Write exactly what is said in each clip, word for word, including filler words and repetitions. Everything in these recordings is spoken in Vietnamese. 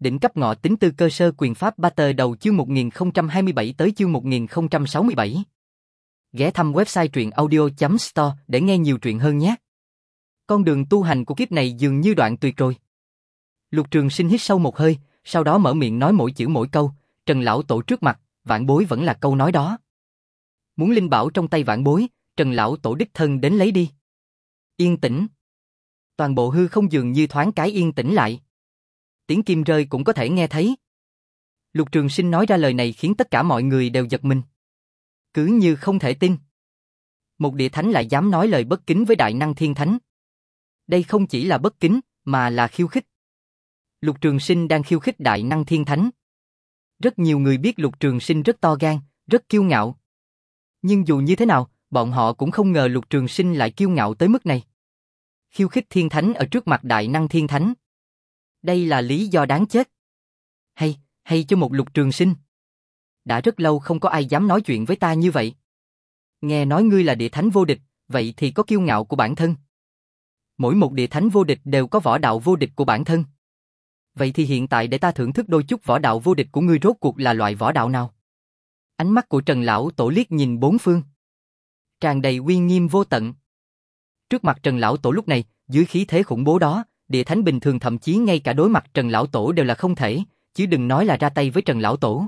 Đỉnh cấp ngọ tính tư cơ sơ quyền pháp Battle đầu chương một nghìn không trăm hai mươi bảy tới chương một nghìn không trăm sáu mươi bảy. Ghé thăm website truyện audio.store để nghe nhiều truyện hơn nhé. Con đường tu hành của kiếp này dường như đoạn tuyệt rồi. Lục Trường Sinh hít sâu một hơi, sau đó mở miệng nói mỗi chữ mỗi câu, Trần lão tổ trước mặt, vãn bối vẫn là câu nói đó. Muốn linh bảo trong tay vãn bối, Trần lão tổ đích thân đến lấy đi. Yên tĩnh. Toàn bộ hư không dường như thoáng cái yên tĩnh lại. Tiếng kim rơi cũng có thể nghe thấy. Lục Trường Sinh nói ra lời này khiến tất cả mọi người đều giật mình. Cứ như không thể tin. Một địa thánh lại dám nói lời bất kính với đại năng thiên thánh. Đây không chỉ là bất kính, mà là khiêu khích. Lục Trường Sinh đang khiêu khích đại năng thiên thánh. Rất nhiều người biết Lục Trường Sinh rất to gan, rất kiêu ngạo. Nhưng dù như thế nào, bọn họ cũng không ngờ Lục Trường Sinh lại kiêu ngạo tới mức này. Khiêu khích thiên thánh ở trước mặt đại năng thiên thánh. Đây là lý do đáng chết. Hay, hay cho một Lục Trường Sinh. Đã rất lâu không có ai dám nói chuyện với ta như vậy. Nghe nói ngươi là địa thánh vô địch, vậy thì có kiêu ngạo của bản thân. Mỗi một địa thánh vô địch đều có võ đạo vô địch của bản thân. Vậy thì hiện tại để ta thưởng thức đôi chút võ đạo vô địch của ngươi rốt cuộc là loại võ đạo nào? Ánh mắt của Trần lão tổ liếc nhìn bốn phương, tràn đầy uy nghiêm vô tận. Trước mặt Trần lão tổ lúc này, dưới khí thế khủng bố đó, địa thánh bình thường thậm chí ngay cả đối mặt Trần lão tổ đều là không thể, chứ đừng nói là ra tay với Trần lão tổ.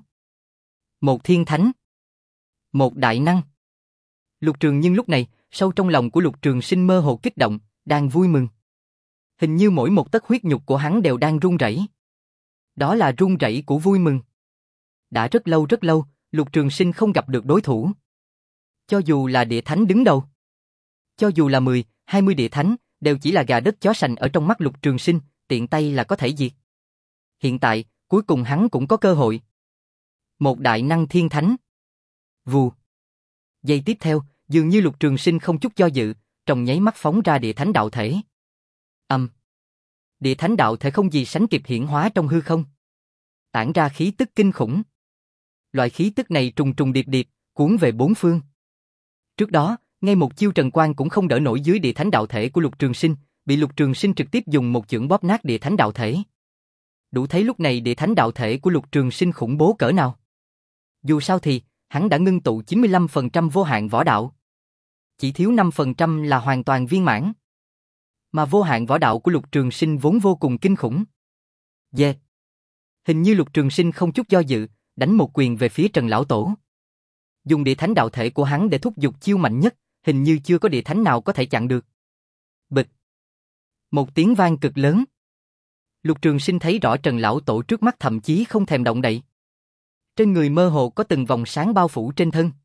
Một thiên thánh, một đại năng. Lục Trường nhưng lúc này, sâu trong lòng của Lục Trường Sinh mơ hồ kích động, đang vui mừng. Hình như mỗi một tấc huyết nhục của hắn đều đang run rẩy. Đó là run rẩy của vui mừng. Đã rất lâu rất lâu, Lục Trường Sinh không gặp được đối thủ. Cho dù là địa thánh đứng đầu, cho dù là mười, hai mươi địa thánh, đều chỉ là gà đất chó sành ở trong mắt Lục Trường Sinh, tiện tay là có thể diệt. Hiện tại, cuối cùng hắn cũng có cơ hội. Một đại năng thiên thánh. Vù. Giây tiếp theo, dường như Lục Trường Sinh không chút do dự, trong nháy mắt phóng ra địa thánh đạo thể. Âm. Địa thánh đạo thể không gì sánh kịp hiển hóa trong hư không. Tản ra khí tức kinh khủng. Loại khí tức này trùng trùng điệp điệp, cuốn về bốn phương. Trước đó, ngay một chiêu trần quang cũng không đỡ nổi dưới địa thánh đạo thể của Lục Trường Sinh, bị Lục Trường Sinh trực tiếp dùng một chưởng bóp nát địa thánh đạo thể. Đủ thấy lúc này địa thánh đạo thể của Lục Trường Sinh khủng bố cỡ nào. Dù sao thì, hắn đã ngưng tụ chín mươi lăm phần trăm vô hạn võ đạo. Chỉ thiếu năm phần trăm là hoàn toàn viên mãn. Mà vô hạn võ đạo của Lục Trường Sinh vốn vô cùng kinh khủng. Yeah. Hình như Lục Trường Sinh không chút do dự, đánh một quyền về phía Trần lão tổ. Dùng địa thánh đạo thể của hắn để thúc giục chiêu mạnh nhất, hình như chưa có địa thánh nào có thể chặn được. Bịch. Một tiếng vang cực lớn. Lục Trường Sinh thấy rõ Trần lão tổ trước mắt thậm chí không thèm động đậy. Trên người mơ hồ có từng vòng sáng bao phủ trên thân.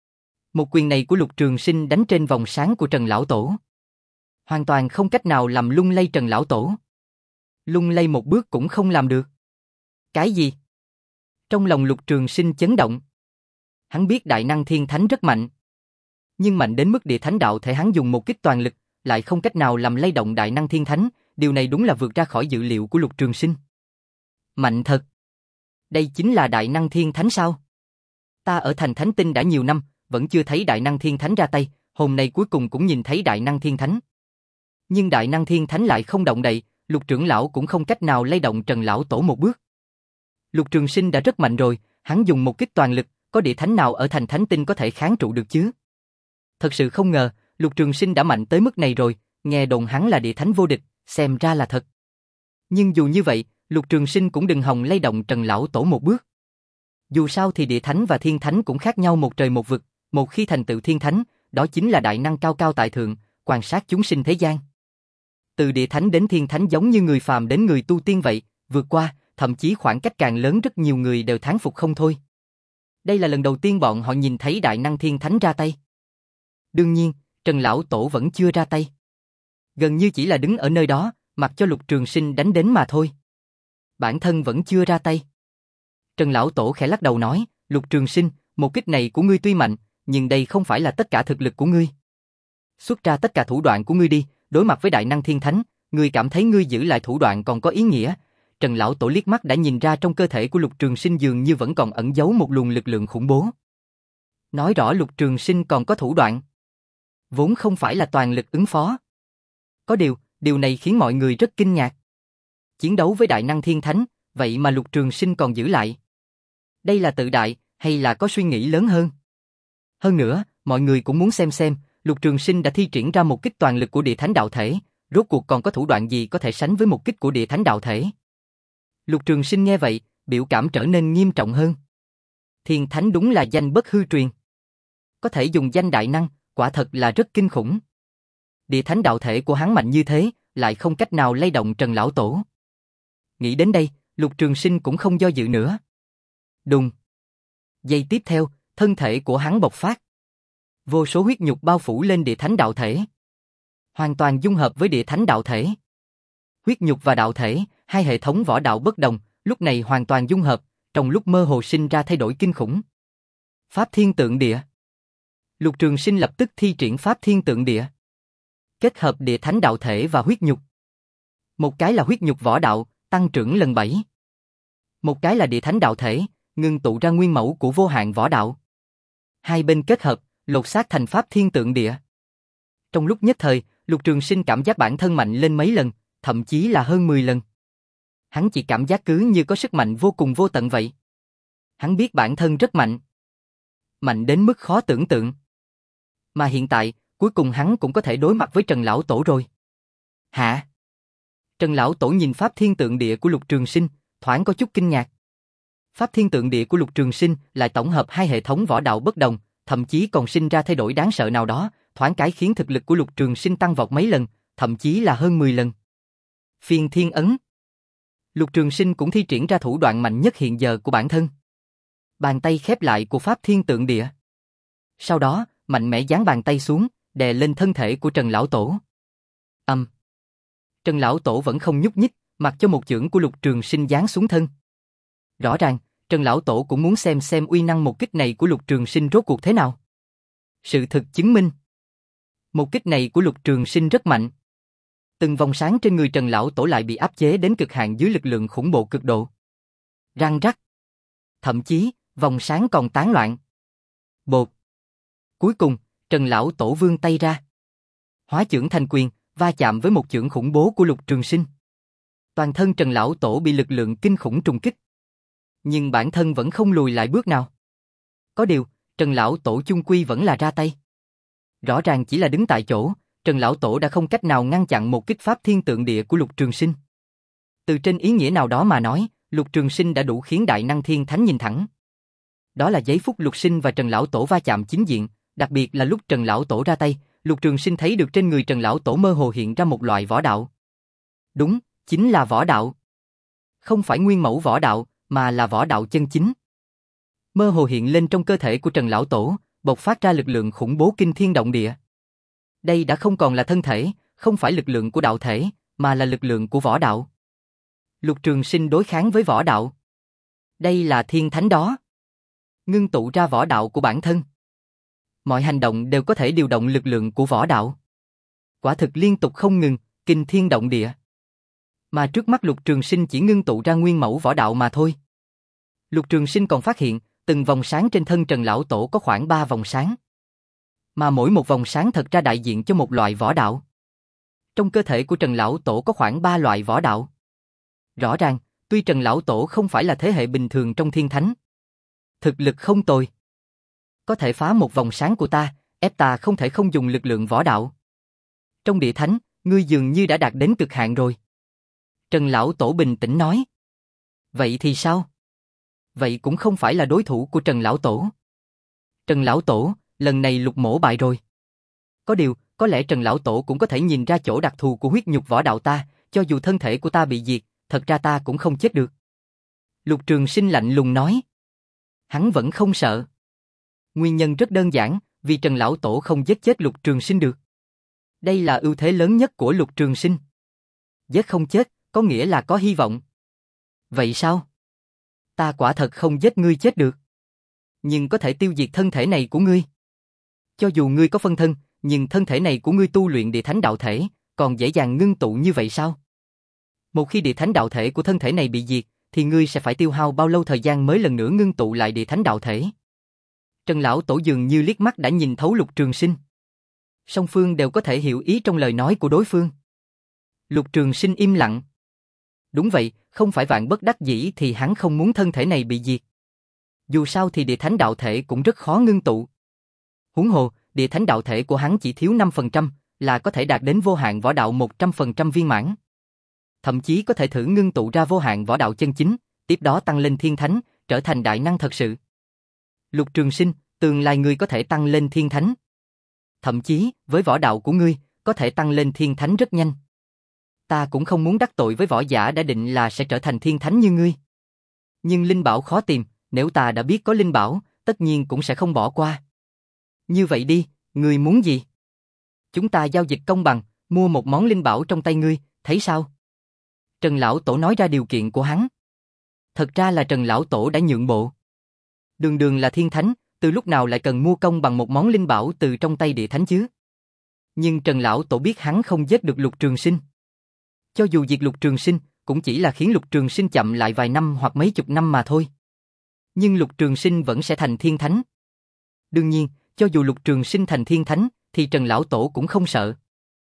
Một quyền này của Lục Trường Sinh đánh trên vòng sáng của Trần lão tổ. Hoàn toàn không cách nào làm lung lay Trần lão tổ. Lung lay một bước cũng không làm được. Cái gì? Trong lòng Lục Trường Sinh chấn động. Hắn biết đại năng thiên thánh rất mạnh. Nhưng mạnh đến mức địa thánh đạo thể hắn dùng một kích toàn lực, lại không cách nào làm lay động đại năng thiên thánh, điều này đúng là vượt ra khỏi dự liệu của Lục Trường Sinh. Mạnh thật. Đây chính là đại năng thiên thánh sao? Ta ở thành Thánh Tinh đã nhiều năm, vẫn chưa thấy đại năng thiên thánh ra tay, hôm nay cuối cùng cũng nhìn thấy đại năng thiên thánh. Nhưng đại năng thiên thánh lại không động đậy, Lục trưởng lão cũng không cách nào lay động Trần lão tổ một bước. Lục Trường Sinh đã rất mạnh rồi, hắn dùng một kích toàn lực, có địa thánh nào ở thành Thánh Tinh có thể kháng trụ được chứ? Thật sự không ngờ, Lục Trường Sinh đã mạnh tới mức này rồi, nghe đồn hắn là địa thánh vô địch, xem ra là thật. Nhưng dù như vậy, Lục Trường Sinh cũng đừng hòng lay động Trần lão tổ một bước. Dù sao thì địa thánh và thiên thánh cũng khác nhau một trời một vực, một khi thành tựu thiên thánh, đó chính là đại năng cao cao tại thượng, quan sát chúng sinh thế gian. Từ địa thánh đến thiên thánh giống như người phàm đến người tu tiên vậy, vượt qua, thậm chí khoảng cách càng lớn rất nhiều người đều thán phục không thôi. Đây là lần đầu tiên bọn họ nhìn thấy đại năng thiên thánh ra tay. Đương nhiên, Trần lão tổ vẫn chưa ra tay. Gần như chỉ là đứng ở nơi đó, mặc cho Lục Trường Sinh đánh đến mà thôi. Bản thân vẫn chưa ra tay. Trần lão tổ khẽ lắc đầu nói, Lục Trường Sinh, một kích này của ngươi tuy mạnh, nhưng đây không phải là tất cả thực lực của ngươi. Xuất ra tất cả thủ đoạn của ngươi đi, đối mặt với đại năng thiên thánh, ngươi cảm thấy ngươi giữ lại thủ đoạn còn có ý nghĩa. Trần lão tổ liếc mắt đã nhìn ra trong cơ thể của Lục Trường Sinh dường như vẫn còn ẩn giấu một luồng lực lượng khủng bố. Nói rõ Lục Trường Sinh còn có thủ đoạn. Vốn không phải là toàn lực ứng phó. Có điều, điều này khiến mọi người rất kinh ngạc. Chiến đấu với đại năng thiên thánh, vậy mà Lục Trường Sinh còn giữ lại. Đây là tự đại, hay là có suy nghĩ lớn hơn? Hơn nữa, mọi người cũng muốn xem xem, Lục Trường Sinh đã thi triển ra một kích toàn lực của địa thánh đạo thể, rốt cuộc còn có thủ đoạn gì có thể sánh với một kích của địa thánh đạo thể. Lục Trường Sinh nghe vậy, biểu cảm trở nên nghiêm trọng hơn. Thiên Thánh đúng là danh bất hư truyền. Có thể dùng danh đại năng, quả thật là rất kinh khủng. Địa thánh đạo thể của hắn mạnh như thế, lại không cách nào lay động Trần Lão Tổ. Nghĩ đến đây, Lục Trường Sinh cũng không do dự nữa. Đùng. Giây tiếp theo, thân thể của hắn bộc phát. Vô số huyết nhục bao phủ lên địa thánh đạo thể. Hoàn toàn dung hợp với địa thánh đạo thể. Huyết nhục và đạo thể, hai hệ thống võ đạo bất đồng, lúc này hoàn toàn dung hợp, trong lúc mơ hồ sinh ra thay đổi kinh khủng. Pháp Thiên Tượng Địa. Lục Trường Sinh lập tức thi triển Pháp Thiên Tượng Địa. Kết hợp địa thánh đạo thể và huyết nhục. Một cái là huyết nhục võ đạo, tăng trưởng lần bảy. Một cái là địa thánh đạo thể, ngưng tụ ra nguyên mẫu của vô hạn võ đạo. Hai bên kết hợp, lột xác thành Pháp Thiên Tượng Địa. Trong lúc nhất thời, Lục Trường Sinh cảm giác bản thân mạnh lên mấy lần, thậm chí là hơn mười lần. Hắn chỉ cảm giác cứ như có sức mạnh vô cùng vô tận vậy. Hắn biết bản thân rất mạnh. Mạnh đến mức khó tưởng tượng. Mà hiện tại, cuối cùng hắn cũng có thể đối mặt với Trần Lão Tổ rồi. Hả? Trần Lão Tổ nhìn Pháp Thiên Tượng Địa của Lục Trường Sinh, thoáng có chút kinh ngạc. Pháp Thiên Tượng Địa của Lục Trường Sinh lại tổng hợp hai hệ thống võ đạo bất đồng, thậm chí còn sinh ra thay đổi đáng sợ nào đó, thoáng cái khiến thực lực của Lục Trường Sinh tăng vọt mấy lần, thậm chí là hơn mười lần. Phiên Thiên Ấn. Lục Trường Sinh cũng thi triển ra thủ đoạn mạnh nhất hiện giờ của bản thân. Bàn tay khép lại của Pháp Thiên Tượng Địa. Sau đó, mạnh mẽ giáng bàn tay xuống, đè lên thân thể của Trần Lão Tổ. Âm. Um. Trần Lão Tổ vẫn không nhúc nhích, mặc cho một chưởng của Lục Trường Sinh giáng xuống thân. Rõ ràng, Trần Lão Tổ cũng muốn xem xem uy năng một kích này của Lục Trường Sinh rốt cuộc thế nào. Sự thực chứng minh, một kích này của Lục Trường Sinh rất mạnh. Từng vòng sáng trên người Trần Lão Tổ lại bị áp chế đến cực hạn dưới lực lượng khủng bố cực độ. Răng rắc. Thậm chí, vòng sáng còn tán loạn. Bột. Cuối cùng, Trần Lão Tổ vươn tay ra. Hóa chưởng thành quyền, va chạm với một chưởng khủng bố của Lục Trường Sinh. Toàn thân Trần Lão Tổ bị lực lượng kinh khủng trùng kích. Nhưng bản thân vẫn không lùi lại bước nào. Có điều, Trần Lão Tổ chung quy vẫn là ra tay. Rõ ràng chỉ là đứng tại chỗ, Trần Lão Tổ đã không cách nào ngăn chặn một kích Pháp Thiên Tượng Địa của Lục Trường Sinh. Từ trên ý nghĩa nào đó mà nói, Lục Trường Sinh đã đủ khiến đại năng thiên thánh nhìn thẳng. Đó là giây phút Lục Sinh và Trần Lão Tổ va chạm chính diện, đặc biệt là lúc Trần Lão Tổ ra tay, Lục Trường Sinh thấy được trên người Trần Lão Tổ mơ hồ hiện ra một loại võ đạo. Đúng, chính là võ đạo. Không phải nguyên mẫu võ đạo, mà là võ đạo chân chính. Mơ hồ hiện lên trong cơ thể của Trần Lão Tổ, bộc phát ra lực lượng khủng bố kinh thiên động địa. Đây đã không còn là thân thể, không phải lực lượng của đạo thể, mà là lực lượng của võ đạo. Lục Trường Sinh đối kháng với võ đạo. Đây là thiên thánh đó. Ngưng tụ ra võ đạo của bản thân. Mọi hành động đều có thể điều động lực lượng của võ đạo. Quả thực liên tục không ngừng, kinh thiên động địa. Mà trước mắt Lục Trường Sinh chỉ ngưng tụ ra nguyên mẫu võ đạo mà thôi. Lục Trường Sinh còn phát hiện, từng vòng sáng trên thân Trần Lão Tổ có khoảng ba vòng sáng. Mà mỗi một vòng sáng thật ra đại diện cho một loại võ đạo. Trong cơ thể của Trần Lão Tổ có khoảng ba loại võ đạo. Rõ ràng, tuy Trần Lão Tổ không phải là thế hệ bình thường trong thiên thánh. Thực lực không tồi. Có thể phá một vòng sáng của ta, ép ta không thể không dùng lực lượng võ đạo. Trong địa thánh, ngươi dường như đã đạt đến cực hạn rồi. Trần Lão Tổ bình tĩnh nói. Vậy thì sao? Vậy cũng không phải là đối thủ của Trần Lão Tổ. Trần Lão Tổ, lần này Lục mỗ bại rồi. Có điều, có lẽ Trần Lão Tổ cũng có thể nhìn ra chỗ đặc thù của huyết nhục võ đạo ta, cho dù thân thể của ta bị diệt, thật ra ta cũng không chết được. Lục Trường Sinh lạnh lùng nói. Hắn vẫn không sợ. Nguyên nhân rất đơn giản, vì Trần Lão Tổ không giết chết Lục Trường Sinh được. Đây là ưu thế lớn nhất của Lục Trường Sinh. Giết không chết, có nghĩa là có hy vọng. Vậy sao? Ta quả thật không giết ngươi chết được. Nhưng có thể tiêu diệt thân thể này của ngươi. Cho dù ngươi có phân thân, nhưng thân thể này của ngươi tu luyện địa thánh đạo thể, còn dễ dàng ngưng tụ như vậy sao? Một khi địa thánh đạo thể của thân thể này bị diệt, thì ngươi sẽ phải tiêu hao bao lâu thời gian mới lần nữa ngưng tụ lại địa thánh đạo thể? Trần Lão Tổ dường như liếc mắt đã nhìn thấu Lục Trường Sinh. Song phương đều có thể hiểu ý trong lời nói của đối phương. Lục Trường Sinh im lặng. Đúng vậy, không phải vạn bất đắc dĩ thì hắn không muốn thân thể này bị diệt. Dù sao thì địa thánh đạo thể cũng rất khó ngưng tụ. Huống hồ, địa thánh đạo thể của hắn chỉ thiếu năm phần trăm, là có thể đạt đến vô hạn võ đạo một trăm phần trăm viên mãn. Thậm chí có thể thử ngưng tụ ra vô hạn võ đạo chân chính, tiếp đó tăng lên thiên thánh, trở thành đại năng thật sự. Lục Trường Sinh, tương lai ngươi có thể tăng lên thiên thánh. Thậm chí, với võ đạo của ngươi, có thể tăng lên thiên thánh rất nhanh. Ta cũng không muốn đắc tội với võ giả đã định là sẽ trở thành thiên thánh như ngươi. Nhưng linh bảo khó tìm, nếu ta đã biết có linh bảo, tất nhiên cũng sẽ không bỏ qua. Như vậy đi, ngươi muốn gì? Chúng ta giao dịch công bằng, mua một món linh bảo trong tay ngươi, thấy sao? Trần Lão Tổ nói ra điều kiện của hắn. Thật ra là Trần Lão Tổ đã nhượng bộ. Đường đường là thiên thánh, từ lúc nào lại cần mua công bằng một món linh bảo từ trong tay địa thánh chứ? Nhưng Trần Lão Tổ biết hắn không giết được Lục Trường Sinh. Cho dù diệt Lục Trường Sinh, cũng chỉ là khiến Lục Trường Sinh chậm lại vài năm hoặc mấy chục năm mà thôi. Nhưng Lục Trường Sinh vẫn sẽ thành thiên thánh. Đương nhiên, cho dù Lục Trường Sinh thành thiên thánh, thì Trần Lão Tổ cũng không sợ.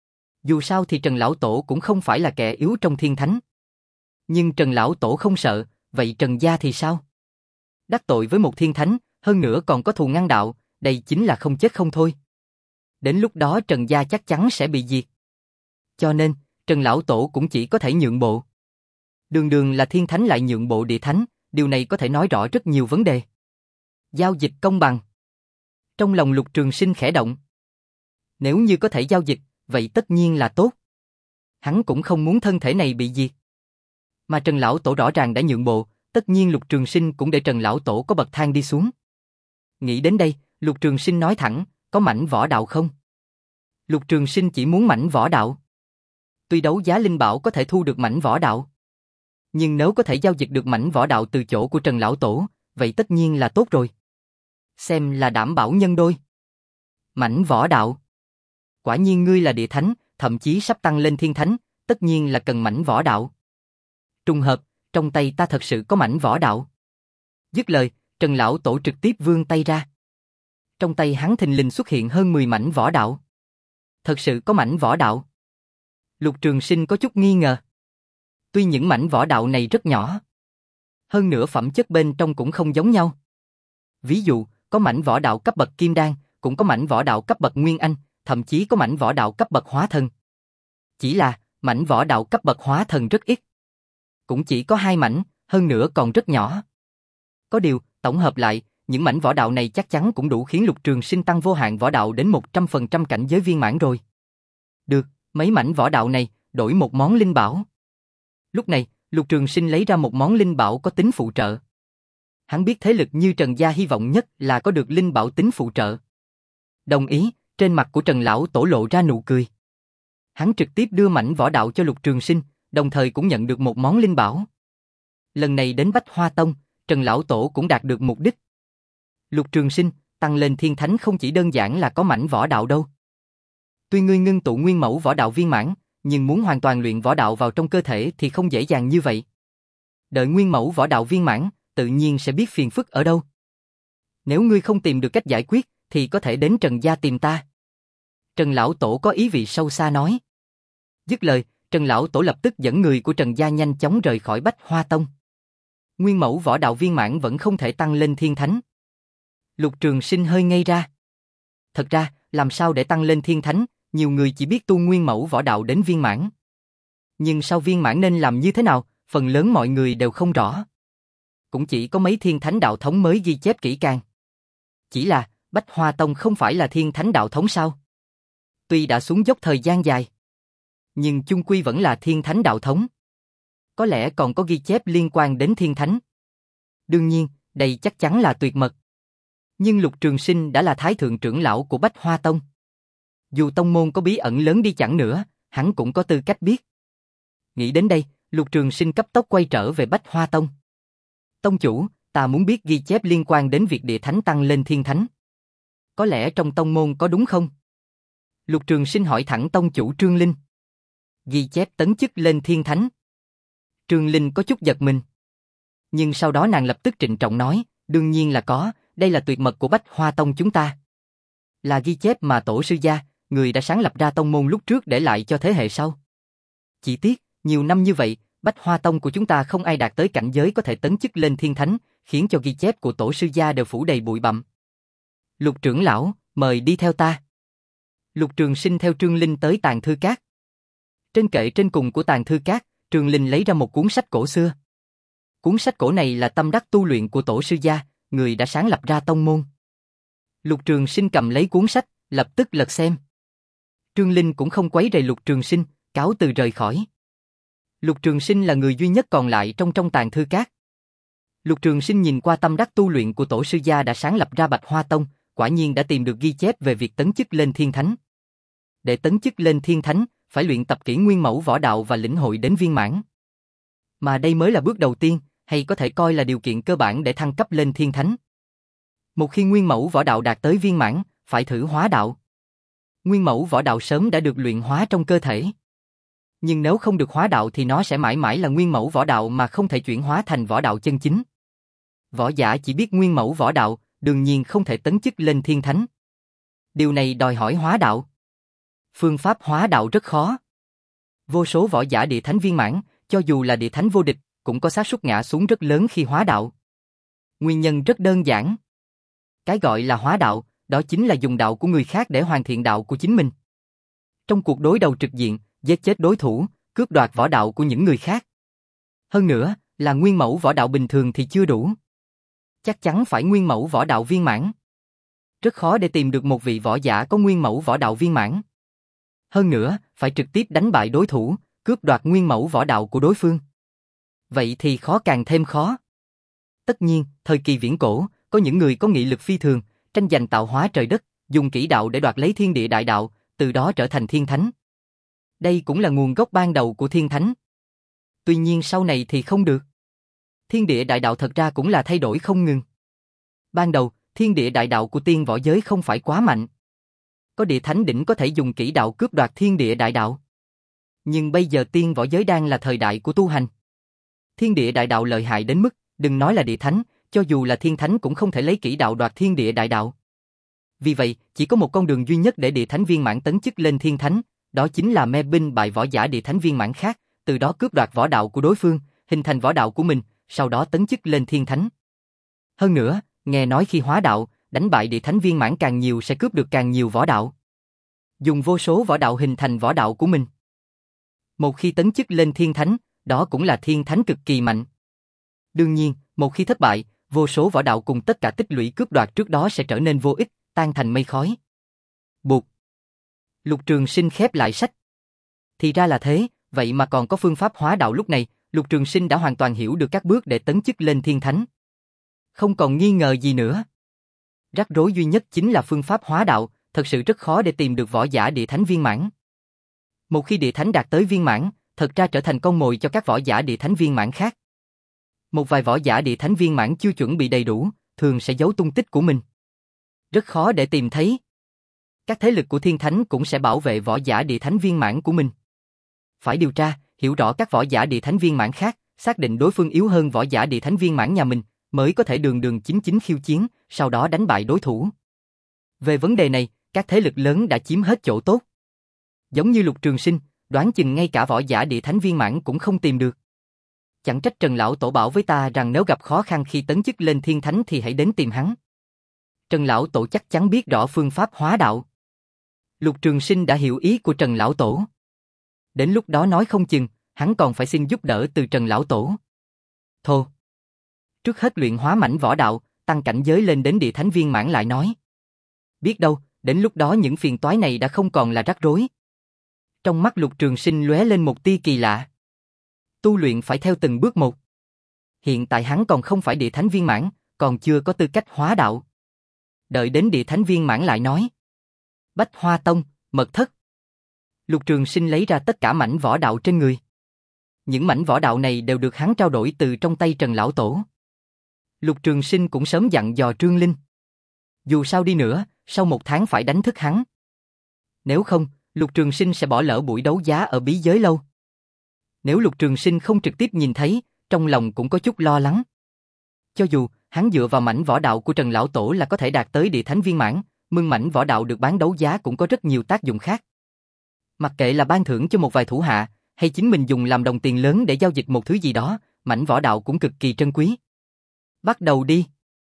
Dù sao thì Trần Lão Tổ cũng không phải là kẻ yếu trong thiên thánh. Nhưng Trần Lão Tổ không sợ, vậy Trần gia thì sao? Đắc tội với một thiên thánh, hơn nữa còn có thù ngăn đạo, đây chính là không chết không thôi. Đến lúc đó Trần gia chắc chắn sẽ bị diệt. Cho nên, Trần Lão Tổ cũng chỉ có thể nhượng bộ. Đường đường là thiên thánh lại nhượng bộ địa thánh, điều này có thể nói rõ rất nhiều vấn đề. Giao dịch công bằng. Trong lòng Lục Trường Sinh khẽ động. Nếu như có thể giao dịch, vậy tất nhiên là tốt. Hắn cũng không muốn thân thể này bị diệt. Mà Trần Lão Tổ rõ ràng đã nhượng bộ, tất nhiên Lục Trường Sinh cũng để Trần Lão Tổ có bậc thang đi xuống. Nghĩ đến đây, Lục Trường Sinh nói thẳng, có mảnh võ đạo không? Lục Trường Sinh chỉ muốn mảnh võ đạo. Tuy đấu giá linh bảo có thể thu được mảnh võ đạo, nhưng nếu có thể giao dịch được mảnh võ đạo từ chỗ của Trần Lão Tổ, vậy tất nhiên là tốt rồi. Xem là đảm bảo nhân đôi. Mảnh võ đạo. Quả nhiên ngươi là địa thánh, thậm chí sắp tăng lên thiên thánh, tất nhiên là cần mảnh võ đạo. Trùng hợp, trong tay ta thật sự có mảnh võ đạo. Dứt lời, Trần Lão Tổ trực tiếp vươn tay ra. Trong tay hắn thình lình xuất hiện hơn mười mảnh võ đạo. Thật sự có mảnh võ đạo. Lục Trường Sinh có chút nghi ngờ. Tuy những mảnh võ đạo này rất nhỏ, hơn nữa phẩm chất bên trong cũng không giống nhau. Ví dụ, có mảnh võ đạo cấp bậc Kim Đan, cũng có mảnh võ đạo cấp bậc Nguyên Anh, thậm chí có mảnh võ đạo cấp bậc Hóa Thần. Chỉ là, mảnh võ đạo cấp bậc Hóa Thần rất ít. Cũng chỉ có hai mảnh, hơn nữa còn rất nhỏ. Có điều, tổng hợp lại, những mảnh võ đạo này chắc chắn cũng đủ khiến Lục Trường Sinh tăng vô hạn võ đạo đến một trăm phần trăm cảnh giới viên mãn rồi. Được, mấy mảnh võ đạo này, đổi một món linh bảo. Lúc này, Lục Trường Sinh lấy ra một món linh bảo có tính phụ trợ. Hắn biết thế lực như Trần gia hy vọng nhất là có được linh bảo tính phụ trợ. Đồng ý, trên mặt của Trần Lão Tổ lộ ra nụ cười. Hắn trực tiếp đưa mảnh võ đạo cho Lục Trường Sinh, đồng thời cũng nhận được một món linh bảo. Lần này đến Bách Hoa Tông, Trần Lão Tổ cũng đạt được mục đích. Lục Trường Sinh, tăng lên thiên thánh không chỉ đơn giản là có mảnh võ đạo đâu. Tuy ngươi ngưng tụ nguyên mẫu võ đạo viên mãn, nhưng muốn hoàn toàn luyện võ đạo vào trong cơ thể thì không dễ dàng như vậy. Đợi nguyên mẫu võ đạo viên mãn, tự nhiên sẽ biết phiền phức ở đâu. Nếu ngươi không tìm được cách giải quyết, thì có thể đến Trần gia tìm ta. Trần Lão Tổ có ý vị sâu xa nói. Dứt lời, Trần Lão Tổ lập tức dẫn người của Trần gia nhanh chóng rời khỏi Bách Hoa Tông. Nguyên mẫu võ đạo viên mãn vẫn không thể tăng lên thiên thánh. Lục Trường Sinh hơi ngây ra. Thật ra, làm sao để tăng lên thiên thánh, nhiều người chỉ biết tu nguyên mẫu võ đạo đến viên mãn. Nhưng sau viên mãn nên làm như thế nào, phần lớn mọi người đều không rõ. Cũng chỉ có mấy thiên thánh đạo thống mới ghi chép kỹ càng. Chỉ là, Bách Hoa Tông không phải là thiên thánh đạo thống sao? Tuy đã xuống dốc thời gian dài, nhưng chung quy vẫn là thiên thánh đạo thống. Có lẽ còn có ghi chép liên quan đến thiên thánh. Đương nhiên, đây chắc chắn là tuyệt mật. Nhưng Lục Trường Sinh đã là thái thượng trưởng lão của Bách Hoa Tông. Dù tông môn có bí ẩn lớn đi chẳng nữa, hắn cũng có tư cách biết. Nghĩ đến đây, Lục Trường Sinh cấp tốc quay trở về Bách Hoa Tông. Tông chủ, ta muốn biết ghi chép liên quan đến việc địa thánh tăng lên thiên thánh. Có lẽ trong tông môn có đúng không? Lục Trường Sinh hỏi thẳng tông chủ Trương Linh. Ghi chép tấn chức lên thiên thánh. Trương Linh có chút giật mình. Nhưng sau đó nàng lập tức trịnh trọng nói, đương nhiên là có, đây là tuyệt mật của Bách Hoa Tông chúng ta. Là ghi chép mà tổ sư gia, người đã sáng lập ra tông môn lúc trước để lại cho thế hệ sau. Chỉ tiếc, nhiều năm như vậy, Bách Hoa Tông của chúng ta không ai đạt tới cảnh giới có thể tấn chức lên thiên thánh, khiến cho ghi chép của tổ sư gia đều phủ đầy bụi bặm. Lục trưởng lão, mời đi theo ta. Lục Trường Sinh theo Trương Linh tới tàng thư cát. Trên kệ trên cùng của tàng thư cát, Trương Linh lấy ra một cuốn sách cổ xưa. Cuốn sách cổ này là tâm đắc tu luyện của tổ sư gia, người đã sáng lập ra tông môn. Lục Trường Sinh cầm lấy cuốn sách, lập tức lật xem. Trương Linh cũng không quấy rầy Lục Trường Sinh, cáo từ rời khỏi. Lục Trường Sinh là người duy nhất còn lại trong trong tàng thư cát. Lục Trường Sinh nhìn qua tâm đắc tu luyện của tổ sư gia đã sáng lập ra Bạch Hoa Tông, quả nhiên đã tìm được ghi chép về việc tấn chức lên thiên thánh. Để tấn chức lên thiên thánh, phải luyện tập kỹ nguyên mẫu võ đạo và lĩnh hội đến viên mãn. Mà đây mới là bước đầu tiên, hay có thể coi là điều kiện cơ bản để thăng cấp lên thiên thánh. Một khi nguyên mẫu võ đạo đạt tới viên mãn, phải thử hóa đạo. Nguyên mẫu võ đạo sớm đã được luyện hóa trong cơ thể. Nhưng nếu không được hóa đạo thì nó sẽ mãi mãi là nguyên mẫu võ đạo mà không thể chuyển hóa thành võ đạo chân chính. Võ giả chỉ biết nguyên mẫu võ đạo, đương nhiên không thể tấn chức lên thiên thánh. Điều này đòi hỏi hóa đạo. Phương pháp hóa đạo rất khó. Vô số võ giả địa thánh viên mãn, cho dù là địa thánh vô địch, cũng có xác suất ngã xuống rất lớn khi hóa đạo. Nguyên nhân rất đơn giản. Cái gọi là hóa đạo, đó chính là dùng đạo của người khác để hoàn thiện đạo của chính mình. Trong cuộc đối đầu trực diện, giết chết đối thủ, cướp đoạt võ đạo của những người khác. Hơn nữa, là nguyên mẫu võ đạo bình thường thì chưa đủ. Chắc chắn phải nguyên mẫu võ đạo viên mãn. Rất khó để tìm được một vị võ giả có nguyên mẫu võ đạo viên mãn. Hơn nữa, phải trực tiếp đánh bại đối thủ, cướp đoạt nguyên mẫu võ đạo của đối phương. Vậy thì khó càng thêm khó. Tất nhiên, thời kỳ viễn cổ, có những người có nghị lực phi thường, tranh giành tạo hóa trời đất, dùng kỹ đạo để đoạt lấy thiên địa đại đạo, từ đó trở thành thiên thánh. Đây cũng là nguồn gốc ban đầu của thiên thánh. Tuy nhiên sau này thì không được. Thiên địa đại đạo thật ra cũng là thay đổi không ngừng. Ban đầu, thiên địa đại đạo của tiên võ giới không phải quá mạnh. Có địa thánh đỉnh có thể dùng kỹ đạo cướp đoạt thiên địa đại đạo. Nhưng bây giờ tiên võ giới đang là thời đại của tu hành. Thiên địa đại đạo lợi hại đến mức, đừng nói là địa thánh, cho dù là thiên thánh cũng không thể lấy kỹ đạo đoạt thiên địa đại đạo. Vì vậy, chỉ có một con đường duy nhất để địa thánh viên mãn tấn chức lên thiên thánh, đó chính là mê binh bại võ giả địa thánh viên mãn khác, từ đó cướp đoạt võ đạo của đối phương, hình thành võ đạo của mình, sau đó tấn chức lên thiên thánh. Hơn nữa, nghe nói khi hóa đạo, đánh bại địa thánh viên mãn càng nhiều sẽ cướp được càng nhiều võ đạo. Dùng vô số võ đạo hình thành võ đạo của mình. Một khi tấn chức lên thiên thánh, đó cũng là thiên thánh cực kỳ mạnh. Đương nhiên, một khi thất bại, vô số võ đạo cùng tất cả tích lũy cướp đoạt trước đó sẽ trở nên vô ích, tan thành mây khói. Buộc. Lục Trường Sinh khép lại sách. Thì ra là thế, vậy mà còn có phương pháp hóa đạo. Lúc này, Lục Trường Sinh đã hoàn toàn hiểu được các bước để tấn chức lên thiên thánh. Không còn nghi ngờ gì nữa. Rắc rối duy nhất chính là phương pháp hóa đạo, thật sự rất khó để tìm được võ giả địa thánh viên mãn. Một khi địa thánh đạt tới viên mãn, thật ra trở thành con mồi cho các võ giả địa thánh viên mãn khác. Một vài võ giả địa thánh viên mãn chưa chuẩn bị đầy đủ, thường sẽ giấu tung tích của mình. Rất khó để tìm thấy. Các thế lực của thiên thánh cũng sẽ bảo vệ võ giả địa thánh viên mãn của mình. Phải điều tra, hiểu rõ các võ giả địa thánh viên mãn khác, xác định đối phương yếu hơn võ giả địa thánh viên mãn nhà mình, mới có thể đường đường chính chính khiêu chiến, sau đó đánh bại đối thủ. Về vấn đề này, các thế lực lớn đã chiếm hết chỗ tốt. Giống như Lục Trường Sinh, đoán chừng ngay cả võ giả địa thánh viên mãn cũng không tìm được. Chẳng trách Trần Lão Tổ bảo với ta rằng nếu gặp khó khăn khi tấn chức lên thiên thánh thì hãy đến tìm hắn. Trần Lão Tổ chắc chắn biết rõ phương pháp hóa đạo. Lục Trường Sinh đã hiểu ý của Trần Lão Tổ. Đến lúc đó nói không chừng, hắn còn phải xin giúp đỡ từ Trần Lão Tổ. Thô. Trước hết luyện hóa mảnh võ đạo, tăng cảnh giới lên đến địa thánh viên mãn lại nói. Biết đâu, đến lúc đó những phiền toái này đã không còn là rắc rối. Trong mắt Lục Trường Sinh lóe lên một tia kỳ lạ. Tu luyện phải theo từng bước một. Hiện tại hắn còn không phải địa thánh viên mãn, còn chưa có tư cách hóa đạo. Đợi đến địa thánh viên mãn lại nói. Bách Hoa Tông, mật thất. Lục Trường Sinh lấy ra tất cả mảnh võ đạo trên người. Những mảnh võ đạo này đều được hắn trao đổi từ trong tay Trần Lão Tổ. Lục Trường Sinh cũng sớm dặn dò Trương Linh. Dù sao đi nữa, sau một tháng phải đánh thức hắn. Nếu không, Lục Trường Sinh sẽ bỏ lỡ buổi đấu giá ở bí giới lâu. Nếu Lục Trường Sinh không trực tiếp nhìn thấy, trong lòng cũng có chút lo lắng. Cho dù, hắn dựa vào mảnh võ đạo của Trần Lão Tổ là có thể đạt tới địa thánh viên mãn, mương mảnh võ đạo được bán đấu giá cũng có rất nhiều tác dụng khác. Mặc kệ là ban thưởng cho một vài thủ hạ, hay chính mình dùng làm đồng tiền lớn để giao dịch một thứ gì đó, mảnh võ đạo cũng cực kỳ trân quý. Bắt đầu đi.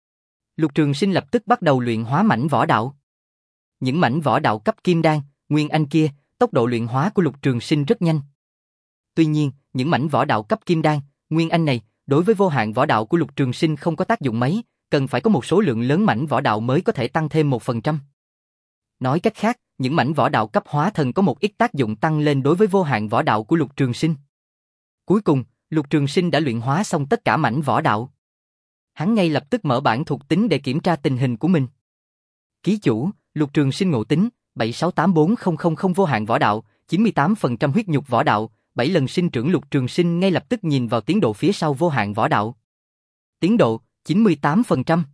Lục Trường Sinh lập tức bắt đầu luyện hóa mảnh võ đạo. Những mảnh võ đạo cấp kim đan, nguyên anh kia, tốc độ luyện hóa của Lục Trường Sinh rất nhanh. Tuy nhiên, những mảnh võ đạo cấp kim đan, nguyên anh này, đối với vô hạn võ đạo của Lục Trường Sinh không có tác dụng mấy, cần phải có một số lượng lớn mảnh võ đạo mới có thể tăng thêm một phần trăm. Nói cách khác, những mảnh võ đạo cấp hóa thần có một ít tác dụng tăng lên đối với vô hạn võ đạo của Lục Trường Sinh. Cuối cùng, Lục Trường Sinh đã luyện hóa xong tất cả mảnh võ đạo. Hắn ngay lập tức mở bảng thuộc tính để kiểm tra tình hình của mình. Ký chủ, Lục Trường Sinh ngộ tính, bảy sáu tám bốn không không không vô hạn võ đạo, chín mươi tám phần trăm huyết nhục võ đạo, bảy lần sinh trưởng. Lục Trường Sinh ngay lập tức nhìn vào tiến độ phía sau vô hạn võ đạo. Tiến độ, chín mươi tám phần trăm.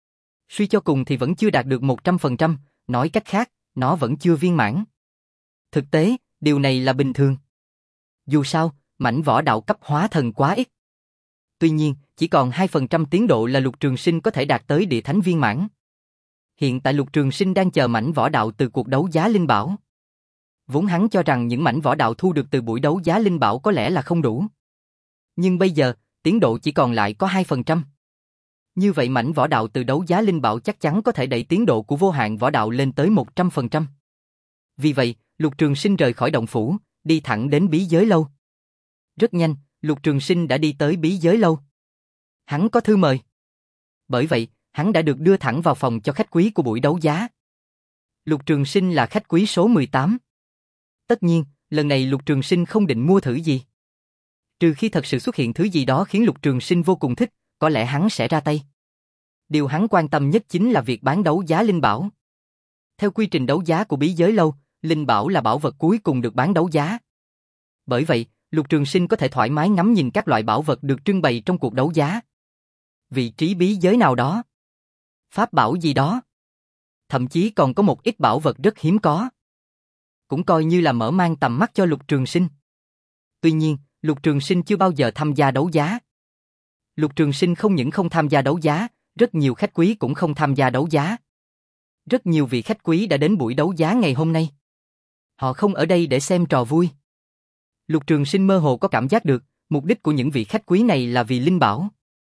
Suy cho cùng thì vẫn chưa đạt được một trăm phần trăm, nói cách khác, nó vẫn chưa viên mãn. Thực tế, điều này là bình thường. Dù sao, mảnh võ đạo cấp hóa thần quá ít. Tuy nhiên, chỉ còn hai phần trăm tiến độ là Lục Trường Sinh có thể đạt tới địa thánh viên mãn. Hiện tại Lục Trường Sinh đang chờ mảnh võ đạo từ cuộc đấu giá linh bảo. Vốn hắn cho rằng những mảnh võ đạo thu được từ buổi đấu giá linh bảo có lẽ là không đủ. Nhưng bây giờ, tiến độ chỉ còn lại có hai phần trăm. Như vậy mảnh võ đạo từ đấu giá linh bảo chắc chắn có thể đẩy tiến độ của vô hạn võ đạo lên tới một trăm phần trăm. Vì vậy, Lục Trường Sinh rời khỏi động phủ, đi thẳng đến bí giới lâu. Rất nhanh, Lục Trường Sinh đã đi tới bí giới lâu. Hắn có thư mời. Bởi vậy, hắn đã được đưa thẳng vào phòng cho khách quý của buổi đấu giá. Lục Trường Sinh là khách quý số mười tám. Tất nhiên, lần này Lục Trường Sinh không định mua thử gì. Trừ khi thật sự xuất hiện thứ gì đó khiến Lục Trường Sinh vô cùng thích, có lẽ hắn sẽ ra tay. Điều hắn quan tâm nhất chính là việc bán đấu giá linh bảo. Theo quy trình đấu giá của bí giới lâu, linh bảo là bảo vật cuối cùng được bán đấu giá. Bởi vậy, Lục Trường Sinh có thể thoải mái ngắm nhìn các loại bảo vật được trưng bày trong cuộc đấu giá. Vị trí bí giới nào đó, pháp bảo gì đó, thậm chí còn có một ít bảo vật rất hiếm có. Cũng coi như là mở mang tầm mắt cho Lục Trường Sinh. Tuy nhiên, Lục Trường Sinh chưa bao giờ tham gia đấu giá. Lục Trường Sinh không những không tham gia đấu giá, rất nhiều khách quý cũng không tham gia đấu giá. Rất nhiều vị khách quý đã đến buổi đấu giá ngày hôm nay. Họ không ở đây để xem trò vui. Lục Trường Sinh mơ hồ có cảm giác được, mục đích của những vị khách quý này là vì linh bảo.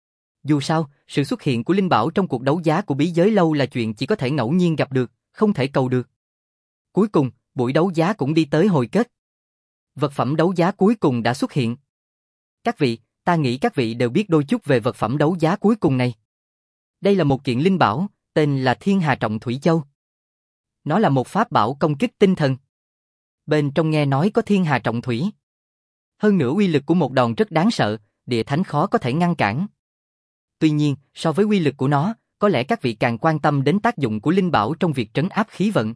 Dù sao, sự xuất hiện của linh bảo trong cuộc đấu giá của bí giới lâu là chuyện chỉ có thể ngẫu nhiên gặp được, không thể cầu được. Cuối cùng, buổi đấu giá cũng đi tới hồi kết. Vật phẩm đấu giá cuối cùng đã xuất hiện. Các vị, ta nghĩ các vị đều biết đôi chút về vật phẩm đấu giá cuối cùng này. Đây là một kiện linh bảo, tên là Thiên Hà Trọng Thủy Châu. Nó là một pháp bảo công kích tinh thần. Bên trong nghe nói có Thiên Hà Trọng Thủy. Hơn nữa uy lực của một đòn rất đáng sợ, địa thánh khó có thể ngăn cản. Tuy nhiên, so với uy lực của nó, có lẽ các vị càng quan tâm đến tác dụng của linh bảo trong việc trấn áp khí vận.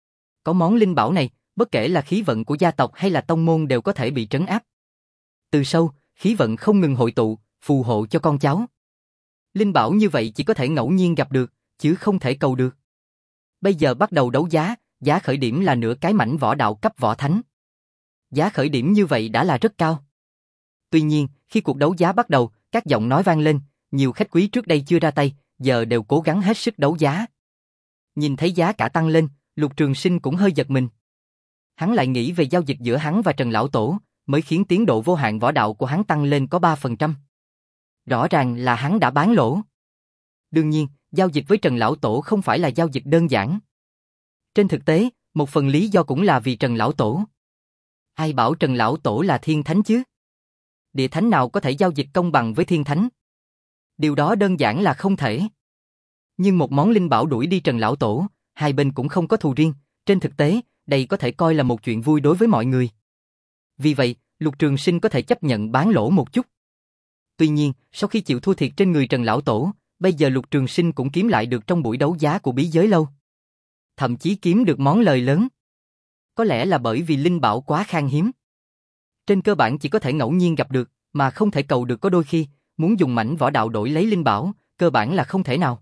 Có món linh bảo này, bất kể là khí vận của gia tộc hay là tông môn đều có thể bị trấn áp. Từ sâu, khí vận không ngừng hội tụ, phù hộ cho con cháu. Linh bảo như vậy chỉ có thể ngẫu nhiên gặp được, chứ không thể cầu được. Bây giờ bắt đầu đấu giá, giá khởi điểm là nửa cái mảnh võ đạo cấp võ thánh. Giá khởi điểm như vậy đã là rất cao. Tuy nhiên, khi cuộc đấu giá bắt đầu, các giọng nói vang lên, nhiều khách quý trước đây chưa ra tay, giờ đều cố gắng hết sức đấu giá. Nhìn thấy giá cả tăng lên, Lục Trường Sinh cũng hơi giật mình. Hắn lại nghĩ về giao dịch giữa hắn và Trần Lão Tổ, mới khiến tiến độ vô hạn võ đạo của hắn tăng lên có ba phần trăm. Rõ ràng là hắn đã bán lỗ. Đương nhiên, giao dịch với Trần Lão Tổ không phải là giao dịch đơn giản. Trên thực tế, một phần lý do cũng là vì Trần Lão Tổ. Ai bảo Trần Lão Tổ là thiên thánh chứ? Địa thánh nào có thể giao dịch công bằng với thiên thánh? Điều đó đơn giản là không thể. Nhưng một món linh bảo đuổi đi Trần Lão Tổ, hai bên cũng không có thù riêng, trên thực tế, đây có thể coi là một chuyện vui đối với mọi người. Vì vậy, Lục Trường Sinh có thể chấp nhận bán lỗ một chút. Tuy nhiên, sau khi chịu thua thiệt trên người Trần Lão Tổ, bây giờ Lục Trường Sinh cũng kiếm lại được trong buổi đấu giá của bí giới lâu. Thậm chí kiếm được món lời lớn. Có lẽ là bởi vì linh bảo quá khan hiếm. Trên cơ bản chỉ có thể ngẫu nhiên gặp được, mà không thể cầu được, có đôi khi, muốn dùng mảnh võ đạo đổi lấy linh bảo, cơ bản là không thể nào.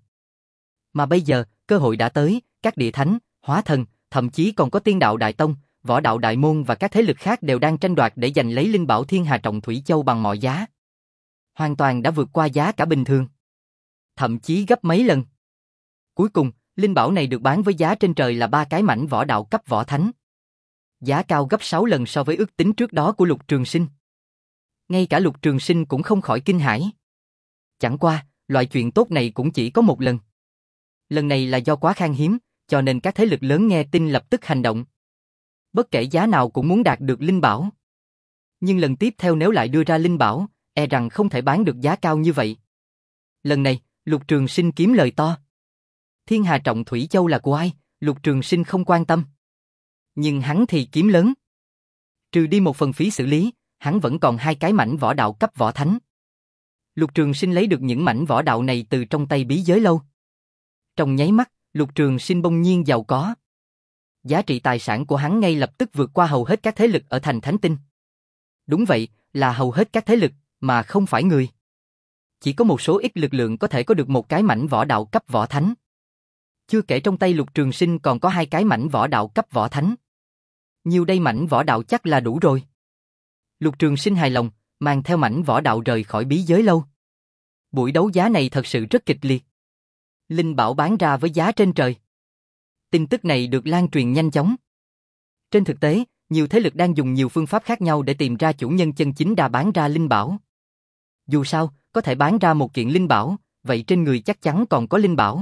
Mà bây giờ, cơ hội đã tới, các địa thánh, hóa thần, thậm chí còn có tiên đạo đại tông, võ đạo đại môn và các thế lực khác đều đang tranh đoạt để giành lấy linh bảo Thiên Hà Trọng Thủy Châu bằng mọi giá. Hoàn toàn đã vượt qua giá cả bình thường. Thậm chí gấp mấy lần. Cuối cùng, linh bảo này được bán với giá trên trời là ba cái mảnh võ đạo cấp võ thánh. Giá cao gấp sáu lần so với ước tính trước đó của Lục Trường Sinh. Ngay cả Lục Trường Sinh cũng không khỏi kinh hãi. Chẳng qua, loại chuyện tốt này cũng chỉ có một lần. Lần này là do quá khan hiếm, cho nên các thế lực lớn nghe tin lập tức hành động. Bất kể giá nào cũng muốn đạt được linh bảo. Nhưng lần tiếp theo nếu lại đưa ra linh bảo, e rằng không thể bán được giá cao như vậy. Lần này, Lục Trường Sinh kiếm lời to. Thiên Hà Trọng Thủy Châu là của ai, Lục Trường Sinh không quan tâm. Nhưng hắn thì kiếm lớn. Trừ đi một phần phí xử lý, hắn vẫn còn hai cái mảnh võ đạo cấp võ thánh. Lục Trường Sinh lấy được những mảnh võ đạo này từ trong tay Bí Giới Lâu. Trong nháy mắt, Lục Trường Sinh bỗng nhiên giàu có. Giá trị tài sản của hắn ngay lập tức vượt qua hầu hết các thế lực ở thành Thánh Tinh. Đúng vậy, là hầu hết các thế lực, mà không phải người. Chỉ có một số ít lực lượng có thể có được một cái mảnh võ đạo cấp võ thánh. Chưa kể trong tay Lục Trường Sinh còn có hai cái mảnh võ đạo cấp võ thánh. Nhiều đây mảnh võ đạo chắc là đủ rồi. Lục Trường Sinh hài lòng, mang theo mảnh võ đạo rời khỏi Bí Giới Lâu. Buổi đấu giá này thật sự rất kịch liệt. Linh bảo bán ra với giá trên trời. Tin tức này được lan truyền nhanh chóng. Trên thực tế, nhiều thế lực đang dùng nhiều phương pháp khác nhau để tìm ra chủ nhân chân chính đã bán ra linh bảo. Dù sao, có thể bán ra một kiện linh bảo, vậy trên người chắc chắn còn có linh bảo.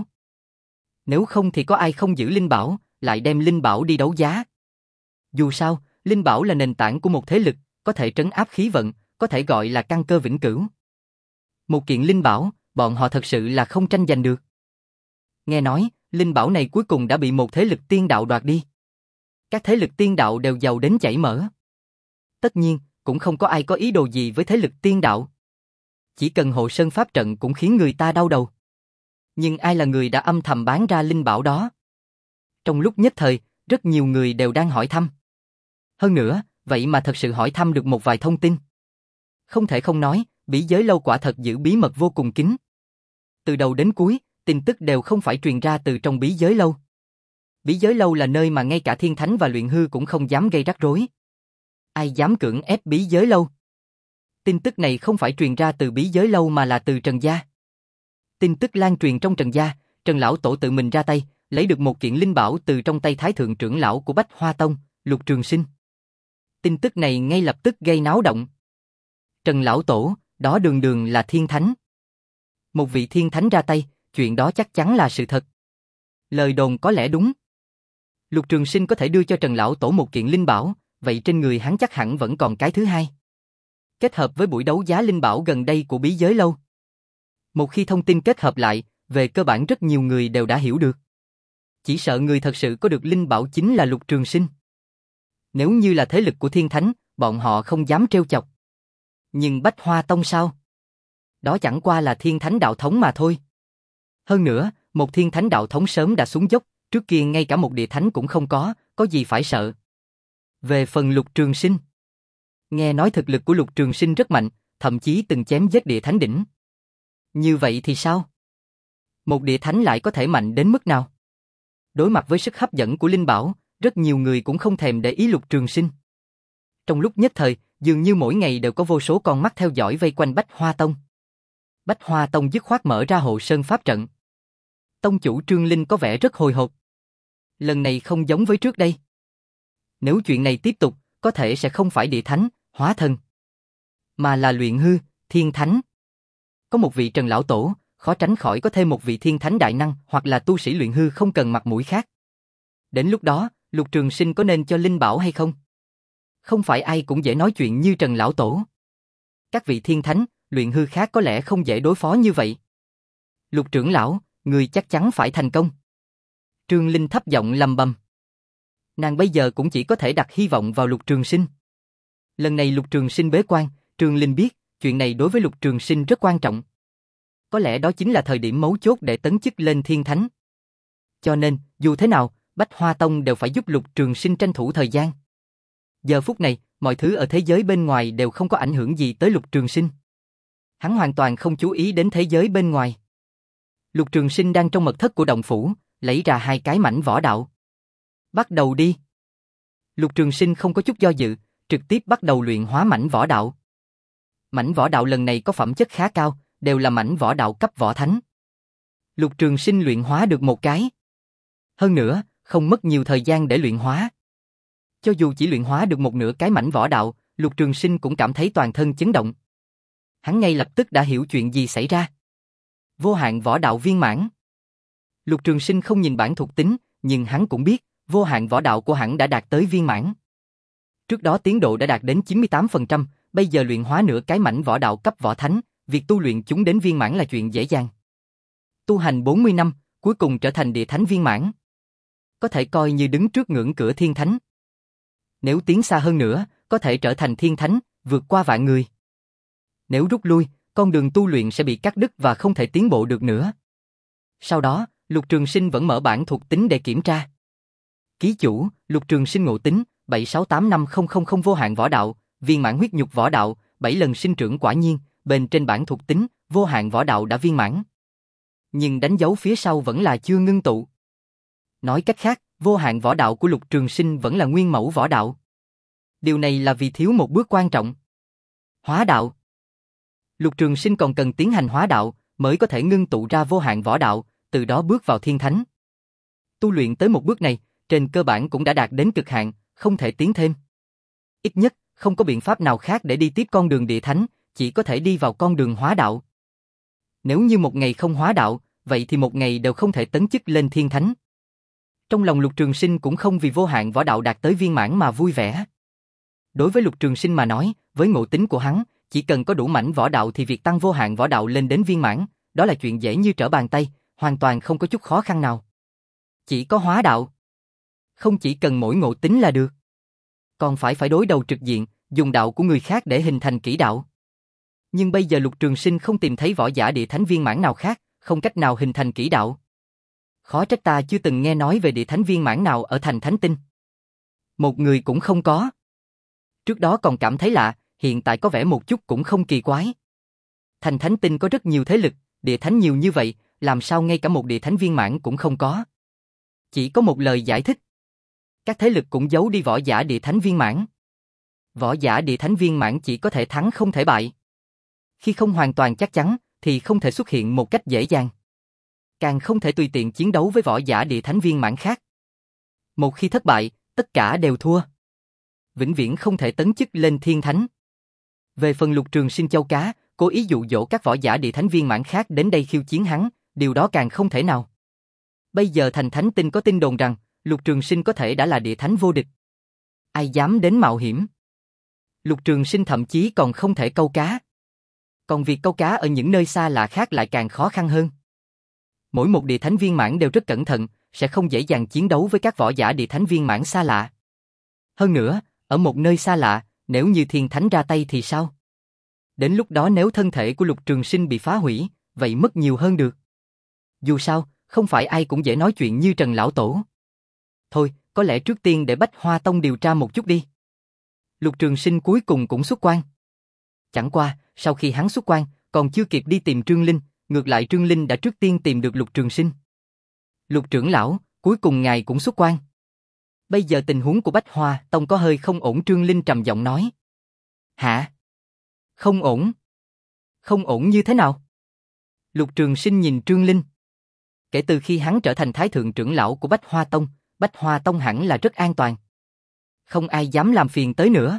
Nếu không thì có ai không giữ linh bảo, lại đem linh bảo đi đấu giá. Dù sao, linh bảo là nền tảng của một thế lực, có thể trấn áp khí vận, có thể gọi là căn cơ vĩnh cửu. Một kiện linh bảo, bọn họ thật sự là không tranh giành được. Nghe nói, linh bảo này cuối cùng đã bị một thế lực tiên đạo đoạt đi. Các thế lực tiên đạo đều giàu đến chảy mỡ. Tất nhiên, cũng không có ai có ý đồ gì với thế lực tiên đạo. Chỉ cần hộ sơn pháp trận cũng khiến người ta đau đầu. Nhưng ai là người đã âm thầm bán ra linh bảo đó? Trong lúc nhất thời, rất nhiều người đều đang hỏi thăm. Hơn nữa, vậy mà thật sự hỏi thăm được một vài thông tin. Không thể không nói, Bí Giới Lâu quả thật giữ bí mật vô cùng kín. Từ đầu đến cuối, tin tức đều không phải truyền ra từ trong Bí Giới Lâu. Bí Giới Lâu là nơi mà ngay cả Thiên Thánh và Luyện Hư cũng không dám gây rắc rối. Ai dám cưỡng ép Bí Giới Lâu? Tin tức này không phải truyền ra từ Bí Giới Lâu mà là từ Trần Gia. Tin tức lan truyền trong Trần Gia, Trần Lão Tổ tự mình ra tay, lấy được một kiện linh bảo từ trong tay Thái Thượng trưởng lão của Bách Hoa Tông, Lục Trường Sinh. Tin tức này ngay lập tức gây náo động. Trần Lão Tổ, đó đường đường là Thiên Thánh. Một vị Thiên Thánh ra tay, chuyện đó chắc chắn là sự thật. Lời đồn có lẽ đúng. Lục Trường Sinh có thể đưa cho Trần Lão Tổ một kiện linh bảo, vậy trên người hắn chắc hẳn vẫn còn cái thứ hai. Kết hợp với buổi đấu giá linh bảo gần đây của Bí Giới Lâu. Một khi thông tin kết hợp lại, về cơ bản rất nhiều người đều đã hiểu được. Chỉ sợ người thật sự có được linh bảo chính là Lục Trường Sinh. Nếu như là thế lực của Thiên Thánh, bọn họ không dám trêu chọc. Nhưng Bách Hoa Tông sao? Đó chẳng qua là Thiên Thánh đạo thống mà thôi. Hơn nữa, một Thiên Thánh đạo thống sớm đã xuống dốc, trước kia ngay cả một địa thánh cũng không có, có gì phải sợ. Về phần Lục Trường Sinh, nghe nói thực lực của Lục Trường Sinh rất mạnh, thậm chí từng chém giết địa thánh đỉnh. Như vậy thì sao? Một địa thánh lại có thể mạnh đến mức nào? Đối mặt với sức hấp dẫn của linh bảo, rất nhiều người cũng không thèm để ý Lục Trường Sinh. Trong lúc nhất thời, dường như mỗi ngày đều có vô số con mắt theo dõi vây quanh Bách Hoa Tông. Bách Hoa Tông dứt khoát mở ra hộ sơn pháp trận. Tông chủ Trương Linh có vẻ rất hồi hộp. Lần này không giống với trước đây. Nếu chuyện này tiếp tục, có thể sẽ không phải địa thánh, hóa thần, mà là luyện hư, thiên thánh. Có một vị Trần Lão Tổ, khó tránh khỏi có thêm một vị thiên thánh đại năng hoặc là tu sĩ luyện hư không cần mặt mũi khác. Đến lúc đó, Lục Trường Sinh có nên cho linh bảo hay không? Không phải ai cũng dễ nói chuyện như Trần Lão Tổ. Các vị thiên thánh, luyện hư khác có lẽ không dễ đối phó như vậy. Lục trưởng lão, người chắc chắn phải thành công. Trương Linh thấp giọng lầm bầm. Nàng bây giờ cũng chỉ có thể đặt hy vọng vào Lục Trường Sinh. Lần này Lục Trường Sinh bế quan, Trương Linh biết, chuyện này đối với Lục Trường Sinh rất quan trọng. Có lẽ đó chính là thời điểm mấu chốt để tấn chức lên thiên thánh. Cho nên, dù thế nào, Bách Hoa Tông đều phải giúp Lục Trường Sinh tranh thủ thời gian. Giờ phút này, mọi thứ ở thế giới bên ngoài đều không có ảnh hưởng gì tới Lục Trường Sinh. Hắn hoàn toàn không chú ý đến thế giới bên ngoài. Lục Trường Sinh đang trong mật thất của động phủ, lấy ra hai cái mảnh võ đạo. Bắt đầu đi. Lục Trường Sinh không có chút do dự, trực tiếp bắt đầu luyện hóa mảnh võ đạo. Mảnh võ đạo lần này có phẩm chất khá cao, đều là mảnh võ đạo cấp võ thánh. Lục Trường Sinh luyện hóa được một cái. Hơn nữa, không mất nhiều thời gian để luyện hóa. Cho dù chỉ luyện hóa được một nửa cái mảnh võ đạo, Lục Trường Sinh cũng cảm thấy toàn thân chấn động. Hắn ngay lập tức đã hiểu chuyện gì xảy ra. Vô hạn võ đạo viên mãn. Lục Trường Sinh không nhìn bản thuộc tính, nhưng hắn cũng biết, vô hạn võ đạo của hắn đã đạt tới viên mãn. Trước đó tiến độ đã đạt đến chín mươi tám phần trăm, bây giờ luyện hóa nửa cái mảnh võ đạo cấp võ thánh, việc tu luyện chúng đến viên mãn là chuyện dễ dàng. Tu hành bốn mươi năm, cuối cùng trở thành địa thánh viên mãn. Có thể coi như đứng trước ngưỡng cửa thiên thánh. Nếu tiến xa hơn nữa, có thể trở thành thiên thánh, vượt qua vạn người. Nếu rút lui, con đường tu luyện sẽ bị cắt đứt và không thể tiến bộ được nữa. Sau đó, Lục Trường Sinh vẫn mở bản thuộc tính để kiểm tra. Ký chủ, Lục Trường Sinh ngộ tính, bảy sáu tám năm không không không vô hạn võ đạo, viên mãn huyết nhục võ đạo, bảy lần sinh trưởng quả nhiên, bên trên bản thuộc tính, vô hạn võ đạo đã viên mãn. Nhưng đánh dấu phía sau vẫn là chưa ngưng tụ. Nói cách khác, vô hạn võ đạo của Lục Trường Sinh vẫn là nguyên mẫu võ đạo. Điều này là vì thiếu một bước quan trọng. Hóa đạo. Lục Trường Sinh còn cần tiến hành hóa đạo, mới có thể ngưng tụ ra vô hạn võ đạo, từ đó bước vào thiên thánh. Tu luyện tới một bước này, trên cơ bản cũng đã đạt đến cực hạn, không thể tiến thêm. Ít nhất, không có biện pháp nào khác để đi tiếp con đường địa thánh, chỉ có thể đi vào con đường hóa đạo. Nếu như một ngày không hóa đạo, vậy thì một ngày đều không thể tấn chức lên thiên thánh. Trong lòng Lục Trường Sinh cũng không vì vô hạn võ đạo đạt tới viên mãn mà vui vẻ. Đối với Lục Trường Sinh mà nói, với ngộ tính của hắn, chỉ cần có đủ mảnh võ đạo thì việc tăng vô hạn võ đạo lên đến viên mãn, đó là chuyện dễ như trở bàn tay, hoàn toàn không có chút khó khăn nào. Chỉ có hóa đạo. Không chỉ cần mỗi ngộ tính là được. Còn phải phải đối đầu trực diện, dùng đạo của người khác để hình thành kỹ đạo. Nhưng bây giờ Lục Trường Sinh không tìm thấy võ giả địa thánh viên mãn nào khác, không cách nào hình thành kỹ đạo. Khó trách ta chưa từng nghe nói về địa thánh viên mãn nào ở thành Thánh Tinh. Một người cũng không có. Trước đó còn cảm thấy lạ, hiện tại có vẻ một chút cũng không kỳ quái. Thành Thánh Tinh có rất nhiều thế lực, địa thánh nhiều như vậy, làm sao ngay cả một địa thánh viên mãn cũng không có. Chỉ có một lời giải thích. Các thế lực cũng giấu đi võ giả địa thánh viên mãn. Võ giả địa thánh viên mãn chỉ có thể thắng không thể bại. Khi không hoàn toàn chắc chắn, thì không thể xuất hiện một cách dễ dàng. Càng không thể tùy tiện chiến đấu với võ giả địa thánh viên mãn khác. Một khi thất bại, tất cả đều thua. Vĩnh viễn không thể tấn chức lên thiên thánh. Về phần Lục Trường Sinh châu cá, cố ý dụ dỗ các võ giả địa thánh viên mãn khác đến đây khiêu chiến hắn, điều đó càng không thể nào. Bây giờ thành Thánh Tinh có tin đồn rằng, Lục Trường Sinh có thể đã là địa thánh vô địch. Ai dám đến mạo hiểm? Lục Trường Sinh thậm chí còn không thể câu cá. Còn việc câu cá ở những nơi xa lạ khác lại càng khó khăn hơn. Mỗi một địa thánh viên mãn đều rất cẩn thận, sẽ không dễ dàng chiến đấu với các võ giả địa thánh viên mãn xa lạ. Hơn nữa, ở một nơi xa lạ, nếu như thiên thánh ra tay thì sao? Đến lúc đó nếu thân thể của Lục Trường Sinh bị phá hủy, vậy mất nhiều hơn được. Dù sao, không phải ai cũng dễ nói chuyện như Trần Lão Tổ. Thôi, có lẽ trước tiên để Bách Hoa Tông điều tra một chút đi. Lục Trường Sinh cuối cùng cũng xuất quan. Chẳng qua, sau khi hắn xuất quan, còn chưa kịp đi tìm Trương Linh, ngược lại Trương Linh đã trước tiên tìm được Lục Trường Sinh. Lục trưởng lão, cuối cùng ngài cũng xuất quan. Bây giờ tình huống của Bách Hoa Tông có hơi không ổn, Trương Linh trầm giọng nói. Hả? Không ổn? Không ổn như thế nào? Lục Trường Sinh nhìn Trương Linh. Kể từ khi hắn trở thành thái thượng trưởng lão của Bách Hoa Tông, Bách Hoa Tông hẳn là rất an toàn. Không ai dám làm phiền tới nữa.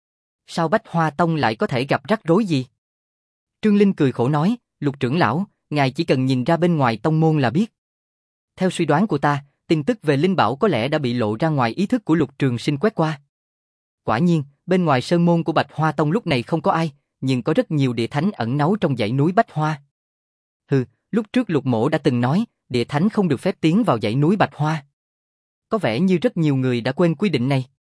Sao Bách Hoa Tông lại có thể gặp rắc rối gì? Trương Linh cười khổ nói, Lục trưởng lão, ngài chỉ cần nhìn ra bên ngoài tông môn là biết. Theo suy đoán của ta, tin tức về Linh Bảo có lẽ đã bị lộ ra ngoài ý thức của Lục Trường Sinh quét qua. Quả nhiên, bên ngoài sơn môn của Bạch Hoa Tông lúc này không có ai, nhưng có rất nhiều địa thánh ẩn náu trong dãy núi Bách Hoa. Hừ, lúc trước Lục Mỗ đã từng nói, địa thánh không được phép tiến vào dãy núi Bạch Hoa. Có vẻ như rất nhiều người đã quên quy định này.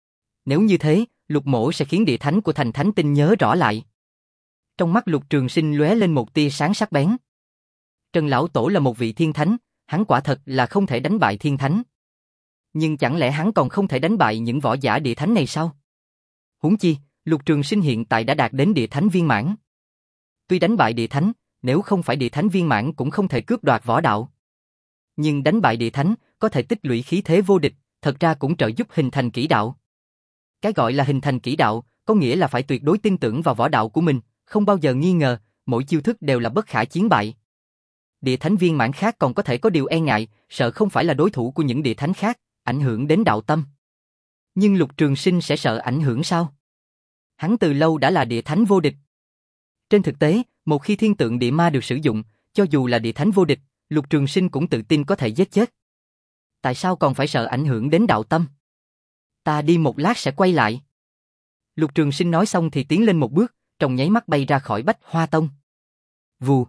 Nếu như thế, Lục Mỗ sẽ khiến địa thánh của thành Thánh Tinh nhớ rõ lại. Trong mắt Lục Trường Sinh lóe lên một tia sáng sắc bén. Trần Lão Tổ là một vị thiên thánh, hắn quả thật là không thể đánh bại thiên thánh. Nhưng chẳng lẽ hắn còn không thể đánh bại những võ giả địa thánh này sao? Huống chi, Lục Trường Sinh hiện tại đã đạt đến địa thánh viên mãn. Tuy đánh bại địa thánh, nếu không phải địa thánh viên mãn cũng không thể cướp đoạt võ đạo. Nhưng đánh bại địa thánh, có thể tích lũy khí thế vô địch, thật ra cũng trợ giúp hình thành kỹ đạo. Cái gọi là hình thành kỹ đạo, có nghĩa là phải tuyệt đối tin tưởng vào võ đạo của mình, không bao giờ nghi ngờ, mỗi chiêu thức đều là bất khả chiến bại. Địa thánh viên mãn khác còn có thể có điều e ngại, sợ không phải là đối thủ của những địa thánh khác, ảnh hưởng đến đạo tâm. Nhưng Lục Trường Sinh sẽ sợ ảnh hưởng sao? Hắn từ lâu đã là địa thánh vô địch. Trên thực tế, một khi thiên tượng địa ma được sử dụng, cho dù là địa thánh vô địch, Lục Trường Sinh cũng tự tin có thể giết chết. Tại sao còn phải sợ ảnh hưởng đến đạo tâm? Ta đi một lát sẽ quay lại. Lục Trường Sinh nói xong thì tiến lên một bước, trong nháy mắt bay ra khỏi Bách Hoa Tông. Vù.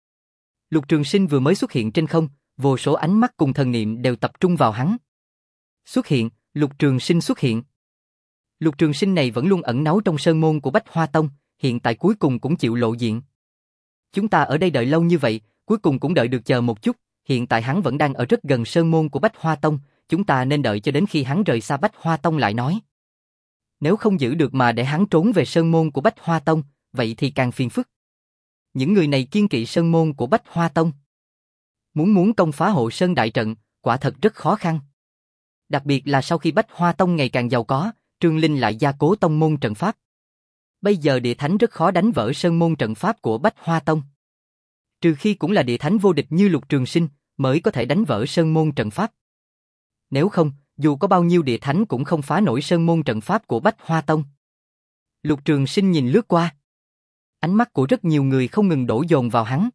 Lục Trường Sinh vừa mới xuất hiện trên không, vô số ánh mắt cùng thần niệm đều tập trung vào hắn. Xuất hiện, Lục Trường Sinh xuất hiện. Lục Trường Sinh này vẫn luôn ẩn náu trong sơn môn của Bách Hoa Tông, hiện tại cuối cùng cũng chịu lộ diện. Chúng ta ở đây đợi lâu như vậy, cuối cùng cũng đợi được chờ một chút, hiện tại hắn vẫn đang ở rất gần sơn môn của Bách Hoa Tông, chúng ta nên đợi cho đến khi hắn rời xa Bách Hoa Tông lại nói. Nếu không giữ được mà để hắn trốn về sơn môn của Bách Hoa Tông, vậy thì càng phiền phức. Những người này kiêng kỵ sơn môn của Bách Hoa Tông. Muốn muốn công phá hộ sơn đại trận, quả thật rất khó khăn. Đặc biệt là sau khi Bách Hoa Tông ngày càng giàu có, Trương Linh lại gia cố tông môn trận pháp. Bây giờ địa thánh rất khó đánh vỡ sơn môn trận pháp của Bách Hoa Tông. Trừ khi cũng là địa thánh vô địch như Lục Trường Sinh, mới có thể đánh vỡ sơn môn trận pháp. Nếu không, dù có bao nhiêu địa thánh cũng không phá nổi sơn môn trận pháp của Bách Hoa Tông. Lục Trường Sinh nhìn lướt qua. Ánh mắt của rất nhiều người không ngừng đổ dồn vào hắn.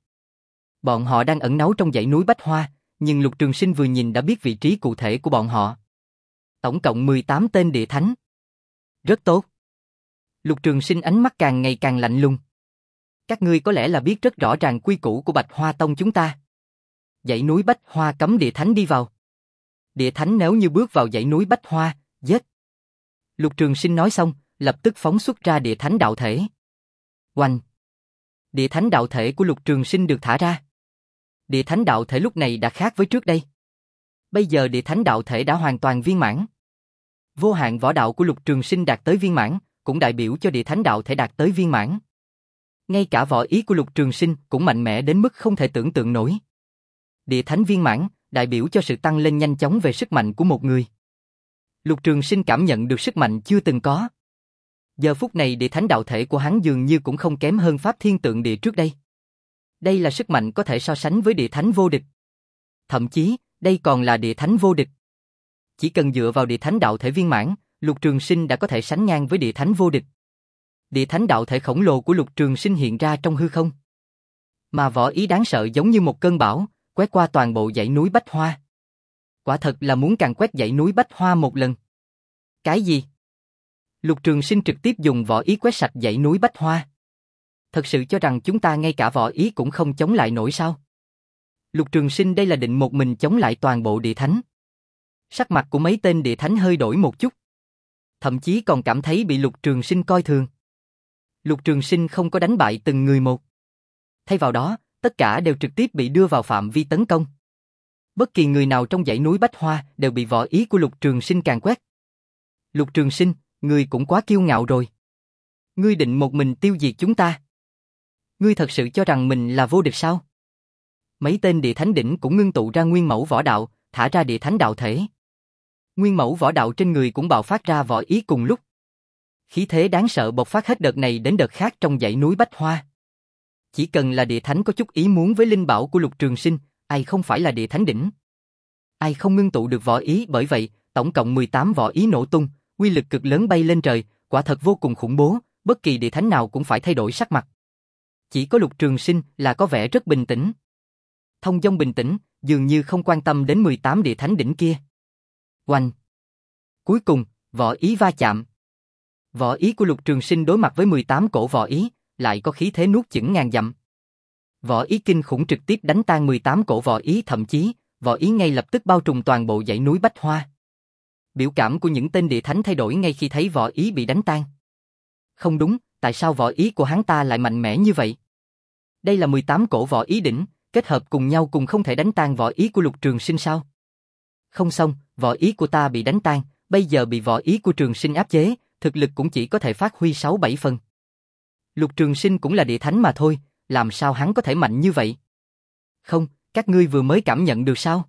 Bọn họ đang ẩn náu trong dãy núi Bách Hoa, nhưng Lục Trường Sinh vừa nhìn đã biết vị trí cụ thể của bọn họ. Tổng cộng mười tám tên địa thánh. Rất tốt. Lục Trường Sinh ánh mắt càng ngày càng lạnh lùng. Các ngươi có lẽ là biết rất rõ ràng quy củ của Bạch Hoa Tông chúng ta. Dãy núi Bách Hoa cấm địa thánh đi vào. Địa thánh nếu như bước vào dãy núi Bách Hoa, giết. Lục Trường Sinh nói xong, lập tức phóng xuất ra địa thánh đạo thể. Oanh! Địa thánh đạo thể của Lục Trường Sinh được thả ra. Địa thánh đạo thể lúc này đã khác với trước đây. Bây giờ địa thánh đạo thể đã hoàn toàn viên mãn. Vô hạn võ đạo của Lục Trường Sinh đạt tới viên mãn, cũng đại biểu cho địa thánh đạo thể đạt tới viên mãn. Ngay cả võ ý của Lục Trường Sinh cũng mạnh mẽ đến mức không thể tưởng tượng nổi. Địa thánh viên mãn, đại biểu cho sự tăng lên nhanh chóng về sức mạnh của một người. Lục Trường Sinh cảm nhận được sức mạnh chưa từng có. Giờ phút này địa thánh đạo thể của hắn dường như cũng không kém hơn Pháp Thiên Tượng Địa trước đây. Đây là sức mạnh có thể so sánh với địa thánh vô địch. Thậm chí, đây còn là địa thánh vô địch. Chỉ cần dựa vào địa thánh đạo thể viên mãn, Lục Trường Sinh đã có thể sánh ngang với địa thánh vô địch. Địa thánh đạo thể khổng lồ của Lục Trường Sinh hiện ra trong hư không. Mà võ ý đáng sợ giống như một cơn bão, quét qua toàn bộ dãy núi Bách Hoa. Quả thật là muốn càn quét dãy núi Bách Hoa một lần. Cái gì? Lục Trường Sinh trực tiếp dùng võ ý quét sạch dãy núi Bách Hoa. Thật sự cho rằng chúng ta ngay cả võ ý cũng không chống lại nổi sao? Lục Trường Sinh đây là định một mình chống lại toàn bộ địa thánh. Sắc mặt của mấy tên địa thánh hơi đổi một chút. Thậm chí còn cảm thấy bị Lục Trường Sinh coi thường. Lục Trường Sinh không có đánh bại từng người một. Thay vào đó, tất cả đều trực tiếp bị đưa vào phạm vi tấn công. Bất kỳ người nào trong dãy núi Bách Hoa đều bị võ ý của Lục Trường Sinh càn quét. Lục Trường Sinh, ngươi cũng quá kiêu ngạo rồi. Ngươi định một mình tiêu diệt chúng ta. Ngươi thật sự cho rằng mình là vô địch sao? Mấy tên địa thánh đỉnh cũng ngưng tụ ra nguyên mẫu võ đạo, thả ra địa thánh đạo thể. Nguyên mẫu võ đạo trên người cũng bạo phát ra võ ý cùng lúc. Khí thế đáng sợ bộc phát hết đợt này đến đợt khác trong dãy núi Bách Hoa. Chỉ cần là địa thánh có chút ý muốn với linh bảo của Lục Trường Sinh, ai không phải là địa thánh đỉnh? Ai không ngưng tụ được võ ý, bởi vậy, tổng cộng mười tám võ ý nổ tung, uy lực cực lớn bay lên trời, quả thật vô cùng khủng bố, bất kỳ địa thánh nào cũng phải thay đổi sắc mặt. Chỉ có Lục Trường Sinh là có vẻ rất bình tĩnh. Thông dong bình tĩnh, dường như không quan tâm đến mười tám địa thánh đỉnh kia. Oanh! Cuối cùng, võ ý va chạm. Võ ý của Lục Trường Sinh đối mặt với mười tám cổ võ ý, lại có khí thế nuốt chửng ngàn dặm. Võ ý kinh khủng trực tiếp đánh tan mười tám cổ võ ý, thậm chí, võ ý ngay lập tức bao trùm toàn bộ dãy núi Bách Hoa. Biểu cảm của những tên địa thánh thay đổi ngay khi thấy võ ý bị đánh tan. Không đúng, tại sao võ ý của hắn ta lại mạnh mẽ như vậy? Đây là mười tám cổ võ ý đỉnh, kết hợp cùng nhau cùng không thể đánh tan võ ý của Lục Trường Sinh sao? Không xong, võ ý của ta bị đánh tan, bây giờ bị võ ý của Trường Sinh áp chế, thực lực cũng chỉ có thể phát huy sáu bảy phần. Lục Trường Sinh cũng là địa thánh mà thôi, làm sao hắn có thể mạnh như vậy? Không, các ngươi vừa mới cảm nhận được sao?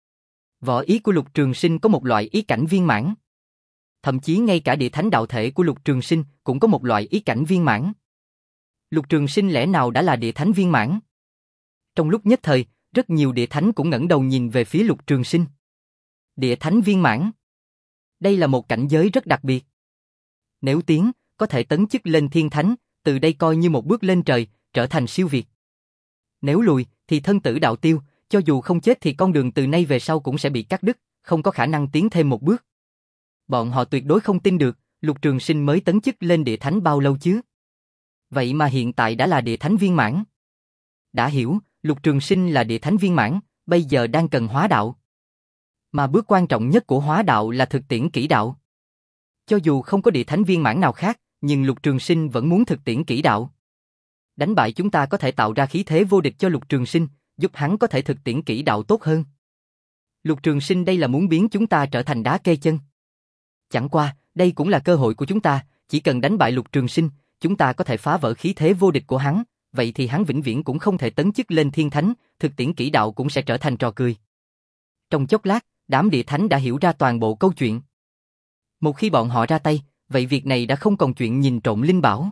Võ ý của Lục Trường Sinh có một loại ý cảnh viên mãn. Thậm chí ngay cả địa thánh đạo thể của Lục Trường Sinh cũng có một loại ý cảnh viên mãn. Lục Trường Sinh lẽ nào đã là địa thánh viên mãn? Trong lúc nhất thời, rất nhiều địa thánh cũng ngẩng đầu nhìn về phía Lục Trường Sinh. Địa thánh viên mãn. Đây là một cảnh giới rất đặc biệt. Nếu tiến, có thể tấn chức lên thiên thánh, từ đây coi như một bước lên trời, trở thành siêu việt. Nếu lùi, thì thân tử đạo tiêu, cho dù không chết thì con đường từ nay về sau cũng sẽ bị cắt đứt, không có khả năng tiến thêm một bước. Bọn họ tuyệt đối không tin được, Lục Trường Sinh mới tấn chức lên địa thánh bao lâu chứ? Vậy mà hiện tại đã là địa thánh viên mãn. Đã hiểu, Lục Trường Sinh là địa thánh viên mãn, bây giờ đang cần hóa đạo. Mà bước quan trọng nhất của hóa đạo là thực tiễn kỹ đạo. Cho dù không có địa thánh viên mãn nào khác, nhưng Lục Trường Sinh vẫn muốn thực tiễn kỹ đạo. Đánh bại chúng ta có thể tạo ra khí thế vô địch cho Lục Trường Sinh, giúp hắn có thể thực tiễn kỹ đạo tốt hơn. Lục Trường Sinh đây là muốn biến chúng ta trở thành đá kê chân. Chẳng qua, đây cũng là cơ hội của chúng ta, chỉ cần đánh bại Lục Trường Sinh, chúng ta có thể phá vỡ khí thế vô địch của hắn, vậy thì hắn vĩnh viễn cũng không thể tấn chức lên thiên thánh, thực tiễn kỹ đạo cũng sẽ trở thành trò cười. Trong chốc lát, đám địa thánh đã hiểu ra toàn bộ câu chuyện. Một khi bọn họ ra tay, vậy việc này đã không còn chuyện nhìn trộm linh bảo,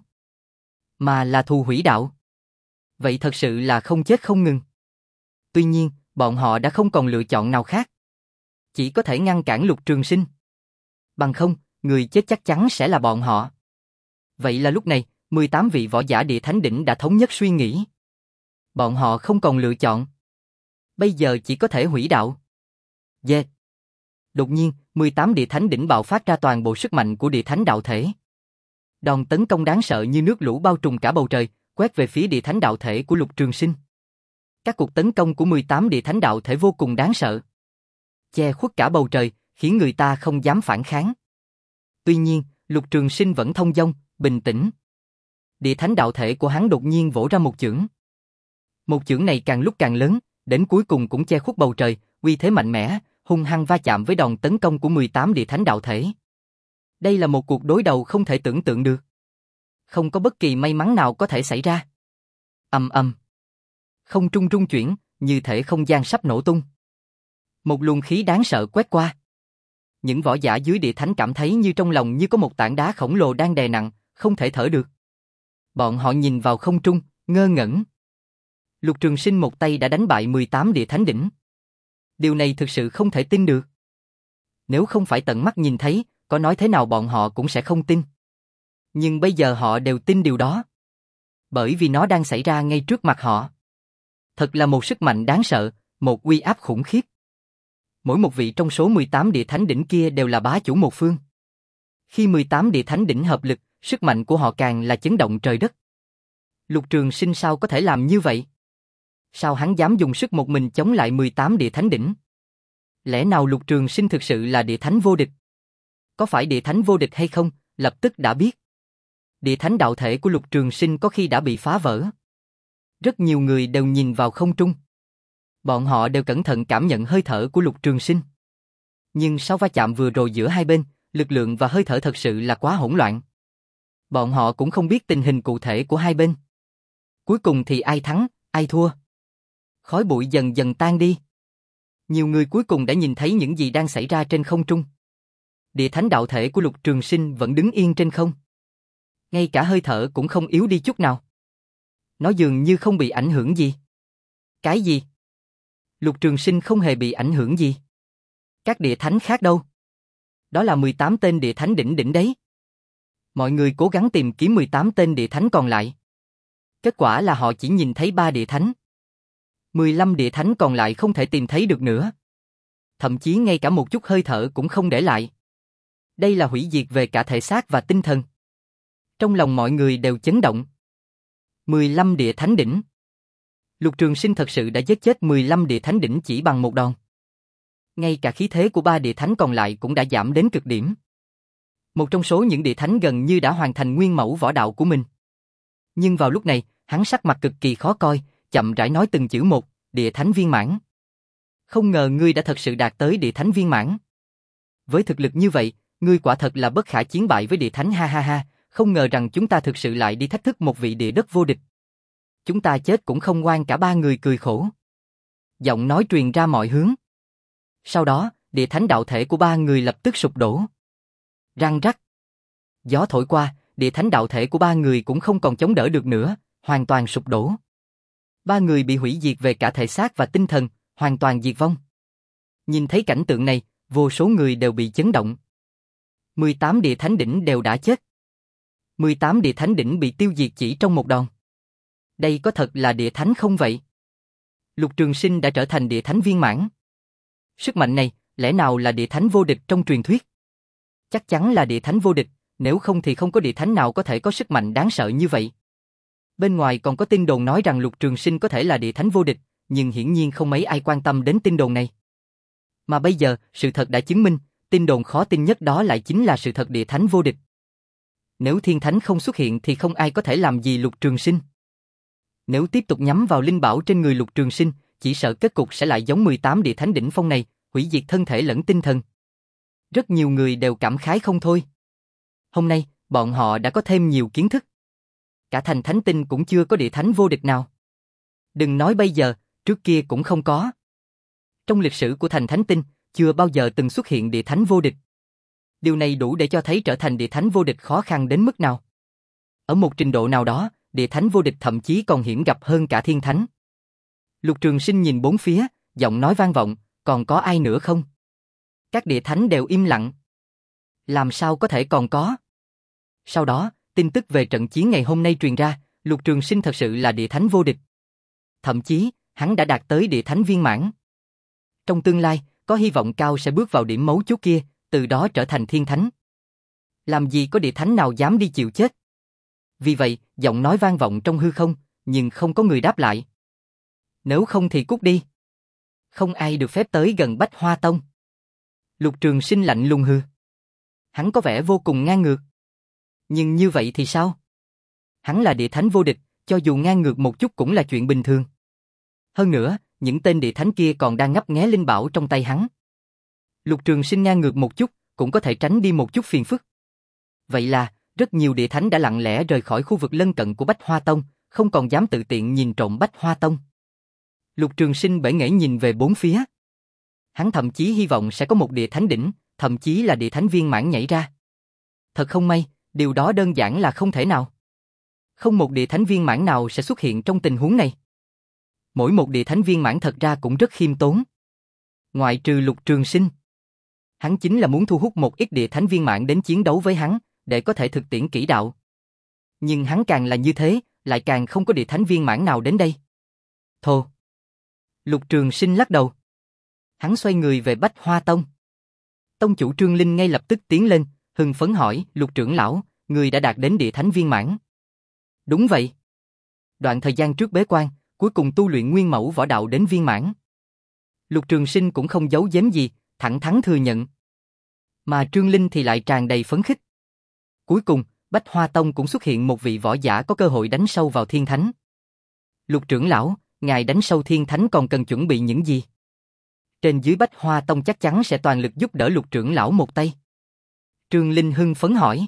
mà là thù hủy đạo. Vậy thật sự là không chết không ngừng. Tuy nhiên, bọn họ đã không còn lựa chọn nào khác. Chỉ có thể ngăn cản Lục Trường Sinh. Bằng không, người chết chắc chắn sẽ là bọn họ. Vậy là lúc này, mười tám vị võ giả địa thánh đỉnh đã thống nhất suy nghĩ. Bọn họ không còn lựa chọn. Bây giờ chỉ có thể hủy đạo. Yeah. Đột nhiên, mười tám địa thánh đỉnh bạo phát ra toàn bộ sức mạnh của địa thánh đạo thể. Đòn tấn công đáng sợ như nước lũ bao trùm cả bầu trời, quét về phía địa thánh đạo thể của Lục Trường Sinh. Các cuộc tấn công của mười tám địa thánh đạo thể vô cùng đáng sợ. Che khuất cả bầu trời, khiến người ta không dám phản kháng. Tuy nhiên, Lục Trường Sinh vẫn thông dong, bình tĩnh. Địa thánh đạo thể của hắn đột nhiên vỗ ra một chưởng. Một chưởng này càng lúc càng lớn, đến cuối cùng cũng che khuất bầu trời, uy thế mạnh mẽ, hung hăng va chạm với đòn tấn công của mười tám địa thánh đạo thể. Đây là một cuộc đối đầu không thể tưởng tượng được. Không có bất kỳ may mắn nào có thể xảy ra. Ầm ầm. Không trung rung chuyển, như thể không gian sắp nổ tung. Một luồng khí đáng sợ quét qua. Những võ giả dưới địa thánh cảm thấy như trong lòng như có một tảng đá khổng lồ đang đè nặng, không thể thở được. Bọn họ nhìn vào không trung, ngơ ngẩn. Lục Trường Sinh một tay đã đánh bại mười tám địa thánh đỉnh. Điều này thực sự không thể tin được. Nếu không phải tận mắt nhìn thấy, có nói thế nào bọn họ cũng sẽ không tin. Nhưng bây giờ họ đều tin điều đó. Bởi vì nó đang xảy ra ngay trước mặt họ. Thật là một sức mạnh đáng sợ, một uy áp khủng khiếp. Mỗi một vị trong số mười tám địa thánh đỉnh kia đều là bá chủ một phương. Khi mười tám địa thánh đỉnh hợp lực, sức mạnh của họ càng là chấn động trời đất. Lục Trường Sinh sao có thể làm như vậy? Sao hắn dám dùng sức một mình chống lại mười tám địa thánh đỉnh? Lẽ nào Lục Trường Sinh thực sự là địa thánh vô địch? Có phải địa thánh vô địch hay không, lập tức đã biết. Địa thánh đạo thể của Lục Trường Sinh có khi đã bị phá vỡ. Rất nhiều người đều nhìn vào không trung. Bọn họ đều cẩn thận cảm nhận hơi thở của Lục Trường Sinh. Nhưng sau va chạm vừa rồi giữa hai bên, lực lượng và hơi thở thật sự là quá hỗn loạn. Bọn họ cũng không biết tình hình cụ thể của hai bên. Cuối cùng thì ai thắng, ai thua. Khói bụi dần dần tan đi. Nhiều người cuối cùng đã nhìn thấy những gì đang xảy ra trên không trung. Địa thánh đạo thể của Lục Trường Sinh vẫn đứng yên trên không. Ngay cả hơi thở cũng không yếu đi chút nào. Nó dường như không bị ảnh hưởng gì. Cái gì? Lục Trường Sinh không hề bị ảnh hưởng gì. Các địa thánh khác đâu? Đó là mười tám tên địa thánh đỉnh đỉnh đấy. Mọi người cố gắng tìm kiếm mười tám tên địa thánh còn lại. Kết quả là họ chỉ nhìn thấy ba địa thánh. mười lăm địa thánh còn lại không thể tìm thấy được nữa. Thậm chí ngay cả một chút hơi thở cũng không để lại. Đây là hủy diệt về cả thể xác và tinh thần. Trong lòng mọi người đều chấn động. mười lăm địa thánh đỉnh. Lục Trường Sinh thật sự đã giết chết mười lăm địa thánh đỉnh chỉ bằng một đòn. Ngay cả khí thế của ba địa thánh còn lại cũng đã giảm đến cực điểm. Một trong số những địa thánh gần như đã hoàn thành nguyên mẫu võ đạo của mình. Nhưng vào lúc này, hắn sắc mặt cực kỳ khó coi, chậm rãi nói từng chữ một, địa thánh viên mãn. Không ngờ ngươi đã thật sự đạt tới địa thánh viên mãn. Với thực lực như vậy, ngươi quả thật là bất khả chiến bại với địa thánh, ha ha ha, không ngờ rằng chúng ta thực sự lại đi thách thức một vị địa đất vô địch. Chúng ta chết cũng không ngoan, cả ba người cười khổ. Giọng nói truyền ra mọi hướng. Sau đó, địa thánh đạo thể của ba người lập tức sụp đổ. Răng rắc. Gió thổi qua, địa thánh đạo thể của ba người cũng không còn chống đỡ được nữa, hoàn toàn sụp đổ. Ba người bị hủy diệt về cả thể xác và tinh thần, hoàn toàn diệt vong. Nhìn thấy cảnh tượng này, vô số người đều bị chấn động. mười tám địa thánh đỉnh đều đã chết. mười tám địa thánh đỉnh bị tiêu diệt chỉ trong một đòn. Đây có thật là địa thánh không vậy? Lục Trường Sinh đã trở thành địa thánh viên mãn. Sức mạnh này, lẽ nào là địa thánh vô địch trong truyền thuyết? Chắc chắn là địa thánh vô địch, nếu không thì không có địa thánh nào có thể có sức mạnh đáng sợ như vậy. Bên ngoài còn có tin đồn nói rằng Lục Trường Sinh có thể là địa thánh vô địch, nhưng hiển nhiên không mấy ai quan tâm đến tin đồn này. Mà bây giờ, sự thật đã chứng minh, tin đồn khó tin nhất đó lại chính là sự thật địa thánh vô địch. Nếu thiên thánh không xuất hiện thì không ai có thể làm gì Lục Trường Sinh. Nếu tiếp tục nhắm vào linh bảo trên người Lục Trường Sinh, chỉ sợ kết cục sẽ lại giống mười tám địa thánh đỉnh phong này, hủy diệt thân thể lẫn tinh thần. Rất nhiều người đều cảm khái không thôi. Hôm nay, bọn họ đã có thêm nhiều kiến thức. Cả thành thánh tinh cũng chưa có địa thánh vô địch nào. Đừng nói bây giờ, trước kia cũng không có. Trong lịch sử của thành thánh tinh, chưa bao giờ từng xuất hiện địa thánh vô địch. Điều này đủ để cho thấy trở thành địa thánh vô địch khó khăn đến mức nào. Ở một trình độ nào đó, địa thánh vô địch thậm chí còn hiểm gặp hơn cả thiên thánh. Lục Trường Sinh nhìn bốn phía, giọng nói vang vọng, còn có ai nữa không? Các địa thánh đều im lặng. Làm sao có thể còn có? Sau đó, tin tức về trận chiến ngày hôm nay truyền ra, Lục Trường Sinh thật sự là địa thánh vô địch. Thậm chí, hắn đã đạt tới địa thánh viên mãn. Trong tương lai, có hy vọng cao sẽ bước vào điểm mấu chốt kia, từ đó trở thành thiên thánh. Làm gì có địa thánh nào dám đi chịu chết? Vì vậy, giọng nói vang vọng trong hư không, nhưng không có người đáp lại. Nếu không thì cút đi. Không ai được phép tới gần Bách Hoa Tông. Lục Trường Sinh lạnh lùng hừ. Hắn có vẻ vô cùng ngang ngược. Nhưng như vậy thì sao? Hắn là địa thánh vô địch, cho dù ngang ngược một chút cũng là chuyện bình thường. Hơn nữa, những tên địa thánh kia còn đang ngấp nghé linh bảo trong tay hắn. Lục Trường Sinh ngang ngược một chút, cũng có thể tránh đi một chút phiền phức. Vậy là, rất nhiều địa thánh đã lặng lẽ rời khỏi khu vực lân cận của Bách Hoa Tông, không còn dám tự tiện nhìn trộm Bách Hoa Tông. Lục Trường Sinh bẽ nghễ nhìn về bốn phía. Hắn thậm chí hy vọng sẽ có một địa thánh đỉnh, thậm chí là địa thánh viên mãn nhảy ra. Thật không may, điều đó đơn giản là không thể nào. Không một địa thánh viên mãn nào sẽ xuất hiện trong tình huống này. Mỗi một địa thánh viên mãn thật ra cũng rất khiêm tốn. Ngoại trừ Lục Trường Sinh. Hắn chính là muốn thu hút một ít địa thánh viên mãn đến chiến đấu với hắn, để có thể thực tiễn kỹ đạo. Nhưng hắn càng là như thế, lại càng không có địa thánh viên mãn nào đến đây. Thô. Lục Trường Sinh lắc đầu. Hắn xoay người về Bách Hoa Tông. Tông chủ Trương Linh ngay lập tức tiến lên, hưng phấn hỏi, Lục trưởng lão, người đã đạt đến địa thánh viên mãn. Đúng vậy. Đoạn thời gian trước bế quan, cuối cùng tu luyện nguyên mẫu võ đạo đến viên mãn. Lục Trường Sinh cũng không giấu giếm gì, thẳng thắn thừa nhận. Mà Trương Linh thì lại tràn đầy phấn khích. Cuối cùng, Bách Hoa Tông cũng xuất hiện một vị võ giả có cơ hội đánh sâu vào thiên thánh. Lục trưởng lão, ngài đánh sâu thiên thánh còn cần chuẩn bị những gì? Trên dưới Bách Hoa Tông chắc chắn sẽ toàn lực giúp đỡ Lục trưởng lão một tay. Trương Linh hưng phấn hỏi.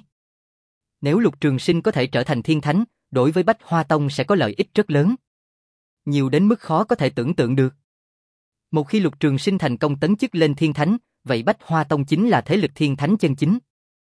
Nếu Lục Trường Sinh có thể trở thành thiên thánh, đối với Bách Hoa Tông sẽ có lợi ích rất lớn. Nhiều đến mức khó có thể tưởng tượng được. Một khi Lục Trường Sinh thành công tấn chức lên thiên thánh, vậy Bách Hoa Tông chính là thế lực thiên thánh chân chính.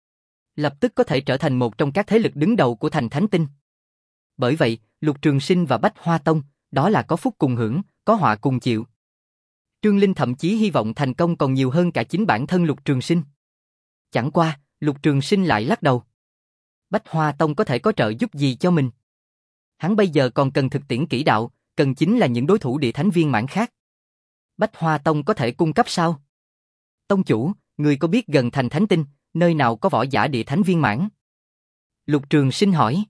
Lập tức có thể trở thành một trong các thế lực đứng đầu của thành thánh tinh. Bởi vậy, Lục Trường Sinh và Bách Hoa Tông, đó là có phúc cùng hưởng, có họa cùng chịu. Trương Linh thậm chí hy vọng thành công còn nhiều hơn cả chính bản thân Lục Trường Sinh. Chẳng qua, Lục Trường Sinh lại lắc đầu. Bách Hoa Tông có thể có trợ giúp gì cho mình? Hắn bây giờ còn cần thực tiễn kỹ đạo, cần chính là những đối thủ địa thánh viên mãn khác. Bách Hoa Tông có thể cung cấp sao? Tông chủ, người có biết gần thành thánh tinh, nơi nào có võ giả địa thánh viên mãn? Lục Trường Sinh hỏi.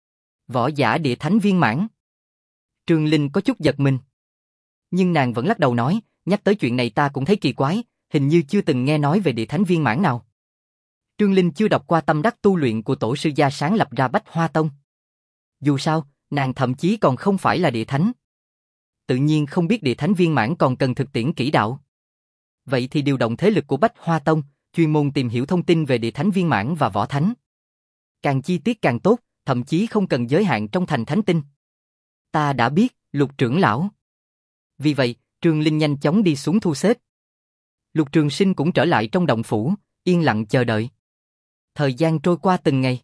Võ giả địa thánh viên mãn? Trương Linh có chút giật mình. Nhưng nàng vẫn lắc đầu nói, nhắc tới chuyện này ta cũng thấy kỳ quái, hình như chưa từng nghe nói về địa thánh viên mãn nào. Trương Linh chưa đọc qua tâm đắc tu luyện của tổ sư gia sáng lập ra Bách Hoa Tông. Dù sao, nàng thậm chí còn không phải là địa thánh. Tự nhiên không biết địa thánh viên mãn còn cần thực tiễn kỹ đạo. Vậy thì điều động thế lực của Bách Hoa Tông, chuyên môn tìm hiểu thông tin về địa thánh viên mãn và võ thánh. Càng chi tiết càng tốt, thậm chí không cần giới hạn trong thành thánh tinh. Ta đã biết, Lục trưởng lão. Vì vậy, Trương Linh nhanh chóng đi xuống thu xếp. Lục Trường Sinh cũng trở lại trong động phủ, yên lặng chờ đợi. Thời gian trôi qua từng ngày.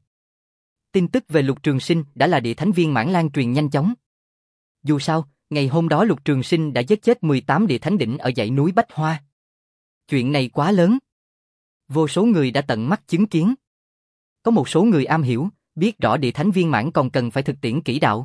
Tin tức về Lục Trường Sinh đã là địa thánh viên mãn lan truyền nhanh chóng. Dù sao, ngày hôm đó Lục Trường Sinh đã giết chết mười tám địa thánh đỉnh ở dãy núi Bách Hoa. Chuyện này quá lớn. Vô số người đã tận mắt chứng kiến. Có một số người am hiểu, biết rõ địa thánh viên mãn còn cần phải thực tiễn kỹ đạo.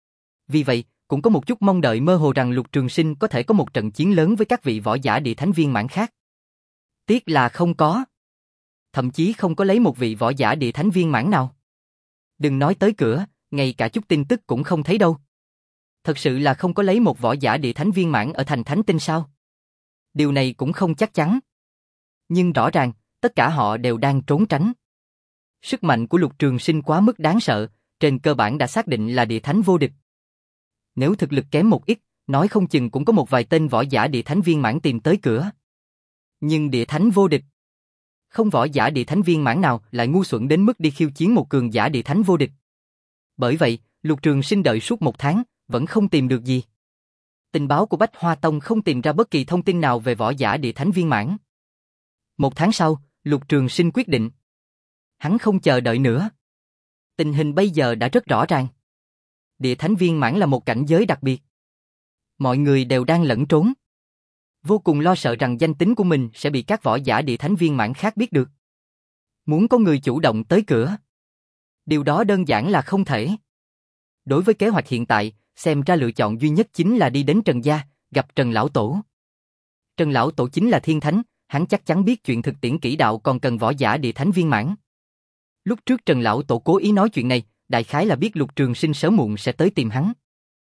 Vì vậy, cũng có một chút mong đợi mơ hồ rằng Lục Trường Sinh có thể có một trận chiến lớn với các vị võ giả địa thánh viên mãn khác. Tiếc là không có. Thậm chí không có lấy một vị võ giả địa thánh viên mãn nào. Đừng nói tới cửa, ngay cả chút tin tức cũng không thấy đâu. Thật sự là không có lấy một võ giả địa thánh viên mãn ở thành Thánh Tinh sao? Điều này cũng không chắc chắn. Nhưng rõ ràng, tất cả họ đều đang trốn tránh. Sức mạnh của Lục Trường Sinh quá mức đáng sợ, trên cơ bản đã xác định là địa thánh vô địch. Nếu thực lực kém một ít, nói không chừng cũng có một vài tên võ giả địa thánh viên mãn tìm tới cửa. Nhưng địa thánh vô địch. Không võ giả địa thánh viên mãn nào lại ngu xuẩn đến mức đi khiêu chiến một cường giả địa thánh vô địch. Bởi vậy, Lục Trường Sinh đợi suốt một tháng, vẫn không tìm được gì. Tình báo của Bách Hoa Tông không tìm ra bất kỳ thông tin nào về võ giả địa thánh viên mãn. Một tháng sau, Lục Trường Sinh quyết định. Hắn không chờ đợi nữa. Tình hình bây giờ đã rất rõ ràng. Địa thánh viên mãn là một cảnh giới đặc biệt. Mọi người đều đang lẫn trốn. Vô cùng lo sợ rằng danh tính của mình sẽ bị các võ giả địa thánh viên mãn khác biết được. Muốn có người chủ động tới cửa. Điều đó đơn giản là không thể. Đối với kế hoạch hiện tại, xem ra lựa chọn duy nhất chính là đi đến Trần gia, gặp Trần Lão Tổ. Trần Lão Tổ chính là thiên thánh, hắn chắc chắn biết chuyện thực tiễn kỹ đạo còn cần võ giả địa thánh viên mãn. Lúc trước Trần Lão Tổ cố ý nói chuyện này, đại khái là biết Lục Trường Sinh sớm muộn sẽ tới tìm hắn.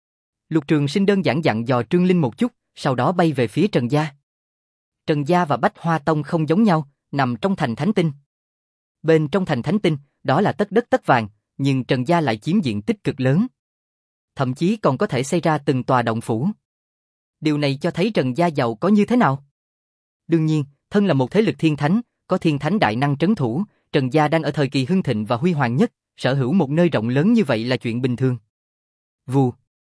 Lục Trường Sinh đơn giản dặn dò Trương Linh một chút, sau đó bay về phía Trần gia. Trần gia và Bách Hoa Tông không giống nhau, nằm trong thành Thánh Tinh. Bên trong thành Thánh Tinh, đó là tất đất tất vàng, nhưng Trần gia lại chiếm diện tích cực lớn. Thậm chí còn có thể xây ra từng tòa động phủ. Điều này cho thấy Trần gia giàu có như thế nào. Đương nhiên, thân là một thế lực thiên thánh, có thiên thánh đại năng trấn thủ, Trần gia đang ở thời kỳ hưng thịnh và huy hoàng nhất, sở hữu một nơi rộng lớn như vậy là chuyện bình thường. Vù.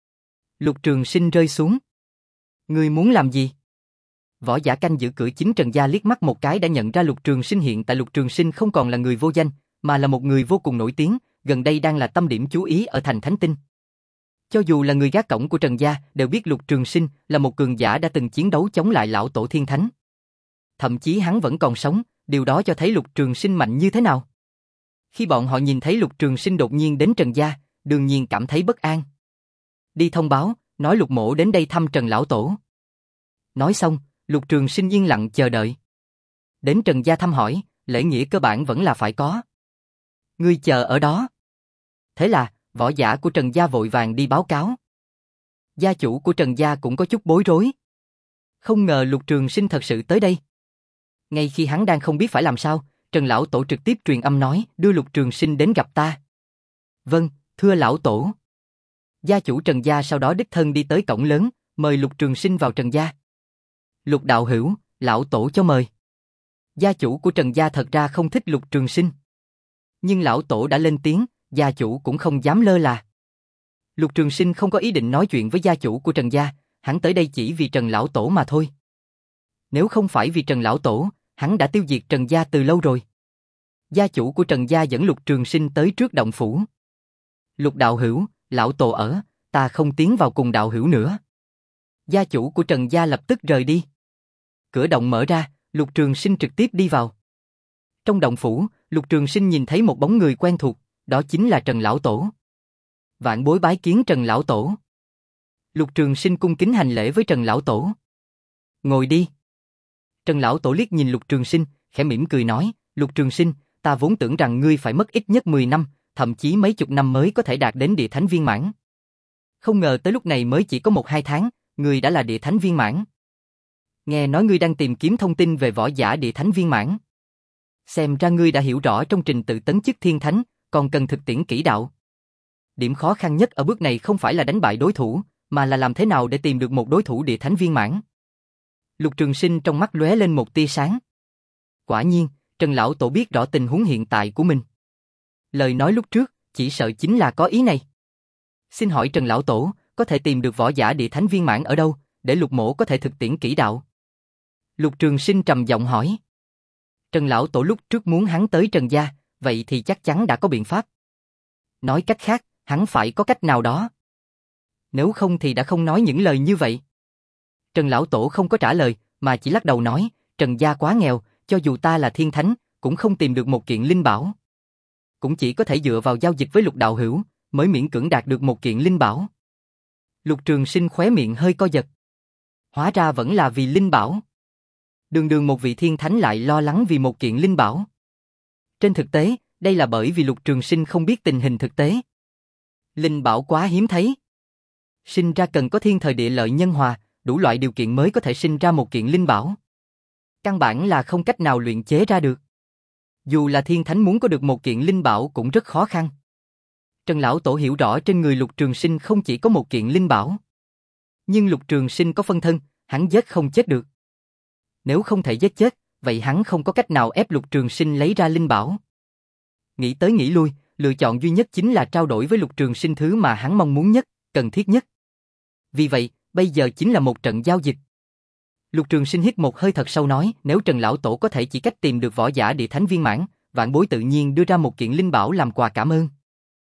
Lục Trường Sinh rơi xuống. Ngươi muốn làm gì? Võ giả canh giữ cửa chính Trần gia liếc mắt một cái đã nhận ra Lục Trường Sinh hiện tại. Lục Trường Sinh không còn là người vô danh, mà là một người vô cùng nổi tiếng, gần đây đang là tâm điểm chú ý ở thành Thánh Tinh. Cho dù là người gác cổng của Trần gia đều biết Lục Trường Sinh là một cường giả đã từng chiến đấu chống lại lão tổ thiên thánh. Thậm chí hắn vẫn còn sống, điều đó cho thấy Lục Trường Sinh mạnh như thế nào. Khi bọn họ nhìn thấy Lục Trường Sinh đột nhiên đến Trần gia, đương nhiên cảm thấy bất an. Đi thông báo, nói Lục mỗ đến đây thăm Trần lão tổ. Nói xong, Lục Trường Sinh yên lặng chờ đợi. Đến Trần gia thăm hỏi, lễ nghĩa cơ bản vẫn là phải có. Ngươi chờ ở đó. Thế là, võ giả của Trần gia vội vàng đi báo cáo. Gia chủ của Trần gia cũng có chút bối rối. Không ngờ Lục Trường Sinh thật sự tới đây. Ngay khi hắn đang không biết phải làm sao, Trần lão tổ trực tiếp truyền âm nói, đưa Lục Trường Sinh đến gặp ta. Vâng, thưa lão tổ. Gia chủ Trần gia sau đó đích thân đi tới cổng lớn, mời Lục Trường Sinh vào Trần gia. Lục đạo hữu, lão tổ cho mời. Gia chủ của Trần gia thật ra không thích Lục Trường Sinh. Nhưng lão tổ đã lên tiếng, gia chủ cũng không dám lơ là. Lục Trường Sinh không có ý định nói chuyện với gia chủ của Trần gia, hắn tới đây chỉ vì Trần lão tổ mà thôi. Nếu không phải vì Trần lão tổ, hắn đã tiêu diệt Trần gia từ lâu rồi. Gia chủ của Trần gia dẫn Lục Trường Sinh tới trước động phủ. Lục đạo hữu, lão tổ ở, ta không tiến vào cùng đạo hữu nữa. Gia chủ của Trần gia lập tức rời đi. Cửa động mở ra, Lục Trường Sinh trực tiếp đi vào. Trong động phủ, Lục Trường Sinh nhìn thấy một bóng người quen thuộc, đó chính là Trần lão tổ. Vạn bối bái kiến Trần lão tổ. Lục Trường Sinh cung kính hành lễ với Trần lão tổ. Ngồi đi. Trần lão tổ liếc nhìn Lục Trường Sinh, khẽ mỉm cười nói, Lục Trường Sinh, ta vốn tưởng rằng ngươi phải mất ít nhất mười năm, thậm chí mấy chục năm mới có thể đạt đến địa thánh viên mãn. Không ngờ tới lúc này mới chỉ có một hai tháng, ngươi đã là địa thánh viên mãn. Nghe nói ngươi đang tìm kiếm thông tin về võ giả địa thánh viên mãn. Xem ra ngươi đã hiểu rõ trong trình tự tấn chức thiên thánh, còn cần thực tiễn kỹ đạo. Điểm khó khăn nhất ở bước này không phải là đánh bại đối thủ, mà là làm thế nào để tìm được một đối thủ địa thánh viên mãn. Lục Trường Sinh trong mắt lóe lên một tia sáng. Quả nhiên, Trần lão tổ biết rõ tình huống hiện tại của mình. Lời nói lúc trước, chỉ sợ chính là có ý này. Xin hỏi Trần lão tổ, có thể tìm được võ giả địa thánh viên mãn ở đâu, để Lục mỗ có thể thực tiễn kỹ đạo? Lục Trường Sinh trầm giọng hỏi. Trần lão tổ lúc trước muốn hắn tới Trần gia, vậy thì chắc chắn đã có biện pháp. Nói cách khác, hắn phải có cách nào đó. Nếu không thì đã không nói những lời như vậy. Trần lão tổ không có trả lời, mà chỉ lắc đầu nói, Trần gia quá nghèo, cho dù ta là thiên thánh, cũng không tìm được một kiện linh bảo. Cũng chỉ có thể dựa vào giao dịch với Lục đạo hữu, mới miễn cưỡng đạt được một kiện linh bảo. Lục Trường Sinh khóe miệng hơi co giật. Hóa ra vẫn là vì linh bảo. Đường đường một vị thiên thánh lại lo lắng vì một kiện linh bảo. Trên thực tế, đây là bởi vì Lục Trường Sinh không biết tình hình thực tế. Linh bảo quá hiếm thấy. Sinh ra cần có thiên thời địa lợi nhân hòa, đủ loại điều kiện mới có thể sinh ra một kiện linh bảo. Căn bản là không cách nào luyện chế ra được. Dù là thiên thánh muốn có được một kiện linh bảo cũng rất khó khăn. Trần Lão Tổ hiểu rõ trên người Lục Trường Sinh không chỉ có một kiện linh bảo. Nhưng Lục Trường Sinh có phân thân, hắn giết không chết được. Nếu không thể giết chết, vậy hắn không có cách nào ép Lục Trường Sinh lấy ra linh bảo. Nghĩ tới nghĩ lui, lựa chọn duy nhất chính là trao đổi với Lục Trường Sinh thứ mà hắn mong muốn nhất, cần thiết nhất. Vì vậy, bây giờ chính là một trận giao dịch. Lục Trường Sinh hít một hơi thật sâu nói, nếu Trần Lão Tổ có thể chỉ cách tìm được võ giả địa thánh viên mãn, vạn bối tự nhiên đưa ra một kiện linh bảo làm quà cảm ơn.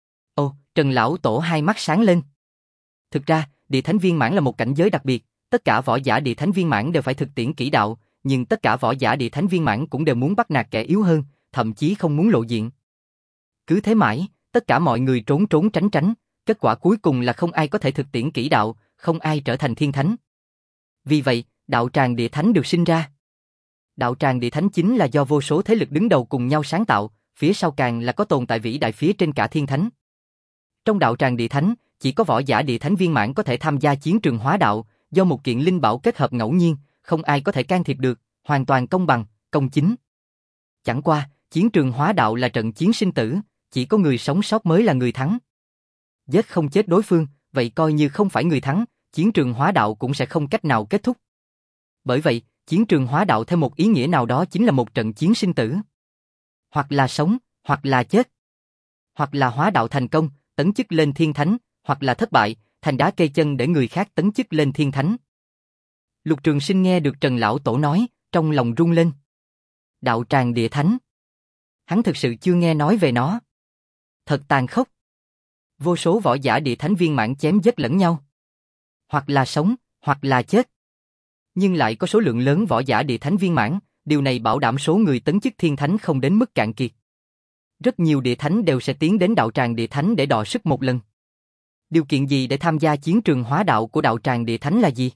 Ồ, Trần Lão Tổ hai mắt sáng lên. Thực ra, địa thánh viên mãn là một cảnh giới đặc biệt, tất cả võ giả địa thánh viên mãn đều phải thực tiễn kỹ đạo, nhưng tất cả võ giả địa thánh viên mãn cũng đều muốn bắt nạt kẻ yếu hơn, thậm chí không muốn lộ diện. Cứ thế mãi, tất cả mọi người trốn trốn tránh tránh, kết quả cuối cùng là không ai có thể thực tiễn kỹ đạo, không ai trở thành thiên thánh. Vì vậy, đạo tràng địa thánh được sinh ra. Đạo tràng địa thánh chính là do vô số thế lực đứng đầu cùng nhau sáng tạo, phía sau càng là có tồn tại vĩ đại phía trên cả thiên thánh. Trong đạo tràng địa thánh, chỉ có võ giả địa thánh viên mãn có thể tham gia chiến trường hóa đạo, do một kiện linh bảo kết hợp ngẫu nhiên, không ai có thể can thiệp được, hoàn toàn công bằng, công chính. Chẳng qua, chiến trường hóa đạo là trận chiến sinh tử, chỉ có người sống sót mới là người thắng. Giết không chết đối phương, vậy coi như không phải người thắng, chiến trường hóa đạo cũng sẽ không cách nào kết thúc. Bởi vậy, chiến trường hóa đạo theo một ý nghĩa nào đó chính là một trận chiến sinh tử. Hoặc là sống, hoặc là chết. Hoặc là hóa đạo thành công, tấn chức lên thiên thánh, hoặc là thất bại, thành đá cây chân để người khác tấn chức lên thiên thánh. Lục Trường Sinh nghe được Trần Lão Tổ nói, trong lòng rung lên. Đạo tràng địa thánh. Hắn thực sự chưa nghe nói về nó. Thật tàn khốc. Vô số võ giả địa thánh viên mãn chém giết lẫn nhau. Hoặc là sống, hoặc là chết. Nhưng lại có số lượng lớn võ giả địa thánh viên mãn, điều này bảo đảm số người tấn chức thiên thánh không đến mức cạn kiệt. Rất nhiều địa thánh đều sẽ tiến đến đạo tràng địa thánh để đọ sức một lần. Điều kiện gì để tham gia chiến trường hóa đạo của đạo tràng địa thánh là gì?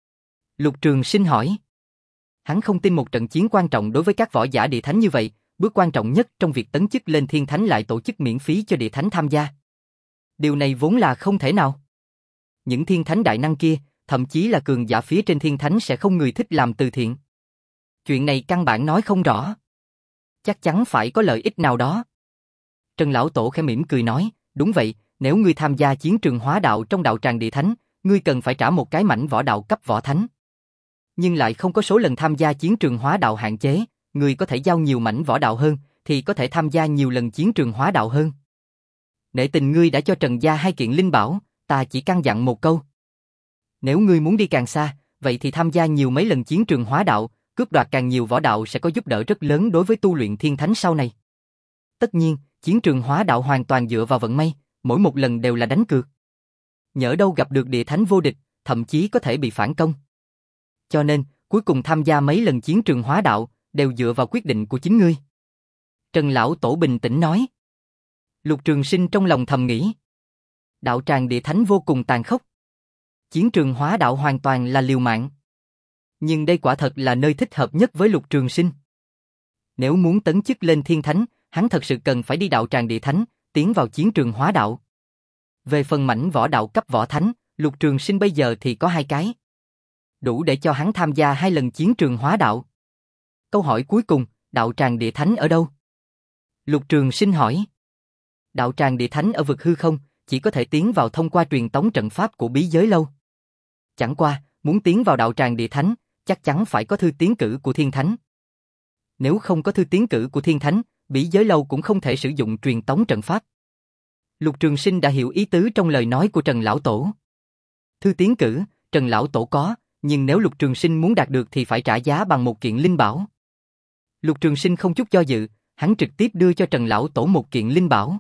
Lục Trường Sinh hỏi. Hắn không tin một trận chiến quan trọng đối với các võ giả địa thánh như vậy, bước quan trọng nhất trong việc tấn chức lên thiên thánh lại tổ chức miễn phí cho địa thánh tham gia. Điều này vốn là không thể nào. Những thiên thánh đại năng kia, thậm chí là cường giả phía trên thiên thánh sẽ không người thích làm từ thiện. Chuyện này căn bản nói không rõ. Chắc chắn phải có lợi ích nào đó. Trần Lão Tổ khẽ mỉm cười nói, đúng vậy, nếu ngươi tham gia chiến trường hóa đạo trong đạo tràng địa thánh, ngươi cần phải trả một cái mảnh võ đạo cấp võ thánh. Nhưng lại không có số lần tham gia chiến trường hóa đạo hạn chế, ngươi có thể giao nhiều mảnh võ đạo hơn, thì có thể tham gia nhiều lần chiến trường hóa đạo hơn. Nể tình ngươi đã cho Trần gia hai kiện linh bảo, ta chỉ căn dặn một câu. Nếu ngươi muốn đi càng xa, vậy thì tham gia nhiều mấy lần chiến trường hóa đạo, cướp đoạt càng nhiều võ đạo sẽ có giúp đỡ rất lớn đối với tu luyện thiên thánh sau này. Tất nhiên, chiến trường hóa đạo hoàn toàn dựa vào vận may, mỗi một lần đều là đánh cược. Nhỡ đâu gặp được địa thánh vô địch, thậm chí có thể bị phản công. Cho nên, cuối cùng tham gia mấy lần chiến trường hóa đạo, đều dựa vào quyết định của chính ngươi. Trần Lão Tổ bình tĩnh nói. Lục Trường Sinh trong lòng thầm nghĩ. Đạo tràng địa thánh vô cùng tàn khốc. Chiến trường hóa đạo hoàn toàn là liều mạng. Nhưng đây quả thật là nơi thích hợp nhất với Lục Trường Sinh. Nếu muốn tấn chức lên thiên thánh, hắn thật sự cần phải đi đạo tràng địa thánh, tiến vào chiến trường hóa đạo. Về phần mảnh võ đạo cấp võ thánh, Lục Trường Sinh bây giờ thì có hai cái. Đủ để cho hắn tham gia hai lần chiến trường hóa đạo. Câu hỏi cuối cùng, đạo tràng địa thánh ở đâu? Lục Trường Sinh hỏi. Đạo tràng địa thánh ở vực hư không, chỉ có thể tiến vào thông qua truyền tống trận pháp của bí giới lâu. Chẳng qua, muốn tiến vào đạo tràng địa thánh, chắc chắn phải có thư tiến cử của thiên thánh. Nếu không có thư tiến cử của thiên thánh, bí giới lâu cũng không thể sử dụng truyền tống trận pháp. Lục Trường Sinh đã hiểu ý tứ trong lời nói của Trần Lão Tổ. Thư tiến cử, Trần Lão Tổ có, nhưng nếu Lục Trường Sinh muốn đạt được thì phải trả giá bằng một kiện linh bảo. Lục Trường Sinh không chút do dự, hắn trực tiếp đưa cho Trần Lão Tổ một kiện linh bảo.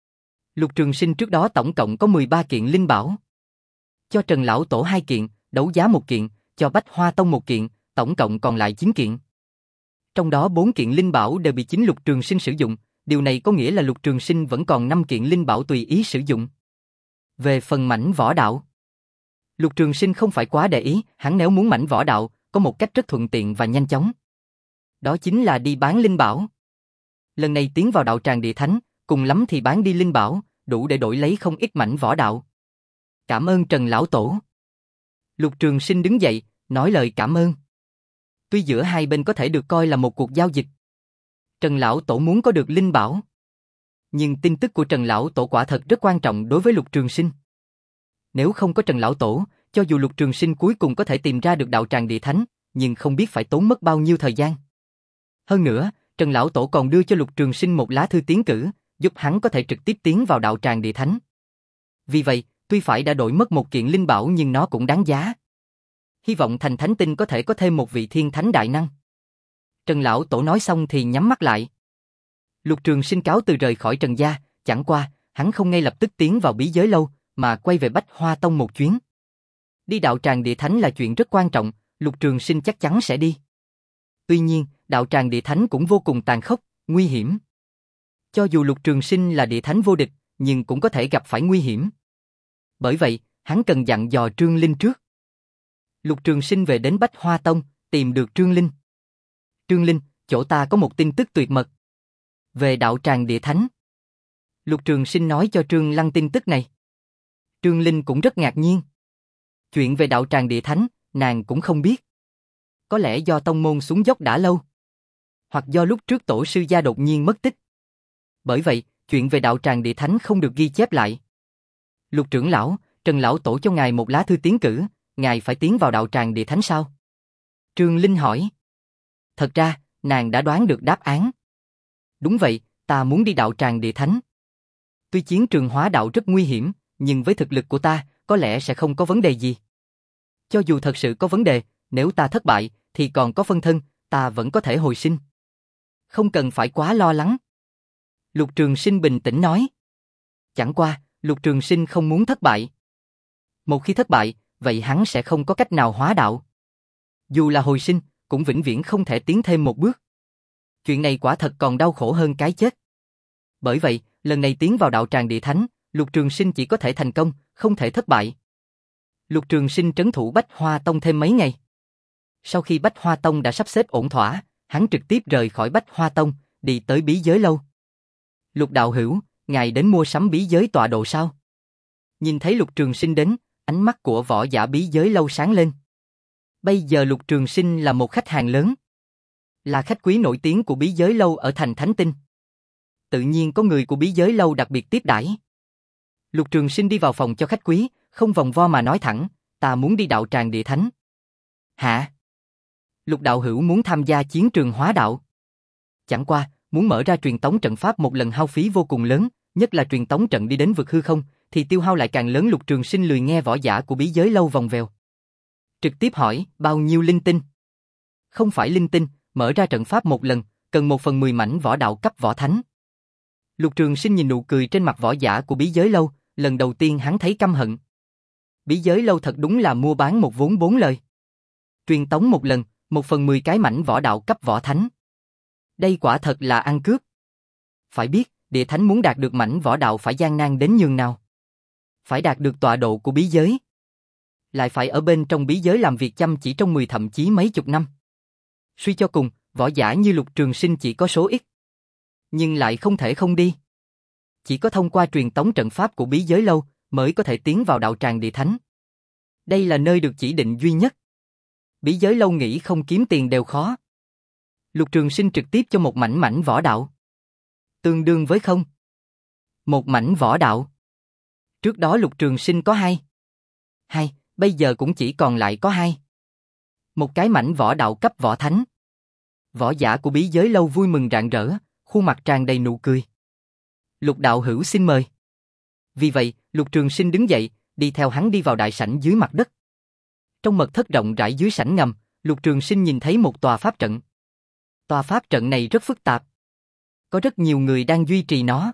Lục Trường Sinh trước đó tổng cộng có mười ba kiện linh bảo. Cho Trần Lão Tổ hai kiện, đấu giá một kiện, cho Bách Hoa Tông một kiện, tổng cộng còn lại chín kiện. Trong đó bốn kiện linh bảo đều bị chính Lục Trường Sinh sử dụng, điều này có nghĩa là Lục Trường Sinh vẫn còn năm kiện linh bảo tùy ý sử dụng. Về phần mảnh võ đạo, Lục Trường Sinh không phải quá để ý, hắn nếu muốn mảnh võ đạo, có một cách rất thuận tiện và nhanh chóng. Đó chính là đi bán linh bảo. Lần này tiến vào đạo tràng địa thánh, cùng lắm thì bán đi linh bảo, đủ để đổi lấy không ít mảnh võ đạo. Cảm ơn Trần Lão Tổ. Lục Trường Sinh đứng dậy, nói lời cảm ơn. Tuy giữa hai bên có thể được coi là một cuộc giao dịch. Trần Lão Tổ muốn có được linh bảo. Nhưng tin tức của Trần Lão Tổ quả thật rất quan trọng đối với Lục Trường Sinh. Nếu không có Trần Lão Tổ, cho dù Lục Trường Sinh cuối cùng có thể tìm ra được đạo tràng địa thánh, nhưng không biết phải tốn mất bao nhiêu thời gian. Hơn nữa, Trần Lão Tổ còn đưa cho Lục Trường Sinh một lá thư tiến cử, giúp hắn có thể trực tiếp tiến vào đạo tràng địa thánh. Vì vậy, tuy phải đã đổi mất một kiện linh bảo nhưng nó cũng đáng giá. Hy vọng thành thánh tinh có thể có thêm một vị thiên thánh đại năng. Trần Lão Tổ nói xong thì nhắm mắt lại. Lục Trường Sinh cáo từ rời khỏi Trần gia, chẳng qua, hắn không ngay lập tức tiến vào bí giới lâu, mà quay về Bách Hoa Tông một chuyến. Đi đạo tràng địa thánh là chuyện rất quan trọng, Lục Trường Sinh chắc chắn sẽ đi. Tuy nhiên, đạo tràng địa thánh cũng vô cùng tàn khốc, nguy hiểm. Cho dù Lục Trường Sinh là địa thánh vô địch, nhưng cũng có thể gặp phải nguy hiểm. Bởi vậy, hắn cần dặn dò Trương Linh trước. Lục Trường Sinh về đến Bách Hoa Tông, tìm được Trương Linh. Trương Linh, chỗ ta có một tin tức tuyệt mật. Về đạo tràng địa thánh. Lục Trường Sinh nói cho Trương Lăng tin tức này. Trương Linh cũng rất ngạc nhiên. Chuyện về đạo tràng địa thánh, nàng cũng không biết. Có lẽ do tông môn xuống dốc đã lâu. Hoặc do lúc trước tổ sư gia đột nhiên mất tích. Bởi vậy, chuyện về đạo tràng địa thánh không được ghi chép lại. Lục trưởng lão, Trần Lão Tổ cho ngài một lá thư tiến cử, ngài phải tiến vào đạo tràng địa thánh sao? Trương Linh hỏi. Thật ra, nàng đã đoán được đáp án. Đúng vậy, ta muốn đi đạo tràng địa thánh. Tuy chiến trường hóa đạo rất nguy hiểm, nhưng với thực lực của ta, có lẽ sẽ không có vấn đề gì. Cho dù thật sự có vấn đề, nếu ta thất bại, thì còn có phân thân, ta vẫn có thể hồi sinh. Không cần phải quá lo lắng. Lục Trường Sinh bình tĩnh nói. Chẳng qua, Lục Trường Sinh không muốn thất bại. Một khi thất bại, vậy hắn sẽ không có cách nào hóa đạo. Dù là hồi sinh, cũng vĩnh viễn không thể tiến thêm một bước. Chuyện này quả thật còn đau khổ hơn cái chết. Bởi vậy, lần này tiến vào đạo tràng địa thánh, Lục Trường Sinh chỉ có thể thành công, không thể thất bại. Lục Trường Sinh trấn thủ Bách Hoa Tông thêm mấy ngày. Sau khi Bách Hoa Tông đã sắp xếp ổn thỏa, hắn trực tiếp rời khỏi Bách Hoa Tông, đi tới bí giới lâu. Lục đạo hữu, ngài đến mua sắm bí giới tọa độ sao? Nhìn thấy Lục Trường Sinh đến, ánh mắt của võ giả bí giới lâu sáng lên. Bây giờ Lục Trường Sinh là một khách hàng lớn. Là khách quý nổi tiếng của bí giới lâu ở thành Thánh Tinh. Tự nhiên có người của bí giới lâu đặc biệt tiếp đãi. Lục Trường Sinh đi vào phòng cho khách quý, không vòng vo mà nói thẳng, ta muốn đi đạo tràng địa thánh. Hả? Lục đạo hữu muốn tham gia chiến trường hóa đạo. Chẳng qua, muốn mở ra truyền tống trận pháp một lần hao phí vô cùng lớn, nhất là truyền tống trận đi đến vực hư không, thì tiêu hao lại càng lớn. Lục Trường Sinh lười nghe võ giả của bí giới lâu vòng vèo. Trực tiếp hỏi, bao nhiêu linh tinh? Không phải linh tinh, mở ra trận pháp một lần, cần một phần mười mảnh võ đạo cấp võ thánh. Lục Trường Sinh nhìn nụ cười trên mặt võ giả của bí giới lâu, lần đầu tiên hắn thấy căm hận. Bí giới lâu thật đúng là mua bán một vốn bốn lời. Truyền tống một lần, một phần mười cái mảnh võ đạo cấp võ thánh. Đây quả thật là ăn cướp. Phải biết, địa thánh muốn đạt được mảnh võ đạo phải gian nan đến nhường nào. Phải đạt được tọa độ của bí giới. Lại phải ở bên trong bí giới làm việc chăm chỉ trong mười thậm chí mấy chục năm. Suy cho cùng, võ giả như Lục Trường Sinh chỉ có số ít. Nhưng lại không thể không đi. Chỉ có thông qua truyền tống trận pháp của bí giới lâu mới có thể tiến vào đạo tràng địa thánh. Đây là nơi được chỉ định duy nhất. Bí giới lâu nghĩ không kiếm tiền đều khó. Lục Trường Sinh trực tiếp cho một mảnh mảnh võ đạo. Tương đương với không. Một mảnh võ đạo. Trước đó Lục Trường Sinh có hai. Hai, bây giờ cũng chỉ còn lại có hai. Một cái mảnh võ đạo cấp võ thánh. Võ giả của bí giới lâu vui mừng rạng rỡ, khuôn mặt tràn đầy nụ cười. Lục đạo hữu xin mời. Vì vậy, Lục Trường Sinh đứng dậy, đi theo hắn đi vào đại sảnh dưới mặt đất. Trong mật thất rộng rãi dưới sảnh ngầm, Lục Trường Sinh nhìn thấy một tòa pháp trận. Tòa pháp trận này rất phức tạp. Có rất nhiều người đang duy trì nó.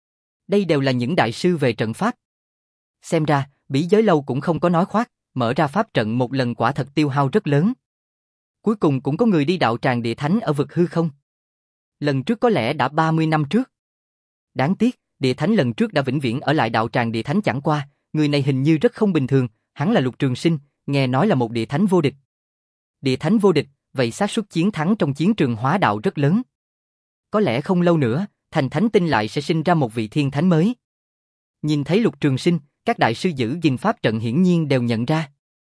Đây đều là những đại sư về trận pháp. Xem ra, bí giới lâu cũng không có nói khoác, mở ra pháp trận một lần quả thật tiêu hao rất lớn. Cuối cùng cũng có người đi đạo tràng địa thánh ở vực hư không. Lần trước có lẽ đã ba mươi năm trước. Đáng tiếc, địa thánh lần trước đã vĩnh viễn ở lại đạo tràng địa thánh chẳng qua, người này hình như rất không bình thường, hắn là Lục Trường Sinh, nghe nói là một địa thánh vô địch. Địa thánh vô địch, vậy xác suất chiến thắng trong chiến trường hóa đạo rất lớn. Có lẽ không lâu nữa, thành thánh tinh lại sẽ sinh ra một vị thiên thánh mới. Nhìn thấy Lục Trường Sinh, các đại sư giữ gìn pháp trận hiển nhiên đều nhận ra.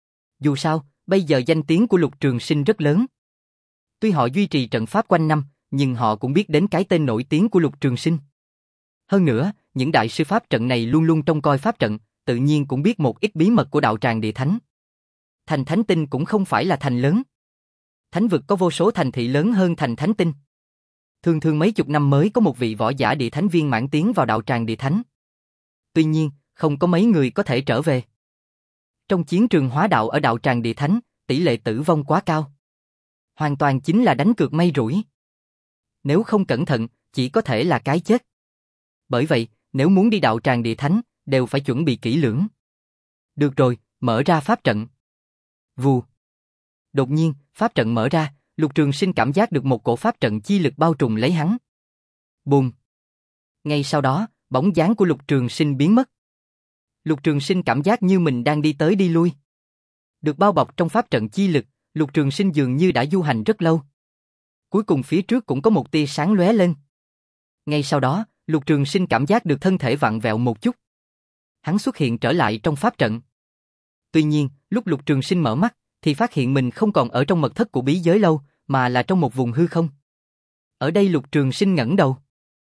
Dù sao, bây giờ danh tiếng của Lục Trường Sinh rất lớn. Tuy họ duy trì trận pháp quanh năm, nhưng họ cũng biết đến cái tên nổi tiếng của Lục Trường Sinh. Hơn nữa, những đại sư pháp trận này luôn luôn trông coi pháp trận, tự nhiên cũng biết một ít bí mật của đạo tràng địa thánh. Thành Thánh Tinh cũng không phải là thành lớn. Thánh vực có vô số thành thị lớn hơn thành Thánh Tinh. Thường thường mấy chục năm mới có một vị võ giả địa thánh viên mãn tiến vào đạo tràng địa thánh. Tuy nhiên, không có mấy người có thể trở về. Trong chiến trường hóa đạo ở đạo tràng địa thánh, tỷ lệ tử vong quá cao. Hoàn toàn chính là đánh cược may rủi. Nếu không cẩn thận, chỉ có thể là cái chết. Bởi vậy, nếu muốn đi đạo tràng địa thánh, đều phải chuẩn bị kỹ lưỡng. Được rồi, mở ra pháp trận. Vù. Đột nhiên, pháp trận mở ra, Lục Trường Sinh cảm giác được một cổ pháp trận chi lực bao trùm lấy hắn. Bùm. Ngay sau đó, bóng dáng của Lục Trường Sinh biến mất. Lục Trường Sinh cảm giác như mình đang đi tới đi lui. Được bao bọc trong pháp trận chi lực, Lục Trường Sinh dường như đã du hành rất lâu. Cuối cùng phía trước cũng có một tia sáng lóe lên. Ngay sau đó, Lục Trường Sinh cảm giác được thân thể vặn vẹo một chút. Hắn xuất hiện trở lại trong pháp trận. Tuy nhiên, lúc Lục Trường Sinh mở mắt, thì phát hiện mình không còn ở trong mật thất của bí giới lâu, mà là trong một vùng hư không. Ở đây Lục Trường Sinh ngẩng đầu.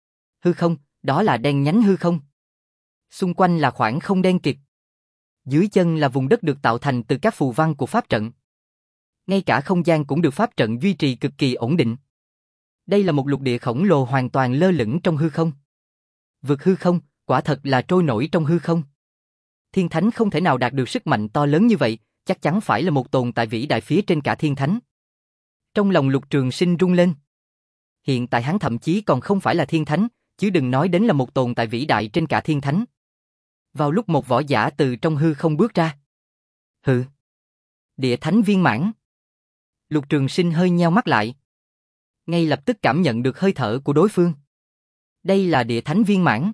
Hư không, đó là đen nhánh hư không. Xung quanh là khoảng không đen kịt. Dưới chân là vùng đất được tạo thành từ các phù văn của pháp trận. Ngay cả không gian cũng được pháp trận duy trì cực kỳ ổn định. Đây là một lục địa khổng lồ hoàn toàn lơ lửng trong hư không. Vực hư không, quả thật là trôi nổi trong hư không. Thiên thánh không thể nào đạt được sức mạnh to lớn như vậy, chắc chắn phải là một tồn tại vĩ đại phía trên cả thiên thánh. Trong lòng Lục Trường Sinh rung lên. Hiện tại hắn thậm chí còn không phải là thiên thánh, chứ đừng nói đến là một tồn tại vĩ đại trên cả thiên thánh. Vào lúc một võ giả từ trong hư không bước ra. Hừ. Địa thánh viên mãn. Lục Trường Sinh hơi nheo mắt lại. Ngay lập tức cảm nhận được hơi thở của đối phương. Đây là địa thánh viên mãn.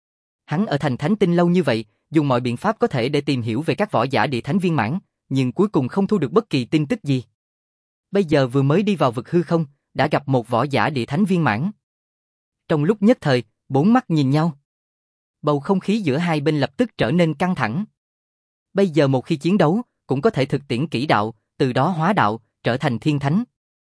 Hắn ở thành thánh tinh lâu như vậy, dùng mọi biện pháp có thể để tìm hiểu về các võ giả địa thánh viên mãn, nhưng cuối cùng không thu được bất kỳ tin tức gì. Bây giờ vừa mới đi vào vực hư không, đã gặp một võ giả địa thánh viên mãn. Trong lúc nhất thời, bốn mắt nhìn nhau. Bầu không khí giữa hai bên lập tức trở nên căng thẳng. Bây giờ một khi chiến đấu, cũng có thể thực tiễn kỹ đạo, từ đó hóa đạo, trở thành thiên thánh.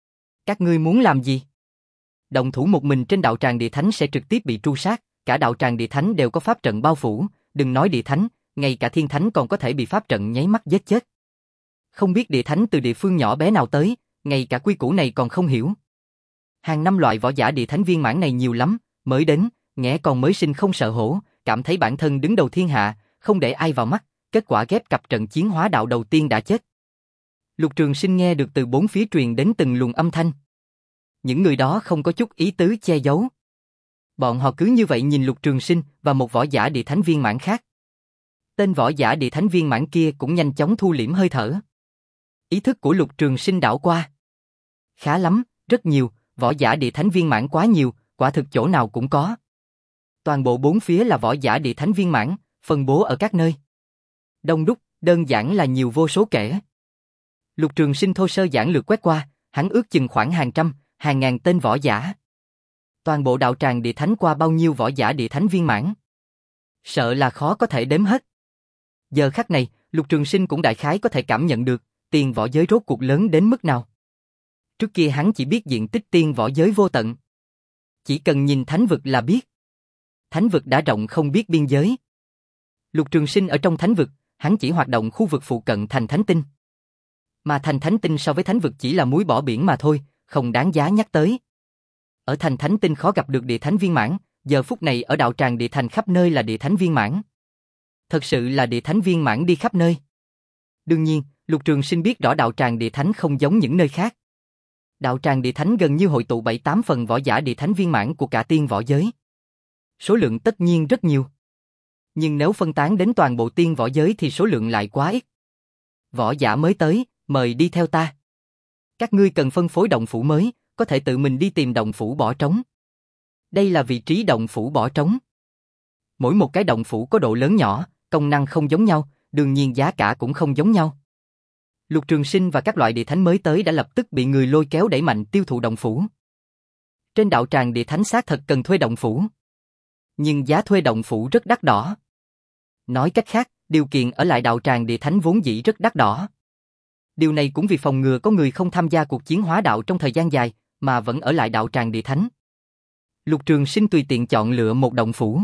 Các ngươi muốn làm gì? Động thủ một mình trên đạo tràng địa thánh sẽ trực tiếp bị tru sát, cả đạo tràng địa thánh đều có pháp trận bao phủ, đừng nói địa thánh, ngay cả thiên thánh còn có thể bị pháp trận nháy mắt giết chết. Không biết địa thánh từ địa phương nhỏ bé nào tới, ngay cả quy củ này còn không hiểu. Hàng năm loại võ giả địa thánh viên mãn này nhiều lắm, mới đến, nghe còn mới sinh không sợ hổ, cảm thấy bản thân đứng đầu thiên hạ, không để ai vào mắt, kết quả ghép cặp trận chiến hóa đạo đầu tiên đã chết. Lục Trường Sinh nghe được từ bốn phía truyền đến từng luồng âm thanh. Những người đó không có chút ý tứ che giấu. Bọn họ cứ như vậy nhìn Lục Trường Sinh và một võ giả địa thánh viên mãn khác. Tên võ giả địa thánh viên mãn kia cũng nhanh chóng thu liễm hơi thở. Ý thức của Lục Trường Sinh đảo qua. Khá lắm, rất nhiều, võ giả địa thánh viên mãn quá nhiều, quả thực chỗ nào cũng có. Toàn bộ bốn phía là võ giả địa thánh viên mãn, phân bố ở các nơi. Đông đúc, đơn giản là nhiều vô số kể. Lục Trường Sinh thô sơ giản lược quét qua, hắn ước chừng khoảng hàng trăm, hàng ngàn tên võ giả. Toàn bộ đạo tràng địa thánh qua bao nhiêu võ giả địa thánh viên mãn? Sợ là khó có thể đếm hết. Giờ khắc này, Lục Trường Sinh cũng đại khái có thể cảm nhận được tiên võ giới rốt cuộc lớn đến mức nào. Trước kia hắn chỉ biết diện tích tiên võ giới vô tận. Chỉ cần nhìn thánh vực là biết. Thánh vực đã rộng không biết biên giới. Lục Trường Sinh ở trong thánh vực, hắn chỉ hoạt động khu vực phụ cận thành thánh tinh. Mà thành thánh tinh so với thánh vực chỉ là muối bỏ biển mà thôi, không đáng giá nhắc tới. Ở thành thánh tinh khó gặp được địa thánh viên mãn, giờ phút này ở đạo tràng địa thành khắp nơi là địa thánh viên mãn. Thật sự là địa thánh viên mãn đi khắp nơi. Đương nhiên, Lục Trường Sinh biết rõ đạo tràng địa thánh không giống những nơi khác. Đạo tràng địa thánh gần như hội tụ bảy tám phần võ giả địa thánh viên mãn của cả tiên võ giới. Số lượng tất nhiên rất nhiều. Nhưng nếu phân tán đến toàn bộ tiên võ giới thì số lượng lại quá ít. Võ giả mới tới, mời đi theo ta. Các ngươi cần phân phối động phủ mới, có thể tự mình đi tìm động phủ bỏ trống. Đây là vị trí động phủ bỏ trống. Mỗi một cái động phủ có độ lớn nhỏ, công năng không giống nhau, đương nhiên giá cả cũng không giống nhau. Lục Trường Sinh và các loại địa thánh mới tới đã lập tức bị người lôi kéo đẩy mạnh tiêu thụ động phủ. Trên đạo tràng địa thánh xác thật cần thuê động phủ. Nhưng giá thuê động phủ rất đắt đỏ. Nói cách khác, điều kiện ở lại đạo tràng địa thánh vốn dĩ rất đắt đỏ. Điều này cũng vì phòng ngừa có người không tham gia cuộc chiến hóa đạo trong thời gian dài, mà vẫn ở lại đạo tràng địa thánh. Lục Trường Sinh tùy tiện chọn lựa một động phủ.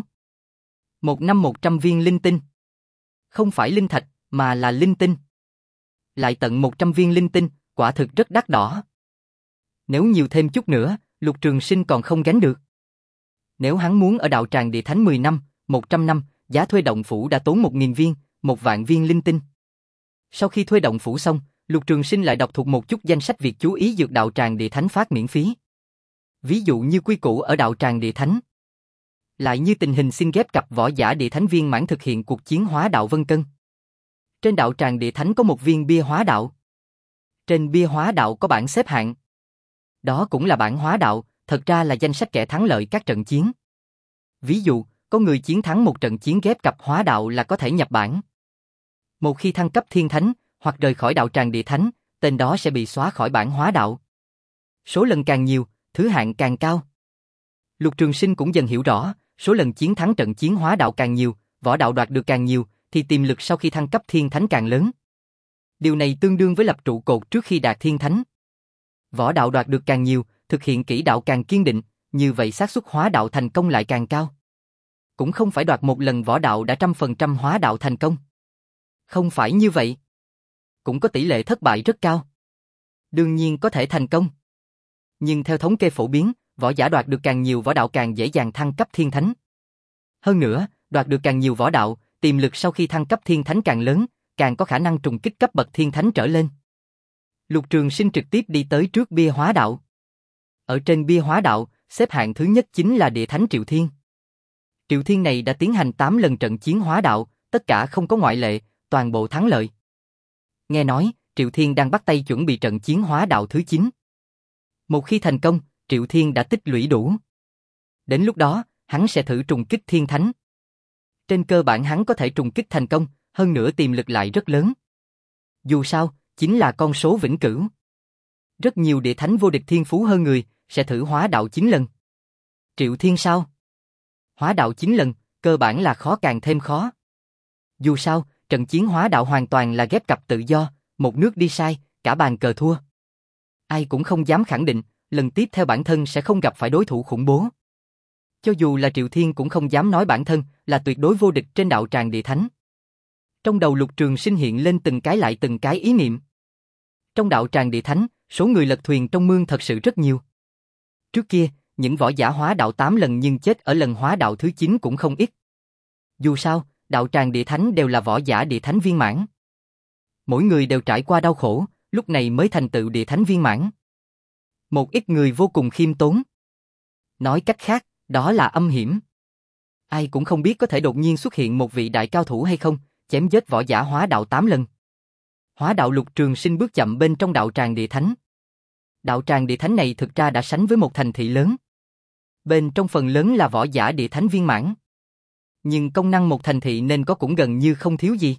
Một năm một trăm viên linh tinh. Không phải linh thạch, mà là linh tinh. Lại tận một trăm viên linh tinh, quả thực rất đắt đỏ. Nếu nhiều thêm chút nữa, Lục Trường Sinh còn không gánh được. Nếu hắn muốn ở đạo tràng địa thánh mười năm, một trăm năm, giá thuê động phủ đã tốn một nghìn viên, một vạn viên linh tinh. Sau khi thuê động phủ xong, Lục Trường Sinh lại đọc thuộc một chút danh sách việc chú ý dược đạo tràng địa thánh phát miễn phí. Ví dụ như quy củ ở đạo tràng địa thánh. Lại như tình hình xin ghép cặp võ giả địa thánh viên mãn thực hiện cuộc chiến hóa đạo vân cân. Trên đạo tràng địa thánh có một viên bia hóa đạo. Trên bia hóa đạo có bảng xếp hạng. Đó cũng là bảng hóa đạo, thật ra là danh sách kẻ thắng lợi các trận chiến. Ví dụ, có người chiến thắng một trận chiến ghép cặp hóa đạo là có thể nhập bảng. Một khi thăng cấp thiên thánh, hoặc rời khỏi đạo tràng địa thánh, tên đó sẽ bị xóa khỏi bảng hóa đạo. Số lần càng nhiều, thứ hạng càng cao. Lục Trường Sinh cũng dần hiểu rõ, số lần chiến thắng trận chiến hóa đạo càng nhiều, võ đạo đoạt được càng nhiều, thì tiềm lực sau khi thăng cấp thiên thánh càng lớn. Điều này tương đương với lập trụ cột trước khi đạt thiên thánh. Võ đạo đoạt được càng nhiều, thực hiện kỹ đạo càng kiên định, như vậy xác suất hóa đạo thành công lại càng cao. Cũng không phải đoạt một lần võ đạo đã trăm phần trăm hóa đạo thành công. Không phải như vậy. Cũng có tỷ lệ thất bại rất cao. Đương nhiên có thể thành công. Nhưng theo thống kê phổ biến, võ giả đoạt được càng nhiều võ đạo càng dễ dàng thăng cấp thiên thánh. Hơn nữa, đoạt được càng nhiều võ đạo, tiềm lực sau khi thăng cấp thiên thánh càng lớn, càng có khả năng trùng kích cấp bậc thiên thánh trở lên. Lục Trường Sinh trực tiếp đi tới trước bia hóa đạo. Ở trên bia hóa đạo, xếp hạng thứ nhất chính là địa thánh Triệu Thiên. Triệu Thiên này đã tiến hành tám lần trận chiến hóa đạo, tất cả không có ngoại lệ, toàn bộ thắng lợi. Nghe nói, Triệu Thiên đang bắt tay chuẩn bị trận chiến hóa đạo thứ chín. Một khi thành công, Triệu Thiên đã tích lũy đủ. Đến lúc đó, hắn sẽ thử trùng kích thiên thánh. Trên cơ bản hắn có thể trùng kích thành công, hơn nữa tiềm lực lại rất lớn. Dù sao, chính là con số vĩnh cửu. Rất nhiều địa thánh vô địch thiên phú hơn người, sẽ thử hóa đạo chín lần. Triệu Thiên sao? Hóa đạo chín lần, cơ bản là khó càng thêm khó. Dù sao, trận chiến hóa đạo hoàn toàn là ghép cặp tự do, một nước đi sai, cả bàn cờ thua. Ai cũng không dám khẳng định, lần tiếp theo bản thân sẽ không gặp phải đối thủ khủng bố. Cho dù là Triệu Thiên cũng không dám nói bản thân là tuyệt đối vô địch trên đạo tràng địa thánh. Trong đầu Lục Trường Sinh hiện lên từng cái lại từng cái ý niệm. Trong đạo tràng địa thánh, số người lật thuyền trong mương thật sự rất nhiều. Trước kia, những võ giả hóa đạo tám lần nhưng chết ở lần hóa đạo thứ chín cũng không ít. Dù sao, đạo tràng địa thánh đều là võ giả địa thánh viên mãn. Mỗi người đều trải qua đau khổ, lúc này mới thành tựu địa thánh viên mãn. Một ít người vô cùng khiêm tốn. Nói cách khác, đó là âm hiểm. Ai cũng không biết có thể đột nhiên xuất hiện một vị đại cao thủ hay không, chém giết võ giả hóa đạo tám lần. Hóa đạo Lục Trường Sinh bước chậm bên trong đạo tràng địa thánh. Đạo tràng địa thánh này thực ra đã sánh với một thành thị lớn. Bên trong phần lớn là võ giả địa thánh viên mãn. Nhưng công năng một thành thị nên có cũng gần như không thiếu gì.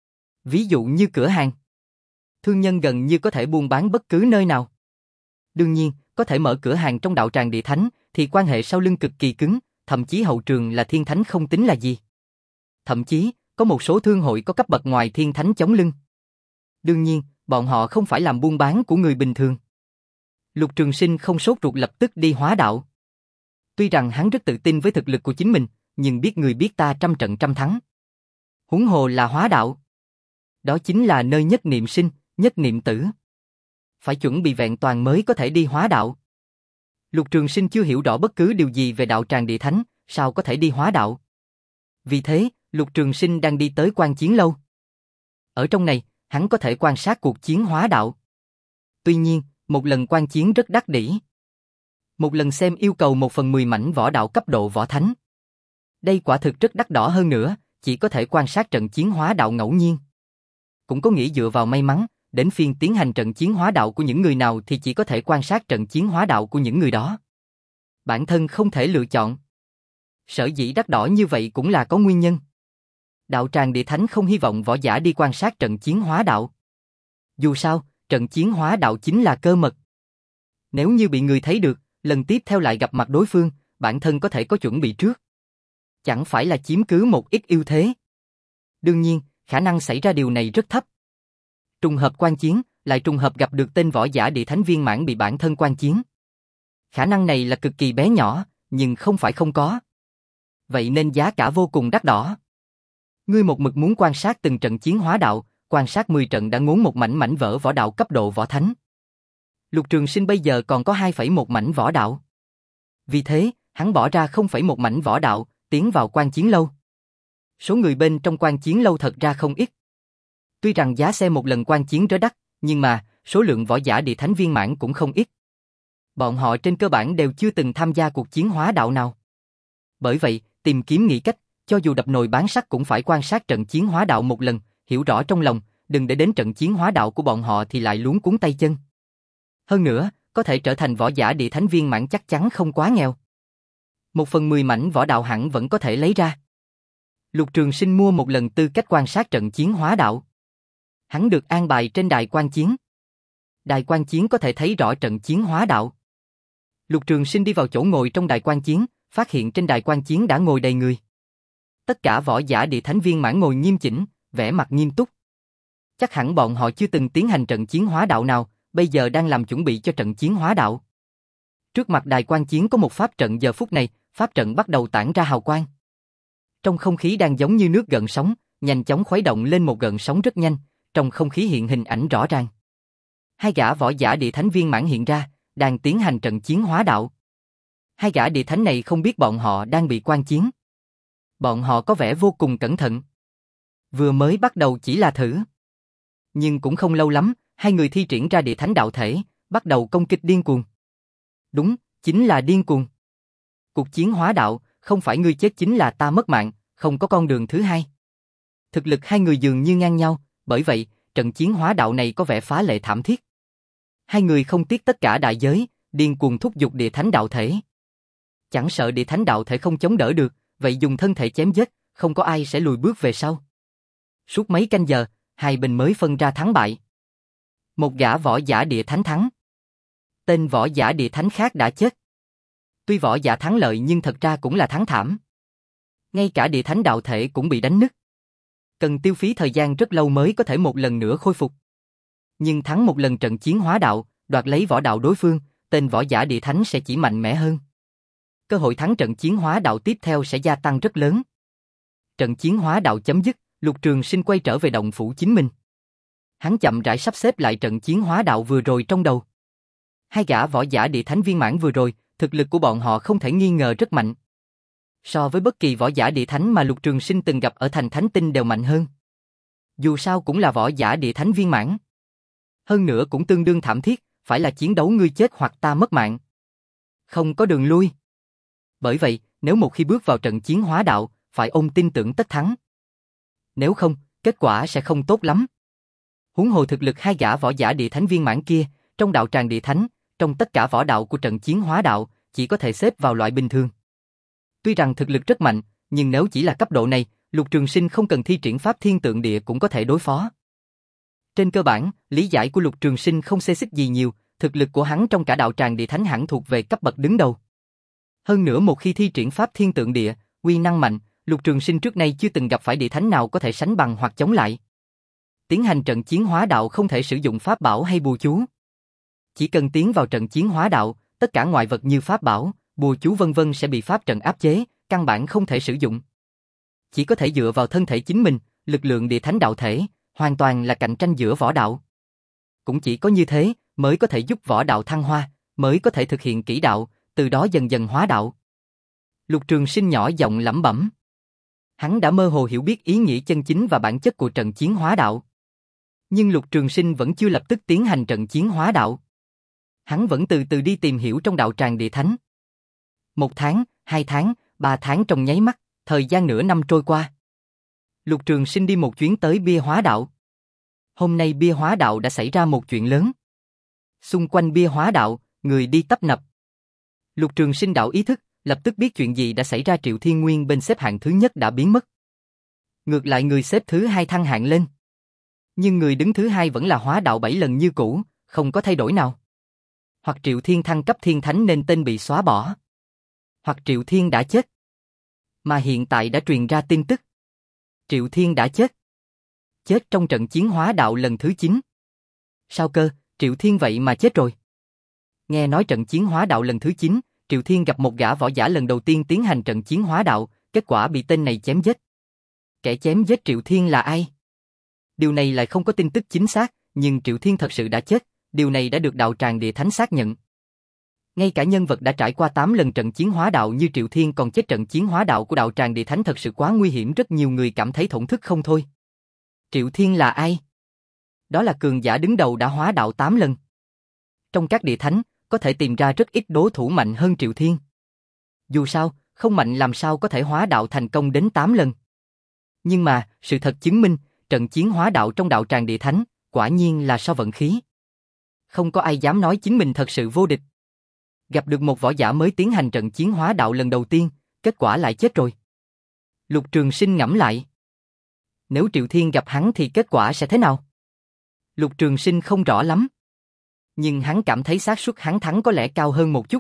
Ví dụ như cửa hàng. Thương nhân gần như có thể buôn bán bất cứ nơi nào. Đương nhiên, có thể mở cửa hàng trong đạo tràng địa thánh, thì quan hệ sau lưng cực kỳ cứng, thậm chí hậu trường là thiên thánh không tính là gì. Thậm chí, có một số thương hội có cấp bậc ngoài thiên thánh chống lưng. Đương nhiên, bọn họ không phải làm buôn bán của người bình thường. Lục Trường Sinh không sốt ruột lập tức đi hóa đạo. Tuy rằng hắn rất tự tin với thực lực của chính mình, nhưng biết người biết ta trăm trận trăm thắng. Huống hồ là hóa đạo. Đó chính là nơi nhất niệm sinh, nhất niệm tử. Phải chuẩn bị vẹn toàn mới có thể đi hóa đạo. Lục Trường Sinh chưa hiểu rõ bất cứ điều gì về đạo tràng địa thánh, sao có thể đi hóa đạo. Vì thế, Lục Trường Sinh đang đi tới quan chiến lâu. Ở trong này, hắn có thể quan sát cuộc chiến hóa đạo. Tuy nhiên, một lần quan chiến rất đắt đỉ. Một lần xem yêu cầu một phần mười mảnh võ đạo cấp độ võ thánh. Đây quả thực rất đắt đỏ hơn nữa, chỉ có thể quan sát trận chiến hóa đạo ngẫu nhiên. Cũng có nghĩa dựa vào may mắn, đến phiên tiến hành trận chiến hóa đạo của những người nào thì chỉ có thể quan sát trận chiến hóa đạo của những người đó. Bản thân không thể lựa chọn. Sở dĩ đắt đỏ như vậy cũng là có nguyên nhân. Đạo tràng Địa Thánh không hy vọng võ giả đi quan sát trận chiến hóa đạo. Dù sao, trận chiến hóa đạo chính là cơ mật. Nếu như bị người thấy được, lần tiếp theo lại gặp mặt đối phương, bản thân có thể có chuẩn bị trước. Chẳng phải là chiếm cứ một ít ưu thế. Đương nhiên, khả năng xảy ra điều này rất thấp. Trùng hợp quan chiến, lại trùng hợp gặp được tên võ giả Địa Thánh viên mãn bị bản thân quan chiến. Khả năng này là cực kỳ bé nhỏ, nhưng không phải không có. Vậy nên giá cả vô cùng đắt đỏ. Ngươi một mực muốn quan sát từng trận chiến hóa đạo, quan sát mười trận đã ngốn một mảnh mảnh vỡ võ đạo cấp độ võ thánh. Lục Trường Sinh bây giờ còn có hai phẩy một mảnh võ đạo. Vì thế, hắn bỏ ra không phẩy một mảnh võ đạo, tiến vào quan chiến lâu. Số người bên trong quan chiến lâu thật ra không ít. Tuy rằng giá xe một lần quan chiến rất đắt, nhưng mà, số lượng võ giả Địa Thánh viên mãn cũng không ít. Bọn họ trên cơ bản đều chưa từng tham gia cuộc chiến hóa đạo nào. Bởi vậy, tìm kiếm nghĩ cách, cho dù đập nồi bán sắt cũng phải quan sát trận chiến hóa đạo một lần, hiểu rõ trong lòng, đừng để đến trận chiến hóa đạo của bọn họ thì lại luống cuống tay chân. Hơn nữa, có thể trở thành võ giả Địa Thánh viên mãn chắc chắn không quá nghèo. Một phần mười mảnh võ đạo hẳn vẫn có thể lấy ra. Lục Trường Sinh mua một lần tư cách quan sát trận chiến hóa đạo. Hắn được an bài trên đài quan chiến. Đài quan chiến có thể thấy rõ trận chiến hóa đạo. Lục Trường Sinh đi vào chỗ ngồi trong đài quan chiến, phát hiện trên đài quan chiến đã ngồi đầy người. Tất cả võ giả Địa Thánh viên mãn ngồi nghiêm chỉnh, vẻ mặt nghiêm túc. Chắc hẳn bọn họ chưa từng tiến hành trận chiến hóa đạo nào, bây giờ đang làm chuẩn bị cho trận chiến hóa đạo. Trước mặt đài quan chiến có một pháp trận, giờ phút này, pháp trận bắt đầu tản ra hào quang. Trong không khí đang giống như nước gợn sóng, nhanh chóng khuấy động lên một gợn sóng rất nhanh, trong không khí hiện hình ảnh rõ ràng. Hai gã võ giả Địa Thánh viên mãn hiện ra, đang tiến hành trận chiến hóa đạo. Hai gã Địa Thánh này không biết bọn họ đang bị quan chiến. Bọn họ có vẻ vô cùng cẩn thận. Vừa mới bắt đầu chỉ là thử. Nhưng cũng không lâu lắm, hai người thi triển ra Địa Thánh đạo thể, bắt đầu công kích điên cuồng. Đúng, chính là điên cuồng. Cuộc chiến hóa đạo, không phải ngươi chết chính là ta mất mạng, không có con đường thứ hai. Thực lực hai người dường như ngang nhau, bởi vậy, trận chiến hóa đạo này có vẻ phá lệ thảm thiết. Hai người không tiếc tất cả đại giới, điên cuồng thúc giục Địa Thánh đạo thể. Chẳng sợ Địa Thánh đạo thể không chống đỡ được, vậy dùng thân thể chém giết, không có ai sẽ lùi bước về sau. Suốt mấy canh giờ, hai bên mới phân ra thắng bại. Một gã võ giả Địa Thánh thắng. Tên võ giả Địa Thánh khác đã chết. Tuy võ giả thắng lợi nhưng thật ra cũng là thắng thảm. Ngay cả Địa Thánh đạo thể cũng bị đánh nứt. Cần tiêu phí thời gian rất lâu mới có thể một lần nữa khôi phục. Nhưng thắng một lần trận chiến hóa đạo, đoạt lấy võ đạo đối phương, tên võ giả Địa Thánh sẽ chỉ mạnh mẽ hơn. Cơ hội thắng trận chiến hóa đạo tiếp theo sẽ gia tăng rất lớn. Trận chiến hóa đạo chấm dứt, Lục Trường Sinh quay trở về động phủ chính mình. Hắn chậm rãi sắp xếp lại trận chiến hóa đạo vừa rồi trong đầu. Hai gã võ giả Địa Thánh viên mãn vừa rồi, thực lực của bọn họ không thể nghi ngờ rất mạnh. So với bất kỳ võ giả Địa Thánh mà Lục Trường Sinh từng gặp ở thành Thánh Tinh đều mạnh hơn. Dù sao cũng là võ giả Địa Thánh viên mãn. Hơn nữa cũng tương đương thảm thiết, phải là chiến đấu ngươi chết hoặc ta mất mạng. Không có đường lui. Bởi vậy, nếu một khi bước vào trận chiến hóa đạo, phải ôm tin tưởng tất thắng. Nếu không, kết quả sẽ không tốt lắm. Huống hồ thực lực hai gã võ giả Địa Thánh viên mãn kia, trong đạo tràng Địa Thánh, trong tất cả võ đạo của trận chiến hóa đạo, chỉ có thể xếp vào loại bình thường. Tuy rằng thực lực rất mạnh, nhưng nếu chỉ là cấp độ này, Lục Trường Sinh không cần thi triển pháp thiên tượng địa cũng có thể đối phó. Trên cơ bản, lý giải của Lục Trường Sinh không xê xích gì nhiều, thực lực của hắn trong cả đạo tràng Địa Thánh hẳn thuộc về cấp bậc đứng đầu. Hơn nữa một khi thi triển pháp thiên tượng địa, uy năng mạnh, Lục Trường Sinh trước nay chưa từng gặp phải Địa Thánh nào có thể sánh bằng hoặc chống lại. Tiến hành trận chiến hóa đạo không thể sử dụng pháp bảo hay bùa chú. Chỉ cần tiến vào trận chiến hóa đạo, tất cả ngoại vật như pháp bảo, bùa chú vân vân sẽ bị pháp trận áp chế, căn bản không thể sử dụng. Chỉ có thể dựa vào thân thể chính mình, lực lượng Địa Thánh đạo thể, hoàn toàn là cạnh tranh giữa võ đạo. Cũng chỉ có như thế, mới có thể giúp võ đạo thăng hoa, mới có thể thực hiện kỹ đạo, từ đó dần dần hóa đạo. Lục Trường Sinh nhỏ giọng lẩm bẩm. Hắn đã mơ hồ hiểu biết ý nghĩa chân chính và bản chất của trận chiến hóa đạo. Nhưng Lục Trường Sinh vẫn chưa lập tức tiến hành trận chiến hóa đạo. Hắn vẫn từ từ đi tìm hiểu trong đạo tràng Địa Thánh. Một tháng, hai tháng, ba tháng trong nháy mắt, thời gian nửa năm trôi qua. Lục Trường Sinh đi một chuyến tới bia hóa đạo. Hôm nay bia hóa đạo đã xảy ra một chuyện lớn. Xung quanh bia hóa đạo, người đi tấp nập. Lục Trường Sinh đạo ý thức, lập tức biết chuyện gì đã xảy ra. Triệu Thiên Nguyên bên xếp hạng thứ nhất đã biến mất. Ngược lại người xếp thứ hai thăng hạng lên. Nhưng người đứng thứ hai vẫn là hóa đạo bảy lần như cũ, không có thay đổi nào. Hoặc Triệu Thiên thăng cấp thiên thánh nên tên bị xóa bỏ. Hoặc Triệu Thiên đã chết. Mà hiện tại đã truyền ra tin tức. Triệu Thiên đã chết. Chết trong trận chiến hóa đạo lần thứ chín. Sao cơ, Triệu Thiên vậy mà chết rồi. Nghe nói trận chiến hóa đạo lần thứ chín, Triệu Thiên gặp một gã võ giả lần đầu tiên tiến hành trận chiến hóa đạo, kết quả bị tên này chém giết. Kẻ chém giết Triệu Thiên là ai? Điều này lại không có tin tức chính xác, nhưng Triệu Thiên thật sự đã chết, điều này đã được đạo tràng địa thánh xác nhận. Ngay cả nhân vật đã trải qua tám lần trận chiến hóa đạo như Triệu Thiên còn chết. Trận chiến hóa đạo của đạo tràng địa thánh thật sự quá nguy hiểm, rất nhiều người cảm thấy thổn thức không thôi. Triệu Thiên là ai? Đó là cường giả đứng đầu đã hóa đạo tám lần. Trong các địa thánh, có thể tìm ra rất ít đối thủ mạnh hơn Triệu Thiên. Dù sao, không mạnh làm sao có thể hóa đạo thành công đến tám lần. Nhưng mà, sự thật chứng minh, trận chiến hóa đạo trong đạo tràng địa thánh, quả nhiên là so vận khí. Không có ai dám nói chính mình thật sự vô địch. Gặp được một võ giả mới tiến hành trận chiến hóa đạo lần đầu tiên, kết quả lại chết rồi. Lục Trường Sinh ngẫm lại. Nếu Triệu Thiên gặp hắn thì kết quả sẽ thế nào? Lục Trường Sinh không rõ lắm. Nhưng hắn cảm thấy xác suất hắn thắng có lẽ cao hơn một chút.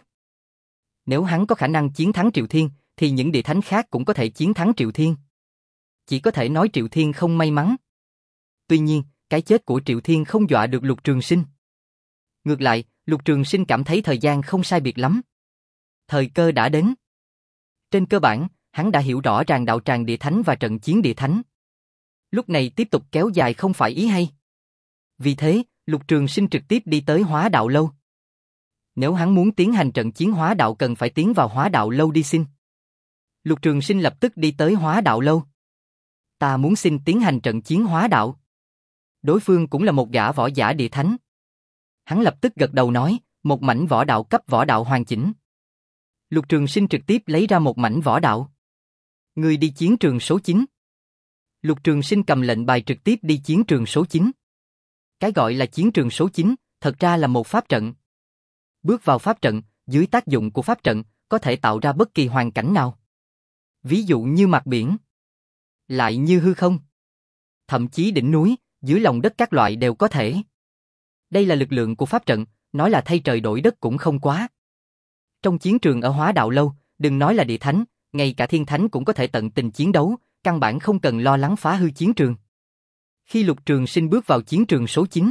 Nếu hắn có khả năng chiến thắng Triệu Thiên, thì những địa thánh khác cũng có thể chiến thắng Triệu Thiên. Chỉ có thể nói Triệu Thiên không may mắn. Tuy nhiên, cái chết của Triệu Thiên không dọa được Lục Trường Sinh. Ngược lại, Lục Trường Sinh cảm thấy thời gian không sai biệt lắm. Thời cơ đã đến. Trên cơ bản, hắn đã hiểu rõ ràng đạo tràng địa thánh và trận chiến địa thánh. Lúc này tiếp tục kéo dài không phải ý hay. Vì thế, Lục Trường Sinh trực tiếp đi tới Hóa Đạo Lâu. Nếu hắn muốn tiến hành trận chiến Hóa Đạo cần phải tiến vào Hóa Đạo Lâu đi xin. Lục Trường Sinh lập tức đi tới Hóa Đạo Lâu. Ta muốn xin tiến hành trận chiến Hóa Đạo. Đối phương cũng là một gã võ giả địa thánh. Hắn lập tức gật đầu nói, một mảnh võ đạo cấp võ đạo hoàn chỉnh. Lục Trường Sinh trực tiếp lấy ra một mảnh võ đạo. Người đi chiến trường số chín. Lục Trường Sinh cầm lệnh bài trực tiếp đi chiến trường số chín. Cái gọi là chiến trường số chín, thật ra là một pháp trận. Bước vào pháp trận, dưới tác dụng của pháp trận, có thể tạo ra bất kỳ hoàn cảnh nào. Ví dụ như mặt biển, lại như hư không, thậm chí đỉnh núi, dưới lòng đất các loại đều có thể. Đây là lực lượng của pháp trận, nói là thay trời đổi đất cũng không quá. Trong chiến trường ở Hóa Đạo Lâu, đừng nói là địa thánh, ngay cả thiên thánh cũng có thể tận tình chiến đấu, căn bản không cần lo lắng phá hư chiến trường. Khi Lục Trường Sinh bước vào chiến trường số chín,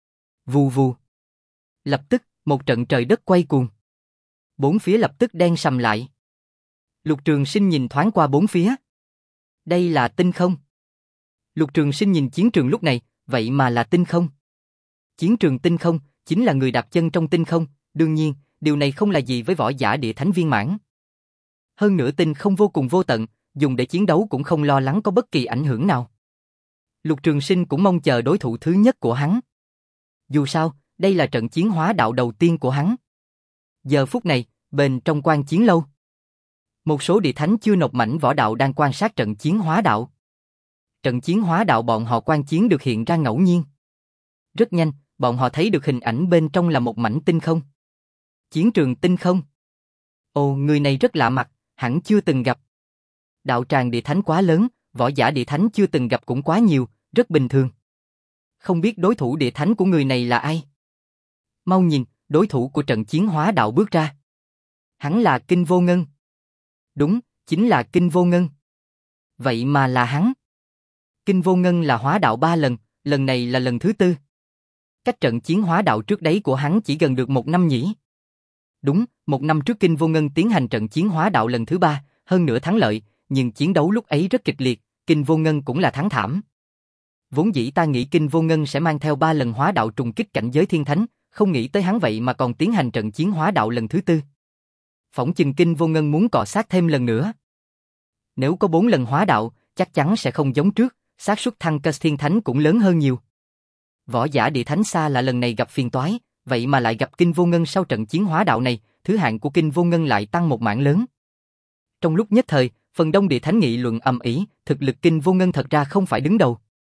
vù vù, lập tức một trận trời đất quay cuồng. Bốn phía lập tức đen sầm lại. Lục Trường Sinh nhìn thoáng qua bốn phía. Đây là tinh không. Lục Trường Sinh nhìn chiến trường lúc này, vậy mà là tinh không. Chiến trường tinh không, chính là người đặt chân trong tinh không, đương nhiên, điều này không là gì với võ giả địa thánh viên mãn. Hơn nữa tinh không vô cùng vô tận, dùng để chiến đấu cũng không lo lắng có bất kỳ ảnh hưởng nào. Lục Trường Sinh cũng mong chờ đối thủ thứ nhất của hắn. Dù sao, đây là trận chiến Hóa Đạo đầu tiên của hắn. Giờ phút này, bên trong quan chiến lâu, một số địa thánh chưa nộp mảnh võ đạo đang quan sát trận chiến Hóa Đạo. Trận chiến Hóa Đạo bọn họ quan chiến được hiện ra ngẫu nhiên. Rất nhanh, bọn họ thấy được hình ảnh bên trong là một mảnh tinh không. Chiến trường tinh không. Ồ, người này rất lạ mặt, hẳn chưa từng gặp. Đạo tràng địa thánh quá lớn, võ giả địa thánh chưa từng gặp cũng quá nhiều, rất bình thường. Không biết đối thủ địa thánh của người này là ai? Mau nhìn, đối thủ của trận chiến Hóa Đạo bước ra. Hắn là Kinh Vô Ngân. Đúng, chính là Kinh Vô Ngân. Vậy mà là hắn. Kinh Vô Ngân là hóa đạo ba lần, lần này là lần thứ tư. Cách trận chiến hóa đạo trước đấy của hắn chỉ gần được một năm nhỉ. Đúng, một năm trước Kinh Vô Ngân tiến hành trận chiến hóa đạo lần thứ ba, hơn nữa thắng lợi, nhưng chiến đấu lúc ấy rất kịch liệt, Kinh Vô Ngân cũng là thắng thảm. Vốn dĩ ta nghĩ Kinh Vô Ngân sẽ mang theo ba lần hóa đạo trùng kích cảnh giới thiên thánh, không nghĩ tới hắn vậy mà còn tiến hành trận chiến hóa đạo lần thứ tư. Phỏng chừng Kinh Vô Ngân muốn cọ sát thêm lần nữa. Nếu có bốn lần hóa đạo, chắc chắn sẽ không giống trước, xác suất thăng cấp thiên thánh cũng lớn hơn nhiều. Võ giả địa thánh xa là lần này gặp phiền toái, vậy mà lại gặp Kinh Vô Ngân sau trận chiến hóa đạo này, thứ hạng của Kinh Vô Ngân lại tăng một mảng lớn. Trong lúc nhất thời, phần đông địa thánh nghị luận ầm ĩ, thực lực Kinh Vô Ngân thật ra không phải đứng đầu.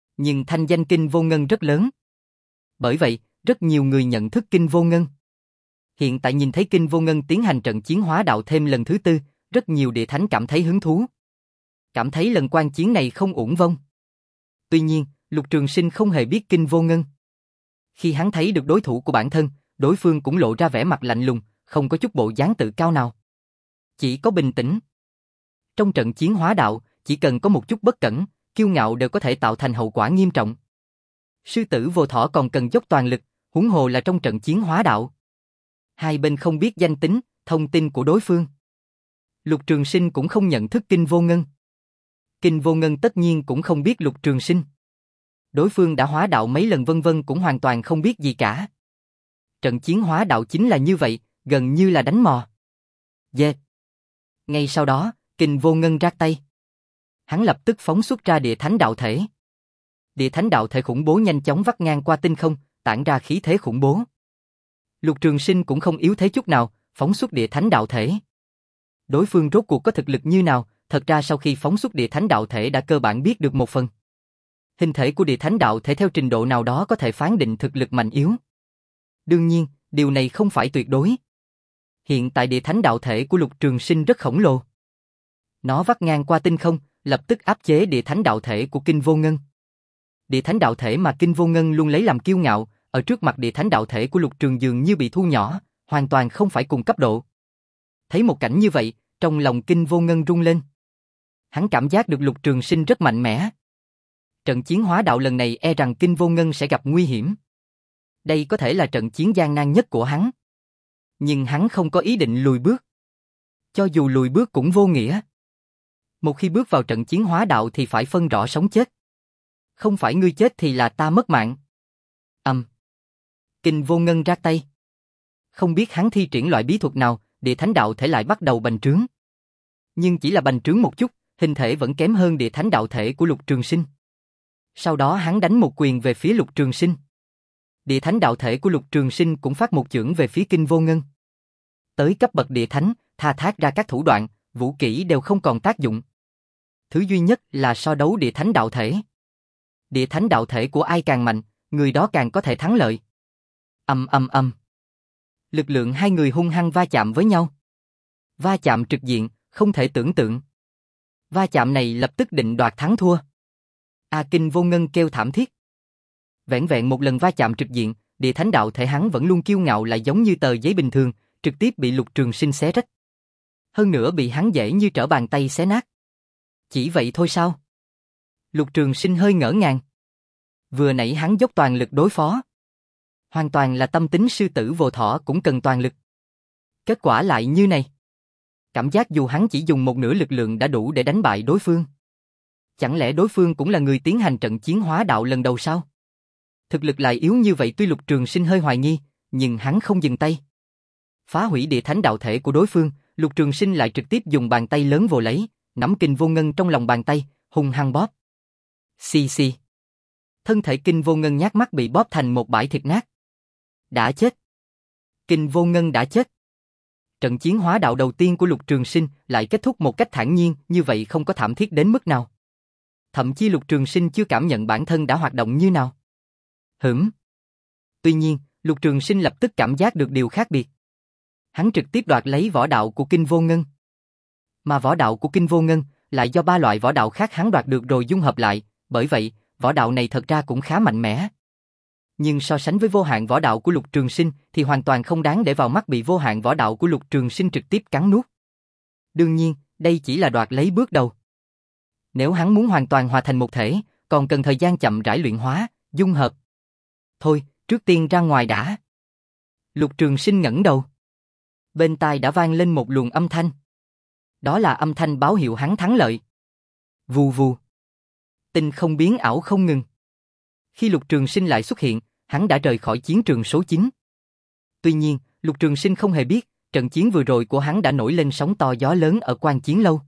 Nhưng thanh danh Kinh Vô Ngân rất lớn. Bởi vậy, rất nhiều người nhận thức Kinh Vô Ngân. Hiện tại nhìn thấy Kinh Vô Ngân tiến hành trận chiến hóa đạo thêm lần thứ tư, rất nhiều địa thánh cảm thấy hứng thú. Cảm thấy lần quan chiến này không uổng vong. Tuy nhiên, Lục Trường Sinh không hề biết Kinh Vô Ngân. Khi hắn thấy được đối thủ của bản thân, đối phương cũng lộ ra vẻ mặt lạnh lùng, không có chút bộ dáng tự cao nào. Chỉ có bình tĩnh. Trong trận chiến hóa đạo, chỉ cần có một chút bất cẩn, kiêu ngạo đều có thể tạo thành hậu quả nghiêm trọng. Sư tử vô thỏ còn cần dốc toàn lực, huống hồ là trong trận chiến hóa đạo. Hai bên không biết danh tính, thông tin của đối phương. Lục Trường Sinh cũng không nhận thức Kinh Vô Ngân. Kinh Vô Ngân tất nhiên cũng không biết Lục Trường Sinh. Đối phương đã hóa đạo mấy lần vân vân cũng hoàn toàn không biết gì cả. Trận chiến hóa đạo chính là như vậy, gần như là đánh mò. Yeah. Ngay sau đó, Kinh Vô Ngân rát tay. Hắn lập tức phóng xuất ra địa thánh đạo thể. Địa thánh đạo thể khủng bố nhanh chóng vắt ngang qua tinh không, tản ra khí thế khủng bố. Lục Trường Sinh cũng không yếu thế chút nào, phóng xuất địa thánh đạo thể. Đối phương rốt cuộc có thực lực như nào, thật ra sau khi phóng xuất địa thánh đạo thể đã cơ bản biết được một phần. Hình thể của địa thánh đạo thể theo trình độ nào đó có thể phán định thực lực mạnh yếu. Đương nhiên, điều này không phải tuyệt đối. Hiện tại địa thánh đạo thể của Lục Trường Sinh rất khổng lồ. Nó vắt ngang qua tinh không, lập tức áp chế địa thánh đạo thể của Kinh Vô Ngân. Địa thánh đạo thể mà Kinh Vô Ngân luôn lấy làm kiêu ngạo, ở trước mặt địa thánh đạo thể của Lục Trường dường như bị thu nhỏ, hoàn toàn không phải cùng cấp độ. Thấy một cảnh như vậy, trong lòng Kinh Vô Ngân rung lên. Hắn cảm giác được Lục Trường Sinh rất mạnh mẽ. Trận chiến hóa đạo lần này e rằng Kinh Vô Ngân sẽ gặp nguy hiểm. Đây có thể là trận chiến gian nan nhất của hắn. Nhưng hắn không có ý định lùi bước. Cho dù lùi bước cũng vô nghĩa. Một khi bước vào trận chiến hóa đạo thì phải phân rõ sống chết. Không phải ngươi chết thì là ta mất mạng. Ầm. Um. Kinh Vô Ngân ra tay. Không biết hắn thi triển loại bí thuật nào, địa thánh đạo thể lại bắt đầu bành trướng. Nhưng chỉ là bành trướng một chút, hình thể vẫn kém hơn địa thánh đạo thể của Lục Trường Sinh. Sau đó hắn đánh một quyền về phía Lục Trường Sinh. Địa thánh đạo thể của Lục Trường Sinh cũng phát một chưởng về phía Kinh Vô Ngân. Tới cấp bậc địa thánh, tha thác ra các thủ đoạn, vũ kỹ đều không còn tác dụng. Thứ duy nhất là so đấu địa thánh đạo thể. Địa thánh đạo thể của ai càng mạnh, người đó càng có thể thắng lợi. Ầm ầm ầm. Lực lượng hai người hung hăng va chạm với nhau. Va chạm trực diện, không thể tưởng tượng. Va chạm này lập tức định đoạt thắng thua. A Kinh Vô Ngân kêu thảm thiết. Vẻn vẹn một lần va chạm trực diện, địa thánh đạo thể hắn vẫn luôn kiêu ngạo lại giống như tờ giấy bình thường, trực tiếp bị Lục Trường Sinh xé rách. Hơn nữa bị hắn dễ như trở bàn tay xé nát. Chỉ vậy thôi sao? Lục Trường Sinh hơi ngỡ ngàng. Vừa nãy hắn dốc toàn lực đối phó. Hoàn toàn là tâm tính sư tử vô thỏ cũng cần toàn lực. Kết quả lại như này. Cảm giác dù hắn chỉ dùng một nửa lực lượng đã đủ để đánh bại đối phương. Chẳng lẽ đối phương cũng là người tiến hành trận chiến hóa đạo lần đầu sao? Thực lực lại yếu như vậy tuy Lục Trường Sinh hơi hoài nghi, nhưng hắn không dừng tay. Phá hủy địa thánh đạo thể của đối phương, Lục Trường Sinh lại trực tiếp dùng bàn tay lớn vồ lấy, nắm Kinh Vô Ngân trong lòng bàn tay, hung hăng bóp. Xì xì. Thân thể Kinh Vô Ngân nhát mắt bị bóp thành một bãi thịt nát. Đã chết. Kinh Vô Ngân đã chết. Trận chiến hóa đạo đầu tiên của Lục Trường Sinh lại kết thúc một cách thản nhiên, như vậy không có thảm thiết đến mức nào. Thậm chí Lục Trường Sinh chưa cảm nhận bản thân đã hoạt động như nào. Hửm. Tuy nhiên, Lục Trường Sinh lập tức cảm giác được điều khác biệt. Hắn trực tiếp đoạt lấy võ đạo của Kinh Vô Ngân. Mà võ đạo của Kinh Vô Ngân lại do ba loại võ đạo khác hắn đoạt được rồi dung hợp lại, bởi vậy, võ đạo này thật ra cũng khá mạnh mẽ. Nhưng so sánh với vô hạn võ đạo của Lục Trường Sinh thì hoàn toàn không đáng để vào mắt bị vô hạn võ đạo của Lục Trường Sinh trực tiếp cắn nuốt. Đương nhiên, đây chỉ là đoạt lấy bước đầu. Nếu hắn muốn hoàn toàn hòa thành một thể, còn cần thời gian chậm rãi luyện hóa, dung hợp. Thôi, trước tiên ra ngoài đã. Lục Trường Sinh ngẩng đầu. Bên tai đã vang lên một luồng âm thanh. Đó là âm thanh báo hiệu hắn thắng lợi. Vù vù. Tinh không biến ảo không ngừng. Khi Lục Trường Sinh lại xuất hiện, hắn đã rời khỏi chiến trường số chín. Tuy nhiên, Lục Trường Sinh không hề biết, trận chiến vừa rồi của hắn đã nổi lên sóng to gió lớn ở Quan Chiến Lâu.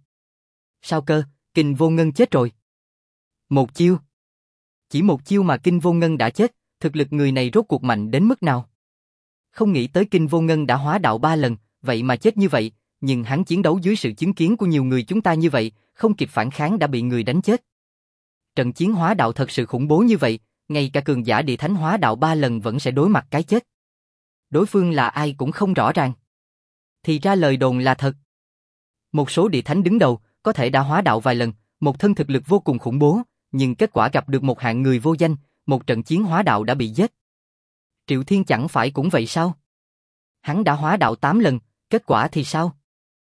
Sao cơ, Kinh Vô Ngân chết rồi. Một chiêu. Chỉ một chiêu mà Kinh Vô Ngân đã chết, thực lực người này rốt cuộc mạnh đến mức nào? Không nghĩ tới Kinh Vô Ngân đã hóa đạo ba lần, vậy mà chết như vậy, nhưng hắn chiến đấu dưới sự chứng kiến của nhiều người chúng ta như vậy, không kịp phản kháng đã bị người đánh chết. Trận chiến hóa đạo thật sự khủng bố như vậy, ngay cả cường giả địa thánh hóa đạo ba lần vẫn sẽ đối mặt cái chết. Đối phương là ai cũng không rõ ràng. Thì ra lời đồn là thật. Một số địa thánh đứng đầu, có thể đã hóa đạo vài lần, một thân thực lực vô cùng khủng bố, nhưng kết quả gặp được một hạng người vô danh, một trận chiến hóa đạo đã bị giết. Triệu Thiên chẳng phải cũng vậy sao? Hắn đã hóa đạo tám lần, kết quả thì sao?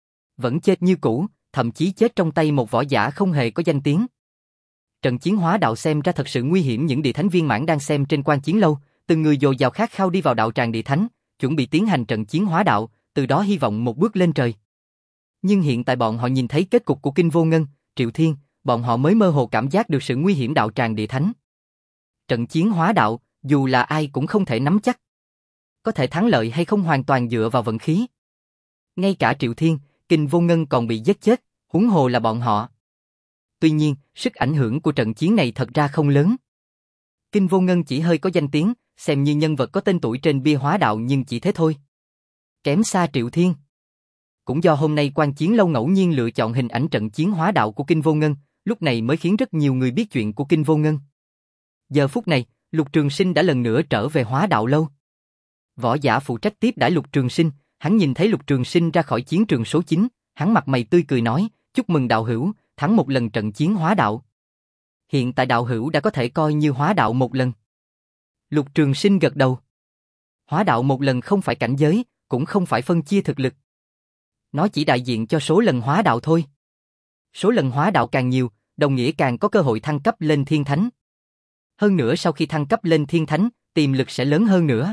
Vẫn chết như cũ, thậm chí chết trong tay một võ giả không hề có danh tiếng. Trận chiến hóa đạo xem ra thật sự nguy hiểm, những địa thánh viên mãn đang xem trên quan chiến lâu, từng người dồi dào khát khao đi vào đạo tràng địa thánh, chuẩn bị tiến hành trận chiến hóa đạo, từ đó hy vọng một bước lên trời. Nhưng hiện tại bọn họ nhìn thấy kết cục của Kinh Vô Ngân, Triệu Thiên, bọn họ mới mơ hồ cảm giác được sự nguy hiểm đạo tràng địa thánh. Trận chiến hóa đạo, dù là ai cũng không thể nắm chắc. Có thể thắng lợi hay không hoàn toàn dựa vào vận khí. Ngay cả Triệu Thiên, Kinh Vô Ngân còn bị giết chết, huống hồ là bọn họ. Tuy nhiên, sức ảnh hưởng của trận chiến này thật ra không lớn. Kinh Vô Ngân chỉ hơi có danh tiếng, xem như nhân vật có tên tuổi trên bia hóa đạo, nhưng chỉ thế thôi. Kém xa Triệu Thiên. Cũng do hôm nay quan chiến lâu ngẫu nhiên lựa chọn hình ảnh trận chiến hóa đạo của Kinh Vô Ngân, lúc này mới khiến rất nhiều người biết chuyện của Kinh Vô Ngân. Giờ phút này, Lục Trường Sinh đã lần nữa trở về hóa đạo lâu. Võ giả phụ trách tiếp đãi Lục Trường Sinh, hắn nhìn thấy Lục Trường Sinh ra khỏi chiến trường số chín, hắn mặt mày tươi cười nói, chúc mừng đạo hữu, thắng một lần trận chiến hóa đạo. Hiện tại đạo hữu đã có thể coi như hóa đạo một lần. Lục Trường Sinh gật đầu. Hóa đạo một lần không phải cảnh giới, cũng không phải phân chia thực lực. Nó chỉ đại diện cho số lần hóa đạo thôi. Số lần hóa đạo càng nhiều, đồng nghĩa càng có cơ hội thăng cấp lên thiên thánh. Hơn nữa sau khi thăng cấp lên thiên thánh, tiềm lực sẽ lớn hơn nữa.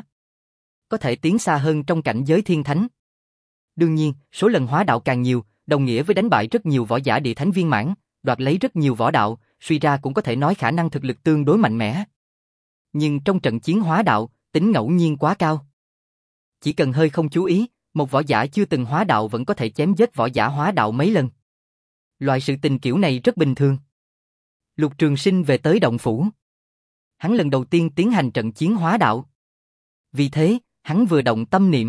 Có thể tiến xa hơn trong cảnh giới thiên thánh. Đương nhiên, số lần hóa đạo càng nhiều, đồng nghĩa với đánh bại rất nhiều võ giả địa thánh viên mãn, đoạt lấy rất nhiều võ đạo, suy ra cũng có thể nói khả năng thực lực tương đối mạnh mẽ. Nhưng trong trận chiến hóa đạo, tính ngẫu nhiên quá cao. Chỉ cần hơi không chú ý, một võ giả chưa từng hóa đạo vẫn có thể chém giết võ giả hóa đạo mấy lần. Loại sự tình kiểu này rất bình thường. Lục Trường Sinh về tới động phủ. Hắn lần đầu tiên tiến hành trận chiến hóa đạo. Vì thế, hắn vừa động tâm niệm,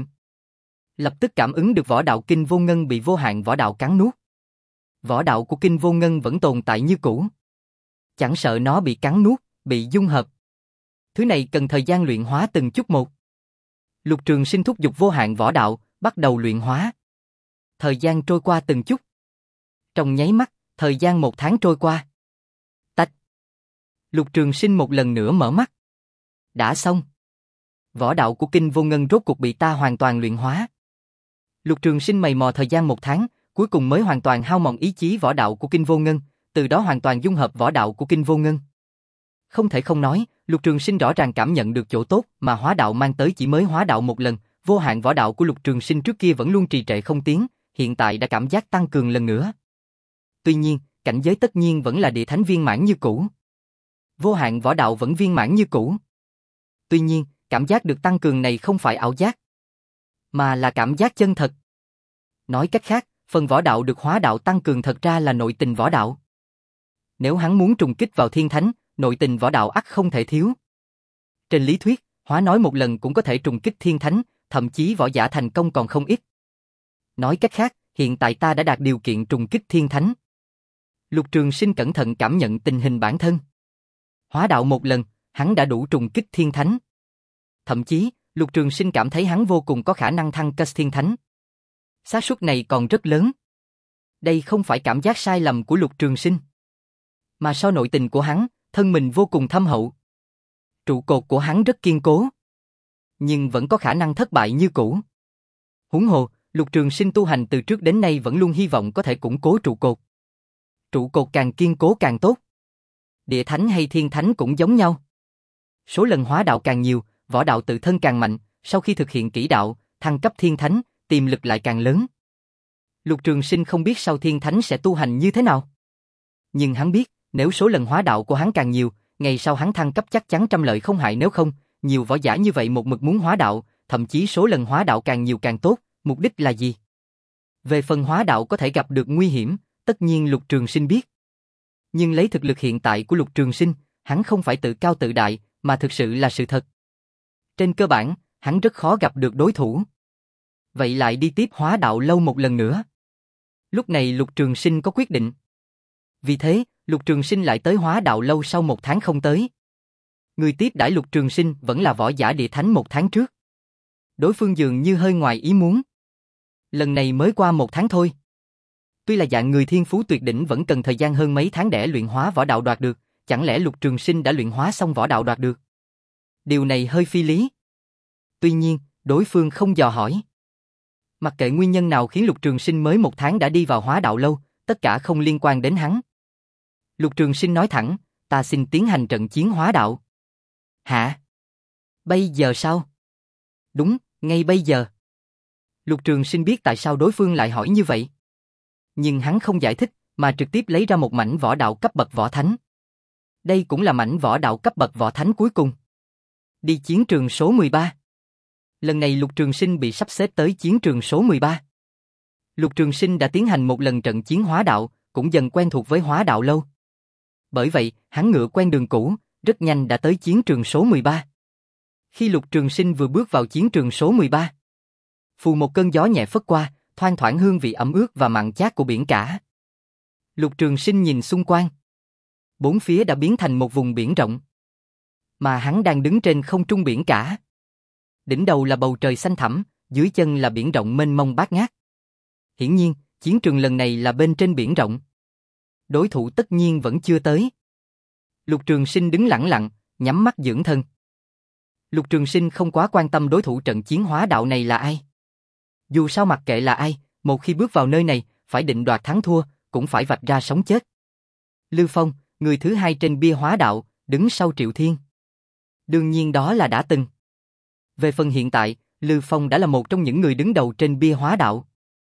lập tức cảm ứng được võ đạo Kinh Vô Ngân bị vô hạn võ đạo cắn nuốt. Võ đạo của Kinh Vô Ngân vẫn tồn tại như cũ. Chẳng sợ nó bị cắn nuốt, bị dung hợp. Thứ này cần thời gian luyện hóa từng chút một. Lục Trường Sinh thúc giục vô hạn võ đạo, bắt đầu luyện hóa. Thời gian trôi qua từng chút. Trong nháy mắt, thời gian một tháng trôi qua. Tách. Lục Trường Sinh một lần nữa mở mắt. Đã xong. Võ đạo của Kinh Vô Ngân rốt cuộc bị ta hoàn toàn luyện hóa. Lục Trường Sinh mày mò thời gian một tháng, cuối cùng mới hoàn toàn hao mòn ý chí võ đạo của Kinh Vô Ngân, từ đó hoàn toàn dung hợp võ đạo của Kinh Vô Ngân. Không thể không nói, Lục Trường Sinh rõ ràng cảm nhận được chỗ tốt mà hóa đạo mang tới. Chỉ mới hóa đạo một lần, vô hạn võ đạo của Lục Trường Sinh trước kia vẫn luôn trì trệ không tiến, hiện tại đã cảm giác tăng cường lần nữa. Tuy nhiên, cảnh giới tất nhiên vẫn là địa thánh viên mãn như cũ. Vô hạn võ đạo vẫn viên mãn như cũ. Tuy nhiên, cảm giác được tăng cường này không phải ảo giác, mà là cảm giác chân thật. Nói cách khác, phần võ đạo được hóa đạo tăng cường thật ra là nội tình võ đạo. Nếu hắn muốn trùng kích vào thiên thánh, nội tình võ đạo ắt không thể thiếu. Trên lý thuyết, hóa nói một lần cũng có thể trùng kích thiên thánh, thậm chí võ giả thành công còn không ít. Nói cách khác, hiện tại ta đã đạt điều kiện trùng kích thiên thánh. Lục Trường Sinh cẩn thận cảm nhận tình hình bản thân. Hóa đạo một lần, hắn đã đủ trùng kích thiên thánh. Thậm chí, Lục Trường Sinh cảm thấy hắn vô cùng có khả năng thăng cấp thiên thánh. Xác suất này còn rất lớn. Đây không phải cảm giác sai lầm của Lục Trường Sinh, mà so nội tình của hắn, thân mình vô cùng thâm hậu. Trụ cột của hắn rất kiên cố, nhưng vẫn có khả năng thất bại như cũ. Huống hồ, Lục Trường Sinh tu hành từ trước đến nay vẫn luôn hy vọng có thể củng cố trụ cột. Trụ cột càng kiên cố càng tốt. Địa thánh hay thiên thánh cũng giống nhau. Số lần hóa đạo càng nhiều, võ đạo tự thân càng mạnh, sau khi thực hiện kỹ đạo, thăng cấp thiên thánh, tiềm lực lại càng lớn. Lục Trường Sinh không biết sau thiên thánh sẽ tu hành như thế nào. Nhưng hắn biết, nếu số lần hóa đạo của hắn càng nhiều, ngày sau hắn thăng cấp chắc chắn trăm lợi không hại, nếu không, nhiều võ giả như vậy một mực muốn hóa đạo, thậm chí số lần hóa đạo càng nhiều càng tốt, mục đích là gì? Về phần hóa đạo có thể gặp được nguy hiểm, tất nhiên Lục Trường Sinh biết. Nhưng lấy thực lực hiện tại của Lục Trường Sinh, hắn không phải tự cao tự đại, mà thực sự là sự thật. Trên cơ bản, hắn rất khó gặp được đối thủ. Vậy lại đi tiếp hóa đạo lâu một lần nữa. Lúc này Lục Trường Sinh có quyết định. Vì thế, Lục Trường Sinh lại tới Hóa Đạo Lâu sau một tháng không tới. Người tiếp đãi Lục Trường Sinh vẫn là võ giả địa thánh một tháng trước. Đối phương dường như hơi ngoài ý muốn. Lần này mới qua một tháng thôi. Tuy là dạng người thiên phú tuyệt đỉnh vẫn cần thời gian hơn mấy tháng để luyện hóa võ đạo đoạt được, chẳng lẽ Lục Trường Sinh đã luyện hóa xong võ đạo đoạt được? Điều này hơi phi lý. Tuy nhiên, đối phương không dò hỏi. Mặc kệ nguyên nhân nào khiến Lục Trường Sinh mới một tháng đã đi vào Hóa Đạo Lâu, tất cả không liên quan đến hắn. Lục Trường Sinh nói thẳng, ta xin tiến hành trận chiến hóa đạo. Hả? Bây giờ sao? Đúng, ngay bây giờ. Lục Trường Sinh biết tại sao đối phương lại hỏi như vậy. Nhưng hắn không giải thích, mà trực tiếp lấy ra một mảnh võ đạo cấp bậc võ thánh. Đây cũng là mảnh võ đạo cấp bậc võ thánh cuối cùng. Đi chiến trường số mười ba. Lần này Lục Trường Sinh bị sắp xếp tới chiến trường số mười ba. Lục Trường Sinh đã tiến hành một lần trận chiến hóa đạo, cũng dần quen thuộc với Hóa Đạo Lâu. Bởi vậy, hắn ngựa quen đường cũ, rất nhanh đã tới chiến trường số mười ba. Khi Lục Trường Sinh vừa bước vào chiến trường số mười ba, phù một cơn gió nhẹ phất qua, thoang thoảng hương vị ẩm ướt và mặn chát của biển cả. Lục Trường Sinh nhìn xung quanh. Bốn phía đã biến thành một vùng biển rộng. Mà hắn đang đứng trên không trung biển cả. Đỉnh đầu là bầu trời xanh thẳm, dưới chân là biển rộng mênh mông bát ngát. Hiển nhiên, chiến trường lần này là bên trên biển rộng. Đối thủ tất nhiên vẫn chưa tới. Lục Trường Sinh đứng lặng lặng, nhắm mắt dưỡng thân. Lục Trường Sinh không quá quan tâm đối thủ trận chiến hóa đạo này là ai. Dù sao mặc kệ là ai, một khi bước vào nơi này, phải định đoạt thắng thua, cũng phải vạch ra sống chết. Lưu Phong, người thứ hai trên bia hóa đạo, đứng sau Triệu Thiên. Đương nhiên đó là đã từng. Về phần hiện tại, Lưu Phong đã là một trong những người đứng đầu trên bia hóa đạo.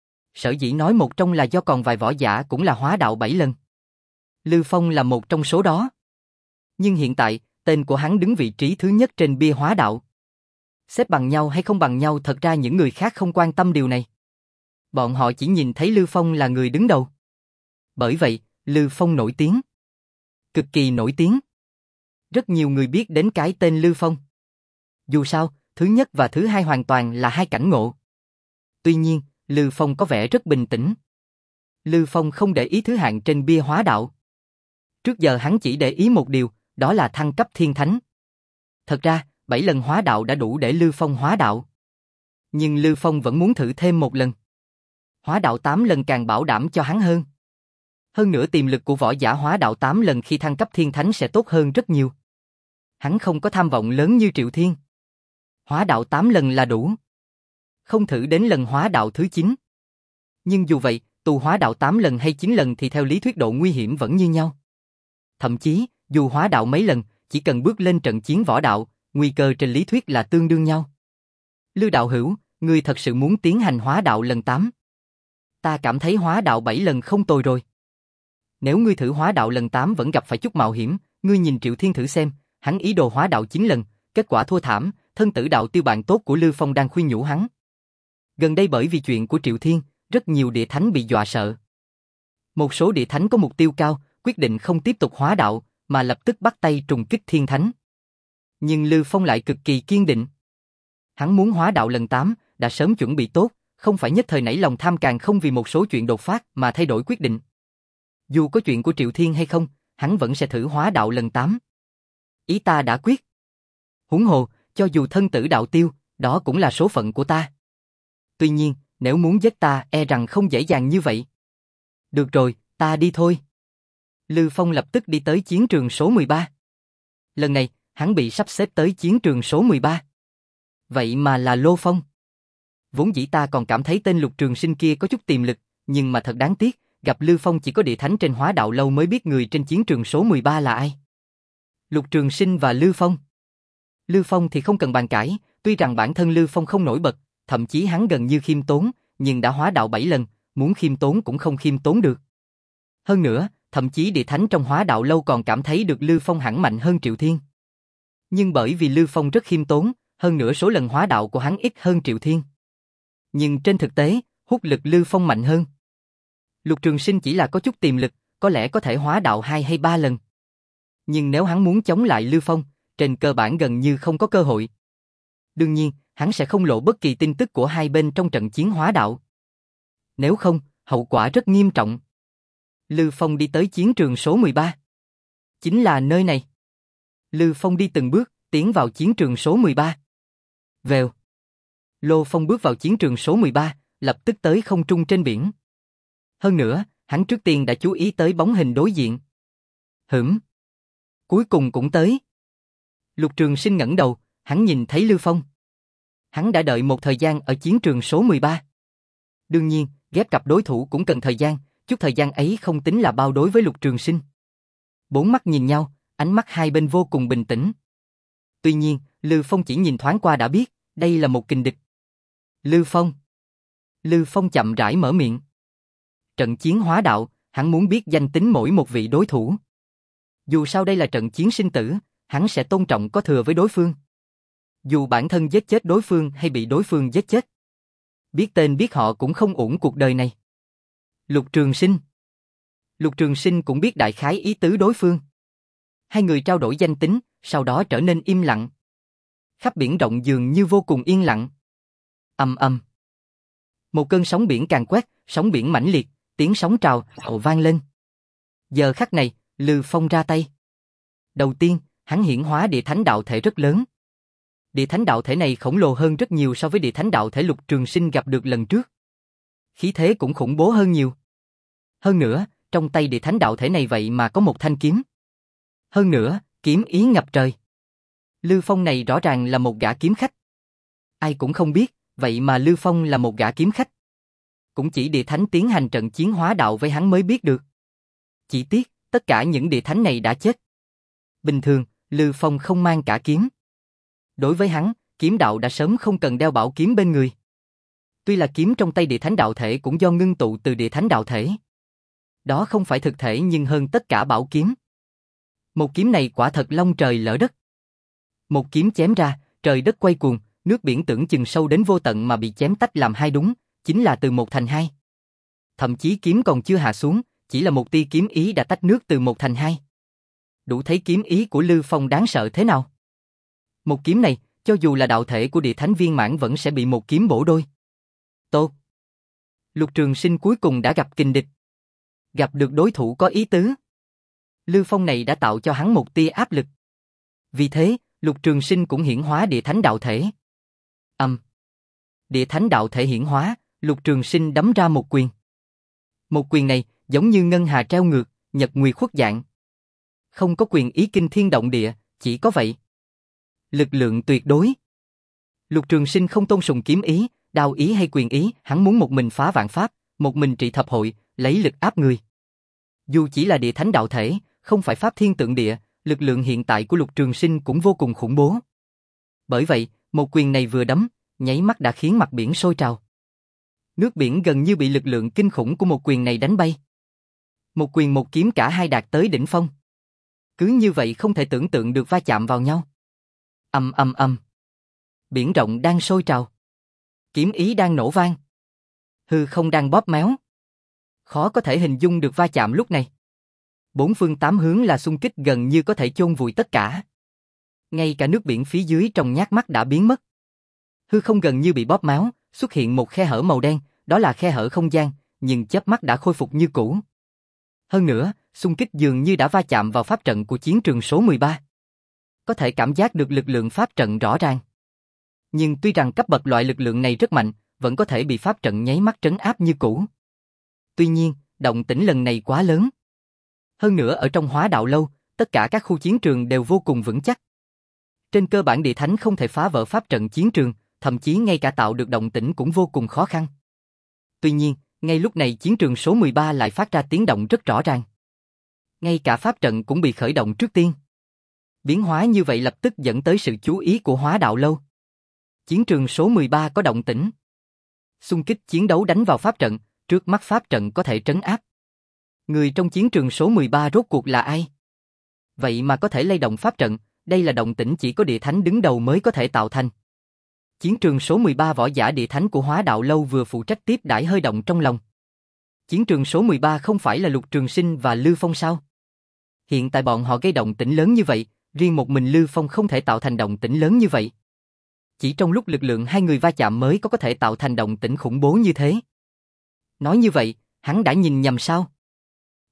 Sở dĩ nói một trong là do còn vài võ giả cũng là hóa đạo bảy lần. Lưu Phong là một trong số đó. Nhưng hiện tại, tên của hắn đứng vị trí thứ nhất trên bia hóa đạo. Xếp bằng nhau hay không bằng nhau thật ra những người khác không quan tâm điều này. Bọn họ chỉ nhìn thấy Lưu Phong là người đứng đầu. Bởi vậy, Lưu Phong nổi tiếng. Cực kỳ nổi tiếng. Rất nhiều người biết đến cái tên Lưu Phong. Dù sao, thứ nhất và thứ hai hoàn toàn là hai cảnh ngộ. Tuy nhiên, Lưu Phong có vẻ rất bình tĩnh. Lưu Phong không để ý thứ hạng trên bia hóa đạo. Trước giờ hắn chỉ để ý một điều, đó là thăng cấp thiên thánh. Thật ra, bảy lần hóa đạo đã đủ để Lưu Phong hóa đạo. Nhưng Lưu Phong vẫn muốn thử thêm một lần. Hóa đạo tám lần càng bảo đảm cho hắn hơn. Hơn nữa tiềm lực của võ giả hóa đạo tám lần khi thăng cấp thiên thánh sẽ tốt hơn rất nhiều. Hắn không có tham vọng lớn như Triệu Thiên. Hóa đạo tám lần là đủ. Không thử đến lần hóa đạo thứ chín. Nhưng dù vậy, tu hóa đạo tám lần hay chín lần thì theo lý thuyết độ nguy hiểm vẫn như nhau. Thậm chí, dù hóa đạo mấy lần, chỉ cần bước lên trận chiến võ đạo, nguy cơ trên lý thuyết là tương đương nhau. Lưu đạo hữu, ngươi thật sự muốn tiến hành hóa đạo lần tám? Ta cảm thấy hóa đạo bảy lần không tồi rồi. Nếu ngươi thử hóa đạo lần tám vẫn gặp phải chút mạo hiểm, ngươi nhìn Triệu Thiên thử xem, hắn ý đồ hóa đạo chín lần, kết quả thua thảm, thân tử đạo tiêu bạn tốt của Lưu Phong đang khuyên nhủ hắn. Gần đây bởi vì chuyện của Triệu Thiên, rất nhiều địa thánh bị dọa sợ. Một số địa thánh có mục tiêu cao, quyết định không tiếp tục hóa đạo, mà lập tức bắt tay trùng kích thiên thánh. Nhưng Lưu Phong lại cực kỳ kiên định. Hắn muốn hóa đạo lần tám, đã sớm chuẩn bị tốt, không phải nhất thời nảy lòng tham càng không vì một số chuyện đột phát mà thay đổi quyết định. Dù có chuyện của Triệu Thiên hay không, hắn vẫn sẽ thử hóa đạo lần tám. Ý ta đã quyết. Huống hồ, cho dù thân tử đạo tiêu, đó cũng là số phận của ta. Tuy nhiên, nếu muốn giết ta e rằng không dễ dàng như vậy. Được rồi, ta đi thôi. Lưu Phong lập tức đi tới chiến trường số mười ba. Lần này, hắn bị sắp xếp tới chiến trường số mười ba. Vậy mà là Lô Phong. Vốn dĩ ta còn cảm thấy tên Lục Trường Sinh kia có chút tiềm lực, nhưng mà thật đáng tiếc, gặp Lưu Phong chỉ có địa thánh trên hóa đạo lâu mới biết người trên chiến trường số mười ba là ai. Lục Trường Sinh và Lưu Phong. Lưu Phong thì không cần bàn cãi, tuy rằng bản thân Lưu Phong không nổi bật, thậm chí hắn gần như khiêm tốn, nhưng đã hóa đạo bảy lần, muốn khiêm tốn cũng không khiêm tốn được. Hơn nữa, thậm chí địa thánh trong hóa đạo lâu còn cảm thấy được Lưu Phong hẳn mạnh hơn Triệu Thiên. Nhưng bởi vì Lưu Phong rất khiêm tốn, hơn nữa số lần hóa đạo của hắn ít hơn Triệu Thiên. Nhưng trên thực tế, hút lực Lưu Phong mạnh hơn. Lục Trường Sinh chỉ là có chút tiềm lực, có lẽ có thể hóa đạo hai hay ba lần. Nhưng nếu hắn muốn chống lại Lưu Phong, trên cơ bản gần như không có cơ hội. Đương nhiên, hắn sẽ không lộ bất kỳ tin tức của hai bên trong trận chiến hóa đạo. Nếu không, hậu quả rất nghiêm trọng. Lư Phong đi tới chiến trường số mười ba. Chính là nơi này. Lư Phong đi từng bước, tiến vào chiến trường số mười ba. Vèo. Lô Phong bước vào chiến trường số mười ba, lập tức tới không trung trên biển. Hơn nữa, hắn trước tiên đã chú ý tới bóng hình đối diện. Hửm. Cuối cùng cũng tới. Lục Trường Sinh ngẩng đầu, hắn nhìn thấy Lư Phong. Hắn đã đợi một thời gian ở chiến trường số mười ba. Đương nhiên, ghép cặp đối thủ cũng cần thời gian, chút thời gian ấy không tính là bao đối với Lục Trường Sinh. Bốn mắt nhìn nhau, ánh mắt hai bên vô cùng bình tĩnh. Tuy nhiên, Lư Phong chỉ nhìn thoáng qua đã biết, đây là một kình địch. Lư Phong. Lư Phong chậm rãi mở miệng. Trận chiến hóa đạo, hắn muốn biết danh tính mỗi một vị đối thủ. Dù sao đây là trận chiến sinh tử, hắn sẽ tôn trọng có thừa với đối phương. Dù bản thân giết chết đối phương hay bị đối phương giết chết. Biết tên biết họ cũng không uổng cuộc đời này. Lục Trường Sinh. Lục Trường Sinh cũng biết đại khái ý tứ đối phương. Hai người trao đổi danh tính, sau đó trở nên im lặng. Khắp biển rộng dường như vô cùng yên lặng. Ầm ầm. Một cơn sóng biển càng quét, sóng biển mãnh liệt, tiếng sóng trào ồ vang lên. Giờ khắc này, Lư Phong ra tay. Đầu tiên, hắn hiển hóa địa thánh đạo thể rất lớn. Địa thánh đạo thể này khổng lồ hơn rất nhiều so với địa thánh đạo thể Lục Trường Sinh gặp được lần trước. Khí thế cũng khủng bố hơn nhiều. Hơn nữa, trong tay địa thánh đạo thể này vậy mà có một thanh kiếm. Hơn nữa, kiếm ý ngập trời. Lư Phong này rõ ràng là một gã kiếm khách. Ai cũng không biết, vậy mà Lư Phong là một gã kiếm khách. Cũng chỉ địa thánh tiến hành trận chiến hóa đạo với hắn mới biết được. Chỉ tiếc, tất cả những địa thánh này đã chết. Bình thường, Lư Phong không mang cả kiếm. Đối với hắn, kiếm đạo đã sớm không cần đeo bảo kiếm bên người. Tuy là kiếm trong tay địa thánh đạo thể cũng do ngưng tụ từ địa thánh đạo thể. Đó không phải thực thể nhưng hơn tất cả bảo kiếm. Một kiếm này quả thật long trời lỡ đất. Một kiếm chém ra, trời đất quay cuồng, nước biển tưởng chừng sâu đến vô tận mà bị chém tách làm hai đúng, chính là từ một thành hai. Thậm chí kiếm còn chưa hạ xuống, chỉ là một tia kiếm ý đã tách nước từ một thành hai. Đủ thấy kiếm ý của Lư Phong đáng sợ thế nào. Một kiếm này, cho dù là đạo thể của địa thánh viên mãn vẫn sẽ bị một kiếm bổ đôi. Tốt. Lục Trường Sinh cuối cùng đã gặp kình địch. Gặp được đối thủ có ý tứ. Lư Phong này đã tạo cho hắn một tia áp lực. Vì thế, Lục Trường Sinh cũng hiển hóa địa thánh đạo thể. Âm. Um. Địa thánh đạo thể hiển hóa, Lục Trường Sinh đấm ra một quyền. Một quyền này giống như ngân hà treo ngược, nhật nguyệt khuất dạng. Không có quyền ý kinh thiên động địa, chỉ có vậy. Lực lượng tuyệt đối. Lục Trường Sinh không tôn sùng kiếm ý, đao ý hay quyền ý, hắn muốn một mình phá vạn pháp, một mình trị thập hội, lấy lực áp người. Dù chỉ là địa thánh đạo thể, không phải pháp thiên tượng địa, lực lượng hiện tại của Lục Trường Sinh cũng vô cùng khủng bố. Bởi vậy, một quyền này vừa đấm, nháy mắt đã khiến mặt biển sôi trào. Nước biển gần như bị lực lượng kinh khủng của một quyền này đánh bay. Một quyền một kiếm cả hai đạt tới đỉnh phong. Cứ như vậy không thể tưởng tượng được va chạm vào nhau. Ầm ầm ầm. Biển rộng đang sôi trào. Kiếm ý đang nổ vang. Hư không đang bóp méo. Khó có thể hình dung được va chạm lúc này. Bốn phương tám hướng là xung kích gần như có thể chôn vùi tất cả. Ngay cả nước biển phía dưới trong nháy mắt đã biến mất. Hư không gần như bị bóp méo, xuất hiện một khe hở màu đen, đó là khe hở không gian, nhưng chớp mắt đã khôi phục như cũ. Hơn nữa, xung kích dường như đã va chạm vào pháp trận của chiến trường số mười ba. Có thể cảm giác được lực lượng pháp trận rõ ràng. Nhưng tuy rằng cấp bậc loại lực lượng này rất mạnh, vẫn có thể bị pháp trận nháy mắt trấn áp như cũ. Tuy nhiên, động tĩnh lần này quá lớn. Hơn nữa ở trong Hóa Đạo Lâu, tất cả các khu chiến trường đều vô cùng vững chắc. Trên cơ bản địa thánh không thể phá vỡ pháp trận chiến trường, thậm chí ngay cả tạo được động tĩnh cũng vô cùng khó khăn. Tuy nhiên, ngay lúc này chiến trường số mười ba lại phát ra tiếng động rất rõ ràng. Ngay cả pháp trận cũng bị khởi động trước tiên. Biến hóa như vậy lập tức dẫn tới sự chú ý của Hóa Đạo Lâu. Chiến trường số mười ba có động tĩnh. Xung kích chiến đấu đánh vào pháp trận, trước mắt pháp trận có thể trấn áp. Người trong chiến trường số mười ba rốt cuộc là ai? Vậy mà có thể lay động pháp trận, đây là động tĩnh chỉ có địa thánh đứng đầu mới có thể tạo thành. Chiến trường số mười ba võ giả địa thánh của Hóa Đạo Lâu vừa phụ trách tiếp đãi hơi động trong lòng. Chiến trường số mười ba không phải là Lục Trường Sinh và Lư Phong sao? Hiện tại bọn họ gây động tĩnh lớn như vậy, riêng một mình Lư Phong không thể tạo thành động tĩnh lớn như vậy. Chỉ trong lúc lực lượng hai người va chạm mới có có thể tạo thành động tĩnh khủng bố như thế. Nói như vậy, hắn đã nhìn nhầm sao?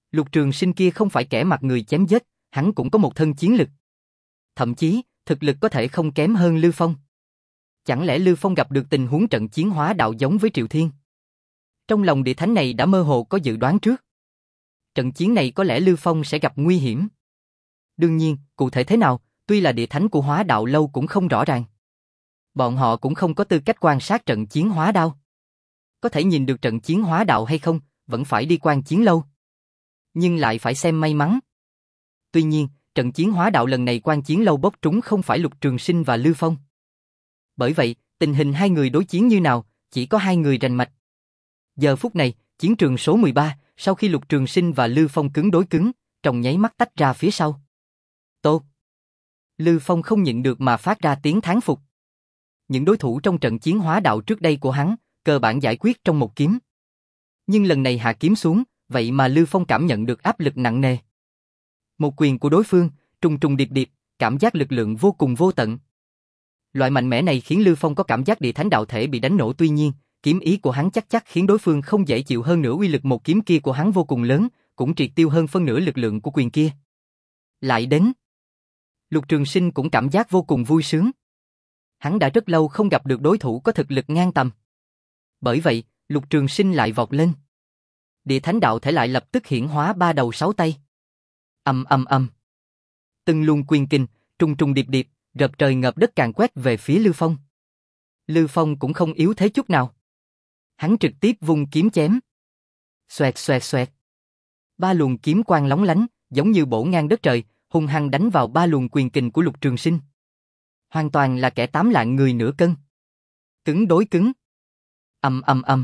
Lục Trường Sinh kia không phải kẻ mặt người chém giết, hắn cũng có một thân chiến lực. Thậm chí, thực lực có thể không kém hơn Lưu Phong. Chẳng lẽ Lưu Phong gặp được tình huống trận chiến hóa đạo giống với Triệu Thiên? Trong lòng địa thánh này đã mơ hồ có dự đoán trước. Trận chiến này có lẽ Lưu Phong sẽ gặp nguy hiểm. Đương nhiên, cụ thể thế nào, tuy là địa thánh của hóa đạo lâu cũng không rõ ràng. Bọn họ cũng không có tư cách quan sát trận chiến hóa đao. Có thể nhìn được trận chiến hóa đạo hay không, vẫn phải đi quan chiến lâu. Nhưng lại phải xem may mắn. Tuy nhiên, trận chiến hóa đạo lần này quan chiến lâu bốc trúng không phải Lục Trường Sinh và Lưu Phong. Bởi vậy, tình hình hai người đối chiến như nào, chỉ có hai người rành mạch. Giờ phút này, chiến trường số mười ba, sau khi Lục Trường Sinh và Lưu Phong cứng đối cứng, trong nháy mắt tách ra phía sau. Tốt! Lưu Phong không nhịn được mà phát ra tiếng thán phục. Những đối thủ trong trận chiến hóa đạo trước đây của hắn, cơ bản giải quyết trong một kiếm. Nhưng lần này hạ kiếm xuống, vậy mà Lưu Phong cảm nhận được áp lực nặng nề. Một quyền của đối phương, trùng trùng điệp điệp, cảm giác lực lượng vô cùng vô tận. Loại mạnh mẽ này khiến Lưu Phong có cảm giác địa thánh đạo thể bị đánh nổ, tuy nhiên, kiếm ý của hắn chắc chắc khiến đối phương không dễ chịu, hơn nữa uy lực một kiếm kia của hắn vô cùng lớn, cũng triệt tiêu hơn phân nửa lực lượng của quyền kia. Lại đến, Lục Trường Sinh cũng cảm giác vô cùng vui sướng. Hắn đã rất lâu không gặp được đối thủ có thực lực ngang tầm. Bởi vậy, Lục Trường Sinh lại vọt lên. Địa thánh đạo thể lại lập tức hiển hóa ba đầu sáu tay. Ầm ầm ầm. Từng luồng quyền kình, trùng trùng điệp điệp, rợp trời ngợp đất càn quét về phía Lưu Phong. Lưu Phong cũng không yếu thế chút nào. Hắn trực tiếp vung kiếm chém. Xoẹt xoẹt xoẹt. Ba luồng kiếm quang lóng lánh, giống như bổ ngang đất trời, hung hăng đánh vào ba luồng quyền kình của Lục Trường Sinh. Hoàn toàn là kẻ tám lạng người nửa cân. Cứng đối cứng. Ầm ầm ầm.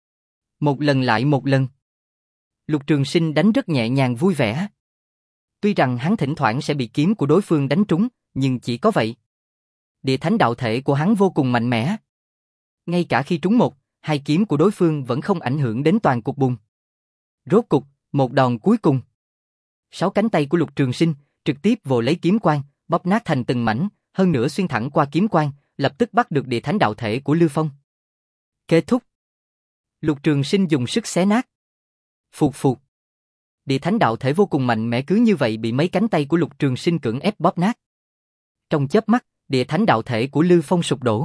Một lần lại một lần. Lục Trường Sinh đánh rất nhẹ nhàng vui vẻ. Tuy rằng hắn thỉnh thoảng sẽ bị kiếm của đối phương đánh trúng, nhưng chỉ có vậy. Địa thánh đạo thể của hắn vô cùng mạnh mẽ. Ngay cả khi trúng một, hai kiếm của đối phương vẫn không ảnh hưởng đến toàn cục bùng. Rốt cục, một đòn cuối cùng. Sáu cánh tay của Lục Trường Sinh trực tiếp vồ lấy kiếm quang, bóp nát thành từng mảnh, hơn nữa xuyên thẳng qua kiếm quang, lập tức bắt được địa thánh đạo thể của Lưu Phong. Kết thúc. Lục Trường Sinh dùng sức xé nát. Phụt phụt. Địa thánh đạo thể vô cùng mạnh mẽ cứ như vậy bị mấy cánh tay của Lục Trường Sinh cưỡng ép bóp nát. Trong chớp mắt, địa thánh đạo thể của Lưu Phong sụp đổ.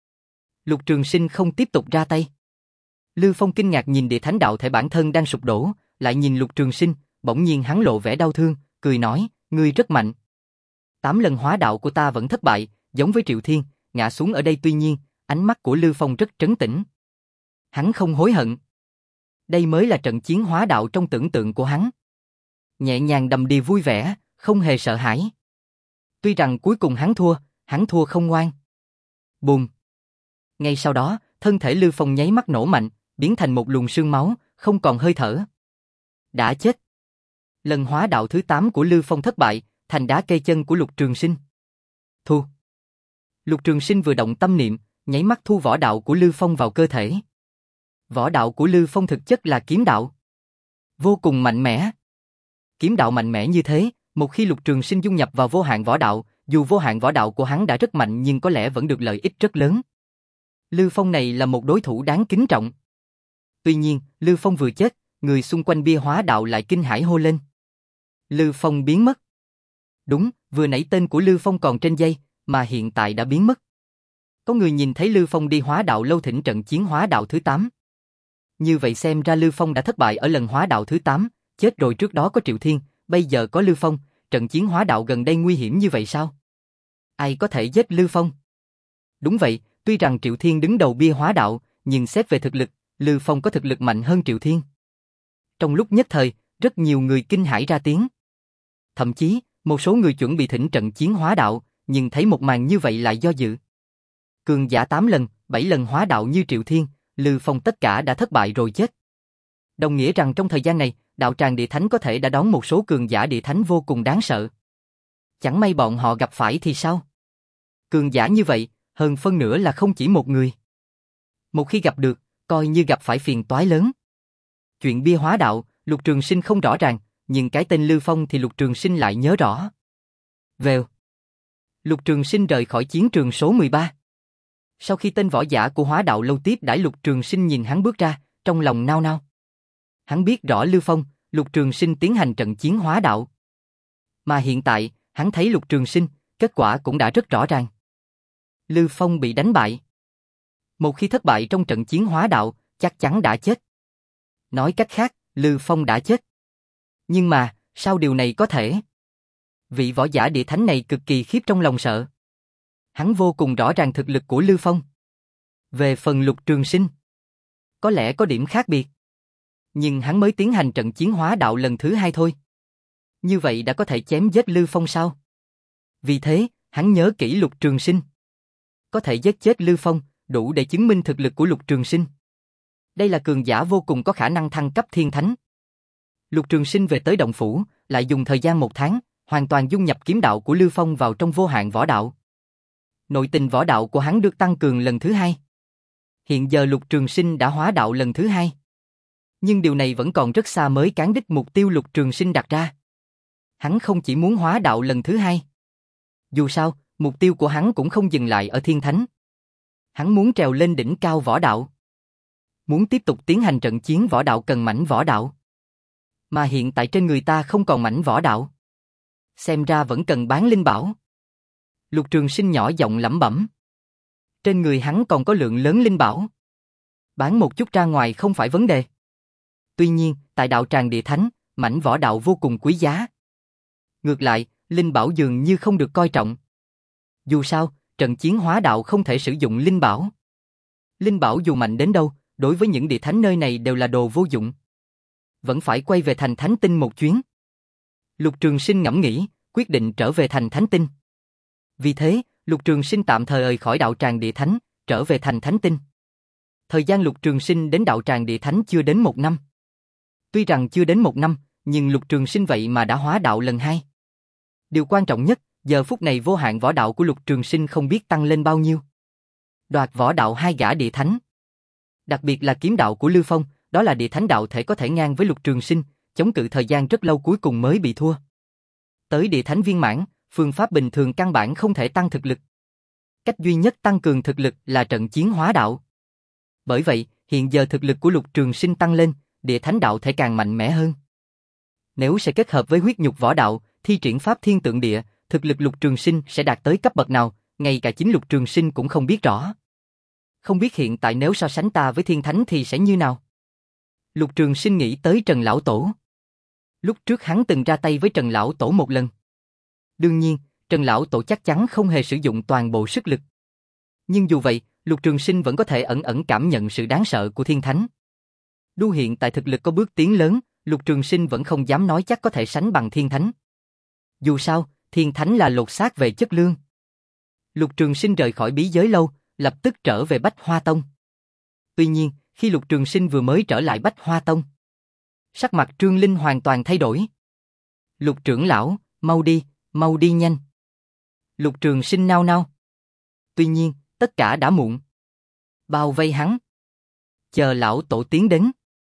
Lục Trường Sinh không tiếp tục ra tay. Lưu Phong kinh ngạc nhìn địa thánh đạo thể bản thân đang sụp đổ, lại nhìn Lục Trường Sinh, bỗng nhiên hắn lộ vẻ đau thương, cười nói, ngươi rất mạnh. Tám lần hóa đạo của ta vẫn thất bại, giống với Triệu Thiên, ngã xuống ở đây, tuy nhiên, ánh mắt của Lưu Phong rất trấn tĩnh. Hắn không hối hận. Đây mới là trận chiến hóa đạo trong tưởng tượng của hắn. Nhẹ nhàng đầm đìa vui vẻ, không hề sợ hãi. Tuy rằng cuối cùng hắn thua, hắn thua không ngoan. Bùm. Ngay sau đó, thân thể Lưu Phong nháy mắt nổ mạnh, biến thành một luồng sương máu, không còn hơi thở. Đã chết. Lần hóa đạo thứ tám của Lưu Phong thất bại, thành đá cây chân của Lục Trường Sinh. Thu. Lục Trường Sinh vừa động tâm niệm, nháy mắt thu võ đạo của Lưu Phong vào cơ thể. Võ đạo của Lưu Phong thực chất là kiếm đạo. Vô cùng mạnh mẽ. Kiếm đạo mạnh mẽ như thế, một khi Lục Trường Sinh dung nhập vào vô hạn võ đạo, dù vô hạn võ đạo của hắn đã rất mạnh nhưng có lẽ vẫn được lợi ích rất lớn. Lưu Phong này là một đối thủ đáng kính trọng. Tuy nhiên, Lưu Phong vừa chết, người xung quanh bia hóa đạo lại kinh hãi hô lên. Lưu Phong biến mất. Đúng, vừa nãy tên của Lưu Phong còn trên dây, mà hiện tại đã biến mất. Có người nhìn thấy Lưu Phong đi hóa đạo lâu thỉnh trận chiến hóa đạo thứ tám. Như vậy xem ra Lưu Phong đã thất bại ở lần hóa đạo thứ tám, chết rồi, trước đó có Triệu Thiên, bây giờ có Lưu Phong, trận chiến hóa đạo gần đây nguy hiểm như vậy sao? Ai có thể giết Lưu Phong? Đúng vậy, tuy rằng Triệu Thiên đứng đầu bia hóa đạo, nhưng xét về thực lực, Lưu Phong có thực lực mạnh hơn Triệu Thiên. Trong lúc nhất thời, rất nhiều người kinh hãi ra tiếng. Thậm chí, một số người chuẩn bị thỉnh trận chiến hóa đạo, nhưng thấy một màn như vậy lại do dự. Cường giả tám lần, bảy lần hóa đạo như Triệu Thiên, Lưu Phong tất cả đã thất bại rồi chết. Đồng nghĩa rằng trong thời gian này, đạo tràng địa thánh có thể đã đón một số cường giả địa thánh vô cùng đáng sợ. Chẳng may bọn họ gặp phải thì sao? Cường giả như vậy, hơn phân nửa là không chỉ một người. Một khi gặp được, coi như gặp phải phiền toái lớn. Chuyện bia hóa đạo, Lục Trường Sinh không rõ ràng, nhưng cái tên Lưu Phong thì Lục Trường Sinh lại nhớ rõ. Vèo. Lục Trường Sinh rời khỏi chiến trường số mười ba. Sau khi tên võ giả của hóa đạo lâu tiếp đãi Lục Trường Sinh nhìn hắn bước ra, trong lòng nao nao. Hắn biết rõ Lưu Phong, Lục Trường Sinh tiến hành trận chiến hóa đạo. Mà hiện tại, hắn thấy Lục Trường Sinh, kết quả cũng đã rất rõ ràng. Lư Phong bị đánh bại. Một khi thất bại trong trận chiến hóa đạo, chắc chắn đã chết. Nói cách khác, Lư Phong đã chết. Nhưng mà, sao điều này có thể? Vị võ giả địa thánh này cực kỳ khiếp trong lòng sợ. Hắn vô cùng rõ ràng thực lực của Lư Phong. Về phần Lục Trường Sinh, có lẽ có điểm khác biệt. Nhưng hắn mới tiến hành trận chiến hóa đạo lần thứ hai thôi. Như vậy đã có thể chém giết Lư Phong sao? Vì thế, hắn nhớ kỹ Lục Trường Sinh. Có thể giết chết Lư Phong, đủ để chứng minh thực lực của Lục Trường Sinh. Đây là cường giả vô cùng có khả năng thăng cấp thiên thánh. Lục Trường Sinh về tới động phủ, lại dùng thời gian một tháng, hoàn toàn dung nhập kiếm đạo của Lư Phong vào trong vô hạn võ đạo. Nội tình võ đạo của hắn được tăng cường lần thứ hai. Hiện giờ Lục Trường Sinh đã hóa đạo lần thứ hai. Nhưng điều này vẫn còn rất xa mới cán đích mục tiêu Lục Trường Sinh đặt ra. Hắn không chỉ muốn hóa đạo lần thứ hai. Dù sao, mục tiêu của hắn cũng không dừng lại ở thiên thánh. Hắn muốn trèo lên đỉnh cao võ đạo. Muốn tiếp tục tiến hành trận chiến võ đạo cần mảnh võ đạo. Mà hiện tại trên người ta không còn mảnh võ đạo. Xem ra vẫn cần bán linh bảo. Lục Trường Sinh nhỏ giọng lẩm bẩm. Trên người hắn còn có lượng lớn linh bảo. Bán một chút ra ngoài không phải vấn đề. Tuy nhiên, tại đạo tràng địa thánh, mảnh võ đạo vô cùng quý giá. Ngược lại, linh bảo dường như không được coi trọng. Dù sao, trận chiến hóa đạo không thể sử dụng linh bảo. Linh bảo dù mạnh đến đâu, đối với những địa thánh nơi này đều là đồ vô dụng. Vẫn phải quay về thành Thánh Tinh một chuyến. Lục Trường Sinh ngẫm nghĩ, quyết định trở về thành Thánh Tinh. Vì thế, Lục Trường Sinh tạm thời rời khỏi đạo tràng địa thánh, trở về thành Thánh Tinh. Thời gian Lục Trường Sinh đến đạo tràng địa thánh chưa đến một năm. Tuy rằng chưa đến một năm, nhưng Lục Trường Sinh vậy mà đã hóa đạo lần hai. Điều quan trọng nhất, giờ phút này vô hạn võ đạo của Lục Trường Sinh không biết tăng lên bao nhiêu. Đoạt võ đạo hai gã địa thánh. Đặc biệt là kiếm đạo của Lư Phong, đó là địa thánh đạo thể có thể ngang với Lục Trường Sinh, chống cự thời gian rất lâu cuối cùng mới bị thua. Tới địa thánh viên mãn, phương pháp bình thường căn bản không thể tăng thực lực. Cách duy nhất tăng cường thực lực là trận chiến hóa đạo. Bởi vậy, hiện giờ thực lực của Lục Trường Sinh tăng lên, địa thánh đạo thể càng mạnh mẽ hơn. Nếu sẽ kết hợp với huyết nhục võ đạo, thi triển pháp thiên tượng địa, thực lực Lục Trường Sinh sẽ đạt tới cấp bậc nào, ngay cả chính Lục Trường Sinh cũng không biết rõ. Không biết hiện tại nếu so sánh ta với thiên thánh thì sẽ như nào? Lục Trường Sinh nghĩ tới Trần Lão Tổ. Lúc trước hắn từng ra tay với Trần Lão Tổ một lần. Đương nhiên, Trần Lão Tổ chắc chắn không hề sử dụng toàn bộ sức lực. Nhưng dù vậy, Lục Trường Sinh vẫn có thể ẩn ẩn cảm nhận sự đáng sợ của thiên thánh. Đu hiện tại thực lực có bước tiến lớn, Lục Trường Sinh vẫn không dám nói chắc có thể sánh bằng thiên thánh. Dù sao, thiên thánh là lột xác về chất lương. Lục Trường Sinh rời khỏi bí giới lâu, lập tức trở về Bách Hoa Tông. Tuy nhiên, khi Lục Trường Sinh vừa mới trở lại Bách Hoa Tông, sắc mặt Trương Linh hoàn toàn thay đổi. Lục trưởng lão, mau đi, mau đi nhanh. Lục Trường Sinh nao nao. Tuy nhiên, tất cả đã muộn. Bao vây hắn. Chờ lão tổ tiến đến.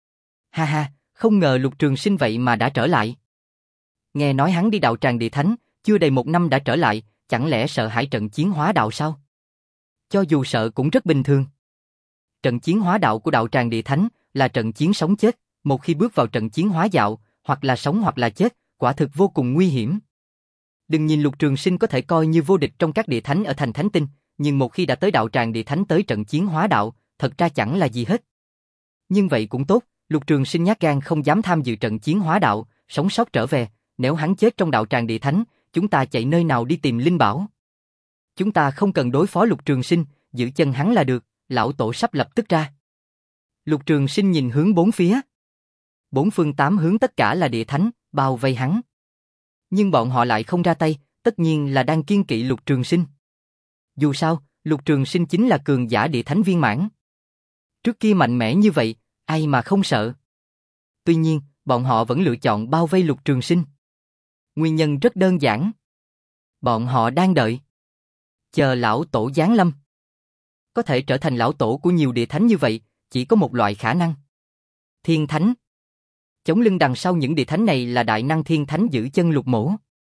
Ha ha, không ngờ Lục Trường Sinh vậy mà đã trở lại. Nghe nói hắn đi đạo tràng địa thánh, chưa đầy một năm đã trở lại, chẳng lẽ sợ hãi trận chiến hóa đạo sao? Cho dù sợ cũng rất bình thường. Trận chiến hóa đạo của đạo tràng địa thánh là trận chiến sống chết, một khi bước vào trận chiến hóa đạo, hoặc là sống hoặc là chết, quả thực vô cùng nguy hiểm. Đừng nhìn Lục Trường Sinh có thể coi như vô địch trong các địa thánh ở thành Thánh Tinh, nhưng một khi đã tới đạo tràng địa thánh tới trận chiến hóa đạo, thật ra chẳng là gì hết. Nhưng vậy cũng tốt, Lục Trường Sinh nhát gan không dám tham dự trận chiến hóa đạo, sống sót trở về, nếu hắn chết trong đạo tràng địa thánh, chúng ta chạy nơi nào đi tìm linh bảo? Chúng ta không cần đối phó Lục Trường Sinh, giữ chân hắn là được, lão tổ sắp lập tức ra. Lục Trường Sinh nhìn hướng bốn phía. Bốn phương tám hướng tất cả là địa thánh, bao vây hắn. Nhưng bọn họ lại không ra tay, tất nhiên là đang kiêng kỵ Lục Trường Sinh. Dù sao, Lục Trường Sinh chính là cường giả địa thánh viên mãn. Trước kia mạnh mẽ như vậy, ai mà không sợ. Tuy nhiên, bọn họ vẫn lựa chọn bao vây Lục Trường Sinh. Nguyên nhân rất đơn giản. Bọn họ đang đợi. Chờ lão tổ giáng lâm. Có thể trở thành lão tổ của nhiều địa thánh như vậy, chỉ có một loại khả năng. Thiên thánh. Chống lưng đằng sau những địa thánh này là đại năng thiên thánh giữ chân Lục Mỗ.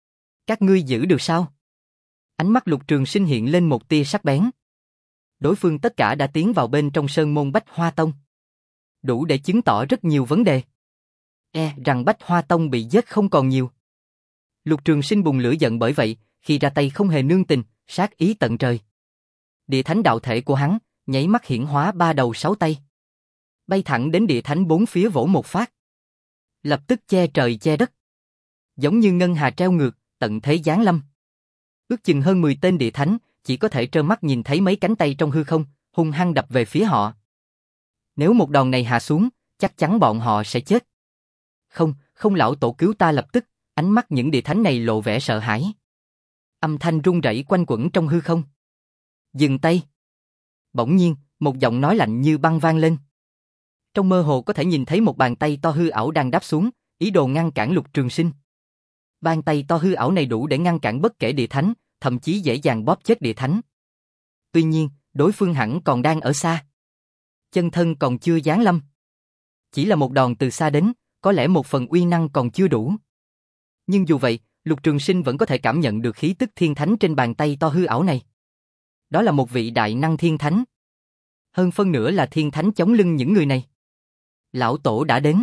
Các ngươi giữ được sao? Ánh mắt Lục Trường Sinh hiện lên một tia sắc bén. Đối phương tất cả đã tiến vào bên trong sơn môn Bách Hoa Tông. Đủ để chứng tỏ rất nhiều vấn đề. E rằng Bách Hoa Tông bị giết không còn nhiều. Lục Trường Sinh bùng lửa giận bởi vậy, khi ra tay không hề nương tình, sát ý tận trời. Địa thánh đạo thể của hắn, nháy mắt hiển hóa ba đầu sáu tay. Bay thẳng đến địa thánh bốn phía vỗ một phát. Lập tức che trời che đất. Giống như ngân hà treo ngược, tận thế giáng lâm. Ước chừng hơn mười tên địa thánh, chỉ có thể trơ mắt nhìn thấy mấy cánh tay trong hư không, hung hăng đập về phía họ. Nếu một đòn này hạ xuống, chắc chắn bọn họ sẽ chết. Không, không lão tổ cứu ta lập tức, ánh mắt những địa thánh này lộ vẻ sợ hãi. Âm thanh rung rẩy quanh quẩn trong hư không. Dừng tay. Bỗng nhiên, một giọng nói lạnh như băng vang lên. Trong mơ hồ có thể nhìn thấy một bàn tay to hư ảo đang đáp xuống, ý đồ ngăn cản Lục Trường Sinh. Bàn tay to hư ảo này đủ để ngăn cản bất kể địa thánh, thậm chí dễ dàng bóp chết địa thánh. Tuy nhiên, đối phương hẳn còn đang ở xa. Chân thân còn chưa giáng lâm. Chỉ là một đòn từ xa đến, có lẽ một phần uy năng còn chưa đủ. Nhưng dù vậy, Lục Trường Sinh vẫn có thể cảm nhận được khí tức thiên thánh trên bàn tay to hư ảo này. Đó là một vị đại năng thiên thánh. Hơn phân nửa là thiên thánh chống lưng những người này. Lão tổ đã đến.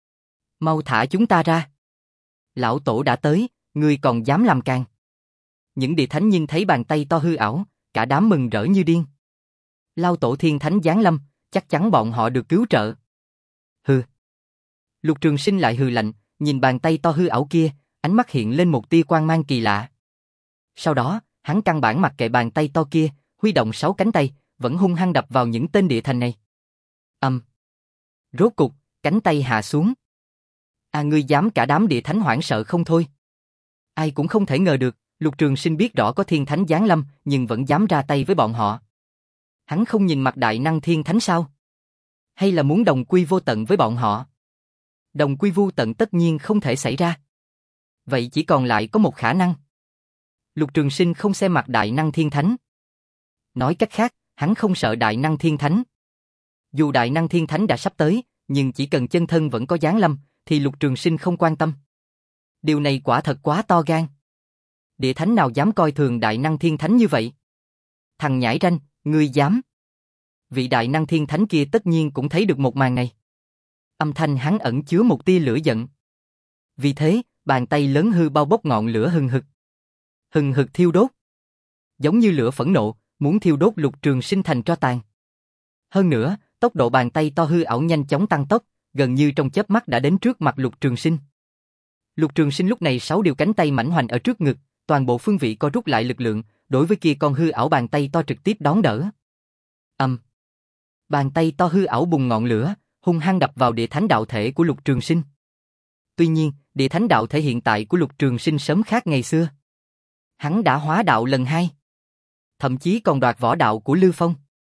Mau thả chúng ta ra. Lão tổ đã tới, ngươi còn dám làm càn. Những địa thánh nhìn thấy bàn tay to hư ảo, cả đám mừng rỡ như điên. Lao tổ thiên thánh giáng lâm, chắc chắn bọn họ được cứu trợ. Hừ. Lục Trường Sinh lại hừ lạnh, nhìn bàn tay to hư ảo kia, ánh mắt hiện lên một tia quang mang kỳ lạ. Sau đó, hắn căn bản mặc kệ bàn tay to kia, huy động sáu cánh tay, vẫn hung hăng đập vào những tên địa thành này. Âm. Um. Rốt cục, cánh tay hạ xuống. À, ngươi dám? Cả đám địa thánh hoảng sợ không thôi. Ai cũng không thể ngờ được, Lục Trường Sinh biết rõ có thiên thánh giáng lâm, nhưng vẫn dám ra tay với bọn họ. Hắn không nhìn mặt đại năng thiên thánh sao? Hay là muốn đồng quy vô tận với bọn họ? Đồng quy vô tận tất nhiên không thể xảy ra. Vậy chỉ còn lại có một khả năng. Lục Trường Sinh không xem mặt đại năng thiên thánh. Nói cách khác, hắn không sợ đại năng thiên thánh. Dù đại năng thiên thánh đã sắp tới, nhưng chỉ cần chân thân vẫn có giáng lâm, thì Lục Trường Sinh không quan tâm. Điều này quả thật quá to gan. Địa thánh nào dám coi thường đại năng thiên thánh như vậy? Thằng nhãi ranh, ngươi dám? Vị đại năng thiên thánh kia tất nhiên cũng thấy được một màn này. Âm thanh hắn ẩn chứa một tia lửa giận. Vì thế, bàn tay lớn hư bao bốc ngọn lửa hừng hực. Hừng hực thiêu đốt. Giống như lửa phẫn nộ, muốn thiêu đốt Lục Trường Sinh thành tro tàn. Hơn nữa, tốc độ bàn tay to hư ảo nhanh chóng tăng tốc, gần như trong chớp mắt đã đến trước mặt Lục Trường Sinh. Lục Trường Sinh lúc này sáu điều cánh tay mảnh hoành ở trước ngực, toàn bộ phương vị co rút lại lực lượng, đối với kia con hư ảo bàn tay to trực tiếp đón đỡ. Âm. Um. Bàn tay to hư ảo bùng ngọn lửa, hung hăng đập vào địa thánh đạo thể của Lục Trường Sinh. Tuy nhiên, địa thánh đạo thể hiện tại của Lục Trường Sinh sớm khác ngày xưa. Hắn đã hóa đạo lần hai. Thậm chí còn đoạt võ đạo của Lư Phong.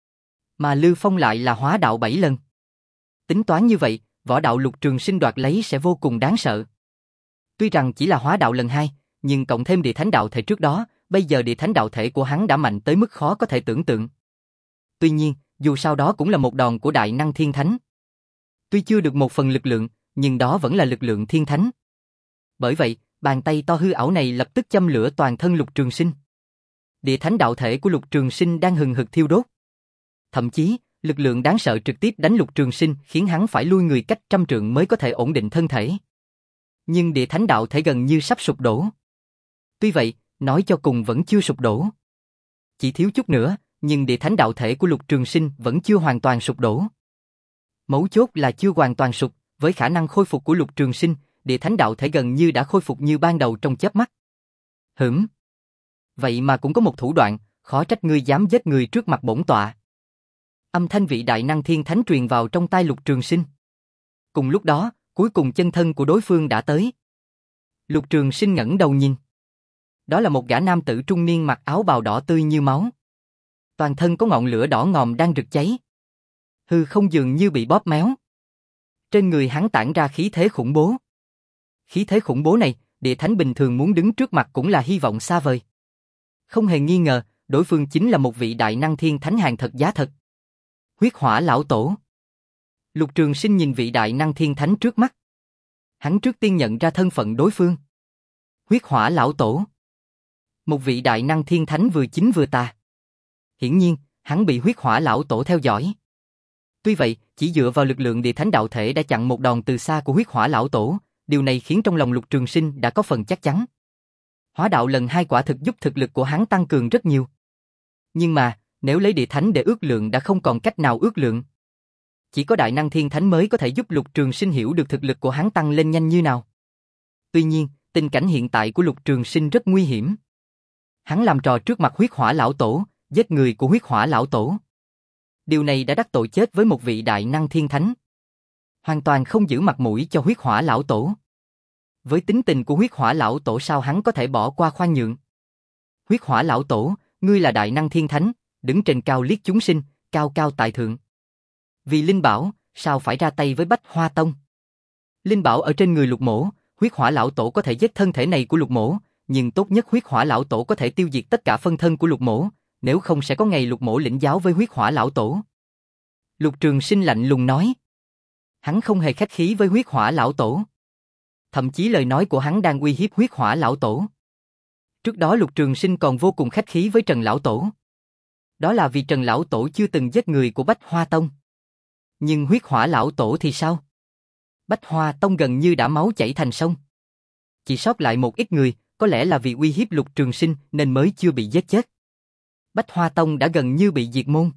Mà Lư Phong lại là hóa đạo bảy lần. Tính toán như vậy, võ đạo Lục Trường Sinh đoạt lấy sẽ vô cùng đáng sợ. Tuy rằng chỉ là hóa đạo lần hai, nhưng cộng thêm địa thánh đạo thể trước đó, bây giờ địa thánh đạo thể của hắn đã mạnh tới mức khó có thể tưởng tượng. Tuy nhiên, dù sao đó cũng là một đòn của đại năng thiên thánh. Tuy chưa được một phần lực lượng, nhưng đó vẫn là lực lượng thiên thánh. Bởi vậy, bàn tay to hư ảo này lập tức châm lửa toàn thân Lục Trường Sinh. Địa thánh đạo thể của Lục Trường Sinh đang hừng hực thiêu đốt. Thậm chí, lực lượng đáng sợ trực tiếp đánh Lục Trường Sinh khiến hắn phải lui người cách trăm trượng mới có thể ổn định thân thể. Nhưng địa thánh đạo thể gần như sắp sụp đổ. Tuy vậy, nói cho cùng vẫn chưa sụp đổ. Chỉ thiếu chút nữa, nhưng địa thánh đạo thể của Lục Trường Sinh vẫn chưa hoàn toàn sụp đổ. Mấu chốt là chưa hoàn toàn sụp, với khả năng khôi phục của Lục Trường Sinh, địa thánh đạo thể gần như đã khôi phục như ban đầu trong chớp mắt. Hửm. Vậy mà cũng có một thủ đoạn, khó trách ngươi dám giết người trước mặt bổn tọa. Âm thanh vị đại năng thiên thánh truyền vào trong tai Lục Trường Sinh. Cùng lúc đó, cuối cùng chân thân của đối phương đã tới. Lục Trường Sinh ngẩng đầu nhìn. Đó là một gã nam tử trung niên mặc áo bào đỏ tươi như máu. Toàn thân có ngọn lửa đỏ ngòm đang rực cháy. Hư không dường như bị bóp méo. Trên người hắn tản ra khí thế khủng bố. Khí thế khủng bố này, địa thánh bình thường muốn đứng trước mặt cũng là hy vọng xa vời. Không hề nghi ngờ, đối phương chính là một vị đại năng thiên thánh hàng thật giá thật. Huyết Hỏa lão tổ. Lục Trường Sinh nhìn vị đại năng thiên thánh trước mắt. Hắn trước tiên nhận ra thân phận đối phương. Huyết Hỏa lão tổ. Một vị đại năng thiên thánh vừa chính vừa tà. Hiển nhiên, hắn bị Huyết Hỏa lão tổ theo dõi. Tuy vậy, chỉ dựa vào lực lượng địa thánh đạo thể đã chặn một đòn từ xa của huyết hỏa lão tổ, điều này khiến trong lòng Lục Trường Sinh đã có phần chắc chắn. Hóa đạo lần hai quả thực giúp thực lực của hắn tăng cường rất nhiều. Nhưng mà, nếu lấy địa thánh để ước lượng đã không còn cách nào ước lượng. Chỉ có đại năng thiên thánh mới có thể giúp Lục Trường Sinh hiểu được thực lực của hắn tăng lên nhanh như nào. Tuy nhiên, tình cảnh hiện tại của Lục Trường Sinh rất nguy hiểm. Hắn làm trò trước mặt huyết hỏa lão tổ, giết người của huyết hỏa lão tổ. Điều này đã đắc tội chết với một vị đại năng thiên thánh. Hoàn toàn không giữ mặt mũi cho huyết hỏa lão tổ. Với tính tình của huyết hỏa lão tổ sao hắn có thể bỏ qua khoan nhượng. Huyết hỏa lão tổ, ngươi là đại năng thiên thánh, đứng trên cao liếc chúng sinh, cao cao tại thượng. Vì linh bảo, sao phải ra tay với Bách Hoa Tông? Linh bảo ở trên người Lục Mỗ, huyết hỏa lão tổ có thể giết thân thể này của Lục Mỗ, nhưng tốt nhất huyết hỏa lão tổ có thể tiêu diệt tất cả phân thân của Lục Mỗ, nếu không sẽ có ngày Lục Mỗ lĩnh giáo với huyết hỏa lão tổ. Lục Trường Sinh lạnh lùng nói. Hắn không hề khách khí với huyết hỏa lão tổ. Thậm chí lời nói của hắn đang uy hiếp huyết hỏa lão tổ. Trước đó Lục Trường Sinh còn vô cùng khách khí với Trần lão tổ. Đó là vì Trần lão tổ chưa từng giết người của Bách Hoa Tông. Nhưng huyết hỏa lão tổ thì sao? Bách Hoa Tông gần như đã máu chảy thành sông. Chỉ sót lại một ít người, có lẽ là vì uy hiếp Lục Trường Sinh nên mới chưa bị giết chết. Bách Hoa Tông đã gần như bị diệt môn.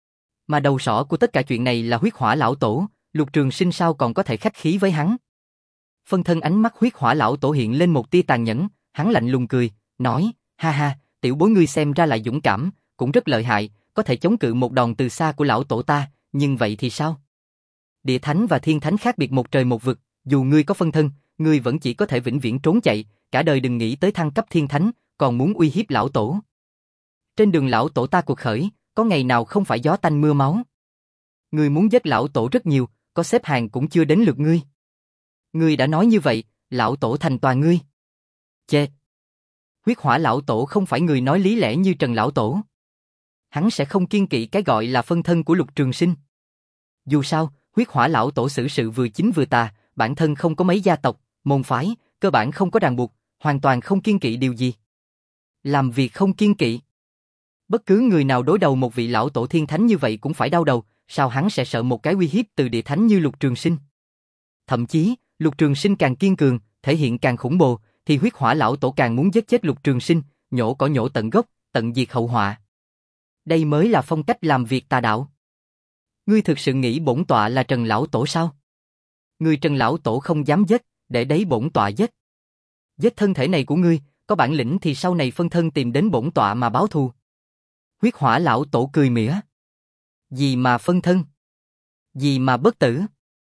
Mà đầu sỏ của tất cả chuyện này là huyết hỏa lão tổ, Lục Trường Sinh sao còn có thể khách khí với hắn? Phân thân ánh mắt huyết hỏa lão tổ hiện lên một tia tàn nhẫn, hắn lạnh lùng cười, nói, ha ha, tiểu bối ngươi xem ra là dũng cảm, cũng rất lợi hại, có thể chống cự một đòn từ xa của lão tổ ta, nhưng vậy thì sao? Địa thánh và thiên thánh khác biệt một trời một vực, dù ngươi có phân thân, ngươi vẫn chỉ có thể vĩnh viễn trốn chạy, cả đời đừng nghĩ tới thăng cấp thiên thánh, còn muốn uy hiếp lão tổ. Trên đường lão tổ ta cuộc khởi, có ngày nào không phải gió tanh mưa máu. Ngươi muốn giết lão tổ rất nhiều, có xếp hàng cũng chưa đến lượt ngươi. Ngươi đã nói như vậy, lão tổ thành toàn ngươi. Chê! Huyết hỏa lão tổ không phải người nói lý lẽ như Trần lão tổ. Hắn sẽ không kiêng kỵ cái gọi là phân thân của Lục Trường Sinh. Dù sao, huyết hỏa lão tổ xử sự vừa chính vừa tà, bản thân không có mấy gia tộc, môn phái, cơ bản không có ràng buộc, hoàn toàn không kiêng kỵ điều gì. Làm việc không kiêng kỵ. Bất cứ người nào đối đầu một vị lão tổ thiên thánh như vậy cũng phải đau đầu, sao hắn sẽ sợ một cái uy hiếp từ địa thánh như Lục Trường Sinh? Thậm chí, Lục Trường Sinh càng kiên cường, thể hiện càng khủng bố, thì huyết hỏa lão tổ càng muốn giết chết Lục Trường Sinh, nhổ cỏ nhổ tận gốc, tận diệt hậu họa. Đây mới là phong cách làm việc tà đạo. Ngươi thực sự nghĩ bổn tọa là Trần lão tổ sao? Ngươi Trần lão tổ không dám giết, để đấy bổn tọa giết. Giết thân thể này của ngươi, có bản lĩnh thì sau này phân thân tìm đến bổn tọa mà báo thù. Huyết hỏa lão tổ cười mỉa. Gì mà phân thân? Gì mà bất tử?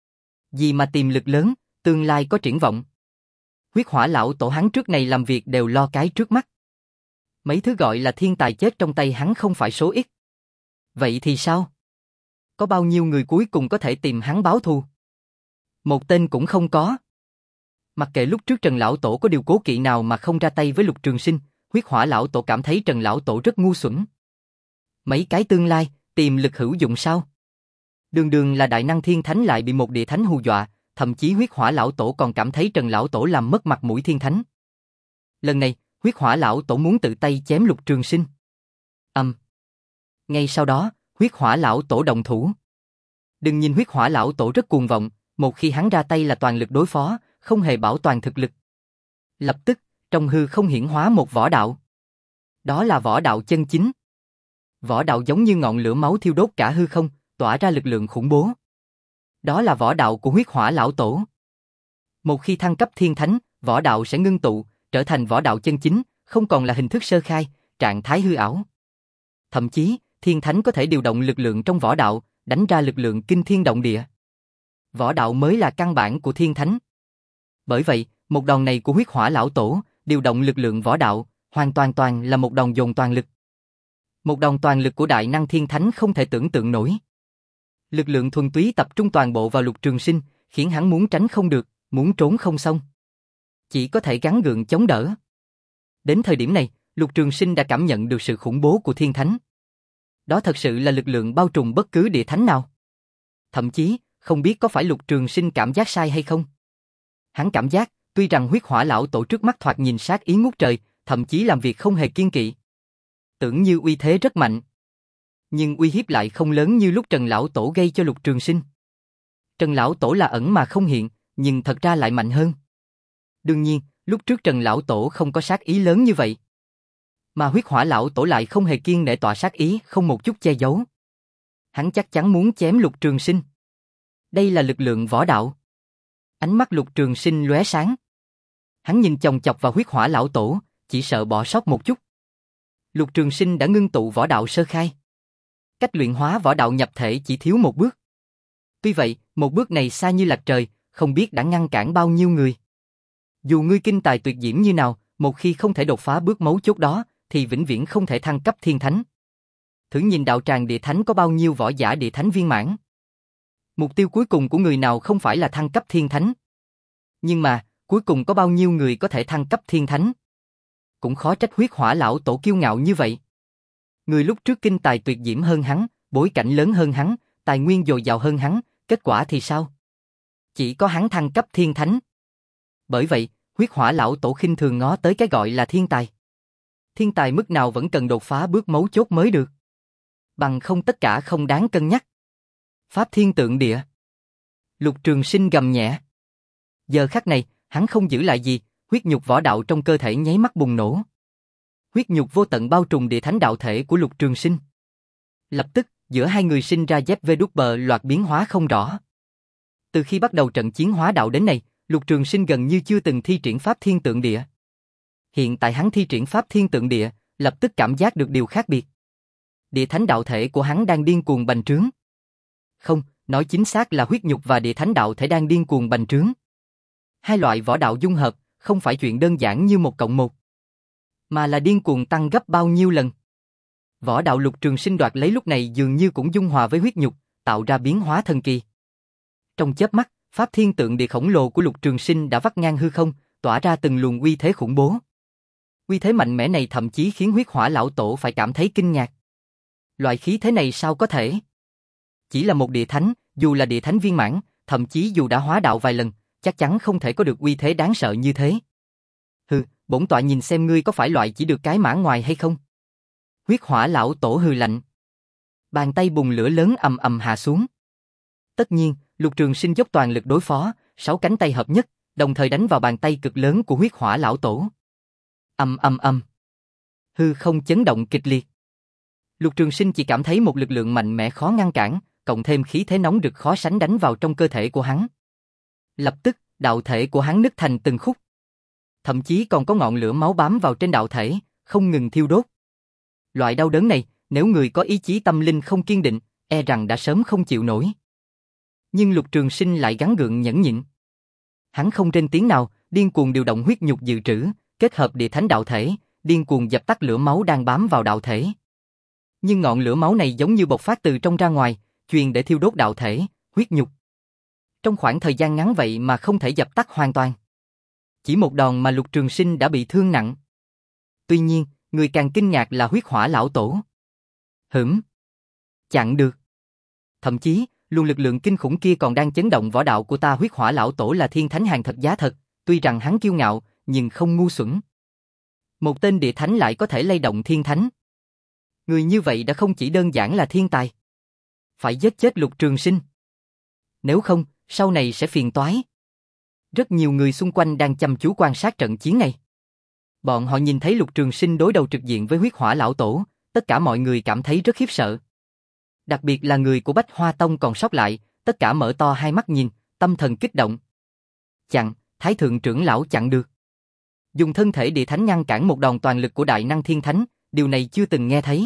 Gì mà tiềm lực lớn, tương lai có triển vọng? Huyết hỏa lão tổ hắn trước này làm việc đều lo cái trước mắt. Mấy thứ gọi là thiên tài chết trong tay hắn không phải số ít. Vậy thì sao? Có bao nhiêu người cuối cùng có thể tìm hắn báo thù? Một tên cũng không có. Mặc kệ lúc trước Trần lão tổ có điều cố kỵ nào mà không ra tay với Lục Trường Sinh, huyết hỏa lão tổ cảm thấy Trần lão tổ rất ngu xuẩn. Mấy cái tương lai, tiềm lực hữu dụng sao? Đường đường là đại năng thiên thánh lại bị một địa thánh hù dọa, thậm chí huyết hỏa lão tổ còn cảm thấy Trần lão tổ làm mất mặt mũi thiên thánh. Lần này, huyết hỏa lão tổ muốn tự tay chém Lục Trường Sinh. Âm. Um. Ngay sau đó, huyết hỏa lão tổ động thủ. Đừng nhìn huyết hỏa lão tổ rất cuồng vọng, một khi hắn ra tay là toàn lực đối phó, không hề bảo toàn thực lực. Lập tức, trong hư không hiển hóa một võ đạo. Đó là võ đạo chân chính. Võ đạo giống như ngọn lửa máu thiêu đốt cả hư không, tỏa ra lực lượng khủng bố. Đó là võ đạo của huyết hỏa lão tổ. Một khi thăng cấp thiên thánh, võ đạo sẽ ngưng tụ, trở thành võ đạo chân chính, không còn là hình thức sơ khai, trạng thái hư ảo. Thậm chí, thiên thánh có thể điều động lực lượng trong võ đạo, đánh ra lực lượng kinh thiên động địa. Võ đạo mới là căn bản của thiên thánh. Bởi vậy, một đòn này của huyết hỏa lão tổ, điều động lực lượng võ đạo, hoàn toàn toàn là một đòn dồn toàn lực. Một đòn toàn lực của đại năng thiên thánh không thể tưởng tượng nổi. Lực lượng thuần túy tập trung toàn bộ vào Lục Trường Sinh, khiến hắn muốn tránh không được, muốn trốn không xong. Chỉ có thể gắng gượng chống đỡ. Đến thời điểm này, Lục Trường Sinh đã cảm nhận được sự khủng bố của thiên thánh. Đó thật sự là lực lượng bao trùm bất cứ địa thánh nào. Thậm chí, không biết có phải Lục Trường Sinh cảm giác sai hay không. Hắn cảm giác, tuy rằng huyết hỏa lão tổ trước mắt thoạt nhìn sát ý ngút trời, thậm chí làm việc không hề kiêng kỵ. Tưởng như uy thế rất mạnh. nhưng uy hiếp lại không lớn như lúc Trần Lão Tổ gây cho Lục Trường Sinh. Trần Lão Tổ là ẩn mà không hiện, nhưng thật ra lại mạnh hơn. Đương nhiên, lúc trước Trần Lão Tổ không có sát ý lớn như vậy. Mà Huyết Hỏa Lão Tổ lại không hề kiêng nể tỏa sát ý, không một chút che giấu. Hắn chắc chắn muốn chém Lục Trường Sinh. Đây là lực lượng võ đạo. Ánh mắt Lục Trường Sinh lóe sáng. Hắn nhìn chòng chọc vào Huyết Hỏa Lão Tổ, chỉ sợ bỏ sót một chút. Lục Trường Sinh đã ngưng tụ võ đạo sơ khai. Cách luyện hóa võ đạo nhập thể chỉ thiếu một bước. Tuy vậy, một bước này xa như lạc trời, không biết đã ngăn cản bao nhiêu người. Dù ngươi kinh tài tuyệt diễm như nào, một khi không thể đột phá bước mấu chốt đó, thì vĩnh viễn không thể thăng cấp thiên thánh. Thử nhìn đạo tràng địa thánh có bao nhiêu võ giả địa thánh viên mãn. Mục tiêu cuối cùng của người nào không phải là thăng cấp thiên thánh. Nhưng mà, cuối cùng có bao nhiêu người có thể thăng cấp thiên thánh? Cũng khó trách Huyết Hỏa Lão Tổ kiêu ngạo như vậy. Người lúc trước kinh tài tuyệt diễm hơn hắn, bối cảnh lớn hơn hắn, tài nguyên dồi dào hơn hắn, kết quả thì sao? Chỉ có hắn thăng cấp thiên thánh. Bởi vậy, Huyết Hỏa Lão Tổ khinh thường ngó tới cái gọi là thiên tài. Thiên tài mức nào vẫn cần đột phá bước mấu chốt mới được. Bằng không tất cả không đáng cân nhắc. Pháp Thiên Tượng Địa. Lục Trường Sinh gầm nhẹ. Giờ khắc này, hắn không giữ lại gì, huyết nhục võ đạo trong cơ thể nháy mắt bùng nổ. Huyết nhục vô tận bao trùm địa thánh đạo thể của Lục Trường Sinh. Lập tức, giữa hai người sinh ra dép vê đút bờ loạt biến hóa không rõ. Từ khi bắt đầu trận chiến hóa đạo đến nay, Lục Trường Sinh gần như chưa từng thi triển Pháp Thiên Tượng Địa. Hiện tại hắn thi triển Pháp Thiên Tượng Địa, lập tức cảm giác được điều khác biệt. Địa thánh đạo thể của hắn đang điên cuồng bành trướng. Không, nói chính xác là huyết nhục và địa thánh đạo thể đang điên cuồng bành trướng. Hai loại võ đạo dung hợp, không phải chuyện đơn giản như một cộng một, mà là điên cuồng tăng gấp bao nhiêu lần. Võ đạo Lục Trường Sinh đoạt lấy lúc này dường như cũng dung hòa với huyết nhục, tạo ra biến hóa thần kỳ. Trong chớp mắt, Pháp Thiên Tượng Địa khổng lồ của Lục Trường Sinh đã vắt ngang hư không, tỏa ra từng luồng uy thế khủng bố. Uy thế mạnh mẽ này thậm chí khiến Huyết Hỏa Lão Tổ phải cảm thấy kinh ngạc. Loại khí thế này sao có thể? Chỉ là một địa thánh, dù là địa thánh viên mãn, thậm chí dù đã hóa đạo vài lần, chắc chắn không thể có được uy thế đáng sợ như thế. Hừ, bổn tọa nhìn xem ngươi có phải loại chỉ được cái mã ngoài hay không? Huyết Hỏa Lão Tổ hừ lạnh. Bàn tay bùng lửa lớn ầm ầm hạ xuống. Tất nhiên, Lục Trường Sinh dốc toàn lực đối phó, sáu cánh tay hợp nhất, đồng thời đánh vào bàn tay cực lớn của Huyết Hỏa Lão Tổ. Ầm ầm ầm. Hư không chấn động kịch liệt. Lục Trường Sinh chỉ cảm thấy một lực lượng mạnh mẽ khó ngăn cản, cộng thêm khí thế nóng rực khó sánh đánh vào trong cơ thể của hắn. Lập tức, đạo thể của hắn nứt thành từng khúc. Thậm chí còn có ngọn lửa máu bám vào trên đạo thể, không ngừng thiêu đốt. Loại đau đớn này, nếu người có ý chí tâm linh không kiên định, e rằng đã sớm không chịu nổi. Nhưng Lục Trường Sinh lại gắng gượng nhẫn nhịn. Hắn không rên tiếng nào, điên cuồng điều động huyết nhục dự trữ, kết hợp địa thánh đạo thể, điên cuồng dập tắt lửa máu đang bám vào đạo thể. Nhưng ngọn lửa máu này giống như bộc phát từ trong ra ngoài, truyền để thiêu đốt đạo thể, huyết nhục. Trong khoảng thời gian ngắn vậy mà không thể dập tắt hoàn toàn. Chỉ một đòn mà Lục Trường Sinh đã bị thương nặng. Tuy nhiên, người càng kinh ngạc là Huyết Hỏa Lão Tổ. Hửm, chặn được. Thậm chí, luồng lực lượng kinh khủng kia còn đang chấn động võ đạo của ta. Huyết Hỏa Lão Tổ là thiên thánh hàng thật giá thật, tuy rằng hắn kiêu ngạo, nhưng không ngu xuẩn. Một tên địa thánh lại có thể lay động thiên thánh. Người như vậy đã không chỉ đơn giản là thiên tài. Phải giết chết Lục Trường Sinh. Nếu không, sau này sẽ phiền toái. Rất nhiều người xung quanh đang chăm chú quan sát trận chiến này. Bọn họ nhìn thấy Lục Trường Sinh đối đầu trực diện với Huyết Hỏa Lão Tổ, tất cả mọi người cảm thấy rất khiếp sợ. Đặc biệt là người của Bách Hoa Tông còn sót lại, tất cả mở to hai mắt nhìn, tâm thần kích động. Chặn, Thái Thượng trưởng lão chặn được. Dùng thân thể địa thánh ngăn cản một đòn toàn lực của đại năng thiên thánh, điều này chưa từng nghe thấy.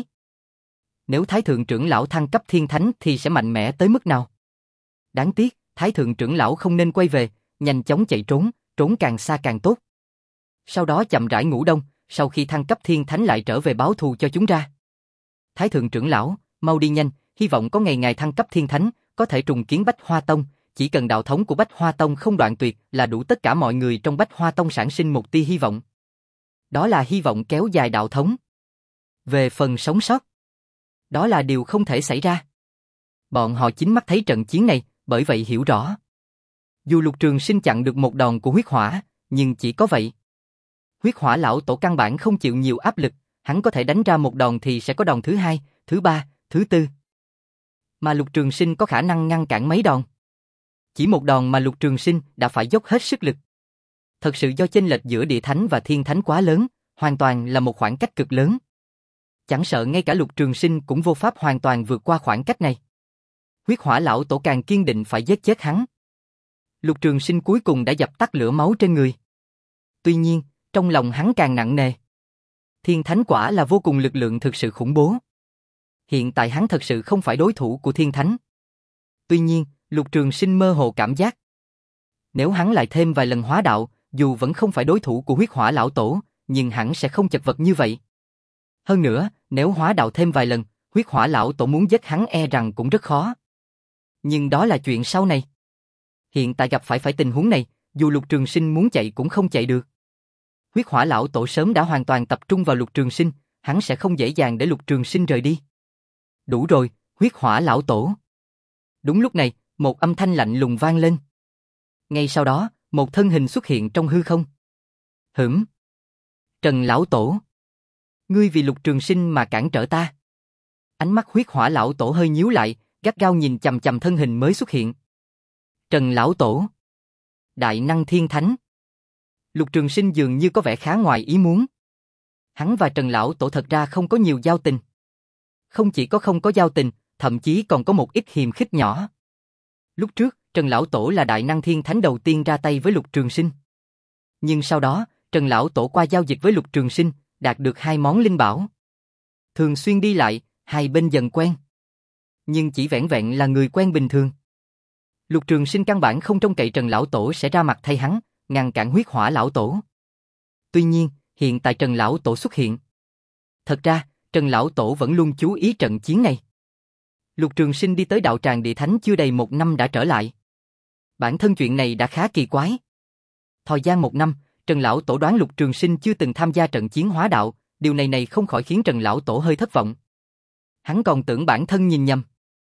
Nếu Thái Thượng trưởng lão thăng cấp thiên thánh thì sẽ mạnh mẽ tới mức nào? Đáng tiếc, Thái Thượng trưởng lão không nên quay về, nhanh chóng chạy trốn, trốn càng xa càng tốt. Sau đó chậm rãi ngủ đông, sau khi thăng cấp thiên thánh lại trở về báo thù cho chúng ra. Thái Thượng trưởng lão, mau đi nhanh, hy vọng có ngày ngài thăng cấp thiên thánh, có thể trùng kiến Bách Hoa Tông, chỉ cần đạo thống của Bách Hoa Tông không đoạn tuyệt là đủ tất cả mọi người trong Bách Hoa Tông sản sinh một tia hy vọng. Đó là hy vọng kéo dài đạo thống. Về phần sống sót, đó là điều không thể xảy ra. Bọn họ chính mắt thấy trận chiến này, bởi vậy hiểu rõ. Dù Lục Trường Sinh chặn được một đòn của huyết hỏa, nhưng chỉ có vậy. Huyết Hỏa Lão Tổ căn bản không chịu nhiều áp lực, hắn có thể đánh ra một đòn thì sẽ có đòn thứ hai, thứ ba, Thứ tư, mà Lục Trường Sinh có khả năng ngăn cản mấy đòn. Chỉ một đòn mà Lục Trường Sinh đã phải dốc hết sức lực. Thật sự do chênh lệch giữa địa thánh và thiên thánh quá lớn, hoàn toàn là một khoảng cách cực lớn. Chẳng sợ ngay cả Lục Trường Sinh cũng vô pháp hoàn toàn vượt qua khoảng cách này. Huyết Hỏa lão tổ càng kiên định phải giết chết hắn. Lục Trường Sinh cuối cùng đã dập tắt lửa máu trên người. Tuy nhiên, trong lòng hắn càng nặng nề. Thiên thánh quả là vô cùng lực lượng thực sự khủng bố. Hiện tại hắn thật sự không phải đối thủ của thiên thánh. Tuy nhiên, Lục Trường Sinh mơ hồ cảm giác. Nếu hắn lại thêm vài lần hóa đạo, dù vẫn không phải đối thủ của Huyết Hỏa lão tổ, nhưng hắn sẽ không chật vật như vậy. Hơn nữa, nếu hóa đạo thêm vài lần, Huyết Hỏa lão tổ muốn giết hắn e rằng cũng rất khó. Nhưng đó là chuyện sau này. Hiện tại gặp phải phải tình huống này, dù Lục Trường Sinh muốn chạy cũng không chạy được. Huyết Hỏa lão tổ sớm đã hoàn toàn tập trung vào Lục Trường Sinh, hắn sẽ không dễ dàng để Lục Trường Sinh rời đi. Đủ rồi, Huyết Hỏa lão tổ. Đúng lúc này, một âm thanh lạnh lùng vang lên. Ngay sau đó, một thân hình xuất hiện trong hư không. Hửm. Trần lão tổ. Ngươi vì Lục Trường Sinh mà cản trở ta. Ánh mắt Huyết Hỏa lão tổ hơi nhíu lại, gắt gao nhìn chằm chằm thân hình mới xuất hiện. Trần lão tổ. Đại năng thiên thánh. Lục Trường Sinh dường như có vẻ khá ngoài ý muốn. Hắn và Trần lão tổ thật ra không có nhiều giao tình. Không chỉ có không có giao tình, thậm chí còn có một ít hiềm khích nhỏ. Lúc trước, Trần lão tổ là đại năng thiên thánh đầu tiên ra tay với Lục Trường Sinh. Nhưng sau đó, Trần lão tổ qua giao dịch với Lục Trường Sinh, đạt được hai món linh bảo. Thường xuyên đi lại, hai bên dần quen. Nhưng chỉ vẻn vẹn là người quen bình thường. Lục Trường Sinh căn bản không trông cậy Trần lão tổ sẽ ra mặt thay hắn, ngăn cản Huyết Hỏa lão tổ. Tuy nhiên, hiện tại Trần lão tổ xuất hiện. Thật ra, Trần lão tổ vẫn luôn chú ý trận chiến này. Lục Trường Sinh đi tới đạo tràng địa thánh chưa đầy một năm đã trở lại. Bản thân chuyện này đã khá kỳ quái. Thời gian một năm, Trần lão tổ đoán Lục Trường Sinh chưa từng tham gia trận chiến hóa đạo, điều này này không khỏi khiến Trần lão tổ hơi thất vọng. Hắn còn tưởng bản thân nhìn nhầm.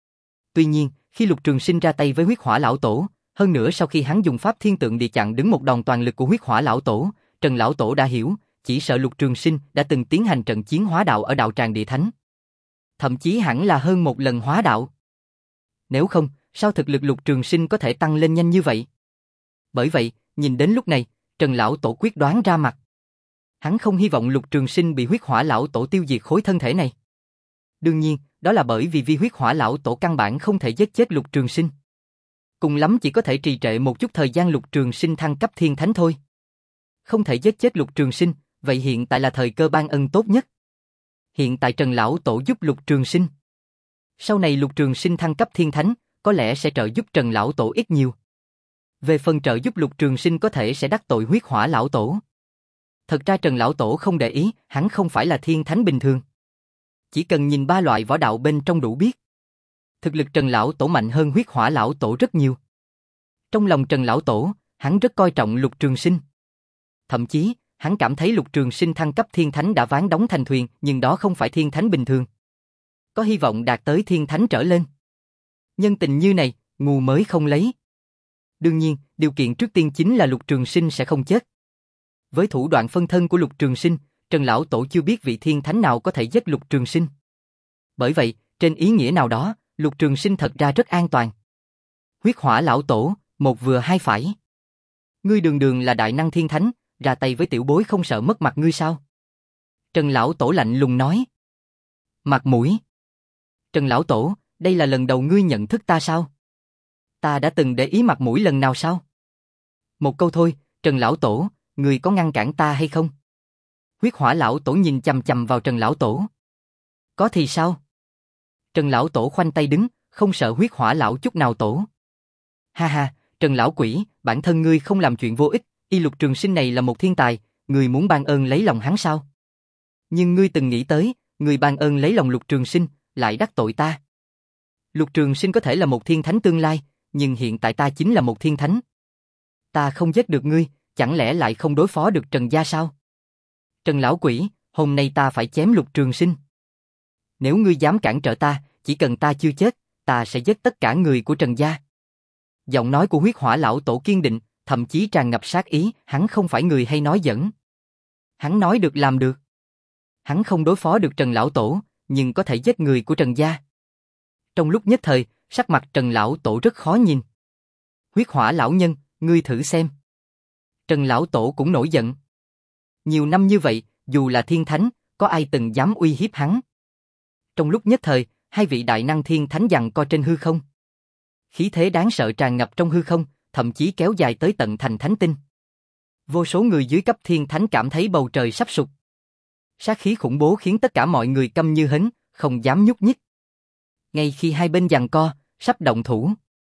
Tuy nhiên, khi Lục Trường Sinh ra tay với Huyết Hỏa lão tổ, hơn nữa sau khi hắn dùng pháp thiên tượng địa chặn đứng một đòn toàn lực của Huyết Hỏa lão tổ, Trần lão tổ đã hiểu, chỉ sợ Lục Trường Sinh đã từng tiến hành trận chiến hóa đạo ở đạo tràng địa thánh. Thậm chí hẳn là hơn một lần hóa đạo. Nếu không, sao thực lực Lục Trường Sinh có thể tăng lên nhanh như vậy? Bởi vậy, nhìn đến lúc này, Trần lão tổ quyết đoán ra mặt. Hắn không hy vọng Lục Trường Sinh bị Huyết Hỏa lão tổ tiêu diệt khối thân thể này. Đương nhiên, đó là bởi vì vi Huyết Hỏa lão tổ căn bản không thể giết chết Lục Trường Sinh. Cùng lắm chỉ có thể trì trệ một chút thời gian Lục Trường Sinh thăng cấp thiên thánh thôi. Không thể giết chết Lục Trường Sinh, vậy hiện tại là thời cơ ban ân tốt nhất. Hiện tại Trần lão tổ giúp Lục Trường Sinh. Sau này Lục Trường Sinh thăng cấp thiên thánh, có lẽ sẽ trợ giúp Trần lão tổ ít nhiều. Về phần trợ giúp Lục Trường Sinh có thể sẽ đắc tội Huyết Hỏa lão tổ. Thật ra Trần lão tổ không để ý, hắn không phải là thiên thánh bình thường. Chỉ cần nhìn ba loại võ đạo bên trong đủ biết. Thực lực Trần lão tổ mạnh hơn Huyết Hỏa lão tổ rất nhiều. Trong lòng Trần lão tổ, hắn rất coi trọng Lục Trường Sinh. Thậm chí, hắn cảm thấy Lục Trường Sinh thăng cấp thiên thánh đã ván đóng thành thuyền, nhưng đó không phải thiên thánh bình thường. Có hy vọng đạt tới thiên thánh trở lên. Nhân tình như này, ngu mới không lấy. Đương nhiên, điều kiện trước tiên chính là Lục Trường Sinh sẽ không chết. Với thủ đoạn phân thân của Lục Trường Sinh, Trần lão tổ chưa biết vị thiên thánh nào có thể giết Lục Trường Sinh. Bởi vậy, trên ý nghĩa nào đó, Lục Trường Sinh thật ra rất an toàn. Huyết Hỏa lão tổ, một vừa hai phải. Ngươi đường đường là đại năng thiên thánh, ra tay với tiểu bối không sợ mất mặt ngươi sao? Trần lão tổ lạnh lùng nói. Mặt mũi. Trần lão tổ, đây là lần đầu ngươi nhận thức ta sao? Ta đã từng để ý mặt mũi lần nào sao? Một câu thôi, Trần lão tổ, ngươi có ngăn cản ta hay không? Huyết Hỏa lão tổ nhìn chằm chằm vào Trần lão tổ. Có thì sao? Trần lão tổ khoanh tay đứng, không sợ Huyết Hỏa lão chút nào tổ. Ha ha, Trần lão quỷ, bản thân ngươi không làm chuyện vô ích, y Lục Trường Sinh này là một thiên tài, ngươi muốn ban ơn lấy lòng hắn sao? Nhưng ngươi từng nghĩ tới, ngươi ban ơn lấy lòng Lục Trường Sinh, lại đắc tội ta. Lục Trường Sinh có thể là một thiên thánh tương lai, nhưng hiện tại ta chính là một thiên thánh. Ta không giết được ngươi, chẳng lẽ lại không đối phó được Trần gia sao? Trần lão quỷ, hôm nay ta phải chém Lục Trường Sinh. Nếu ngươi dám cản trở ta, chỉ cần ta chưa chết, ta sẽ giết tất cả người của Trần gia. Giọng nói của Huyết Hỏa lão tổ kiên định, thậm chí tràn ngập sát ý, hắn không phải người hay nói giỡn. Hắn nói được làm được. Hắn không đối phó được Trần lão tổ, nhưng có thể giết người của Trần gia. Trong lúc nhất thời, sắc mặt Trần lão tổ rất khó nhìn. Huyết hỏa lão nhân, ngươi thử xem. Trần lão tổ cũng nổi giận. Nhiều năm như vậy, dù là thiên thánh, có ai từng dám uy hiếp hắn. Trong lúc nhất thời, hai vị đại năng thiên thánh giằng co trên hư không. Khí thế đáng sợ tràn ngập trong hư không, thậm chí kéo dài tới tận thành thánh tinh. Vô số người dưới cấp thiên thánh cảm thấy bầu trời sắp sụp. Sát khí khủng bố khiến tất cả mọi người câm như hến, không dám nhúc nhích. Ngay khi hai bên giằng co, sắp động thủ.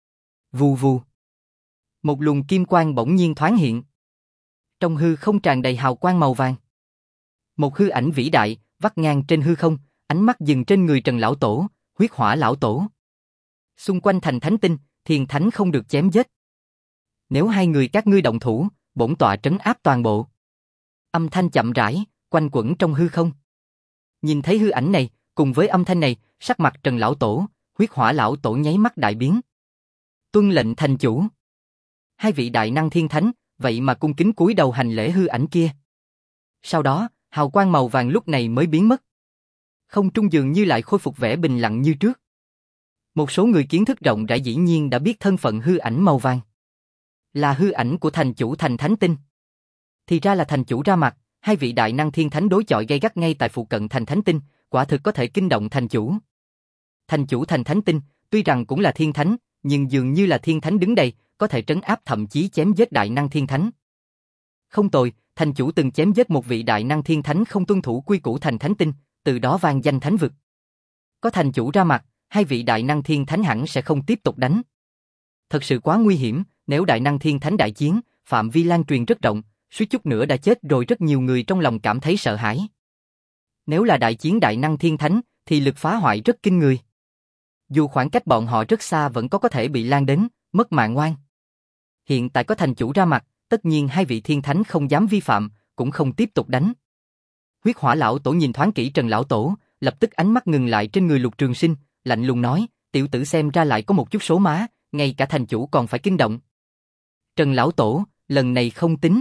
Vù vù. Một luồng kim quang bỗng nhiên thoáng hiện. Trong hư không tràn đầy hào quang màu vàng. Một hư ảnh vĩ đại, vắt ngang trên hư không, ánh mắt dừng trên người Trần lão tổ, huyết hỏa lão tổ. Xung quanh thành thánh tinh, thiên thánh không được chém giết. Nếu hai người các ngươi động thủ, bổn tọa trấn áp toàn bộ. Âm thanh chậm rãi, quanh quẩn trong hư không. Nhìn thấy hư ảnh này, cùng với âm thanh này, sắc mặt Trần lão tổ, huyết hỏa lão tổ nháy mắt đại biến. Tuân lệnh thành chủ. Hai vị đại năng thiên thánh, vậy mà cung kính cúi đầu hành lễ hư ảnh kia. Sau đó, hào quang màu vàng lúc này mới biến mất. Không trung dường như lại khôi phục vẻ bình lặng như trước. Một số người kiến thức rộng rãi dĩ nhiên đã biết thân phận hư ảnh màu vàng. Là hư ảnh của thành chủ thành thánh tinh. Thì ra là thành chủ ra mặt, hai vị đại năng thiên thánh đối chọi gay gắt ngay tại phụ cận thành thánh tinh, quả thực có thể kinh động thành chủ. Thành chủ thành thánh tinh, tuy rằng cũng là thiên thánh, nhưng dường như là thiên thánh đứng đây, có thể trấn áp thậm chí chém giết đại năng thiên thánh. Không tồi, thành chủ từng chém giết một vị đại năng thiên thánh không tuân thủ quy củ thành thánh tinh, từ đó vang danh thánh vực. Có thành chủ ra mặt, hai vị đại năng thiên thánh hẳn sẽ không tiếp tục đánh. Thật sự quá nguy hiểm, nếu đại năng thiên thánh đại chiến, phạm vi lan truyền rất rộng, suýt chút nữa đã chết rồi, rất nhiều người trong lòng cảm thấy sợ hãi. Nếu là đại chiến đại năng thiên thánh, thì lực phá hoại rất kinh người. Dù khoảng cách bọn họ rất xa vẫn có có thể bị lan đến, mất mạng oan. Hiện tại có thành chủ ra mặt, tất nhiên hai vị thiên thánh không dám vi phạm, cũng không tiếp tục đánh. Huyết hỏa lão tổ nhìn thoáng kỹ Trần lão tổ, lập tức ánh mắt ngừng lại trên người Lục Trường Sinh, lạnh lùng nói, tiểu tử xem ra lại có một chút số má, ngay cả thành chủ còn phải kinh động. Trần lão tổ, lần này không tính.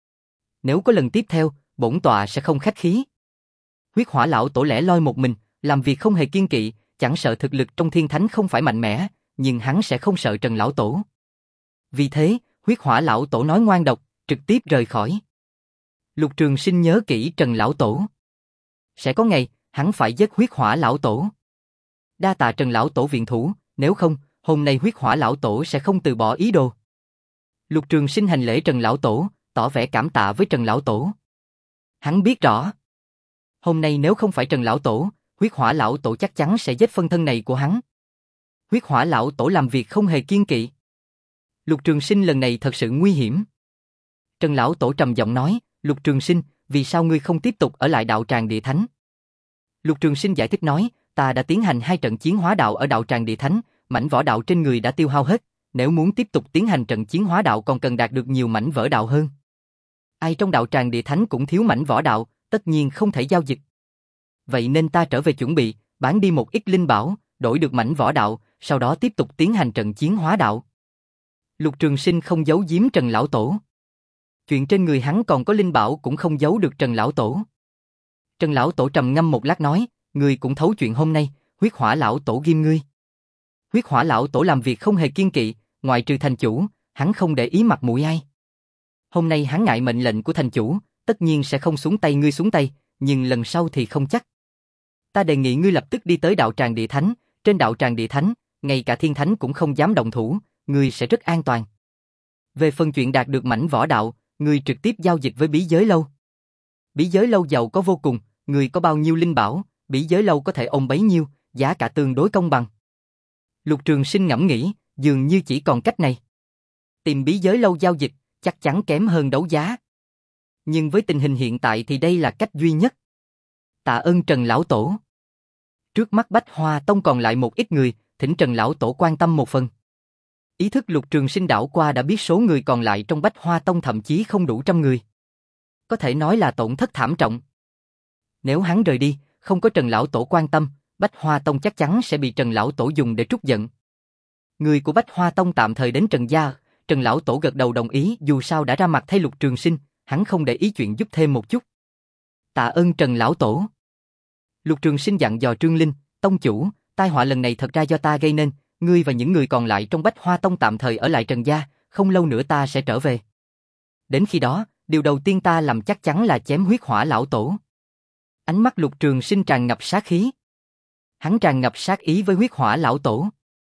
Nếu có lần tiếp theo, bổn tọa sẽ không khách khí. Huyết hỏa lão tổ lẻ loi một mình, làm việc không hề kiêng kỵ, chẳng sợ thực lực trong thiên thánh không phải mạnh mẽ, nhưng hắn sẽ không sợ Trần lão tổ. Vì thế, huyết hỏa lão tổ nói ngoan độc, trực tiếp rời khỏi. Lục Trường Sinh nhớ kỹ Trần lão tổ. Sẽ có ngày, hắn phải giết huyết hỏa lão tổ. Đa tạ Trần lão tổ viện thủ, nếu không, hôm nay huyết hỏa lão tổ sẽ không từ bỏ ý đồ. Lục Trường Sinh hành lễ Trần lão tổ, tỏ vẻ cảm tạ với Trần lão tổ. Hắn biết rõ, hôm nay nếu không phải Trần lão tổ, huyết hỏa lão tổ chắc chắn sẽ giết phân thân này của hắn. Huyết hỏa lão tổ làm việc không hề kiêng kỵ. Lục Trường Sinh lần này thật sự nguy hiểm. Trần lão tổ trầm giọng nói, Lục Trường Sinh, vì sao ngươi không tiếp tục ở lại đạo tràng địa thánh? Lục Trường Sinh giải thích nói, ta đã tiến hành hai trận chiến hóa đạo ở đạo tràng địa thánh, mảnh võ đạo trên người đã tiêu hao hết, nếu muốn tiếp tục tiến hành trận chiến hóa đạo còn cần đạt được nhiều mảnh vỡ đạo hơn. Ai trong đạo tràng địa thánh cũng thiếu mảnh võ đạo, tất nhiên không thể giao dịch. Vậy nên ta trở về chuẩn bị, bán đi một ít linh bảo, đổi được mảnh võ đạo, sau đó tiếp tục tiến hành trận chiến hóa đạo. Lục Trường Sinh không giấu giếm Trần lão tổ. Chuyện trên người hắn còn có linh bảo cũng không giấu được Trần lão tổ. Trần lão tổ trầm ngâm một lát nói, ngươi cũng thấu chuyện hôm nay, huyết hỏa lão tổ ghim ngươi. Huyết hỏa lão tổ làm việc không hề kiêng kỵ, ngoại trừ thành chủ, hắn không để ý mặt mũi ai. Hôm nay hắn ngại mệnh lệnh của thành chủ, tất nhiên sẽ không xuống tay ngươi xuống tay, nhưng lần sau thì không chắc. Ta đề nghị ngươi lập tức đi tới đạo tràng địa thánh, trên đạo tràng địa thánh, ngay cả thiên thánh cũng không dám động thủ, ngươi sẽ rất an toàn. Về phần chuyện đạt được mảnh võ đạo, ngươi trực tiếp giao dịch với bí giới lâu. Bí giới lâu giàu có vô cùng, ngươi có bao nhiêu linh bảo, bí giới lâu có thể ôm bấy nhiêu, giá cả tương đối công bằng. Lục Trường Sinh ngẫm nghĩ, dường như chỉ còn cách này. Tìm bí giới lâu giao dịch, chắc chắn kém hơn đấu giá. Nhưng với tình hình hiện tại thì đây là cách duy nhất. Tạ ơn Trần lão tổ. Trước mắt Bách Hoa Tông còn lại một ít người, thỉnh Trần lão tổ quan tâm một phần. Ý thức Lục Trường Sinh đảo qua đã biết số người còn lại trong Bách Hoa Tông thậm chí không đủ trăm người. Có thể nói là tổn thất thảm trọng. Nếu hắn rời đi, không có Trần lão tổ quan tâm, Bách Hoa Tông chắc chắn sẽ bị Trần lão tổ dùng để trút giận. Người của Bách Hoa Tông tạm thời đến Trần gia, Trần lão tổ gật đầu đồng ý, dù sao đã ra mặt thay Lục Trường Sinh, hắn không để ý chuyện giúp thêm một chút. Tạ ơn Trần lão tổ. Lục Trường Sinh dặn dò Trương Linh, tông chủ, tai họa lần này thật ra do ta gây nên, ngươi và những người còn lại trong Bách Hoa Tông tạm thời ở lại Trần gia, không lâu nữa ta sẽ trở về. Đến khi đó, điều đầu tiên ta làm chắc chắn là chém huyết hỏa lão tổ. Ánh mắt Lục Trường Sinh tràn ngập sát khí. Hắn tràn ngập sát ý với huyết hỏa lão tổ.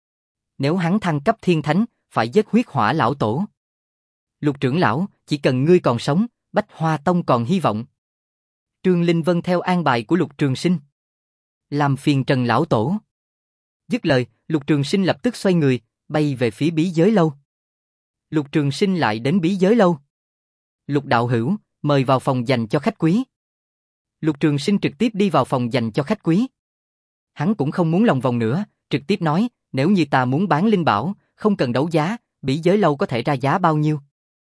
Nếu hắn thăng cấp thiên thánh, phải giết huyết hỏa lão tổ. Lục trưởng lão, chỉ cần ngươi còn sống, Bách Hoa Tông còn hy vọng. Trương Linh vâng theo an bài của Lục Trường Sinh. Làm phiền Trần lão tổ. Dứt lời, Lục Trường Sinh lập tức xoay người, bay về phía bí giới lâu. Lục Trường Sinh lại đến bí giới lâu. Lục đạo hữu, mời vào phòng dành cho khách quý. Lục Trường Sinh trực tiếp đi vào phòng dành cho khách quý. Hắn cũng không muốn lòng vòng nữa, trực tiếp nói, nếu như ta muốn bán linh bảo, không cần đấu giá, bí giới lâu có thể ra giá bao nhiêu?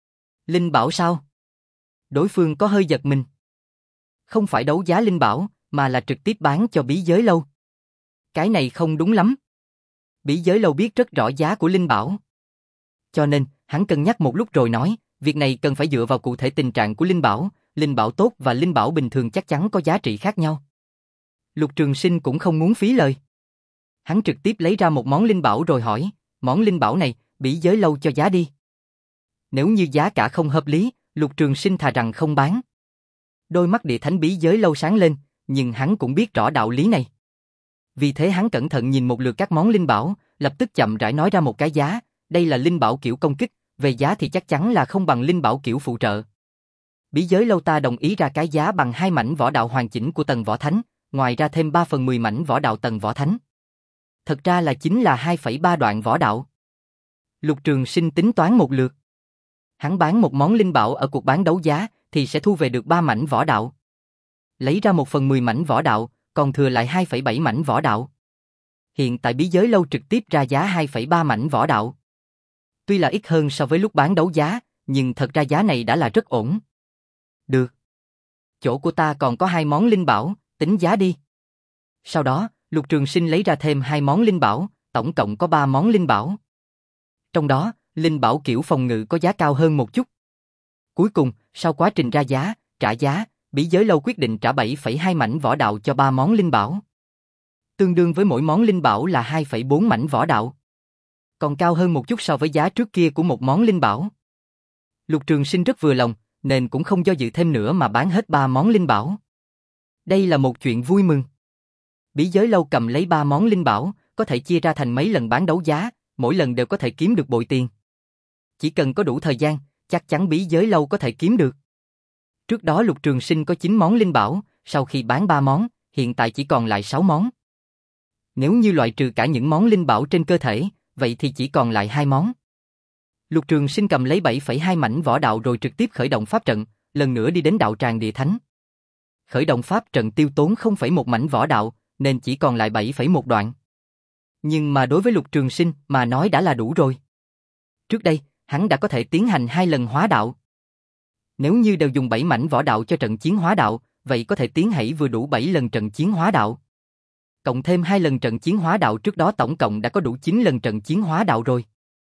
Linh bảo sao? Đối phương có hơi giật mình. Không phải đấu giá linh bảo, mà là trực tiếp bán cho bí giới lâu. Cái này không đúng lắm. Bí giới lâu biết rất rõ giá của linh bảo. Cho nên, hắn cân nhắc một lúc rồi nói, việc này cần phải dựa vào cụ thể tình trạng của linh bảo, linh bảo tốt và linh bảo bình thường chắc chắn có giá trị khác nhau. Lục Trường Sinh cũng không muốn phí lời. Hắn trực tiếp lấy ra một món linh bảo rồi hỏi, món linh bảo này, bí giới lâu cho giá đi. Nếu như giá cả không hợp lý, Lục Trường Sinh thà rằng không bán. Đôi mắt địa thánh bí giới lâu sáng lên, nhưng hắn cũng biết rõ đạo lý này. Vì thế hắn cẩn thận nhìn một lượt các món linh bảo, lập tức chậm rãi nói ra một cái giá, đây là linh bảo kiểu công kích, về giá thì chắc chắn là không bằng linh bảo kiểu phụ trợ. Bí giới lâu ta đồng ý ra cái giá bằng hai mảnh võ đạo hoàn chỉnh của tầng võ thánh, ngoài ra thêm ba phần mười mảnh võ đạo tầng võ thánh. Thật ra là chính là hai phẩy ba đoạn võ đạo. Lục Trường Sinh tính toán một lượt. Hắn bán một món linh bảo ở cuộc bán đấu giá thì sẽ thu về được ba mảnh võ đạo. Lấy ra một phần mười mảnh võ đạo, còn thừa lại hai phẩy bảy mảnh võ đạo. Hiện tại bí giới lâu trực tiếp ra giá hai phẩy ba mảnh võ đạo. Tuy là ít hơn so với lúc bán đấu giá, nhưng thật ra giá này đã là rất ổn. Được. Chỗ của ta còn có hai món linh bảo, tính giá đi. Sau đó, Lục Trường Sinh lấy ra thêm hai món linh bảo, tổng cộng có ba món linh bảo. Trong đó, linh bảo kiểu phòng ngự có giá cao hơn một chút. Cuối cùng, sau quá trình ra giá, trả giá, bí giới lâu quyết định trả bảy phẩy hai mảnh võ đạo cho ba món linh bảo. Tương đương với mỗi món linh bảo là hai phẩy bốn mảnh võ đạo. Còn cao hơn một chút so với giá trước kia của một món linh bảo. Lục Trường Sinh rất vừa lòng, nên cũng không do dự thêm nữa mà bán hết ba món linh bảo. Đây là một chuyện vui mừng. Bí giới lâu cầm lấy ba món linh bảo, có thể chia ra thành mấy lần bán đấu giá, mỗi lần đều có thể kiếm được bội tiền. Chỉ cần có đủ thời gian, chắc chắn bí giới lâu có thể kiếm được. Trước đó Lục Trường Sinh có chín món linh bảo, sau khi bán ba món, hiện tại chỉ còn lại sáu món. Nếu như loại trừ cả những món linh bảo trên cơ thể, vậy thì chỉ còn lại hai món. Lục Trường Sinh cầm lấy bảy phẩy hai mảnh võ đạo rồi trực tiếp khởi động pháp trận, lần nữa đi đến đạo tràng địa thánh. Khởi động pháp trận tiêu tốn không phẩy một mảnh võ đạo, nên chỉ còn lại bảy phẩy một đoạn. Nhưng mà đối với Lục Trường Sinh mà nói đã là đủ rồi. Trước đây, hắn đã có thể tiến hành hai lần hóa đạo. Nếu như đều dùng bảy mảnh võ đạo cho trận chiến hóa đạo, vậy có thể tiến hành vừa đủ bảy lần trận chiến hóa đạo. Cộng thêm hai lần trận chiến hóa đạo trước đó tổng cộng đã có đủ chín lần trận chiến hóa đạo rồi.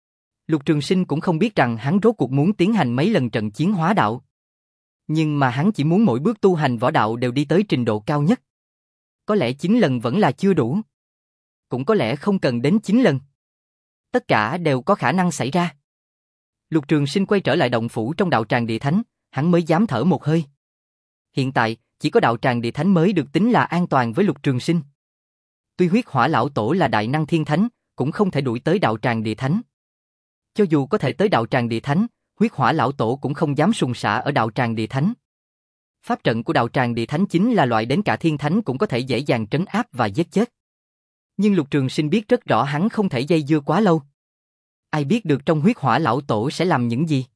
Lục Trường Sinh cũng không biết rằng hắn rốt cuộc muốn tiến hành mấy lần trận chiến hóa đạo. Nhưng mà hắn chỉ muốn mỗi bước tu hành võ đạo đều đi tới trình độ cao nhất. Có lẽ chín lần vẫn là chưa đủ. Cũng có lẽ không cần đến chín lần. Tất cả đều có khả năng xảy ra. Lục Trường Sinh quay trở lại động phủ trong đạo tràng địa thánh, hắn mới dám thở một hơi. Hiện tại, chỉ có đạo tràng địa thánh mới được tính là an toàn với Lục Trường Sinh. Tuy huyết hỏa lão tổ là đại năng thiên thánh, cũng không thể đuổi tới đạo tràng địa thánh. Cho dù có thể tới đạo tràng địa thánh, huyết hỏa lão tổ cũng không dám sùng sạ ở đạo tràng địa thánh. Pháp trận của đạo tràng địa thánh chính là loại đến cả thiên thánh cũng có thể dễ dàng trấn áp và giết chết. Nhưng Lục Trường Sinh biết rất rõ hắn không thể dây dưa quá lâu. Ai biết được trong huyết hỏa lão tổ sẽ làm những gì?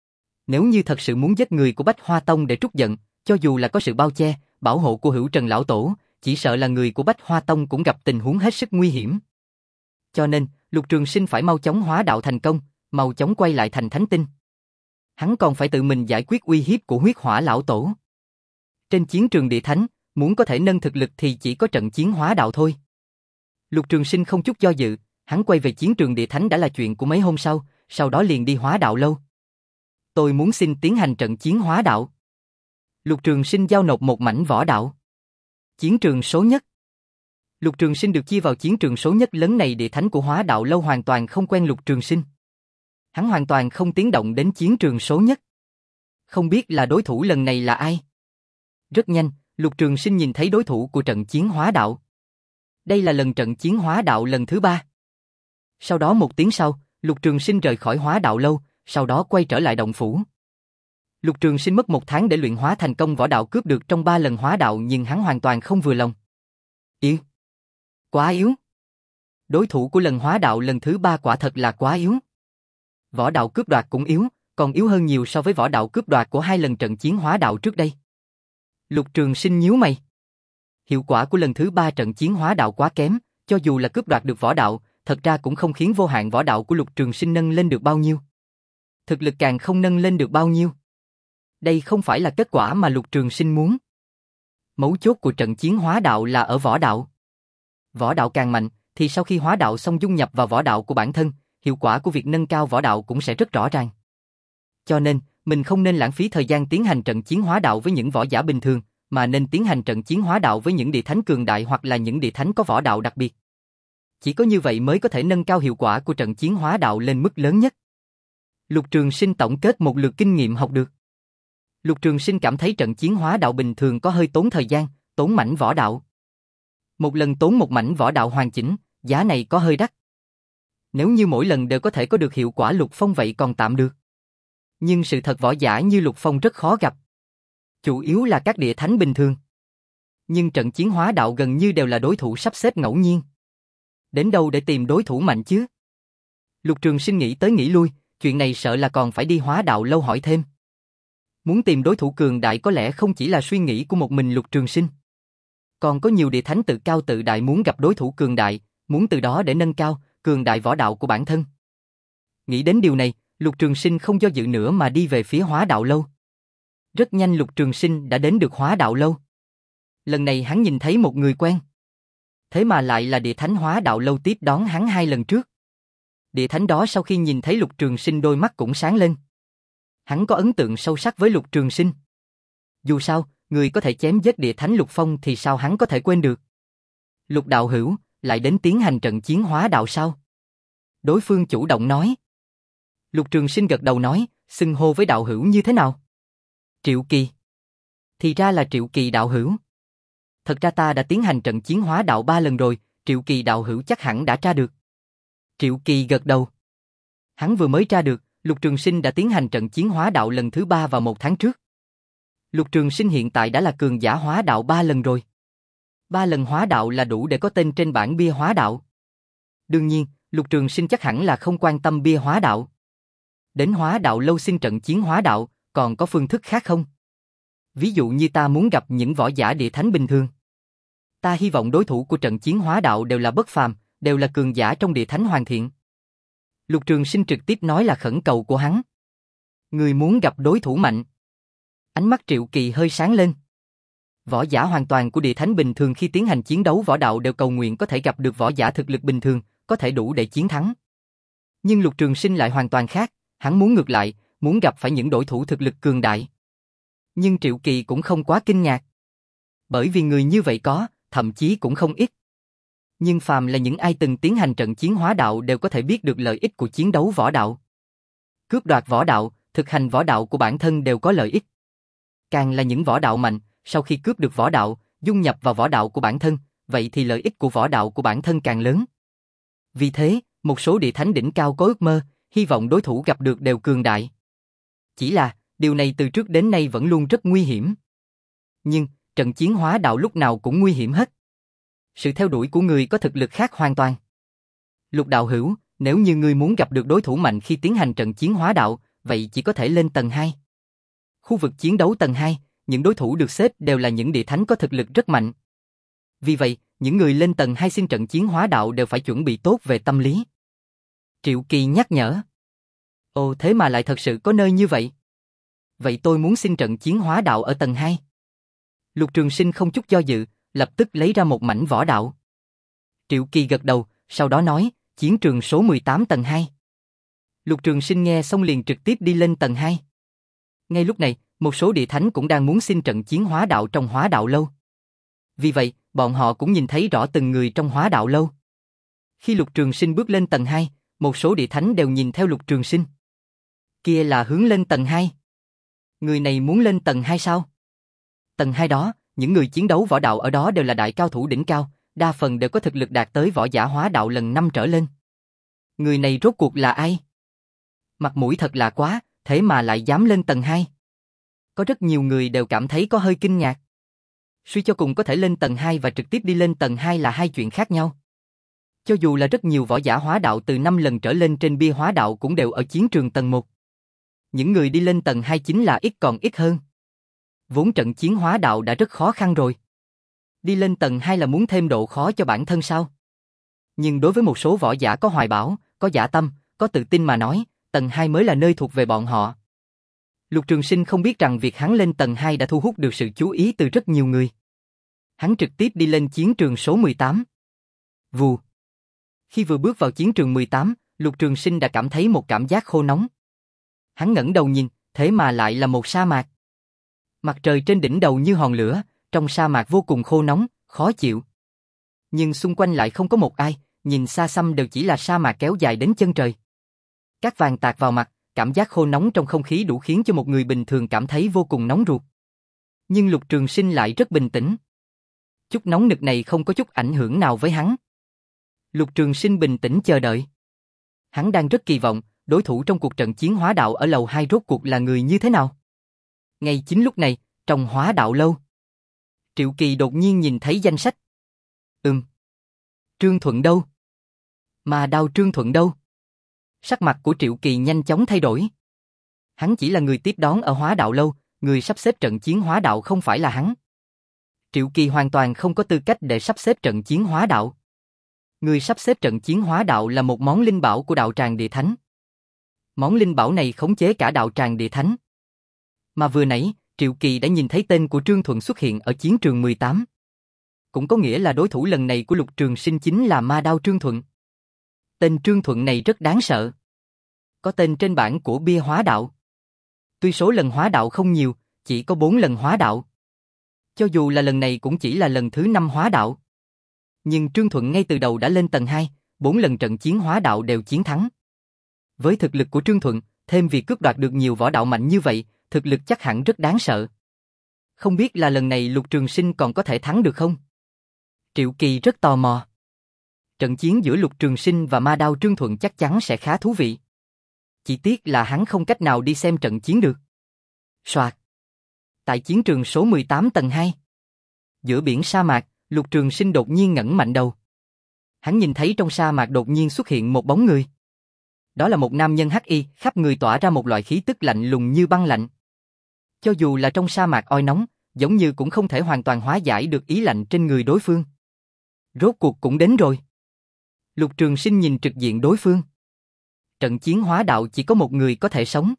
Nếu như thật sự muốn giết người của Bách Hoa Tông để trút giận, cho dù là có sự bao che, bảo hộ của Hữu Trần lão tổ, chỉ sợ là người của Bách Hoa Tông cũng gặp tình huống hết sức nguy hiểm. Cho nên, Lục Trường Sinh phải mau chóng hóa đạo thành công, mau chóng quay lại thành thánh tinh. Hắn còn phải tự mình giải quyết uy hiếp của huyết hỏa lão tổ. Trên chiến trường địa thánh, muốn có thể nâng thực lực thì chỉ có trận chiến hóa đạo thôi. Lục Trường Sinh không chút do dự, hắn quay về chiến trường địa thánh đã là chuyện của mấy hôm sau, sau đó liền đi hóa đạo lâu. Tôi muốn xin tiến hành trận chiến hóa đạo. Lục Trường Sinh giao nộp một mảnh võ đạo. Chiến trường số nhất. Lục Trường Sinh được chia vào chiến trường số nhất lớn này, địa thánh của Hóa Đạo Lâu hoàn toàn không quen Lục Trường Sinh. Hắn hoàn toàn không tiếng động đến chiến trường số nhất. Không biết là đối thủ lần này là ai? Rất nhanh, Lục Trường Sinh nhìn thấy đối thủ của trận chiến Hóa Đạo. Đây là lần trận chiến Hóa Đạo lần thứ ba. Sau đó một tiếng sau, Lục Trường Sinh rời khỏi Hóa Đạo Lâu, sau đó quay trở lại động phủ. Lục Trường Sinh mất một tháng để luyện hóa thành công võ đạo cướp được trong ba lần hóa đạo, nhưng hắn hoàn toàn không vừa lòng. Yếu. Quá yếu. Đối thủ của lần hóa đạo lần thứ ba quả thật là quá yếu. Võ đạo cướp đoạt cũng yếu, còn yếu hơn nhiều so với võ đạo cướp đoạt của hai lần trận chiến hóa đạo trước đây. Lục Trường Sinh nhíu mày. Hiệu quả của lần thứ ba trận chiến hóa đạo quá kém, cho dù là cướp đoạt được võ đạo, thật ra cũng không khiến vô hạn võ đạo của Lục Trường Sinh nâng lên được bao nhiêu. Thực lực càng không nâng lên được bao nhiêu. Đây không phải là kết quả mà Lục Trường Sinh muốn. Mấu chốt của trận chiến hóa đạo là ở võ đạo. Võ đạo càng mạnh, thì sau khi hóa đạo xong dung nhập vào võ đạo của bản thân, hiệu quả của việc nâng cao võ đạo cũng sẽ rất rõ ràng. Cho nên, mình không nên lãng phí thời gian tiến hành trận chiến hóa đạo với những võ giả bình thường, mà nên tiến hành trận chiến hóa đạo với những địa thánh cường đại hoặc là những địa thánh có võ đạo đặc biệt. Chỉ có như vậy mới có thể nâng cao hiệu quả của trận chiến hóa đạo lên mức lớn nhất. Lục Trường Sinh tổng kết một lượt kinh nghiệm học được. Lục Trường Sinh cảm thấy trận chiến hóa đạo bình thường có hơi tốn thời gian, tốn mảnh võ đạo. Một lần tốn một mảnh võ đạo hoàn chỉnh, giá này có hơi đắt. Nếu như mỗi lần đều có thể có được hiệu quả Lục Phong vậy còn tạm được. Nhưng sự thật võ giả như Lục Phong rất khó gặp. Chủ yếu là các địa thánh bình thường. Nhưng trận chiến hóa đạo gần như đều là đối thủ sắp xếp ngẫu nhiên. Đến đâu để tìm đối thủ mạnh chứ? Lục Trường Sinh nghĩ tới nghĩ lui, chuyện này sợ là còn phải đi Hóa Đạo Lâu hỏi thêm. Muốn tìm đối thủ cường đại có lẽ không chỉ là suy nghĩ của một mình Lục Trường Sinh. Còn có nhiều địa thánh tự cao tự đại muốn gặp đối thủ cường đại, muốn từ đó để nâng cao, cường đại võ đạo của bản thân. Nghĩ đến điều này, Lục Trường Sinh không do dự nữa mà đi về phía Hóa Đạo Lâu. Rất nhanh Lục Trường Sinh đã đến được Hóa Đạo Lâu. Lần này hắn nhìn thấy một người quen. Thế mà lại là địa thánh Hóa Đạo Lâu tiếp đón hắn hai lần trước. Địa thánh đó sau khi nhìn thấy Lục Trường Sinh đôi mắt cũng sáng lên. Hắn có ấn tượng sâu sắc với Lục Trường Sinh. Dù sao, người có thể chém giết địa thánh Lục Phong thì sao hắn có thể quên được. Lục đạo hữu, lại đến tiến hành trận chiến hóa đạo sao? Đối phương chủ động nói. Lục Trường Sinh gật đầu nói, xưng hô với đạo hữu như thế nào? Triệu Kỳ. Thì ra là Triệu Kỳ đạo hữu. Thật ra ta đã tiến hành trận chiến hóa đạo ba lần rồi, Triệu Kỳ đạo hữu chắc hẳn đã tra được. Triệu Kỳ gật đầu. Hắn vừa mới tra được, Lục Trường Sinh đã tiến hành trận chiến hóa đạo lần thứ ba vào một tháng trước. Lục Trường Sinh hiện tại đã là cường giả hóa đạo ba lần rồi. Ba lần hóa đạo là đủ để có tên trên bảng bia hóa đạo. Đương nhiên, Lục Trường Sinh chắc hẳn là không quan tâm bia hóa đạo. Đến Hóa Đạo Lâu xin trận chiến hóa đạo, còn có phương thức khác không? Ví dụ như ta muốn gặp những võ giả địa thánh bình thường. Ta hy vọng đối thủ của trận chiến hóa đạo đều là bất phàm, đều là cường giả trong địa thánh hoàn thiện. Lục Trường Sinh trực tiếp nói là khẩn cầu của hắn. Người muốn gặp đối thủ mạnh. Ánh mắt Triệu Kỳ hơi sáng lên. Võ giả hoàn toàn của địa thánh bình thường khi tiến hành chiến đấu võ đạo đều cầu nguyện có thể gặp được võ giả thực lực bình thường, có thể đủ để chiến thắng. Nhưng Lục Trường Sinh lại hoàn toàn khác, hắn muốn ngược lại, muốn gặp phải những đối thủ thực lực cường đại. Nhưng Triệu Kỳ cũng không quá kinh ngạc. Bởi vì người như vậy có, thậm chí cũng không ít. Nhưng phàm là những ai từng tiến hành trận chiến hóa đạo đều có thể biết được lợi ích của chiến đấu võ đạo. Cướp đoạt võ đạo, thực hành võ đạo của bản thân đều có lợi ích. Càng là những võ đạo mạnh, sau khi cướp được võ đạo, dung nhập vào võ đạo của bản thân, vậy thì lợi ích của võ đạo của bản thân càng lớn. Vì thế, một số địa thánh đỉnh cao có ước mơ, hy vọng đối thủ gặp được đều cường đại. Chỉ là, điều này từ trước đến nay vẫn luôn rất nguy hiểm. Nhưng, trận chiến hóa đạo lúc nào cũng nguy hiểm hết. Sự theo đuổi của người có thực lực khác hoàn toàn. Lục đạo hữu, nếu như ngươi muốn gặp được đối thủ mạnh khi tiến hành trận chiến hóa đạo, vậy chỉ có thể lên tầng hai. Khu vực chiến đấu tầng hai, những đối thủ được xếp đều là những địa thánh có thực lực rất mạnh. Vì vậy, những người lên tầng hai xin trận chiến hóa đạo đều phải chuẩn bị tốt về tâm lý. Triệu Kỳ nhắc nhở. Ồ, thế mà lại thật sự có nơi như vậy. Vậy tôi muốn xin trận chiến hóa đạo ở tầng hai. Lục Trường Sinh không chút do dự, lập tức lấy ra một mảnh võ đạo. Triệu Kỳ gật đầu, sau đó nói, chiến trường số mười tám tầng hai. Lục Trường Sinh nghe xong liền trực tiếp đi lên tầng hai. Ngay lúc này, một số địa thánh cũng đang muốn xin trận chiến hóa đạo trong Hóa Đạo Lâu. Vì vậy, bọn họ cũng nhìn thấy rõ từng người trong Hóa Đạo Lâu. Khi Lục Trường Sinh bước lên tầng hai, một số địa thánh đều nhìn theo Lục Trường Sinh. Kia là hướng lên tầng hai. Người này muốn lên tầng hai sao? Tầng hai đó, những người chiến đấu võ đạo ở đó đều là đại cao thủ đỉnh cao, đa phần đều có thực lực đạt tới võ giả Hóa Đạo lần năm trở lên. Người này rốt cuộc là ai? Mặt mũi thật là quá, thế mà lại dám lên tầng hai. Có rất nhiều người đều cảm thấy có hơi kinh ngạc. Suy cho cùng có thể lên tầng hai và trực tiếp đi lên tầng hai là hai chuyện khác nhau. Cho dù là rất nhiều võ giả Hóa Đạo từ năm lần trở lên trên bia Hóa Đạo cũng đều ở chiến trường tầng một. Những người đi lên tầng hai chính là ít còn ít hơn. Vốn trận chiến Hóa Đạo đã rất khó khăn rồi. Đi lên tầng hai là muốn thêm độ khó cho bản thân sao? Nhưng đối với một số võ giả có hoài bão, có dạ tâm, có tự tin mà nói, tầng hai mới là nơi thuộc về bọn họ. Lục Trường Sinh không biết rằng việc hắn lên tầng hai đã thu hút được sự chú ý từ rất nhiều người. Hắn trực tiếp đi lên chiến trường số mười tám. Vù. Khi vừa bước vào chiến trường mười tám, Lục Trường Sinh đã cảm thấy một cảm giác khô nóng. Hắn ngẩng đầu nhìn, thế mà lại là một sa mạc. Mặt trời trên đỉnh đầu như hòn lửa, trong sa mạc vô cùng khô nóng, khó chịu. Nhưng xung quanh lại không có một ai, nhìn xa xăm đều chỉ là sa mạc kéo dài đến chân trời. Cát vàng tạt vào mặt, cảm giác khô nóng trong không khí đủ khiến cho một người bình thường cảm thấy vô cùng nóng ruột. Nhưng Lục Trường Sinh lại rất bình tĩnh. Chút nóng nực này không có chút ảnh hưởng nào với hắn. Lục Trường Sinh bình tĩnh chờ đợi. Hắn đang rất kỳ vọng, đối thủ trong cuộc trận chiến Hóa Đạo ở lầu hai rốt cuộc là người như thế nào. Ngay chính lúc này, trong Hóa Đạo Lâu, Triệu Kỳ đột nhiên nhìn thấy danh sách. Ừm. Trương Thuận đâu? Mà Đao Trương Thuận đâu? Sắc mặt của Triệu Kỳ nhanh chóng thay đổi. Hắn chỉ là người tiếp đón ở Hóa Đạo Lâu, người sắp xếp trận chiến Hóa Đạo không phải là hắn. Triệu Kỳ hoàn toàn không có tư cách để sắp xếp trận chiến Hóa Đạo. Người sắp xếp trận chiến Hóa Đạo là một món linh bảo của đạo tràng địa thánh. Món linh bảo này khống chế cả đạo tràng địa thánh. Mà vừa nãy, Triệu Kỳ đã nhìn thấy tên của Trương Thuận xuất hiện ở chiến trường mười tám. Cũng có nghĩa là đối thủ lần này của Lục Trường Sinh chính là Ma Đao Trương Thuận. Tên Trương Thuận này rất đáng sợ. Có tên trên bảng của bia Hóa Đạo. Tuy số lần Hóa Đạo không nhiều, chỉ có bốn lần Hóa Đạo. Cho dù là lần này cũng chỉ là lần thứ năm Hóa Đạo. Nhưng Trương Thuận ngay từ đầu đã lên tầng hai, bốn lần trận chiến Hóa Đạo đều chiến thắng. Với thực lực của Trương Thuận, thêm việc cướp đoạt được nhiều võ đạo mạnh như vậy, thực lực chắc hẳn rất đáng sợ. Không biết là lần này Lục Trường Sinh còn có thể thắng được không? Triệu Kỳ rất tò mò. Trận chiến giữa Lục Trường Sinh và Ma Đao Trương Thuận chắc chắn sẽ khá thú vị. Chỉ tiếc là hắn không cách nào đi xem trận chiến được. Soạt. Tại chiến trường số mười tám tầng hai. Giữa biển sa mạc, Lục Trường Sinh đột nhiên ngẩng mạnh đầu. Hắn nhìn thấy trong sa mạc đột nhiên xuất hiện một bóng người. Đó là một nam nhân hắc y, khắp người tỏa ra một loại khí tức lạnh lùng như băng lạnh. Cho dù là trong sa mạc oi nóng, giống như cũng không thể hoàn toàn hóa giải được ý lạnh trên người đối phương. Rốt cuộc cũng đến rồi. Lục Trường Sinh nhìn trực diện đối phương. Trận chiến Hóa Đạo chỉ có một người có thể sống.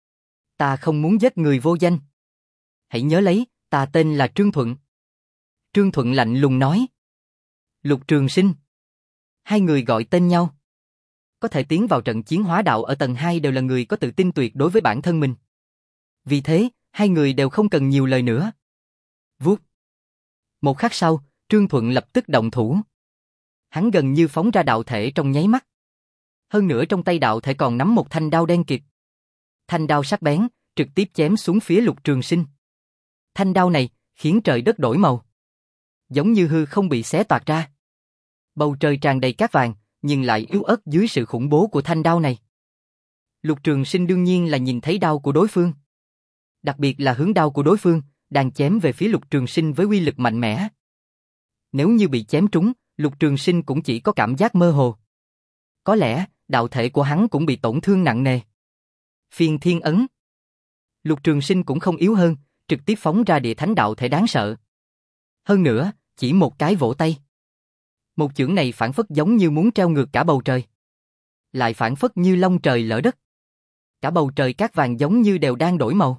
Ta không muốn giết người vô danh. Hãy nhớ lấy, ta tên là Trương Thuận. Trương Thuận lạnh lùng nói. Lục Trường Sinh. Hai người gọi tên nhau. Có thể tiến vào trận chiến Hóa Đạo ở tầng hai đều là người có tự tin tuyệt đối với bản thân mình. Vì thế, hai người đều không cần nhiều lời nữa. Vuốt. Một khắc sau, Trương Thuận lập tức động thủ. Hắn gần như phóng ra đạo thể trong nháy mắt. Hơn nữa trong tay đạo thể còn nắm một thanh đao đen kịt. Thanh đao sắc bén, trực tiếp chém xuống phía Lục Trường Sinh. Thanh đao này khiến trời đất đổi màu. Giống như hư không bị xé toạc ra. Bầu trời tràn đầy cát vàng, nhưng lại yếu ớt dưới sự khủng bố của thanh đao này. Lục Trường Sinh đương nhiên là nhìn thấy đao của đối phương. Đặc biệt là hướng đao của đối phương, đang chém về phía Lục Trường Sinh với uy lực mạnh mẽ. Nếu như bị chém trúng, Lục Trường Sinh cũng chỉ có cảm giác mơ hồ. Có lẽ, đạo thể của hắn cũng bị tổn thương nặng nề. Phiên Thiên Ấn. Lục Trường Sinh cũng không yếu hơn, trực tiếp phóng ra địa thánh đạo thể đáng sợ. Hơn nữa, chỉ một cái vỗ tay. Một chưởng này phản phất giống như muốn treo ngược cả bầu trời. Lại phản phất như long trời lở đất. Cả bầu trời cát vàng giống như đều đang đổi màu.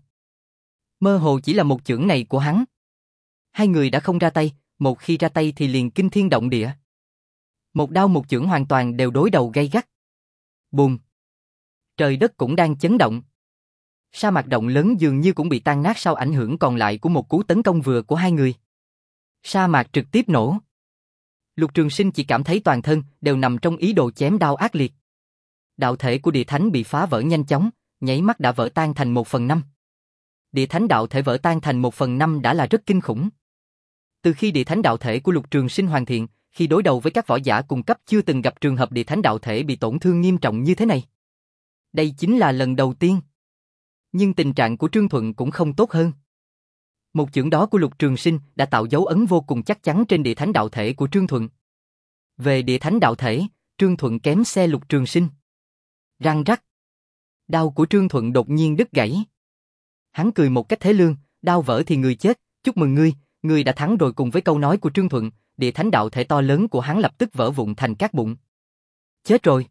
Mơ hồ chỉ là một chưởng này của hắn. Hai người đã không ra tay, một khi ra tay thì liền kinh thiên động địa. Một đao một chưởng hoàn toàn đều đối đầu gay gắt. Bùm. Trời đất cũng đang chấn động. Sa mạc động lớn dường như cũng bị tan nát sau ảnh hưởng còn lại của một cú tấn công vừa của hai người. Sa mạc trực tiếp nổ. Lục Trường Sinh chỉ cảm thấy toàn thân đều nằm trong ý đồ chém đao ác liệt. Đạo thể của địa thánh bị phá vỡ nhanh chóng, nháy mắt đã vỡ tan thành một phần năm. Địa thánh đạo thể vỡ tan thành một phần năm đã là rất kinh khủng. Từ khi địa thánh đạo thể của Lục Trường Sinh hoàn thiện, khi đối đầu với các võ giả cùng cấp chưa từng gặp trường hợp địa thánh đạo thể bị tổn thương nghiêm trọng như thế này. Đây chính là lần đầu tiên. Nhưng tình trạng của Trương Thuận cũng không tốt hơn. Một chưởng đó của Lục Trường Sinh đã tạo dấu ấn vô cùng chắc chắn trên địa thánh đạo thể của Trương Thuận. Về địa thánh đạo thể, Trương Thuận kém xe Lục Trường Sinh. Răng rắc. Đao của Trương Thuận đột nhiên đứt gãy. Hắn cười một cách thế lương, đao vỡ thì người chết, chúc mừng ngươi, ngươi đã thắng rồi. Cùng với câu nói của Trương Thuận, địa thánh đạo thể to lớn của hắn lập tức vỡ vụn thành cát bụi. Chết rồi.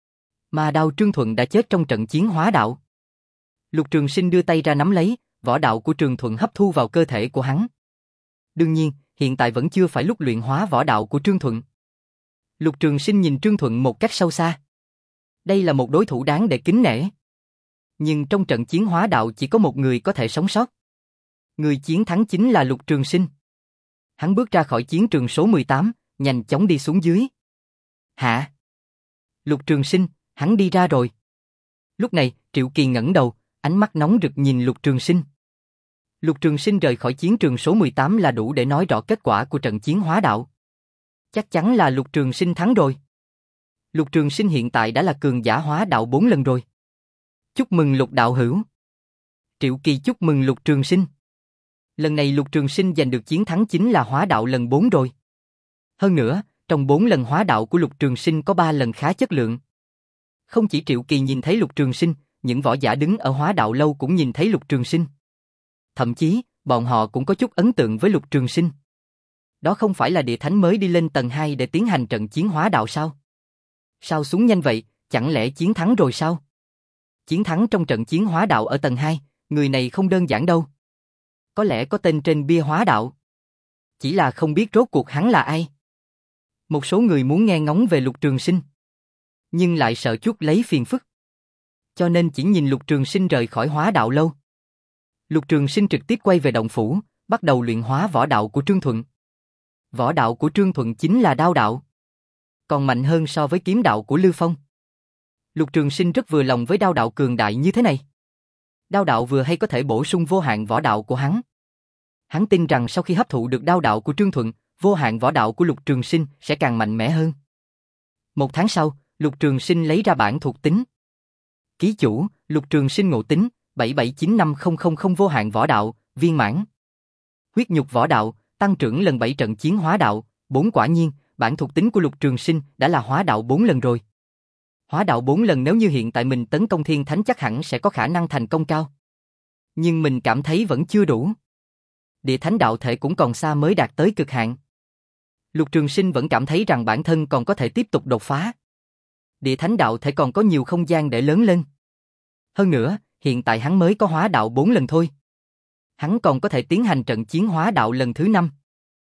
Mà đao Trương Thuận đã chết trong trận chiến hóa đạo. Lục Trường Sinh đưa tay ra nắm lấy, võ đạo của Trương Thuận hấp thu vào cơ thể của hắn. Đương nhiên, hiện tại vẫn chưa phải lúc luyện hóa võ đạo của Trương Thuận. Lục Trường Sinh nhìn Trương Thuận một cách sâu xa. Đây là một đối thủ đáng để kính nể. Nhưng trong trận chiến hóa đạo chỉ có một người có thể sống sót. Người chiến thắng chính là Lục Trường Sinh. Hắn bước ra khỏi chiến trường số mười tám, nhanh chóng đi xuống dưới. Hả? Lục Trường Sinh, hắn đi ra rồi. Lúc này, Triệu Kỳ ngẩng đầu, ánh mắt nóng rực nhìn Lục Trường Sinh. Lục Trường Sinh rời khỏi chiến trường số mười tám là đủ để nói rõ kết quả của trận chiến hóa đạo. Chắc chắn là Lục Trường Sinh thắng rồi. Lục Trường Sinh hiện tại đã là cường giả hóa đạo bốn lần rồi. Chúc mừng Lục đạo hữu. Triệu Kỳ chúc mừng Lục Trường Sinh. Lần này Lục Trường Sinh giành được chiến thắng chính là hóa đạo lần bốn rồi. Hơn nữa, trong bốn lần hóa đạo của Lục Trường Sinh có ba lần khá chất lượng. Không chỉ Triệu Kỳ nhìn thấy Lục Trường Sinh, những võ giả đứng ở hóa đạo lâu cũng nhìn thấy Lục Trường Sinh. Thậm chí, bọn họ cũng có chút ấn tượng với Lục Trường Sinh. Đó không phải là địa thánh mới đi lên tầng hai để tiến hành trận chiến hóa đạo sao? Sao xuống nhanh vậy, chẳng lẽ chiến thắng rồi sao? Chiến thắng trong trận chiến hóa đạo ở tầng hai, người này không đơn giản đâu. Có lẽ có tên trên bia hóa đạo. Chỉ là không biết rốt cuộc hắn là ai. Một số người muốn nghe ngóng về Lục Trường Sinh, nhưng lại sợ chuốc lấy phiền phức. Cho nên chỉ nhìn Lục Trường Sinh rời khỏi hóa đạo lâu. Lục Trường Sinh trực tiếp quay về động phủ, bắt đầu luyện hóa võ đạo của Trương Thuận. Võ đạo của Trương Thuận chính là đao đạo, còn mạnh hơn so với kiếm đạo của Lưu Phong. Lục Trường Sinh rất vừa lòng với đao đạo cường đại như thế này. Đao đạo vừa hay có thể bổ sung vô hạn võ đạo của hắn. Hắn tin rằng sau khi hấp thụ được đao đạo của Trương Thuận, vô hạn võ đạo của Lục Trường Sinh sẽ càng mạnh mẽ hơn. Một tháng sau, Lục Trường Sinh lấy ra bản thuộc tính. Ký chủ, Lục Trường Sinh ngộ tính, bảy bảy chín năm không không không vô hạn võ đạo, viên mãn. Huyết nhục võ đạo, tăng trưởng lần bảy trận chiến hóa đạo, bốn quả nhiên, bản thuộc tính của Lục Trường Sinh đã là hóa đạo bốn lần rồi. Hóa đạo bốn lần nếu như hiện tại mình tấn công thiên thánh chắc hẳn sẽ có khả năng thành công cao. Nhưng mình cảm thấy vẫn chưa đủ. Địa thánh đạo thể cũng còn xa mới đạt tới cực hạn. Lục Trường Sinh vẫn cảm thấy rằng bản thân còn có thể tiếp tục đột phá. Địa thánh đạo thể còn có nhiều không gian để lớn lên. Hơn nữa, hiện tại hắn mới có hóa đạo bốn lần thôi. Hắn còn có thể tiến hành trận chiến hóa đạo lần thứ năm.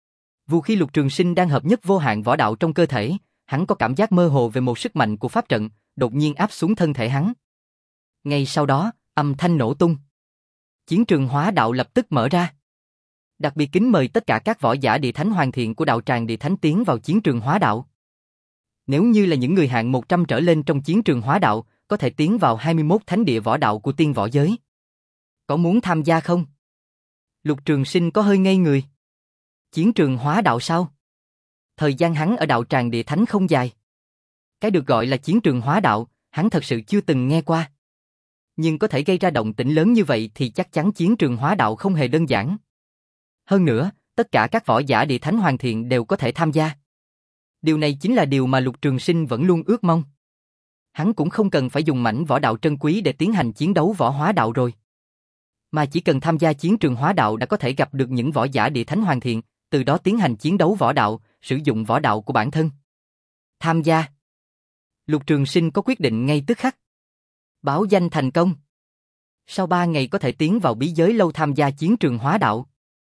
Vụ khi Lục Trường Sinh đang hợp nhất vô hạn võ đạo trong cơ thể, hắn có cảm giác mơ hồ về một sức mạnh của pháp trận, đột nhiên áp xuống thân thể hắn. Ngay sau đó, âm thanh nổ tung. Chiến trường hóa đạo lập tức mở ra. Đặc biệt kính mời tất cả các võ giả địa thánh hoàn thiện của đạo tràng địa thánh tiến vào chiến trường hóa đạo. Nếu như là những người hạng một trăm trở lên trong chiến trường hóa đạo, có thể tiến vào hai mươi mốt thánh địa võ đạo của tiên võ giới. Có muốn tham gia không? Lục Trường Sinh có hơi ngây người. Chiến trường hóa đạo sao? Thời gian hắn ở đạo tràng địa thánh không dài. Cái được gọi là chiến trường hóa đạo, hắn thật sự chưa từng nghe qua. Nhưng có thể gây ra động tĩnh lớn như vậy thì chắc chắn chiến trường hóa đạo không hề đơn giản. Hơn nữa, tất cả các võ giả địa thánh hoàn thiện đều có thể tham gia. Điều này chính là điều mà Lục Trường Sinh vẫn luôn ước mong. Hắn cũng không cần phải dùng mảnh võ đạo trân quý để tiến hành chiến đấu võ hóa đạo rồi. Mà chỉ cần tham gia chiến trường hóa đạo đã có thể gặp được những võ giả địa thánh hoàn thiện, từ đó tiến hành chiến đấu võ đạo, sử dụng võ đạo của bản thân. Tham gia. Lục Trường Sinh có quyết định ngay tức khắc. Báo danh thành công. Sau ba ngày có thể tiến vào bí giới lâu tham gia chiến trường hóa đạo.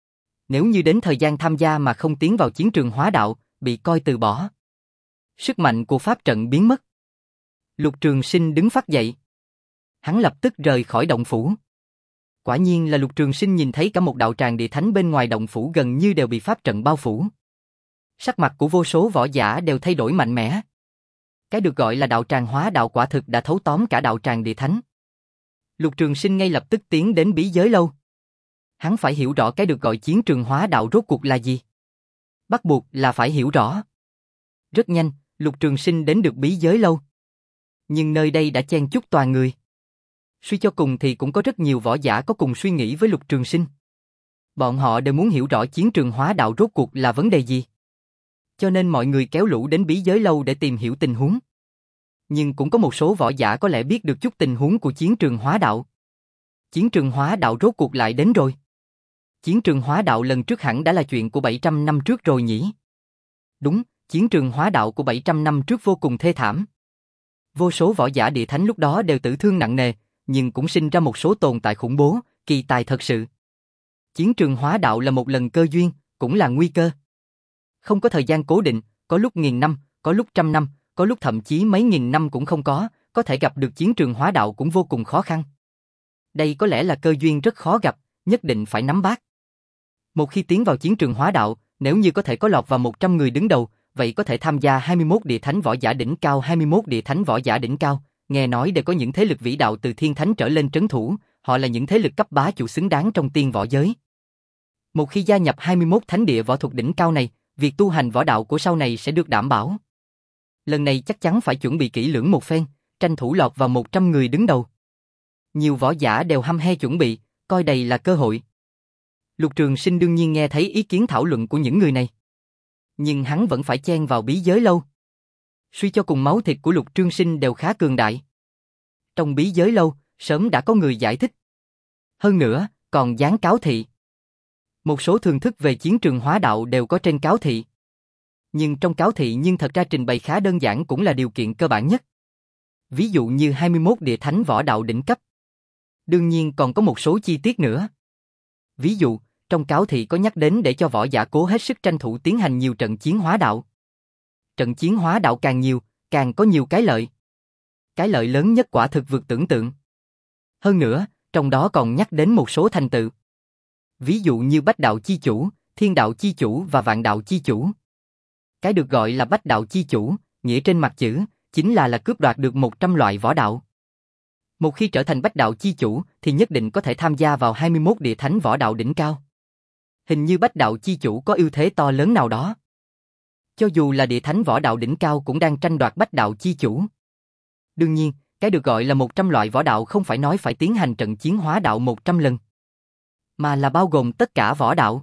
Nếu như đến thời gian tham gia mà không tiến vào chiến trường hóa đạo, bị coi từ bỏ. Sức mạnh của pháp trận biến mất. Lục Trường Sinh đứng phắt dậy. Hắn lập tức rời khỏi động phủ. Quả nhiên là Lục Trường Sinh nhìn thấy cả một đạo tràng địa thánh bên ngoài động phủ gần như đều bị pháp trận bao phủ. Sắc mặt của vô số võ giả đều thay đổi mạnh mẽ. Cái được gọi là đạo tràng hóa đạo quả thực đã thấu tóm cả đạo tràng địa thánh. Lục Trường Sinh ngay lập tức tiến đến bí giới lâu. Hắn phải hiểu rõ cái được gọi chiến trường hóa đạo rốt cuộc là gì. Bắt buộc là phải hiểu rõ. Rất nhanh, Lục Trường Sinh đến được bí giới lâu. Nhưng nơi đây đã chen chúc toàn người. Suy cho cùng thì cũng có rất nhiều võ giả có cùng suy nghĩ với Lục Trường Sinh. Bọn họ đều muốn hiểu rõ chiến trường hóa đạo rốt cuộc là vấn đề gì. Cho nên mọi người kéo lũ đến bí giới lâu để tìm hiểu tình huống. Nhưng cũng có một số võ giả có lẽ biết được chút tình huống của chiến trường hóa đạo. Chiến trường hóa đạo rốt cuộc lại đến rồi. Chiến trường hóa đạo lần trước hẳn đã là chuyện của bảy trăm năm trước rồi nhỉ? Đúng, chiến trường hóa đạo của bảy trăm năm trước vô cùng thê thảm. Vô số võ giả địa thánh lúc đó đều tử thương nặng nề, nhưng cũng sinh ra một số tồn tại khủng bố, kỳ tài thật sự. Chiến trường hóa đạo là một lần cơ duyên, cũng là nguy cơ. Không có thời gian cố định, có lúc nghìn năm, có lúc trăm năm, có lúc thậm chí mấy nghìn năm cũng không có, có thể gặp được chiến trường hóa đạo cũng vô cùng khó khăn. Đây có lẽ là cơ duyên rất khó gặp, nhất định phải nắm bắt. Một khi tiến vào chiến trường hóa đạo, nếu như có thể có lọt vào một trăm người đứng đầu, vậy có thể tham gia hai mươi mốt địa thánh võ giả đỉnh cao hai mươi mốt địa thánh võ giả đỉnh cao, nghe nói đều có những thế lực vĩ đạo từ thiên thánh trở lên trấn thủ, họ là những thế lực cấp bá chủ xứng đáng trong tiên võ giới. Một khi gia nhập hai mươi mốt thánh địa võ thuật đỉnh cao này, việc tu hành võ đạo của sau này sẽ được đảm bảo. Lần này chắc chắn phải chuẩn bị kỹ lưỡng một phen, tranh thủ lọt vào một trăm người đứng đầu. Nhiều võ giả đều hăm he chuẩn bị, coi đây là cơ hội. Lục Trường Sinh đương nhiên nghe thấy ý kiến thảo luận của những người này. Nhưng hắn vẫn phải chen vào bí giới lâu. Suy cho cùng máu thịt của Lục Trường Sinh đều khá cường đại. Trong bí giới lâu, sớm đã có người giải thích. Hơn nữa, còn dán cáo thị. Một số thường thức về chiến trường hóa đạo đều có trên cáo thị. Nhưng trong cáo thị nhưng thật ra trình bày khá đơn giản cũng là điều kiện cơ bản nhất. Ví dụ như hai mươi mốt địa thánh võ đạo đỉnh cấp. Đương nhiên còn có một số chi tiết nữa. Ví dụ, trong cáo thị có nhắc đến để cho võ giả cố hết sức tranh thủ tiến hành nhiều trận chiến hóa đạo. Trận chiến hóa đạo càng nhiều, càng có nhiều cái lợi. Cái lợi lớn nhất quả thực vượt tưởng tượng. Hơn nữa, trong đó còn nhắc đến một số thành tựu. Ví dụ như Bách Đạo Chi Chủ, Thiên Đạo Chi Chủ và Vạn Đạo Chi Chủ. Cái được gọi là Bách Đạo Chi Chủ, nghĩa trên mặt chữ, chính là là cướp đoạt được một trăm loại võ đạo. Một khi trở thành Bách Đạo Chi Chủ thì nhất định có thể tham gia vào hai mươi mốt địa thánh võ đạo đỉnh cao. Hình như Bách Đạo Chi Chủ có ưu thế to lớn nào đó. Cho dù là địa thánh võ đạo đỉnh cao cũng đang tranh đoạt Bách Đạo Chi Chủ. Đương nhiên, cái được gọi là một trăm loại võ đạo không phải nói phải tiến hành trận chiến hóa đạo một trăm lần, mà là bao gồm tất cả võ đạo.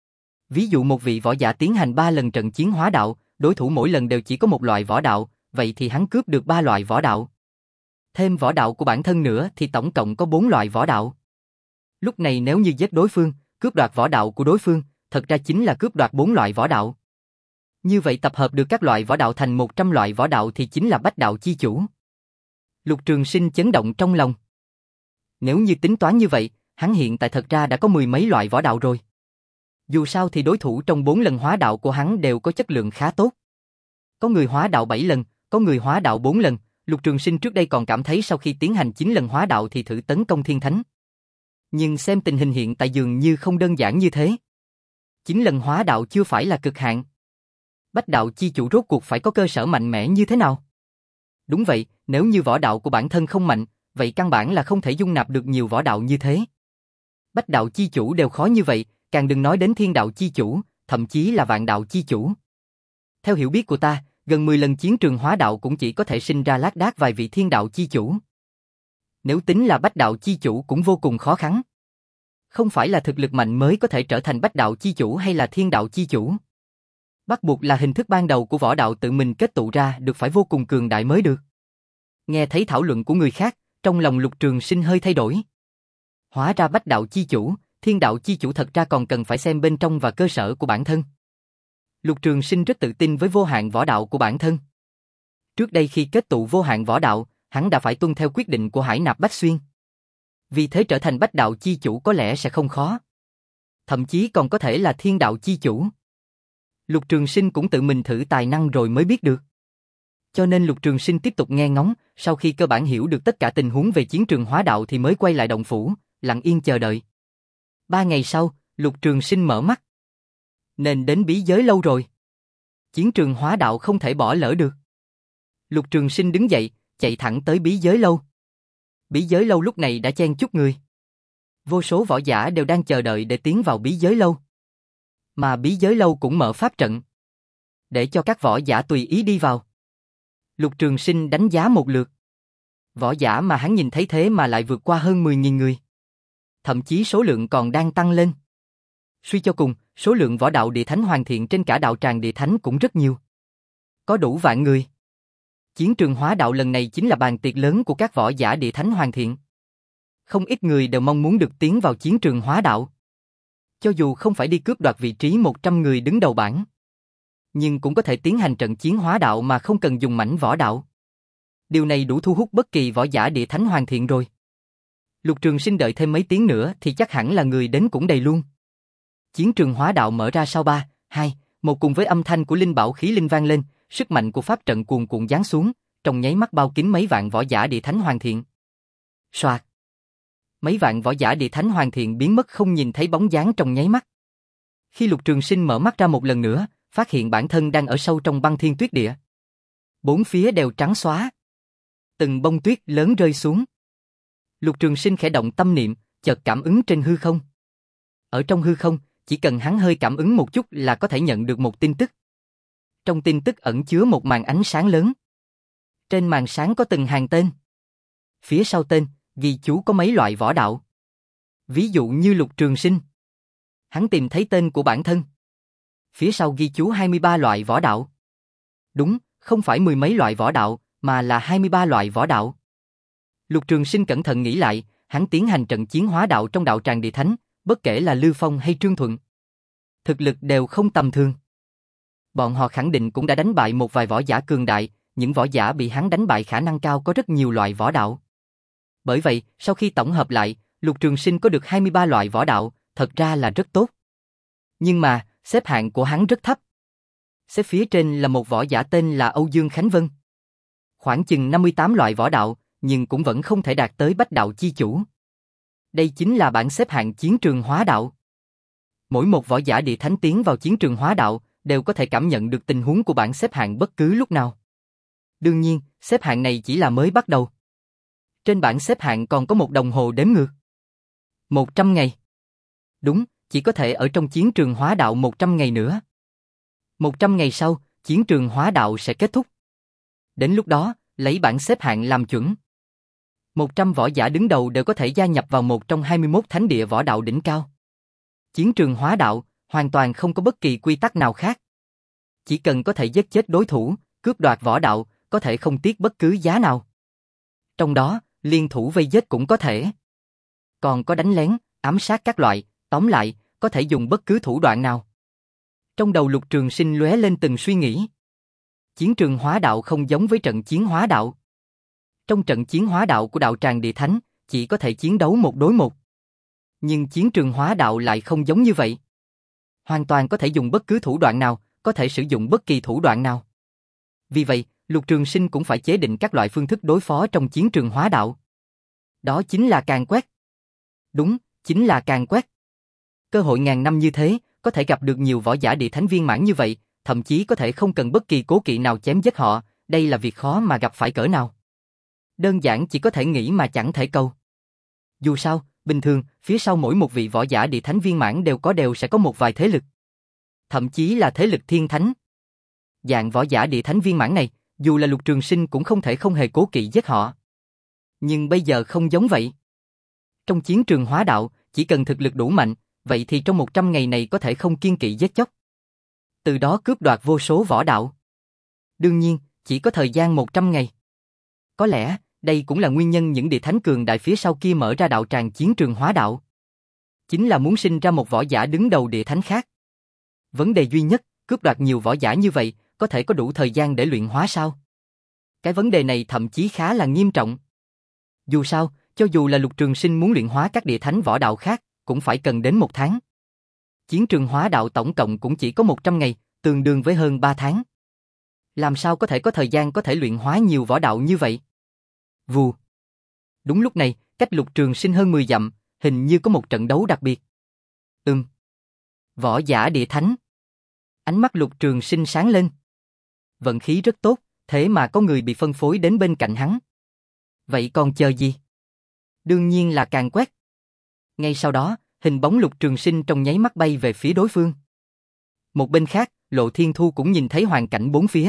Ví dụ một vị võ giả tiến hành ba lần trận chiến hóa đạo, đối thủ mỗi lần đều chỉ có một loại võ đạo, vậy thì hắn cướp được ba loại võ đạo. Thêm võ đạo của bản thân nữa thì tổng cộng có bốn loại võ đạo. Lúc này nếu như giết đối phương, cướp đoạt võ đạo của đối phương, thật ra chính là cướp đoạt bốn loại võ đạo. Như vậy tập hợp được các loại võ đạo thành một trăm loại võ đạo thì chính là Bách Đạo Chi Chủ. Lục Trường Sinh chấn động trong lòng. Nếu như tính toán như vậy, hắn hiện tại thật ra đã có mười mấy loại võ đạo rồi. Dù sao thì đối thủ trong bốn lần hóa đạo của hắn đều có chất lượng khá tốt. Có người hóa đạo bảy lần, có người hóa đạo bốn lần, Lục Trường Sinh trước đây còn cảm thấy sau khi tiến hành chín lần hóa đạo thì thử tấn công thiên thánh. Nhưng xem tình hình hiện tại dường như không đơn giản như thế. chín lần hóa đạo chưa phải là cực hạn. Bách Đạo Chi Chủ rốt cuộc phải có cơ sở mạnh mẽ như thế nào? Đúng vậy, nếu như võ đạo của bản thân không mạnh, vậy căn bản là không thể dung nạp được nhiều võ đạo như thế. Bách Đạo Chi Chủ đều khó như vậy, càng đừng nói đến Thiên Đạo Chi Chủ, thậm chí là Vạn Đạo Chi Chủ. Theo hiểu biết của ta, gần mười lần chiến trường hóa đạo cũng chỉ có thể sinh ra lác đác vài vị Thiên Đạo Chi Chủ. Nếu tính là Bách Đạo Chi Chủ cũng vô cùng khó khăn. Không phải là thực lực mạnh mới có thể trở thành Bách Đạo Chi Chủ hay là Thiên Đạo Chi Chủ. Bắt buộc là hình thức ban đầu của võ đạo tự mình kết tụ ra được phải vô cùng cường đại mới được. Nghe thấy thảo luận của người khác, trong lòng Lục Trường Sinh hơi thay đổi. Hóa ra Bách Đạo Chi Chủ, Thiên Đạo Chi Chủ thật ra còn cần phải xem bên trong và cơ sở của bản thân. Lục Trường Sinh rất tự tin với vô hạn võ đạo của bản thân. Trước đây khi kết tụ vô hạn võ đạo, hắn đã phải tuân theo quyết định của Hải Nạp Bách Xuyên. Vì thế trở thành Bách Đạo Chi Chủ có lẽ sẽ không khó. Thậm chí còn có thể là Thiên Đạo Chi Chủ. Lục Trường Sinh cũng tự mình thử tài năng rồi mới biết được. Cho nên Lục Trường Sinh tiếp tục nghe ngóng, sau khi cơ bản hiểu được tất cả tình huống về chiến trường hóa đạo thì mới quay lại động phủ, lặng yên chờ đợi. Ba ngày sau, Lục Trường Sinh mở mắt. Nên đến bí giới lâu rồi. Chiến trường hóa đạo không thể bỏ lỡ được. Lục Trường Sinh đứng dậy, chạy thẳng tới bí giới lâu. Bí giới lâu lúc này đã chen chúc người. Vô số võ giả đều đang chờ đợi để tiến vào bí giới lâu. Mà bí giới lâu cũng mở pháp trận, để cho các võ giả tùy ý đi vào. Lục Trường Sinh đánh giá một lượt. Võ giả mà hắn nhìn thấy thế mà lại vượt qua hơn mười nghìn người. Thậm chí số lượng còn đang tăng lên. Suy cho cùng, số lượng võ đạo địa thánh hoàn thiện trên cả đạo tràng địa thánh cũng rất nhiều. Có đủ vạn người. Chiến trường hóa đạo lần này chính là bàn tiệc lớn của các võ giả địa thánh hoàn thiện. Không ít người đều mong muốn được tiến vào chiến trường hóa đạo. Cho dù không phải đi cướp đoạt vị trí một trăm người đứng đầu bảng, nhưng cũng có thể tiến hành trận chiến hóa đạo mà không cần dùng mảnh võ đạo. Điều này đủ thu hút bất kỳ võ giả địa thánh hoàn thiện rồi. Lục Trường Sinh đợi thêm mấy tiếng nữa thì chắc hẳn là người đến cũng đầy luôn. Chiến trường hóa đạo mở ra sau ba, hai, một cùng với âm thanh của linh bảo khí linh vang lên, sức mạnh của pháp trận cuồn cuộn giáng xuống, trong nháy mắt bao kín mấy vạn võ giả địa thánh hoàn thiện. Soạt. Mấy vạn võ giả địa thánh hoàn thiện biến mất không nhìn thấy bóng dáng trong nháy mắt. Khi Lục Trường Sinh mở mắt ra một lần nữa, phát hiện bản thân đang ở sâu trong băng thiên tuyết địa. Bốn phía đều trắng xóa. Từng bông tuyết lớn rơi xuống. Lục Trường Sinh khẽ động tâm niệm, chợt cảm ứng trên hư không. Ở trong hư không, chỉ cần hắn hơi cảm ứng một chút là có thể nhận được một tin tức. Trong tin tức ẩn chứa một màn ánh sáng lớn. Trên màn sáng có từng hàng tên. Phía sau tên, ghi chú có mấy loại võ đạo. Ví dụ như Lục Trường Sinh. Hắn tìm thấy tên của bản thân. Phía sau ghi chú hai mươi ba loại võ đạo. Đúng, không phải mười mấy loại võ đạo, mà là hai mươi ba loại võ đạo. Lục Trường Sinh cẩn thận nghĩ lại, hắn tiến hành trận chiến hóa đạo trong đạo tràng địa thánh, bất kể là Lưu Phong hay Trương Thuận. Thực lực đều không tầm thường. Bọn họ khẳng định cũng đã đánh bại một vài võ giả cường đại, những võ giả bị hắn đánh bại khả năng cao có rất nhiều loại võ đạo. Bởi vậy, sau khi tổng hợp lại, Lục Trường Sinh có được hai mươi ba loại võ đạo, thật ra là rất tốt. Nhưng mà, xếp hạng của hắn rất thấp. Xếp phía trên là một võ giả tên là Âu Dương Khánh Vân. Khoảng chừng năm mươi tám loại võ đạo, nhưng cũng vẫn không thể đạt tới bách đạo chi chủ. Đây chính là bảng xếp hạng chiến trường hóa đạo. Mỗi một võ giả địa thánh tiến vào chiến trường hóa đạo, đều có thể cảm nhận được tình huống của bảng xếp hạng bất cứ lúc nào. Đương nhiên, xếp hạng này chỉ là mới bắt đầu. Trên bảng xếp hạng còn có một đồng hồ đếm ngược. một trăm ngày. Đúng, chỉ có thể ở trong chiến trường hóa đạo một trăm ngày nữa. một trăm ngày sau, chiến trường hóa đạo sẽ kết thúc. Đến lúc đó, lấy bảng xếp hạng làm chuẩn. một trăm võ giả đứng đầu đều có thể gia nhập vào một trong hai mươi mốt thánh địa võ đạo đỉnh cao. Chiến trường hóa đạo, hoàn toàn không có bất kỳ quy tắc nào khác. Chỉ cần có thể giết chết đối thủ, cướp đoạt võ đạo, có thể không tiếc bất cứ giá nào. Trong đó, liên thủ vây giết cũng có thể. Còn có đánh lén, ám sát các loại, tóm lại, có thể dùng bất cứ thủ đoạn nào. Trong đầu Lục Trường Sinh lóe lên từng suy nghĩ. Chiến trường hóa đạo không giống với trận chiến hóa đạo. Trong trận chiến hóa đạo của đạo tràng địa thánh, chỉ có thể chiến đấu một đối một. Nhưng chiến trường hóa đạo lại không giống như vậy. Hoàn toàn có thể dùng bất cứ thủ đoạn nào, có thể sử dụng bất kỳ thủ đoạn nào. Vì vậy, Lục Trường Sinh cũng phải chế định các loại phương thức đối phó trong chiến trường hóa đạo. Đó chính là càn quét. Đúng, chính là càn quét. Cơ hội ngàn năm như thế, có thể gặp được nhiều võ giả địa thánh viên mãn như vậy, thậm chí có thể không cần bất kỳ cố kỵ nào chém giết họ, đây là việc khó mà gặp phải cỡ nào. Đơn giản chỉ có thể nghĩ mà chẳng thể cầu. Dù sao, bình thường, phía sau mỗi một vị võ giả địa thánh viên mãn đều có đều sẽ có một vài thế lực. Thậm chí là thế lực thiên thánh. Dạng võ giả địa thánh viên mãn này, dù là Lục Trường Sinh cũng không thể không hề cố kỵ giết họ. Nhưng bây giờ không giống vậy. Trong chiến trường hóa đạo, chỉ cần thực lực đủ mạnh, vậy thì trong một trăm ngày này có thể không kiêng kỵ giết chóc. Từ đó cướp đoạt vô số võ đạo. Đương nhiên, chỉ có thời gian một trăm ngày. Có lẽ, đây cũng là nguyên nhân những địa thánh cường đại phía sau kia mở ra đạo tràng chiến trường hóa đạo. Chính là muốn sinh ra một võ giả đứng đầu địa thánh khác. Vấn đề duy nhất, cướp đoạt nhiều võ giả như vậy, có thể có đủ thời gian để luyện hóa sao? Cái vấn đề này thậm chí khá là nghiêm trọng. Dù sao, cho dù là Lục Trường Sinh muốn luyện hóa các địa thánh võ đạo khác, cũng phải cần đến một tháng. Chiến trường hóa đạo tổng cộng cũng chỉ có một trăm ngày, tương đương với hơn ba tháng. Làm sao có thể có thời gian có thể luyện hóa nhiều võ đạo như vậy? Vù. Đúng lúc này, cách Lục Trường Sinh hơn mười dặm, hình như có một trận đấu đặc biệt. Ừm. Võ giả địa thánh. Ánh mắt Lục Trường Sinh sáng lên. Vận khí rất tốt, thế mà có người bị phân phối đến bên cạnh hắn. Vậy còn chờ gì? Đương nhiên là càng quét. Ngay sau đó, hình bóng Lục Trường Sinh trong nháy mắt bay về phía đối phương. Một bên khác, Lộ Thiên Thu cũng nhìn thấy hoàn cảnh bốn phía.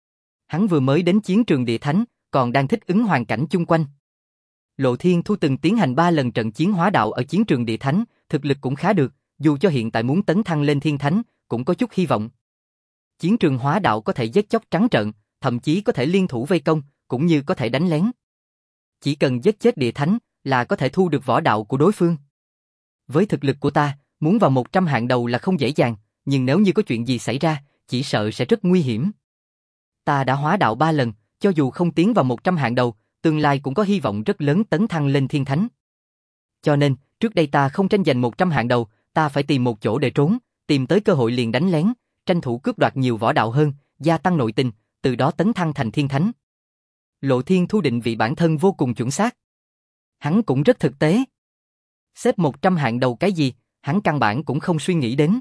Hắn vừa mới đến chiến trường địa thánh, còn đang thích ứng hoàn cảnh chung quanh. Lộ Thiên Thu từng tiến hành ba lần trận chiến hóa đạo ở chiến trường địa thánh, thực lực cũng khá được, dù cho hiện tại muốn tấn thăng lên thiên thánh, cũng có chút hy vọng. Chiến trường hóa đạo có thể giết chóc trắng trợn, thậm chí có thể liên thủ vây công, cũng như có thể đánh lén. Chỉ cần giết chết địa thánh là có thể thu được võ đạo của đối phương. Với thực lực của ta, muốn vào một trăm hạng đầu là không dễ dàng, nhưng nếu như có chuyện gì xảy ra, chỉ sợ sẽ rất nguy hiểm. Ta đã hóa đạo ba lần, cho dù không tiến vào một trăm hạng đầu, tương lai cũng có hy vọng rất lớn tấn thăng lên thiên thánh. Cho nên, trước đây ta không tranh giành một trăm hạng đầu, ta phải tìm một chỗ để trốn, tìm tới cơ hội liền đánh lén, tranh thủ cướp đoạt nhiều võ đạo hơn, gia tăng nội tình, từ đó tấn thăng thành thiên thánh. Lộ Thiên Thu định vị bản thân vô cùng chuẩn xác. Hắn cũng rất thực tế. Xếp một trăm hạng đầu cái gì, hắn căn bản cũng không suy nghĩ đến.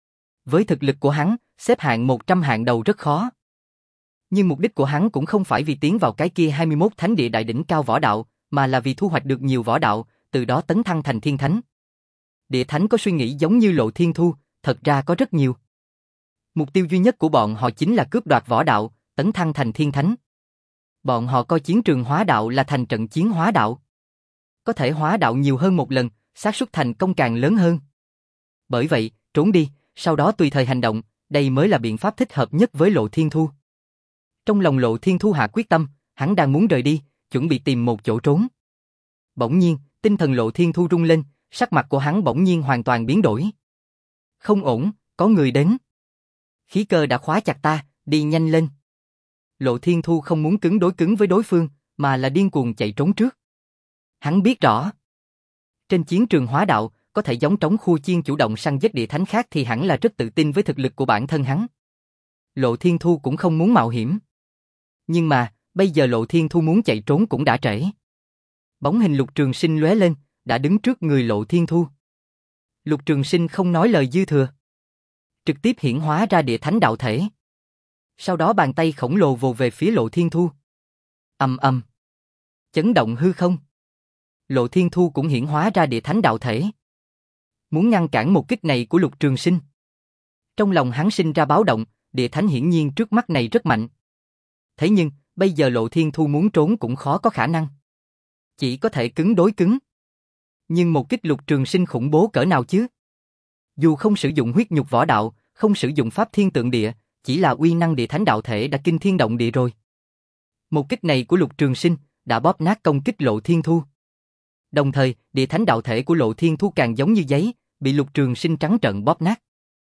Với thực lực của hắn, xếp hạng một trăm hạng đầu rất khó. Nhưng mục đích của hắn cũng không phải vì tiến vào cái kia hai mươi mốt thánh địa đại đỉnh cao võ đạo, mà là vì thu hoạch được nhiều võ đạo, từ đó tấn thăng thành thiên thánh. Địa thánh có suy nghĩ giống như Lộ Thiên Thu, thật ra có rất nhiều. Mục tiêu duy nhất của bọn họ chính là cướp đoạt võ đạo, tấn thăng thành thiên thánh. Bọn họ coi chiến trường hóa đạo là thành trận chiến hóa đạo. Có thể hóa đạo nhiều hơn một lần, xác suất thành công càng lớn hơn. Bởi vậy, trốn đi, sau đó tùy thời hành động, đây mới là biện pháp thích hợp nhất với Lộ Thiên Thu. Trong lòng Lộ Thiên Thu hạ quyết tâm, hắn đang muốn rời đi, chuẩn bị tìm một chỗ trốn. Bỗng nhiên, tinh thần Lộ Thiên Thu rung lên, sắc mặt của hắn bỗng nhiên hoàn toàn biến đổi. Không ổn, có người đến. Khí cơ đã khóa chặt ta, đi nhanh lên. Lộ Thiên Thu không muốn cứng đối cứng với đối phương, mà là điên cuồng chạy trốn trước. Hắn biết rõ, trên chiến trường hóa đạo, có thể giống trống khu chiên chủ động săn giết địa thánh khác thì hẳn là rất tự tin với thực lực của bản thân hắn. Lộ Thiên Thu cũng không muốn mạo hiểm. Nhưng mà, bây giờ Lộ Thiên Thu muốn chạy trốn cũng đã trễ. Bóng hình Lục Trường Sinh lóe lên, đã đứng trước người Lộ Thiên Thu. Lục Trường Sinh không nói lời dư thừa, trực tiếp hiển hóa ra địa thánh đạo thể. Sau đó bàn tay khổng lồ vồ về phía Lộ Thiên Thu. Ầm ầm, chấn động hư không. Lộ Thiên Thu cũng hiển hóa ra địa thánh đạo thể, muốn ngăn cản một kích này của Lục Trường Sinh. Trong lòng hắn sinh ra báo động, địa thánh hiển nhiên trước mắt này rất mạnh. Thế nhưng, bây giờ Lộ Thiên Thu muốn trốn cũng khó có khả năng. Chỉ có thể cứng đối cứng. Nhưng một kích Lục Trường Sinh khủng bố cỡ nào chứ? Dù không sử dụng huyết nhục võ đạo, không sử dụng pháp thiên tượng địa, chỉ là uy năng địa thánh đạo thể đã kinh thiên động địa rồi. Một kích này của Lục Trường Sinh đã bóp nát công kích Lộ Thiên Thu. Đồng thời, địa thánh đạo thể của Lộ Thiên Thu càng giống như giấy, bị Lục Trường Sinh trắng trợn bóp nát.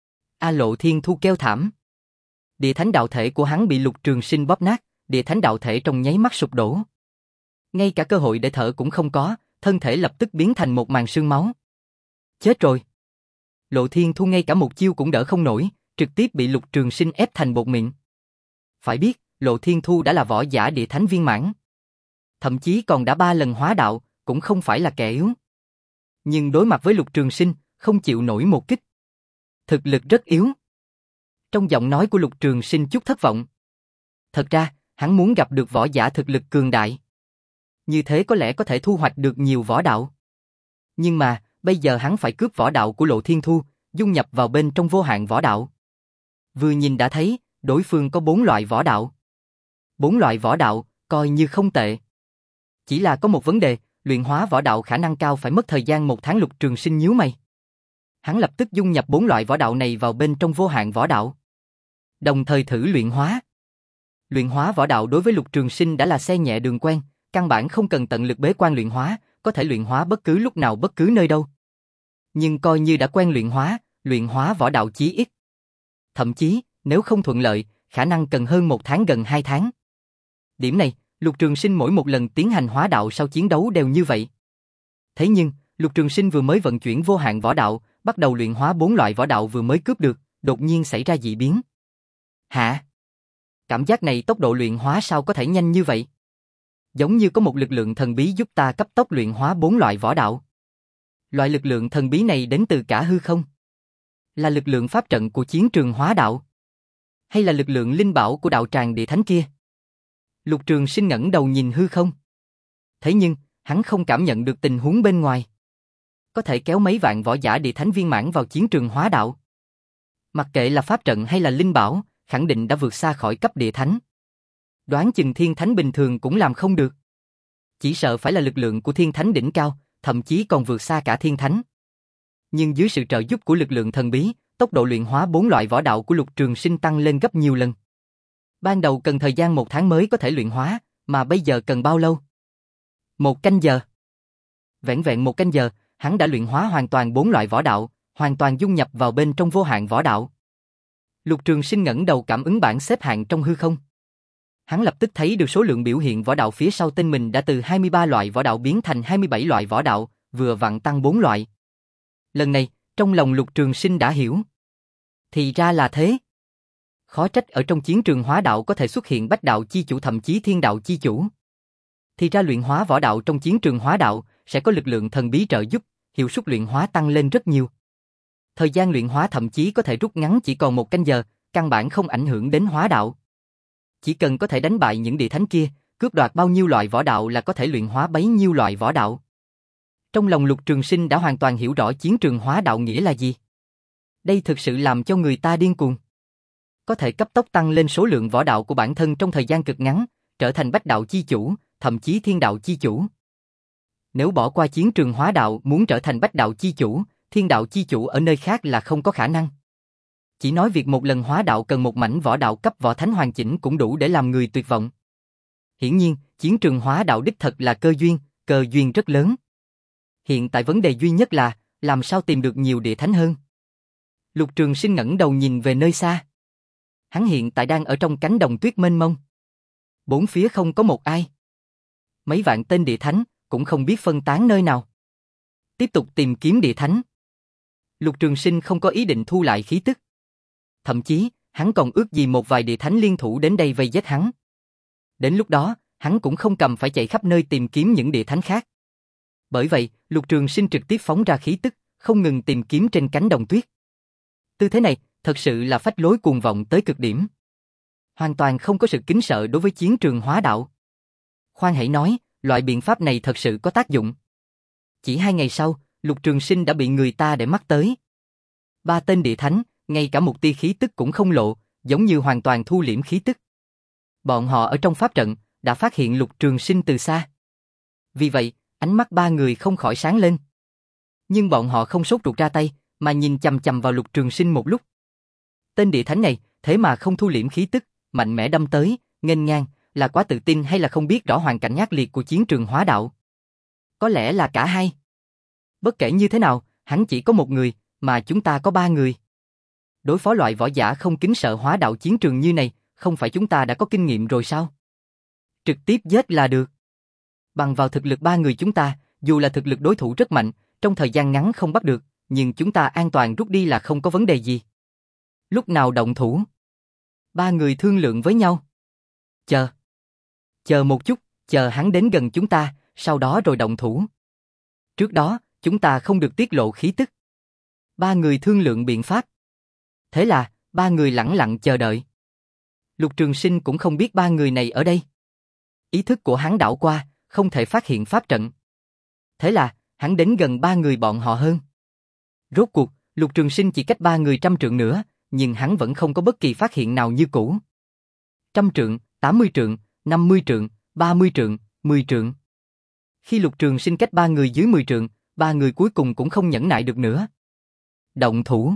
A Lộ Thiên Thu kêu thảm. Địa thánh đạo thể của hắn bị Lục Trường Sinh bóp nát, địa thánh đạo thể trong nháy mắt sụp đổ. Ngay cả cơ hội để thở cũng không có, thân thể lập tức biến thành một màn sương máu. Chết rồi. Lộ Thiên Thu ngay cả một chiêu cũng đỡ không nổi, trực tiếp bị Lục Trường Sinh ép thành bột mịn. Phải biết, Lộ Thiên Thu đã là võ giả địa thánh viên mãn. Thậm chí còn đã ba lần hóa đạo, cũng không phải là kẻ yếu. Nhưng đối mặt với Lục Trường Sinh, không chịu nổi một kích. Thực lực rất yếu. Trong giọng nói của Lục Trường Sinh chút thất vọng. Thật ra, hắn muốn gặp được võ giả thực lực cường đại. Như thế có lẽ có thể thu hoạch được nhiều võ đạo. Nhưng mà, bây giờ hắn phải cướp võ đạo của Lộ Thiên Thu, dung nhập vào bên trong vô hạn võ đạo. Vừa nhìn đã thấy, đối phương có bốn loại võ đạo. Bốn loại võ đạo, coi như không tệ. Chỉ là có một vấn đề, luyện hóa võ đạo khả năng cao phải mất thời gian một tháng. Lục Trường Sinh nhíu mày. Hắn lập tức dung nhập bốn loại võ đạo này vào bên trong vô hạn võ đạo. Đồng thời thử luyện hóa. Luyện hóa võ đạo đối với Lục Trường Sinh đã là xe nhẹ đường quen, căn bản không cần tận lực bế quan luyện hóa, có thể luyện hóa bất cứ lúc nào bất cứ nơi đâu. Nhưng coi như đã quen luyện hóa, luyện hóa võ đạo chí ít. Thậm chí, nếu không thuận lợi, khả năng cần hơn một tháng gần hai tháng. Điểm này, Lục Trường Sinh mỗi một lần tiến hành hóa đạo sau chiến đấu đều như vậy. Thế nhưng, Lục Trường Sinh vừa mới vận chuyển vô hạn võ đạo, bắt đầu luyện hóa bốn loại võ đạo vừa mới cướp được, đột nhiên xảy ra dị biến. Hả? Cảm giác này tốc độ luyện hóa sao có thể nhanh như vậy? Giống như có một lực lượng thần bí giúp ta cấp tốc luyện hóa bốn loại võ đạo. Loại lực lượng thần bí này đến từ cả hư không? Là lực lượng pháp trận của chiến trường hóa đạo? Hay là lực lượng linh bảo của đạo tràng địa thánh kia? Lục Trường Sinh ngẩng đầu nhìn hư không. Thế nhưng, hắn không cảm nhận được tình huống bên ngoài. Có thể kéo mấy vạn võ giả địa thánh viên mãn vào chiến trường hóa đạo. Mặc kệ là pháp trận hay là linh bảo, khẳng định đã vượt xa khỏi cấp địa thánh. Đoán chừng thiên thánh bình thường cũng làm không được. Chỉ sợ phải là lực lượng của thiên thánh đỉnh cao, thậm chí còn vượt xa cả thiên thánh. Nhưng dưới sự trợ giúp của lực lượng thần bí, tốc độ luyện hóa bốn loại võ đạo của Lục Trường Sinh tăng lên gấp nhiều lần. Ban đầu cần thời gian một tháng mới có thể luyện hóa, mà bây giờ cần bao lâu? Một canh giờ. Vẻn vẹn một canh giờ, hắn đã luyện hóa hoàn toàn bốn loại võ đạo, hoàn toàn dung nhập vào bên trong vô hạn võ đạo. Lục Trường Sinh ngẩng đầu cảm ứng bảng xếp hạng trong hư không. Hắn lập tức thấy được số lượng biểu hiện võ đạo phía sau tên mình đã từ hai mươi ba loại võ đạo biến thành hai mươi bảy loại võ đạo, vừa vặn tăng bốn loại. Lần này, trong lòng Lục Trường Sinh đã hiểu. Thì ra là thế. Khó trách ở trong chiến trường hóa đạo có thể xuất hiện bách đạo chi chủ thậm chí thiên đạo chi chủ. Thì ra luyện hóa võ đạo trong chiến trường hóa đạo sẽ có lực lượng thần bí trợ giúp, hiệu suất luyện hóa tăng lên rất nhiều. Thời gian luyện hóa thậm chí có thể rút ngắn chỉ còn một canh giờ, căn bản không ảnh hưởng đến hóa đạo. Chỉ cần có thể đánh bại những địa thánh kia, cướp đoạt bao nhiêu loại võ đạo là có thể luyện hóa bấy nhiêu loại võ đạo. Trong lòng Lục Trường Sinh đã hoàn toàn hiểu rõ chiến trường hóa đạo nghĩa là gì. Đây thực sự làm cho người ta điên cuồng. Có thể cấp tốc tăng lên số lượng võ đạo của bản thân trong thời gian cực ngắn, trở thành bách đạo chi chủ, thậm chí thiên đạo chi chủ. Nếu bỏ qua chiến trường hóa đạo muốn trở thành bách đạo chi chủ, thiên đạo chi chủ ở nơi khác là không có khả năng. Chỉ nói việc một lần hóa đạo cần một mảnh võ đạo cấp võ thánh hoàn chỉnh cũng đủ để làm người tuyệt vọng. Hiển nhiên, chiến trường hóa đạo đích thật là cơ duyên, cơ duyên rất lớn. Hiện tại vấn đề duy nhất là, làm sao tìm được nhiều địa thánh hơn. Lục Trường Sinh ngẩng đầu nhìn về nơi xa. Hắn hiện tại đang ở trong cánh đồng tuyết mênh mông. Bốn phía không có một ai. Mấy vạn tên địa thánh, cũng không biết phân tán nơi nào. Tiếp tục tìm kiếm địa thánh. Lục Trường Sinh không có ý định thu lại khí tức. Thậm chí, hắn còn ước gì một vài địa thánh liên thủ đến đây vây giết hắn. Đến lúc đó, hắn cũng không cần phải chạy khắp nơi tìm kiếm những địa thánh khác. Bởi vậy, Lục Trường Sinh trực tiếp phóng ra khí tức, không ngừng tìm kiếm trên cánh đồng tuyết. Tư thế này, thật sự là phách lối cuồng vọng tới cực điểm. Hoàn toàn không có sự kính sợ đối với chiến trường hóa đạo. Khoan hãy nói, loại biện pháp này thật sự có tác dụng. Chỉ hai ngày sau, Lục Trường Sinh đã bị người ta để mắt tới. Ba tên địa thánh, ngay cả một tia khí tức cũng không lộ, giống như hoàn toàn thu liễm khí tức. Bọn họ ở trong pháp trận, đã phát hiện Lục Trường Sinh từ xa. Vì vậy, ánh mắt ba người không khỏi sáng lên. Nhưng bọn họ không sốt ruột ra tay, mà nhìn chằm chằm vào Lục Trường Sinh một lúc. Tên địa thánh này, thế mà không thu liễm khí tức, mạnh mẽ đâm tới, nghênh ngang, là quá tự tin hay là không biết rõ hoàn cảnh ác liệt của chiến trường hóa đạo? Có lẽ là cả hai. Bất kể như thế nào, hắn chỉ có một người, mà chúng ta có ba người. Đối phó loại võ giả không kính sợ hóa đạo chiến trường như này, không phải chúng ta đã có kinh nghiệm rồi sao? Trực tiếp giết là được. Bằng vào thực lực ba người chúng ta, dù là thực lực đối thủ rất mạnh, trong thời gian ngắn không bắt được, nhưng chúng ta an toàn rút đi là không có vấn đề gì. Lúc nào động thủ? Ba người thương lượng với nhau. Chờ. Chờ một chút, chờ hắn đến gần chúng ta, sau đó rồi động thủ. Trước đó, chúng ta không được tiết lộ khí tức. Ba người thương lượng biện pháp. Thế là, ba người lẳng lặng chờ đợi. Lục Trường Sinh cũng không biết ba người này ở đây. Ý thức của hắn đảo qua, không thể phát hiện pháp trận. Thế là, hắn đến gần ba người bọn họ hơn. Rốt cuộc, Lục Trường Sinh chỉ cách ba người trăm trượng nữa, nhưng hắn vẫn không có bất kỳ phát hiện nào như cũ. Trăm trượng, tám mươi trượng, năm mươi trượng, ba mươi trượng, mười trượng. Khi Lục Trường Sinh cách ba người dưới mười trượng, ba người cuối cùng cũng không nhẫn nại được nữa. Động thủ.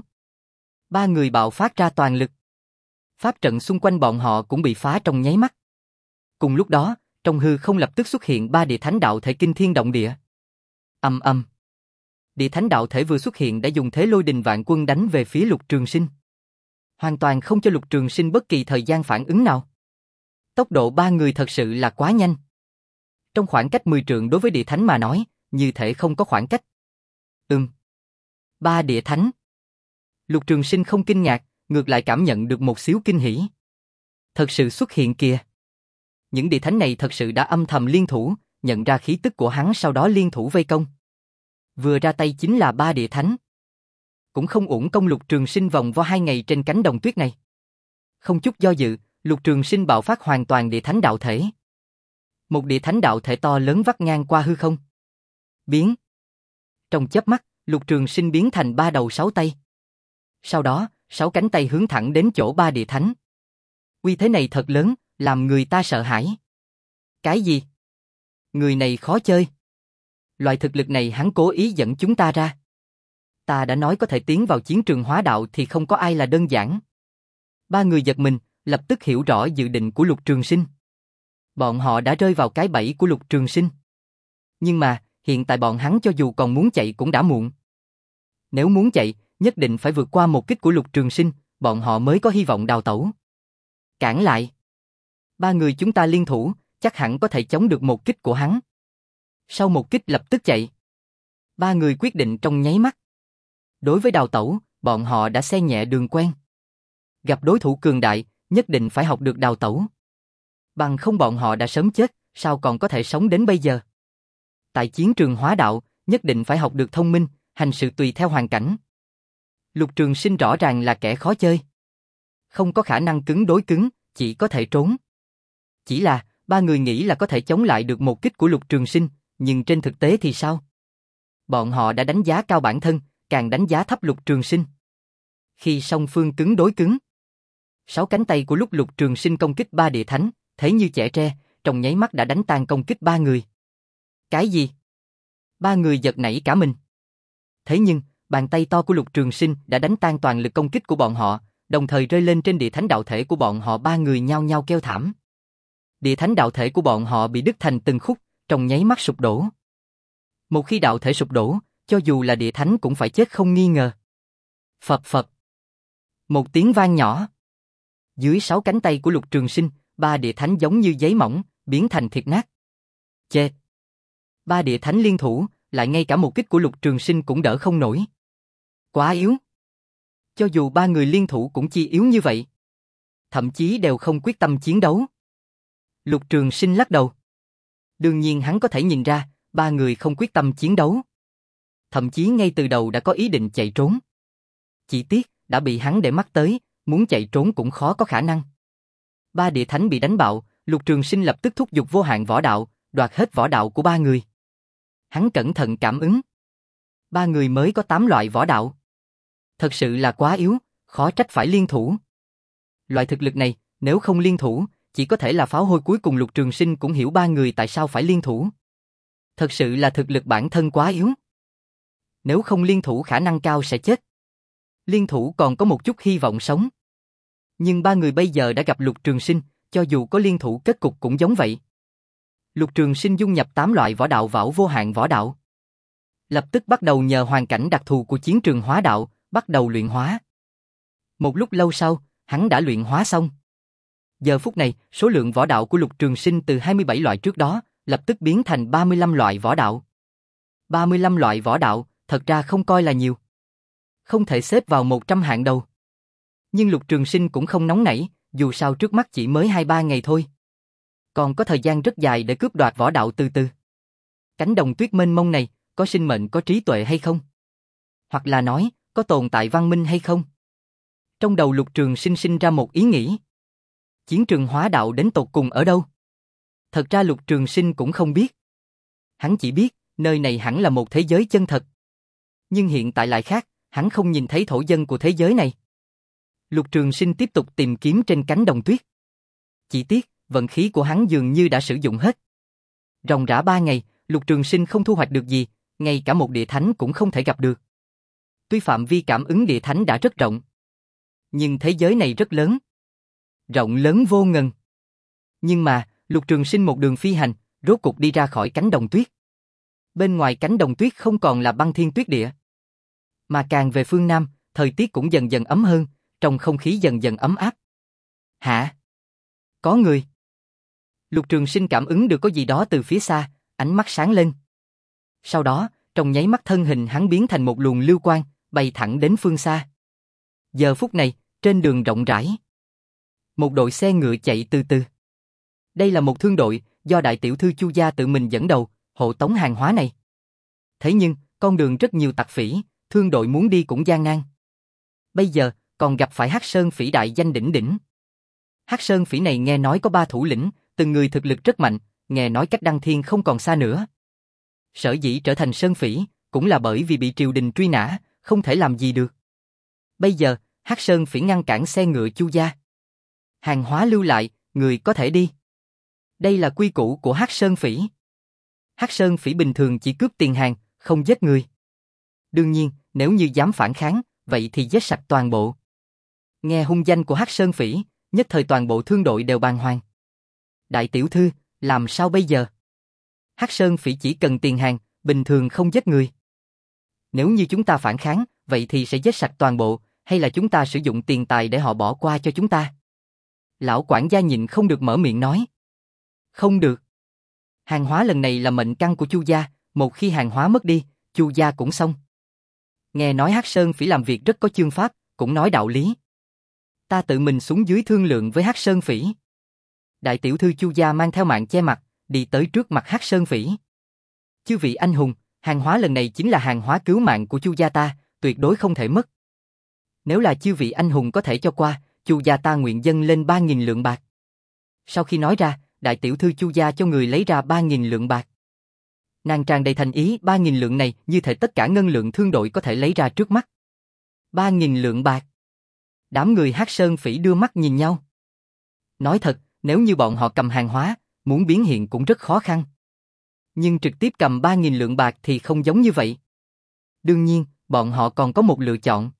Ba người bạo phát ra toàn lực. Pháp trận xung quanh bọn họ cũng bị phá trong nháy mắt. Cùng lúc đó, trong hư không lập tức xuất hiện ba địa thánh đạo thể kinh thiên động địa. Ầm ầm. Địa thánh đạo thể vừa xuất hiện đã dùng thế lôi đình vạn quân đánh về phía Lục Trường Sinh. Hoàn toàn không cho Lục Trường Sinh bất kỳ thời gian phản ứng nào. Tốc độ ba người thật sự là quá nhanh. Trong khoảng cách mười trượng đối với địa thánh mà nói, như thể không có khoảng cách. Ừm. Ba địa thánh. Lục Trường Sinh không kinh ngạc, ngược lại cảm nhận được một xíu kinh hỉ. Thật sự xuất hiện kìa. Những địa thánh này thật sự đã âm thầm liên thủ, nhận ra khí tức của hắn sau đó liên thủ vây công. Vừa ra tay chính là ba địa thánh. Cũng không uổng công Lục Trường Sinh vòng vo hai ngày trên cánh đồng tuyết này. Không chút do dự, Lục Trường Sinh bạo phát hoàn toàn địa thánh đạo thể. Một địa thánh đạo thể to lớn vắt ngang qua hư không. Biến. Trong chớp mắt, Lục Trường Sinh biến thành ba đầu sáu tay. Sau đó, sáu cánh tay hướng thẳng đến chỗ ba địa thánh. Uy thế này thật lớn, làm người ta sợ hãi. Cái gì? Người này khó chơi. Loại thực lực này hắn cố ý dẫn chúng ta ra. Ta đã nói có thể tiến vào chiến trường hóa đạo thì không có ai là đơn giản. Ba người giật mình, lập tức hiểu rõ dự định của Lục Trường Sinh. Bọn họ đã rơi vào cái bẫy của Lục Trường Sinh. Nhưng mà, hiện tại bọn hắn cho dù còn muốn chạy cũng đã muộn. Nếu muốn chạy, nhất định phải vượt qua một kích của Lục Trường Sinh, bọn họ mới có hy vọng đào tẩu. Cản lại. Ba người chúng ta liên thủ, chắc hẳn có thể chống được một kích của hắn. Sau một kích lập tức chạy. Ba người quyết định trong nháy mắt. Đối với đào tẩu, bọn họ đã xe nhẹ đường quen. Gặp đối thủ cường đại, nhất định phải học được đào tẩu. Bằng không bọn họ đã sớm chết, sao còn có thể sống đến bây giờ. Tại chiến trường hóa đạo, nhất định phải học được thông minh, hành sự tùy theo hoàn cảnh. Lục Trường Sinh rõ ràng là kẻ khó chơi. Không có khả năng cứng đối cứng, chỉ có thể trốn. Chỉ là, ba người nghĩ là có thể chống lại được một kích của Lục Trường Sinh, nhưng trên thực tế thì sao? Bọn họ đã đánh giá cao bản thân, càng đánh giá thấp Lục Trường Sinh. Khi song phương cứng đối cứng, sáu cánh tay của lúc Lục Trường Sinh công kích ba địa thánh, thế như chẻ tre, trong nháy mắt đã đánh tan công kích ba người. Cái gì? Ba người giật nảy cả mình. Thế nhưng, bàn tay to của Lục Trường Sinh đã đánh tan toàn lực công kích của bọn họ, đồng thời rơi lên trên địa thánh đạo thể của bọn họ, ba người nhao nhao kêu thảm. Địa thánh đạo thể của bọn họ bị đứt thành từng khúc, trong nháy mắt sụp đổ. Một khi đạo thể sụp đổ, cho dù là địa thánh cũng phải chết không nghi ngờ. Phập phập. Một tiếng vang nhỏ. Dưới sáu cánh tay của Lục Trường Sinh, ba địa thánh giống như giấy mỏng, biến thành thịt nát. Chết. Ba địa thánh liên thủ, lại ngay cả một kích của Lục Trường Sinh cũng đỡ không nổi. Quá yếu. Cho dù ba người liên thủ cũng chi yếu như vậy. Thậm chí đều không quyết tâm chiến đấu. Lục Trường Sinh lắc đầu. Đương nhiên hắn có thể nhìn ra, ba người không quyết tâm chiến đấu. Thậm chí ngay từ đầu đã có ý định chạy trốn. Chỉ tiếc, đã bị hắn để mắt tới, muốn chạy trốn cũng khó có khả năng. Ba địa thánh bị đánh bạo, Lục Trường Sinh lập tức thúc giục vô hạn võ đạo, đoạt hết võ đạo của ba người. Hắn cẩn thận cảm ứng. Ba người mới có tám loại võ đạo. Thật sự là quá yếu, khó trách phải liên thủ. Loại thực lực này, nếu không liên thủ, chỉ có thể là pháo hôi cuối cùng. Lục Trường Sinh cũng hiểu ba người tại sao phải liên thủ. Thật sự là thực lực bản thân quá yếu. Nếu không liên thủ khả năng cao sẽ chết. Liên thủ còn có một chút hy vọng sống. Nhưng ba người bây giờ đã gặp Lục Trường Sinh, cho dù có liên thủ kết cục cũng giống vậy. Lục Trường Sinh dung nhập tám loại võ đạo vào vô hạn võ đạo. Lập tức bắt đầu nhờ hoàn cảnh đặc thù của chiến trường hóa đạo, bắt đầu luyện hóa. Một lúc lâu sau, hắn đã luyện hóa xong. Giờ phút này, số lượng võ đạo của Lục Trường Sinh từ hai mươi bảy loại trước đó, lập tức biến thành ba mươi lăm loại võ đạo. ba mươi lăm loại võ đạo, thật ra không coi là nhiều. Không thể xếp vào một trăm hạng đầu. Nhưng Lục Trường Sinh cũng không nóng nảy, dù sao trước mắt chỉ mới hai ba ngày thôi. Còn có thời gian rất dài để cướp đoạt võ đạo từ từ. Cánh đồng tuyết mênh mông này, có sinh mệnh có trí tuệ hay không? Hoặc là nói, có tồn tại văn minh hay không? Trong đầu Lục Trường Sinh sinh ra một ý nghĩ. Chiến trường hóa đạo đến tột cùng ở đâu? Thật ra Lục Trường Sinh cũng không biết. Hắn chỉ biết, nơi này hẳn là một thế giới chân thật. Nhưng hiện tại lại khác, hắn không nhìn thấy thổ dân của thế giới này. Lục Trường Sinh tiếp tục tìm kiếm trên cánh đồng tuyết. Chỉ tiếc, vận khí của hắn dường như đã sử dụng hết. Ròng rã ba ngày, Lục Trường Sinh không thu hoạch được gì, ngay cả một địa thánh cũng không thể gặp được. Tuy phạm vi cảm ứng địa thánh đã rất rộng, nhưng thế giới này rất lớn. Rộng lớn vô ngần. Nhưng mà, Lục Trường Sinh một đường phi hành, rốt cục đi ra khỏi cánh đồng tuyết. Bên ngoài cánh đồng tuyết không còn là băng thiên tuyết địa. Mà càng về phương Nam, thời tiết cũng dần dần ấm hơn, trong không khí dần dần ấm áp. Hả? Có người. Lục Trường Sinh cảm ứng được có gì đó từ phía xa, ánh mắt sáng lên. Sau đó, trong nháy mắt thân hình hắn biến thành một luồng lưu quang, bay thẳng đến phương xa. Giờ phút này, trên đường rộng rãi, một đội xe ngựa chạy từ từ. Đây là một thương đội, do đại tiểu thư Chu gia tự mình dẫn đầu, hộ tống hàng hóa này. Thế nhưng, Con đường rất nhiều tặc phỉ, thương đội muốn đi cũng gian nan. Bây giờ, còn gặp phải Hắc Sơn Phỉ đại danh đỉnh đỉnh. Hắc Sơn Phỉ này nghe nói có ba thủ lĩnh, từng người thực lực rất mạnh, nghe nói cách Đăng Thiên không còn xa nữa. Sở dĩ trở thành Sơn Phỉ, cũng là bởi vì bị triều đình truy nã, không thể làm gì được. Bây giờ, Hắc Sơn Phỉ ngăn cản xe ngựa Chu gia. Hàng hóa lưu lại, người có thể đi. Đây là quy củ của Hắc Sơn Phỉ. Hắc Sơn Phỉ bình thường chỉ cướp tiền hàng, không giết người. Đương nhiên, nếu như dám phản kháng, vậy thì giết sạch toàn bộ. Nghe hung danh của Hắc Sơn Phỉ, nhất thời toàn bộ thương đội đều bàng hoàng. Đại tiểu thư, làm sao bây giờ? Hắc Sơn Phỉ chỉ cần tiền hàng, bình thường không giết người. Nếu như chúng ta phản kháng, vậy thì sẽ giết sạch toàn bộ, hay là chúng ta sử dụng tiền tài để họ bỏ qua cho chúng ta? Lão quản gia nhịn không được mở miệng nói. Không được. Hàng hóa lần này là mệnh căn của Chu gia, một khi hàng hóa mất đi, Chu gia cũng xong. Nghe nói Hắc Sơn Phỉ làm việc rất có chương pháp, cũng nói đạo lý. Ta tự mình xuống dưới thương lượng với Hắc Sơn Phỉ. Đại tiểu thư Chu gia mang theo mạng che mặt, đi tới trước mặt Hắc Sơn Phỉ. Chư vị anh hùng, hàng hóa lần này chính là hàng hóa cứu mạng của Chu gia ta, tuyệt đối không thể mất. Nếu là chư vị anh hùng có thể cho qua, Chu gia ta nguyện dâng lên ba nghìn lượng bạc. Sau khi nói ra, đại tiểu thư Chu gia cho người lấy ra ba nghìn lượng bạc. Nàng tràn đầy thành ý, ba nghìn lượng này như thể tất cả ngân lượng thương đội có thể lấy ra trước mắt. ba nghìn lượng bạc. Đám người Hắc Sơn Phỉ đưa mắt nhìn nhau. Nói thật, nếu như bọn họ cầm hàng hóa, muốn biến hiện cũng rất khó khăn. Nhưng trực tiếp cầm ba nghìn lượng bạc thì không giống như vậy. Đương nhiên, bọn họ còn có một lựa chọn.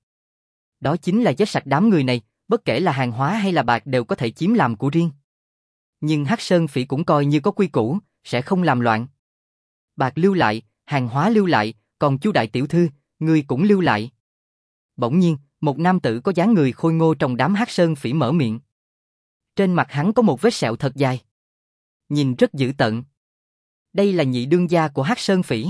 Đó chính là giết sạch đám người này, bất kể là hàng hóa hay là bạc đều có thể chiếm làm của riêng. Nhưng Hắc Sơn Phỉ cũng coi như có quy củ, sẽ không làm loạn. Bạc lưu lại, hàng hóa lưu lại, còn Chu đại tiểu thư, ngươi cũng lưu lại. Bỗng nhiên, một nam tử có dáng người khôi ngô trong đám Hắc Sơn Phỉ mở miệng. Trên mặt hắn có một vết sẹo thật dài. Nhìn rất dữ tợn. Đây là nhị đương gia của Hắc Sơn Phỉ.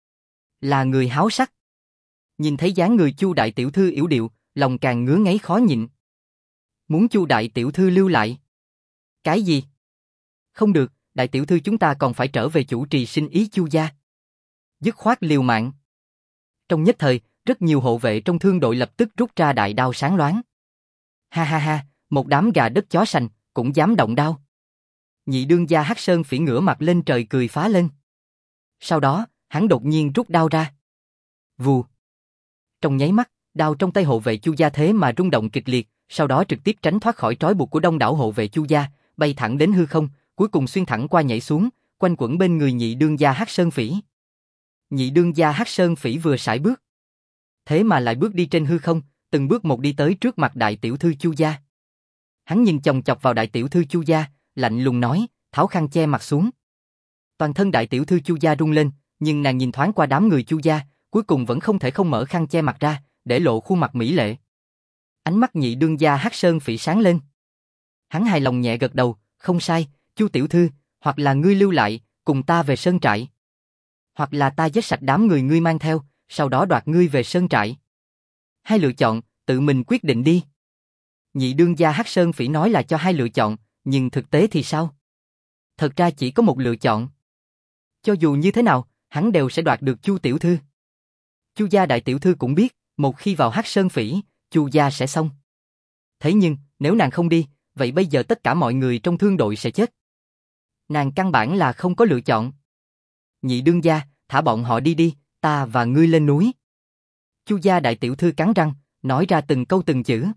Là người háo sắc. Nhìn thấy dáng người Chu đại tiểu thư yểu điệu, lòng càng ngứa ngáy khó nhịn. Muốn Chu đại tiểu thư lưu lại. Cái gì? Không được, đại tiểu thư chúng ta còn phải trở về chủ trì sinh ý Chu gia. Dứt khoát liều mạng. Trong nhất thời, rất nhiều hộ vệ trong thương đội lập tức rút ra đại đao sáng loáng. Ha ha ha, một đám gà đất chó sành, cũng dám động đao. Nhị đương gia Hắc Sơn Phỉ ngửa mặt lên trời cười phá lên. Sau đó, hắn đột nhiên rút đao ra. Vù. Trong nháy mắt, đao trong tay hộ vệ Chu gia thế mà rung động kịch liệt, sau đó trực tiếp tránh thoát khỏi trói buộc của đông đảo hộ vệ Chu gia, bay thẳng đến hư không, cuối cùng xuyên thẳng qua nhảy xuống, quanh quẩn bên người nhị đương gia Hắc Sơn Phỉ. Nhị đương gia Hắc Sơn Phỉ vừa sải bước, thế mà lại bước đi trên hư không, từng bước một đi tới trước mặt đại tiểu thư Chu gia. Hắn nhìn chòng chọc vào đại tiểu thư Chu gia, lạnh lùng nói, tháo khăn che mặt xuống. Toàn thân đại tiểu thư Chu gia rung lên, nhưng nàng nhìn thoáng qua đám người Chu gia, cuối cùng vẫn không thể không mở khăn che mặt ra, để lộ khuôn mặt mỹ lệ. Ánh mắt nhị đương gia Hắc Sơn Phỉ sáng lên. Hắn hài lòng nhẹ gật đầu, không sai, Chu tiểu thư, hoặc là ngươi lưu lại, cùng ta về sơn trại. Hoặc là ta giết sạch đám người ngươi mang theo, sau đó đoạt ngươi về sơn trại. Hai lựa chọn, tự mình quyết định đi. Nhị đương gia Hắc Sơn Phỉ nói là cho hai lựa chọn, nhưng thực tế thì sao? Thật ra chỉ có một lựa chọn. Cho dù như thế nào, hắn đều sẽ đoạt được Chu tiểu thư. Chu gia đại tiểu thư cũng biết, một khi vào Hắc Sơn Phỉ, Chu gia sẽ xong. Thế nhưng, nếu nàng không đi, vậy bây giờ tất cả mọi người trong thương đội sẽ chết. Nàng căn bản là không có lựa chọn. Nhị đương gia, thả bọn họ đi đi, ta và ngươi lên núi. Chu gia đại tiểu thư cắn răng, nói ra từng câu từng chữ.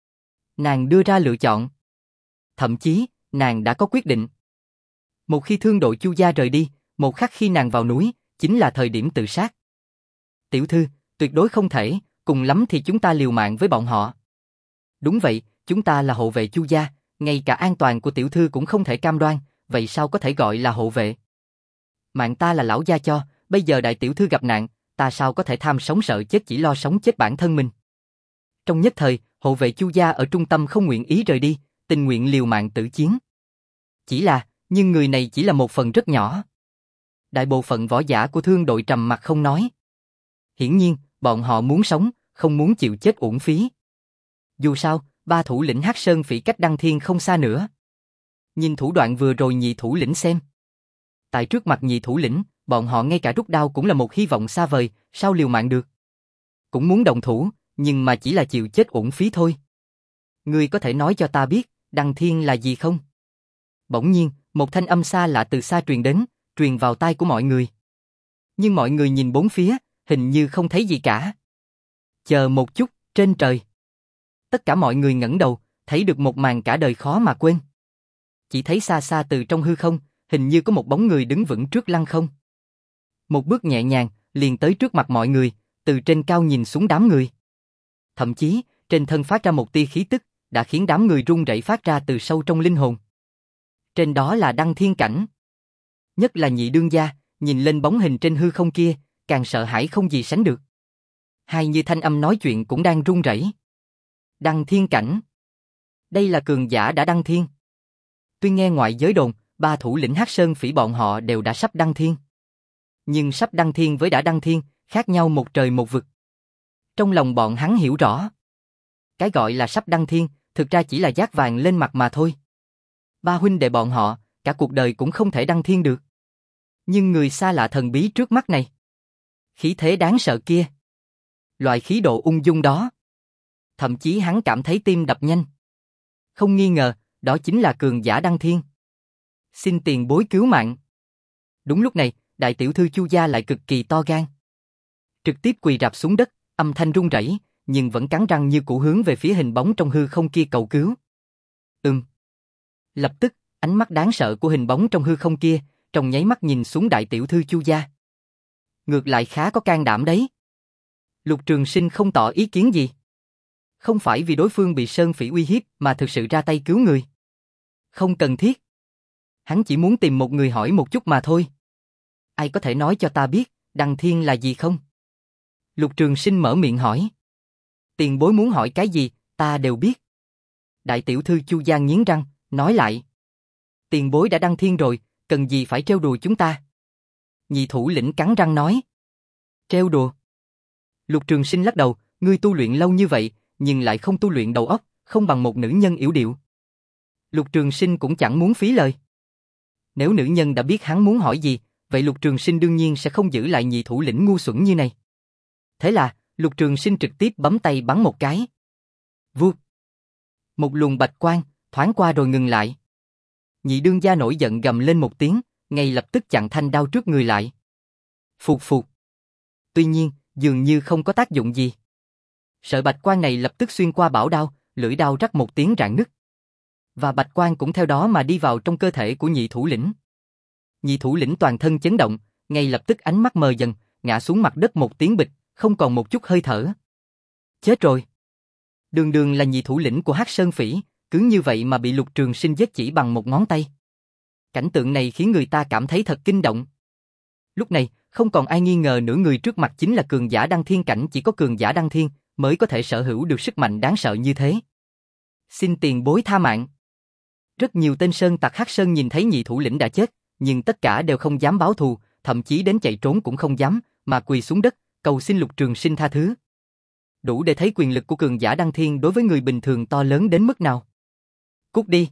Nàng đưa ra lựa chọn. Thậm chí, nàng đã có quyết định. Một khi thương đội Chu gia rời đi, một khắc khi nàng vào núi, chính là thời điểm tự sát. Tiểu thư, tuyệt đối không thể, cùng lắm thì chúng ta liều mạng với bọn họ. Đúng vậy, chúng ta là hộ vệ Chu gia, ngay cả an toàn của tiểu thư cũng không thể cam đoan, vậy sao có thể gọi là hộ vệ? Mạng ta là lão gia cho, bây giờ đại tiểu thư gặp nạn, ta sao có thể tham sống sợ chết chỉ lo sống chết bản thân mình? Trong nhất thời, hộ vệ Chu gia ở trung tâm không nguyện ý rời đi, tình nguyện liều mạng tử chiến. Chỉ là, nhưng người này chỉ là một phần rất nhỏ. Đại bộ phận võ giả của thương đội trầm mặc không nói. Hiển nhiên, bọn họ muốn sống, không muốn chịu chết uổng phí. Dù sao, ba thủ lĩnh Hắc Sơn Phỉ cách Đăng Thiên không xa nữa. Nhìn thủ đoạn vừa rồi nhị thủ lĩnh xem. Tại trước mặt nhị thủ lĩnh, bọn họ ngay cả rút đao cũng là một hy vọng xa vời, sao liều mạng được. Cũng muốn động thủ, nhưng mà chỉ là chịu chết uổng phí thôi. Ngươi có thể nói cho ta biết, Đăng Thiên là gì không? Bỗng nhiên, một thanh âm xa lạ từ xa truyền đến, truyền vào tai của mọi người. Nhưng mọi người nhìn bốn phía, hình như không thấy gì cả. Chờ một chút, trên trời. Tất cả mọi người ngẩng đầu, thấy được một màn cả đời khó mà quên. Chỉ thấy xa xa từ trong hư không, hình như có một bóng người đứng vững trước lăng không. Một bước nhẹ nhàng, liền tới trước mặt mọi người, từ trên cao nhìn xuống đám người. Thậm chí, trên thân phát ra một tia khí tức, đã khiến đám người run rẩy phát ra từ sâu trong linh hồn. Trên đó là Đăng Thiên cảnh. Nhất là Nhị đương gia, nhìn lên bóng hình trên hư không kia, càng sợ hãi không gì sánh được. Hai như thanh âm nói chuyện cũng đang run rẩy. Đăng Thiên cảnh. Đây là cường giả đã đăng thiên. Tuy nghe ngoại giới đồn, ba thủ lĩnh Hắc Sơn Phỉ bọn họ đều đã sắp đăng thiên. Nhưng sắp đăng thiên với đã đăng thiên, khác nhau một trời một vực. Trong lòng bọn hắn hiểu rõ. Cái gọi là sắp đăng thiên, thực ra chỉ là dát vàng lên mặt mà thôi. Ba huynh đệ bọn họ, cả cuộc đời cũng không thể đăng thiên được. Nhưng người xa lạ thần bí trước mắt này, khí thế đáng sợ kia, loại khí độ ung dung đó, thậm chí hắn cảm thấy tim đập nhanh. Không nghi ngờ, đó chính là cường giả đăng thiên. Xin tiền bối cứu mạng. Đúng lúc này, đại tiểu thư Chu gia lại cực kỳ to gan. Trực tiếp quỳ rạp xuống đất, âm thanh run rẩy, nhưng vẫn cắn răng như cũ hướng về phía hình bóng trong hư không kia cầu cứu. Ừm. Lập tức, ánh mắt đáng sợ của hình bóng trong hư không kia, trong nháy mắt nhìn xuống đại tiểu thư Chu gia. Ngược lại khá có can đảm đấy. Lục Trường Sinh không tỏ ý kiến gì. Không phải vì đối phương bị Sơn Phỉ uy hiếp mà thực sự ra tay cứu người. Không cần thiết. Hắn chỉ muốn tìm một người hỏi một chút mà thôi. Ai có thể nói cho ta biết, Đăng Thiên là gì không? Lục Trường Sinh mở miệng hỏi. Tiền bối muốn hỏi cái gì, ta đều biết. Đại tiểu thư Chu gia nghiến răng, nói lại. Tiền bối đã đăng thiên rồi, cần gì phải trêu đùa chúng ta? Nhị thủ lĩnh cắn răng nói. Trêu đùa? Lục Trường Sinh lắc đầu, ngươi tu luyện lâu như vậy, nhưng lại không tu luyện đầu óc, không bằng một nữ nhân yểu điệu. Lục Trường Sinh cũng chẳng muốn phí lời. Nếu nữ nhân đã biết hắn muốn hỏi gì, vậy Lục Trường Sinh đương nhiên sẽ không giữ lại nhị thủ lĩnh ngu xuẩn như này. Thế là, Lục Trường Sinh trực tiếp bấm tay bắn một cái. Vút. Một luồng bạch quang, thoáng qua rồi ngừng lại. Nhị đương gia nổi giận gầm lên một tiếng, ngay lập tức chặn thanh đao trước người lại. Phụt phụt. Tuy nhiên, dường như không có tác dụng gì. Sợi bạch quang này lập tức xuyên qua bảo đao, lưỡi đao rắc một tiếng rạn nứt. Và bạch quang cũng theo đó mà đi vào trong cơ thể của nhị thủ lĩnh. Nhị thủ lĩnh toàn thân chấn động, ngay lập tức ánh mắt mờ dần, ngã xuống mặt đất một tiếng bịch, không còn một chút hơi thở. Chết rồi. Đường đường là nhị thủ lĩnh của Hắc Sơn Phỉ, cứ như vậy mà bị Lục Trường Sinh giết chỉ bằng một ngón tay. Cảnh tượng này khiến người ta cảm thấy thật kinh động. Lúc này, không còn ai nghi ngờ nữa người trước mặt chính là cường giả đăng thiên cảnh, chỉ có cường giả đăng thiên mới có thể sở hữu được sức mạnh đáng sợ như thế. Xin tiền bối tha mạng. Rất nhiều tên sơn tặc Hắc Sơn nhìn thấy nhị thủ lĩnh đã chết, nhưng tất cả đều không dám báo thù, thậm chí đến chạy trốn cũng không dám, mà quỳ xuống đất, cầu xin Lục Trường Sinh tha thứ. Đủ để thấy quyền lực của cường giả đăng thiên đối với người bình thường to lớn đến mức nào. Cút đi.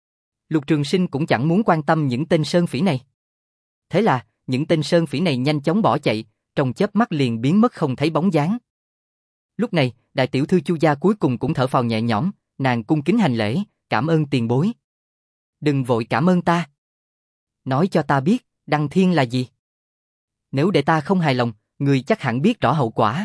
Lục Trường Sinh cũng chẳng muốn quan tâm những tên sơn phỉ này. Thế là, những tên sơn phỉ này nhanh chóng bỏ chạy, trong chớp mắt liền biến mất không thấy bóng dáng. Lúc này, đại tiểu thư Chu gia cuối cùng cũng thở phào nhẹ nhõm, nàng cung kính hành lễ, cảm ơn tiền bối. Đừng vội cảm ơn ta. Nói cho ta biết, đăng thiên là gì? Nếu để ta không hài lòng, người chắc hẳn biết rõ hậu quả.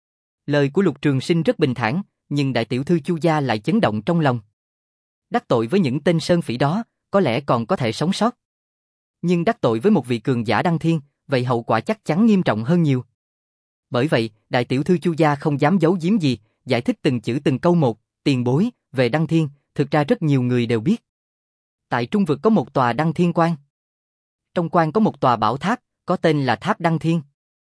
Lời của Lục Trường Sinh rất bình thản, nhưng đại tiểu thư Chu gia lại chấn động trong lòng. Đắc tội với những tên sơn phỉ đó, có lẽ còn có thể sống sót. Nhưng đắc tội với một vị cường giả đăng thiên, vậy hậu quả chắc chắn nghiêm trọng hơn nhiều. Bởi vậy, đại tiểu thư Chu gia không dám giấu giếm gì, giải thích từng chữ từng câu một, tiền bối, về đăng thiên, thực ra rất nhiều người đều biết. Tại Trung vực có một tòa đăng thiên quan. Trong quan có một tòa bảo tháp, có tên là Tháp Đăng Thiên.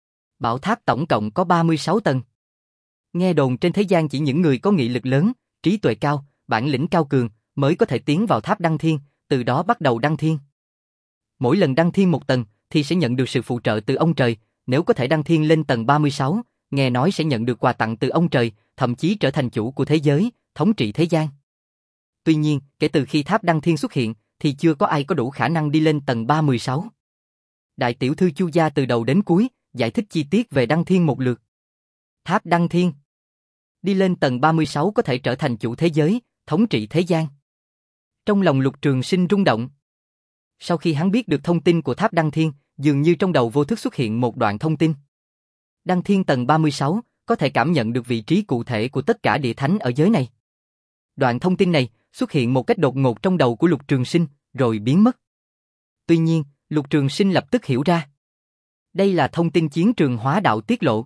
Bảo tháp tổng cộng có ba mươi sáu tầng. Nghe đồn trên thế gian chỉ những người có nghị lực lớn, trí tuệ cao, bản lĩnh cao cường, mới có thể tiến vào Tháp Đăng Thiên, từ đó bắt đầu đăng thiên. Mỗi lần đăng thiên một tầng, thì sẽ nhận được sự phụ trợ từ ông trời, nếu có thể đăng thiên lên tầng ba mươi sáu, nghe nói sẽ nhận được quà tặng từ ông trời, thậm chí trở thành chủ của thế giới, thống trị thế gian. Tuy nhiên, kể từ khi Tháp Đăng Thiên xuất hiện, thì chưa có ai có đủ khả năng đi lên tầng ba mươi sáu. Đại tiểu thư Chu gia từ đầu đến cuối, giải thích chi tiết về Đăng Thiên một lượt. Tháp Đăng Thiên. Đi lên tầng ba mươi sáu có thể trở thành chủ thế giới, thống trị thế gian. Trong lòng Lục Trường Sinh rung động. Sau khi hắn biết được thông tin của tháp Đăng Thiên, dường như trong đầu vô thức xuất hiện một đoạn thông tin. Đăng Thiên tầng ba mươi sáu, có thể cảm nhận được vị trí cụ thể của tất cả địa thánh ở giới này. Đoạn thông tin này xuất hiện một cách đột ngột trong đầu của Lục Trường Sinh, rồi biến mất. Tuy nhiên, Lục Trường Sinh lập tức hiểu ra. Đây là thông tin chiến trường hóa đạo tiết lộ.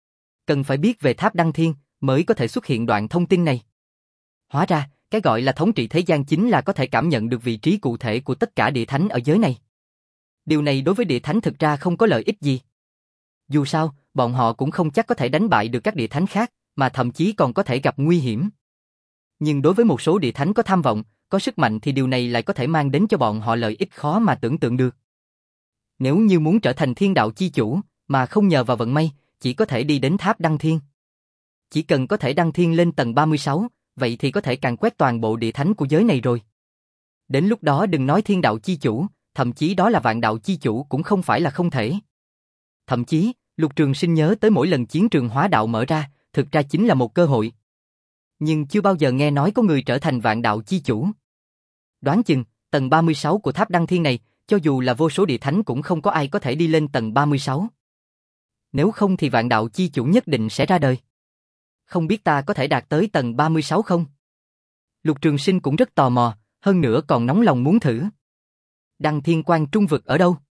Cần phải biết về tháp Đăng Thiên mới có thể xuất hiện đoạn thông tin này. Hóa ra, cái gọi là thống trị thế gian chính là có thể cảm nhận được vị trí cụ thể của tất cả địa thánh ở giới này. Điều này đối với địa thánh thực ra không có lợi ích gì. Dù sao, bọn họ cũng không chắc có thể đánh bại được các địa thánh khác, mà thậm chí còn có thể gặp nguy hiểm. Nhưng đối với một số địa thánh có tham vọng, có sức mạnh thì điều này lại có thể mang đến cho bọn họ lợi ích khó mà tưởng tượng được. Nếu như muốn trở thành thiên đạo chi chủ, mà không nhờ vào vận may, chỉ có thể đi đến tháp Đăng Thiên. Chỉ cần có thể đăng thiên lên tầng ba mươi sáu, vậy thì có thể càn quét toàn bộ địa thánh của giới này rồi. Đến lúc đó đừng nói thiên đạo chi chủ, thậm chí đó là vạn đạo chi chủ cũng không phải là không thể. Thậm chí, Lục Trường Sinh nhớ tới mỗi lần chiến trường hóa đạo mở ra, thực ra chính là một cơ hội. Nhưng chưa bao giờ nghe nói có người trở thành vạn đạo chi chủ. Đoán chừng, tầng ba mươi sáu của tháp Đăng Thiên này, cho dù là vô số địa thánh cũng không có ai có thể đi lên tầng ba mươi sáu. Nếu không thì vạn đạo chi chủ nhất định sẽ ra đời. Không biết ta có thể đạt tới tầng ba mươi sáu không? Lục Trường Sinh cũng rất tò mò, hơn nữa còn nóng lòng muốn thử. Đăng Thiên Quan trung vực ở đâu?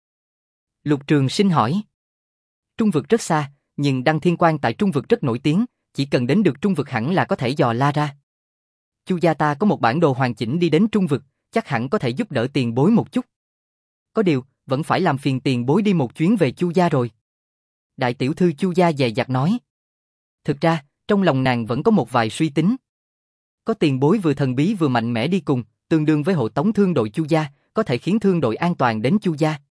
Lục Trường Sinh hỏi. Trung vực rất xa, nhưng Đăng Thiên Quan tại trung vực rất nổi tiếng, chỉ cần đến được trung vực hẳn là có thể dò la ra. Chu gia ta có một bản đồ hoàn chỉnh đi đến trung vực, chắc hẳn có thể giúp đỡ tiền bối một chút. Có điều, vẫn phải làm phiền tiền bối đi một chuyến về Chu gia rồi. Đại tiểu thư Chu gia dè dặt nói. Thực ra, trong lòng nàng vẫn có một vài suy tính. Có tiền bối vừa thần bí vừa mạnh mẽ đi cùng, tương đương với hộ tống thương đội Chu gia, có thể khiến thương đội an toàn đến Chu gia.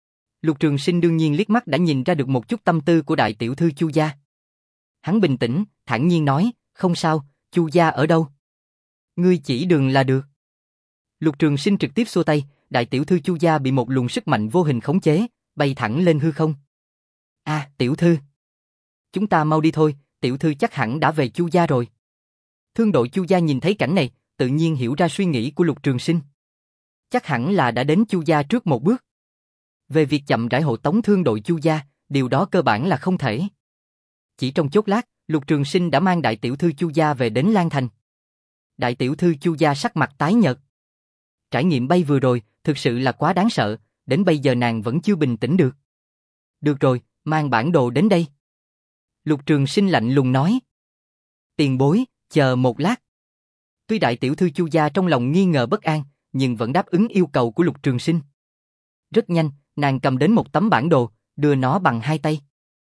Lục Trường Sinh đương nhiên liếc mắt đã nhìn ra được một chút tâm tư của đại tiểu thư Chu gia. Hắn bình tĩnh, thản nhiên nói, không sao, Chu gia ở đâu? Ngươi chỉ đường là được. Lục Trường Sinh trực tiếp xua tay, đại tiểu thư Chu gia bị một luồng sức mạnh vô hình khống chế, bay thẳng lên hư không. A, à, tiểu thư. Chúng ta mau đi thôi, tiểu thư chắc hẳn đã về Chu gia rồi. Thương đội Chu gia nhìn thấy cảnh này, tự nhiên hiểu ra suy nghĩ của Lục Trường Sinh. Chắc hẳn là đã đến Chu gia trước một bước. Về việc chậm rãi hộ tống thương đội Chu gia, điều đó cơ bản là không thể. Chỉ trong chốc lát, Lục Trường Sinh đã mang đại tiểu thư Chu gia về đến Lan Thành. Đại tiểu thư Chu gia sắc mặt tái nhợt. Trải nghiệm bay vừa rồi, thực sự là quá đáng sợ, đến bây giờ nàng vẫn chưa bình tĩnh được. Được rồi, mang bản đồ đến đây. Lục Trường Sinh lạnh lùng nói. Tiền bối, chờ một lát. Tuy đại tiểu thư Chu gia trong lòng nghi ngờ bất an, nhưng vẫn đáp ứng yêu cầu của Lục Trường Sinh. Rất nhanh, nàng cầm đến một tấm bản đồ, đưa nó bằng hai tay.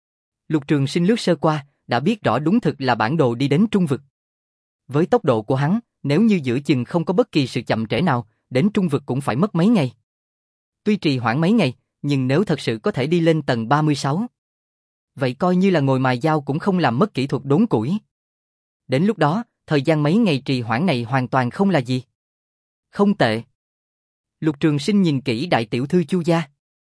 Lục Trường Sinh lướt sơ qua, đã biết rõ đúng thực là bản đồ đi đến trung vực. Với tốc độ của hắn, nếu như giữa chừng không có bất kỳ sự chậm trễ nào, đến trung vực cũng phải mất mấy ngày. Tuy trì hoãn mấy ngày, nhưng nếu thật sự có thể đi lên tầng ba mươi sáu, vậy coi như là ngồi mài dao cũng không làm mất kỹ thuật đốn củi. Đến lúc đó, thời gian mấy ngày trì hoãn này hoàn toàn không là gì. Không tệ. Lục Trường Sinh nhìn kỹ đại tiểu thư Chu gia.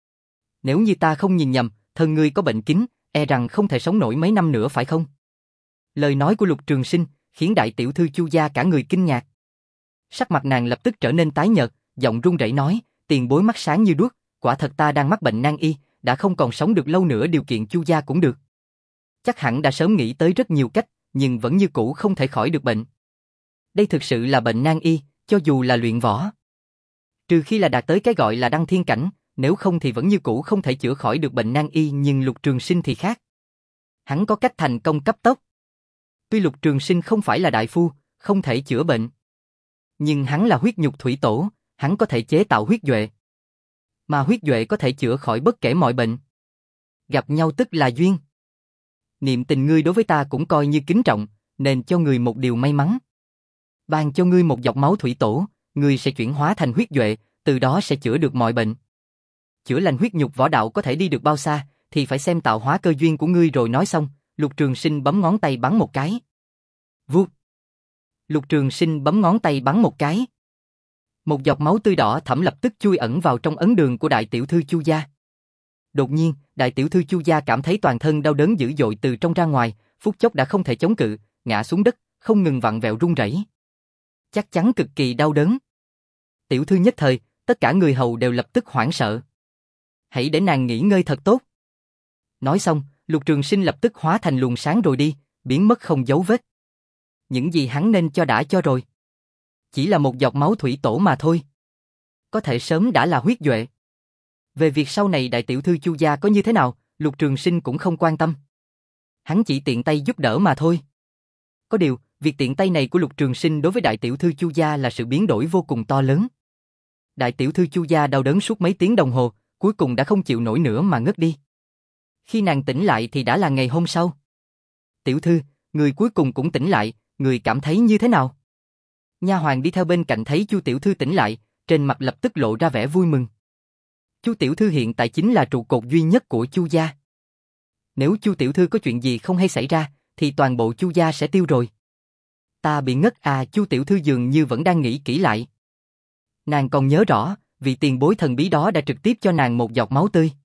Nếu như ta không nhìn nhầm, thân ngươi có bệnh kính, e rằng không thể sống nổi mấy năm nữa phải không? Lời nói của Lục Trường Sinh khiến đại tiểu thư Chu gia cả người kinh ngạc. Sắc mặt nàng lập tức trở nên tái nhợt, giọng run rẩy nói, tiền bối mắt sáng như đuốc, quả thật ta đang mắc bệnh nan y, đã không còn sống được lâu nữa, điều kiện Chu gia cũng được. Chắc hẳn đã sớm nghĩ tới rất nhiều cách, nhưng vẫn như cũ không thể khỏi được bệnh. Đây thực sự là bệnh nan y, cho dù là luyện võ. Trừ khi là đạt tới cái gọi là đăng thiên cảnh, nếu không thì vẫn như cũ không thể chữa khỏi được bệnh nan y, nhưng Lục Trường Sinh thì khác. Hắn có cách thành công cấp tốc. Tuy Lục Trường Sinh không phải là đại phu, không thể chữa bệnh, nhưng hắn là huyết nhục thủy tổ, hắn có thể chế tạo huyết duệ. Mà huyết duệ có thể chữa khỏi bất kể mọi bệnh. Gặp nhau tức là duyên. Niệm tình ngươi đối với ta cũng coi như kính trọng, nên cho ngươi một điều may mắn. Ban cho ngươi một giọt máu thủy tổ, ngươi sẽ chuyển hóa thành huyết duệ, từ đó sẽ chữa được mọi bệnh. Chữa lành huyết nhục võ đạo có thể đi được bao xa, thì phải xem tạo hóa cơ duyên của ngươi rồi. Nói xong, Lục Trường Sinh bấm ngón tay bắn một cái. Vuốt. Lục Trường Sinh bấm ngón tay bắn một cái. Một giọt máu tươi đỏ thẫm lập tức chui ẩn vào trong ấn đường của đại tiểu thư Chu gia. Đột nhiên, đại tiểu thư Chu gia cảm thấy toàn thân đau đớn dữ dội từ trong ra ngoài, phút chốc đã không thể chống cự, ngã xuống đất, không ngừng vặn vẹo run rẩy. Chắc chắn cực kỳ đau đớn. Tiểu thư nhất thời, tất cả người hầu đều lập tức hoảng sợ. Hãy để nàng nghỉ ngơi thật tốt. Nói xong, Lục Trường Sinh lập tức hóa thành luồng sáng rồi đi, biến mất không dấu vết. Những gì hắn nên cho đã cho rồi. Chỉ là một giọt máu thủy tổ mà thôi. Có thể sớm đã là huyết duệ. Về việc sau này đại tiểu thư Chu gia có như thế nào, Lục Trường Sinh cũng không quan tâm. Hắn chỉ tiện tay giúp đỡ mà thôi. Có điều, việc tiện tay này của Lục Trường Sinh đối với đại tiểu thư Chu gia là sự biến đổi vô cùng to lớn. Đại tiểu thư Chu gia đau đớn suốt mấy tiếng đồng hồ, cuối cùng đã không chịu nổi nữa mà ngất đi. Khi nàng tỉnh lại thì đã là ngày hôm sau. Tiểu thư, người cuối cùng cũng tỉnh lại, người cảm thấy như thế nào? Nha hoàn đi theo bên cạnh thấy Chu tiểu thư tỉnh lại, trên mặt lập tức lộ ra vẻ vui mừng. Chu tiểu thư hiện tại chính là trụ cột duy nhất của Chu gia. Nếu Chu tiểu thư có chuyện gì không hay xảy ra, thì toàn bộ Chu gia sẽ tiêu rồi. Ta bị ngất à? Chu tiểu thư dường như vẫn đang nghĩ kỹ lại. Nàng còn nhớ rõ, vị tiền bối thần bí đó đã trực tiếp cho nàng một giọt máu tươi.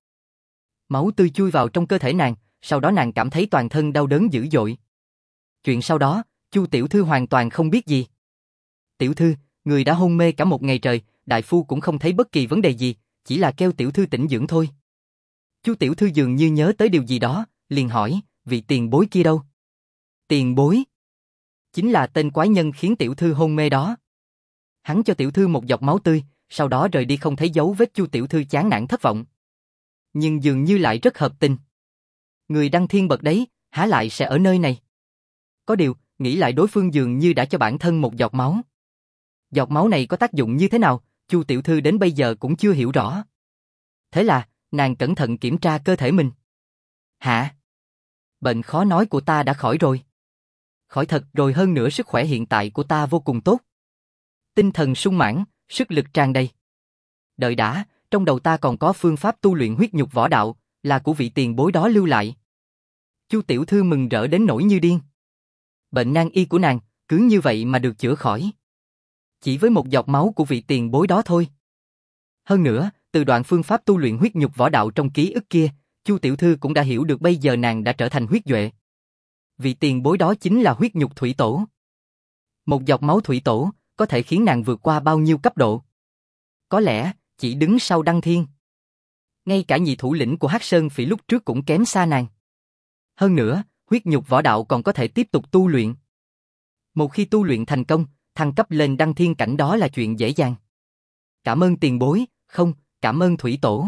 Máu tươi chui vào trong cơ thể nàng, sau đó nàng cảm thấy toàn thân đau đớn dữ dội. Chuyện sau đó, Chu tiểu thư hoàn toàn không biết gì. Tiểu thư, người đã hôn mê cả một ngày trời, đại phu cũng không thấy bất kỳ vấn đề gì, chỉ là kêu tiểu thư tĩnh dưỡng thôi. Chu tiểu thư dường như nhớ tới điều gì đó, liền hỏi, vị tiền bối kia đâu? Tiền bối? Chính là tên quái nhân khiến tiểu thư hôn mê đó. Hắn cho tiểu thư một giọt máu tươi, sau đó rời đi không thấy dấu vết. Chu tiểu thư chán nản thất vọng. Nhưng dường như lại rất hợp tình. Người đăng thiên bậc đấy, há lại sẽ ở nơi này? Có điều, nghĩ lại đối phương dường như đã cho bản thân một giọt máu. Giọt máu này có tác dụng như thế nào, Chu tiểu thư đến bây giờ cũng chưa hiểu rõ. Thế là, nàng cẩn thận kiểm tra cơ thể mình. Hả? Bệnh khó nói của ta đã khỏi rồi. Khỏi thật rồi, hơn nữa sức khỏe hiện tại của ta vô cùng tốt. Tinh thần sung mãn, sức lực tràn đầy. Đợi đã, trong đầu ta còn có phương pháp tu luyện huyết nhục võ đạo, là của vị tiền bối đó lưu lại. Chu tiểu thư mừng rỡ đến nỗi như điên. Bệnh nan y của nàng, cứ như vậy mà được chữa khỏi. Chỉ với một giọt máu của vị tiền bối đó thôi. Hơn nữa, từ đoạn phương pháp tu luyện huyết nhục võ đạo trong ký ức kia, Chu tiểu thư cũng đã hiểu được bây giờ nàng đã trở thành huyết duệ. Vị tiền bối đó chính là huyết nhục thủy tổ. Một giọt máu thủy tổ, có thể khiến nàng vượt qua bao nhiêu cấp độ? Có lẽ, chỉ đứng sau Đăng Thiên. Ngay cả nhị thủ lĩnh của Hắc Sơn Phỉ lúc trước cũng kém xa nàng. Hơn nữa, huyết nhục võ đạo còn có thể tiếp tục tu luyện. Một khi tu luyện thành công, thăng cấp lên Đăng Thiên cảnh đó là chuyện dễ dàng. Cảm ơn tiền bối, không, cảm ơn thủy tổ.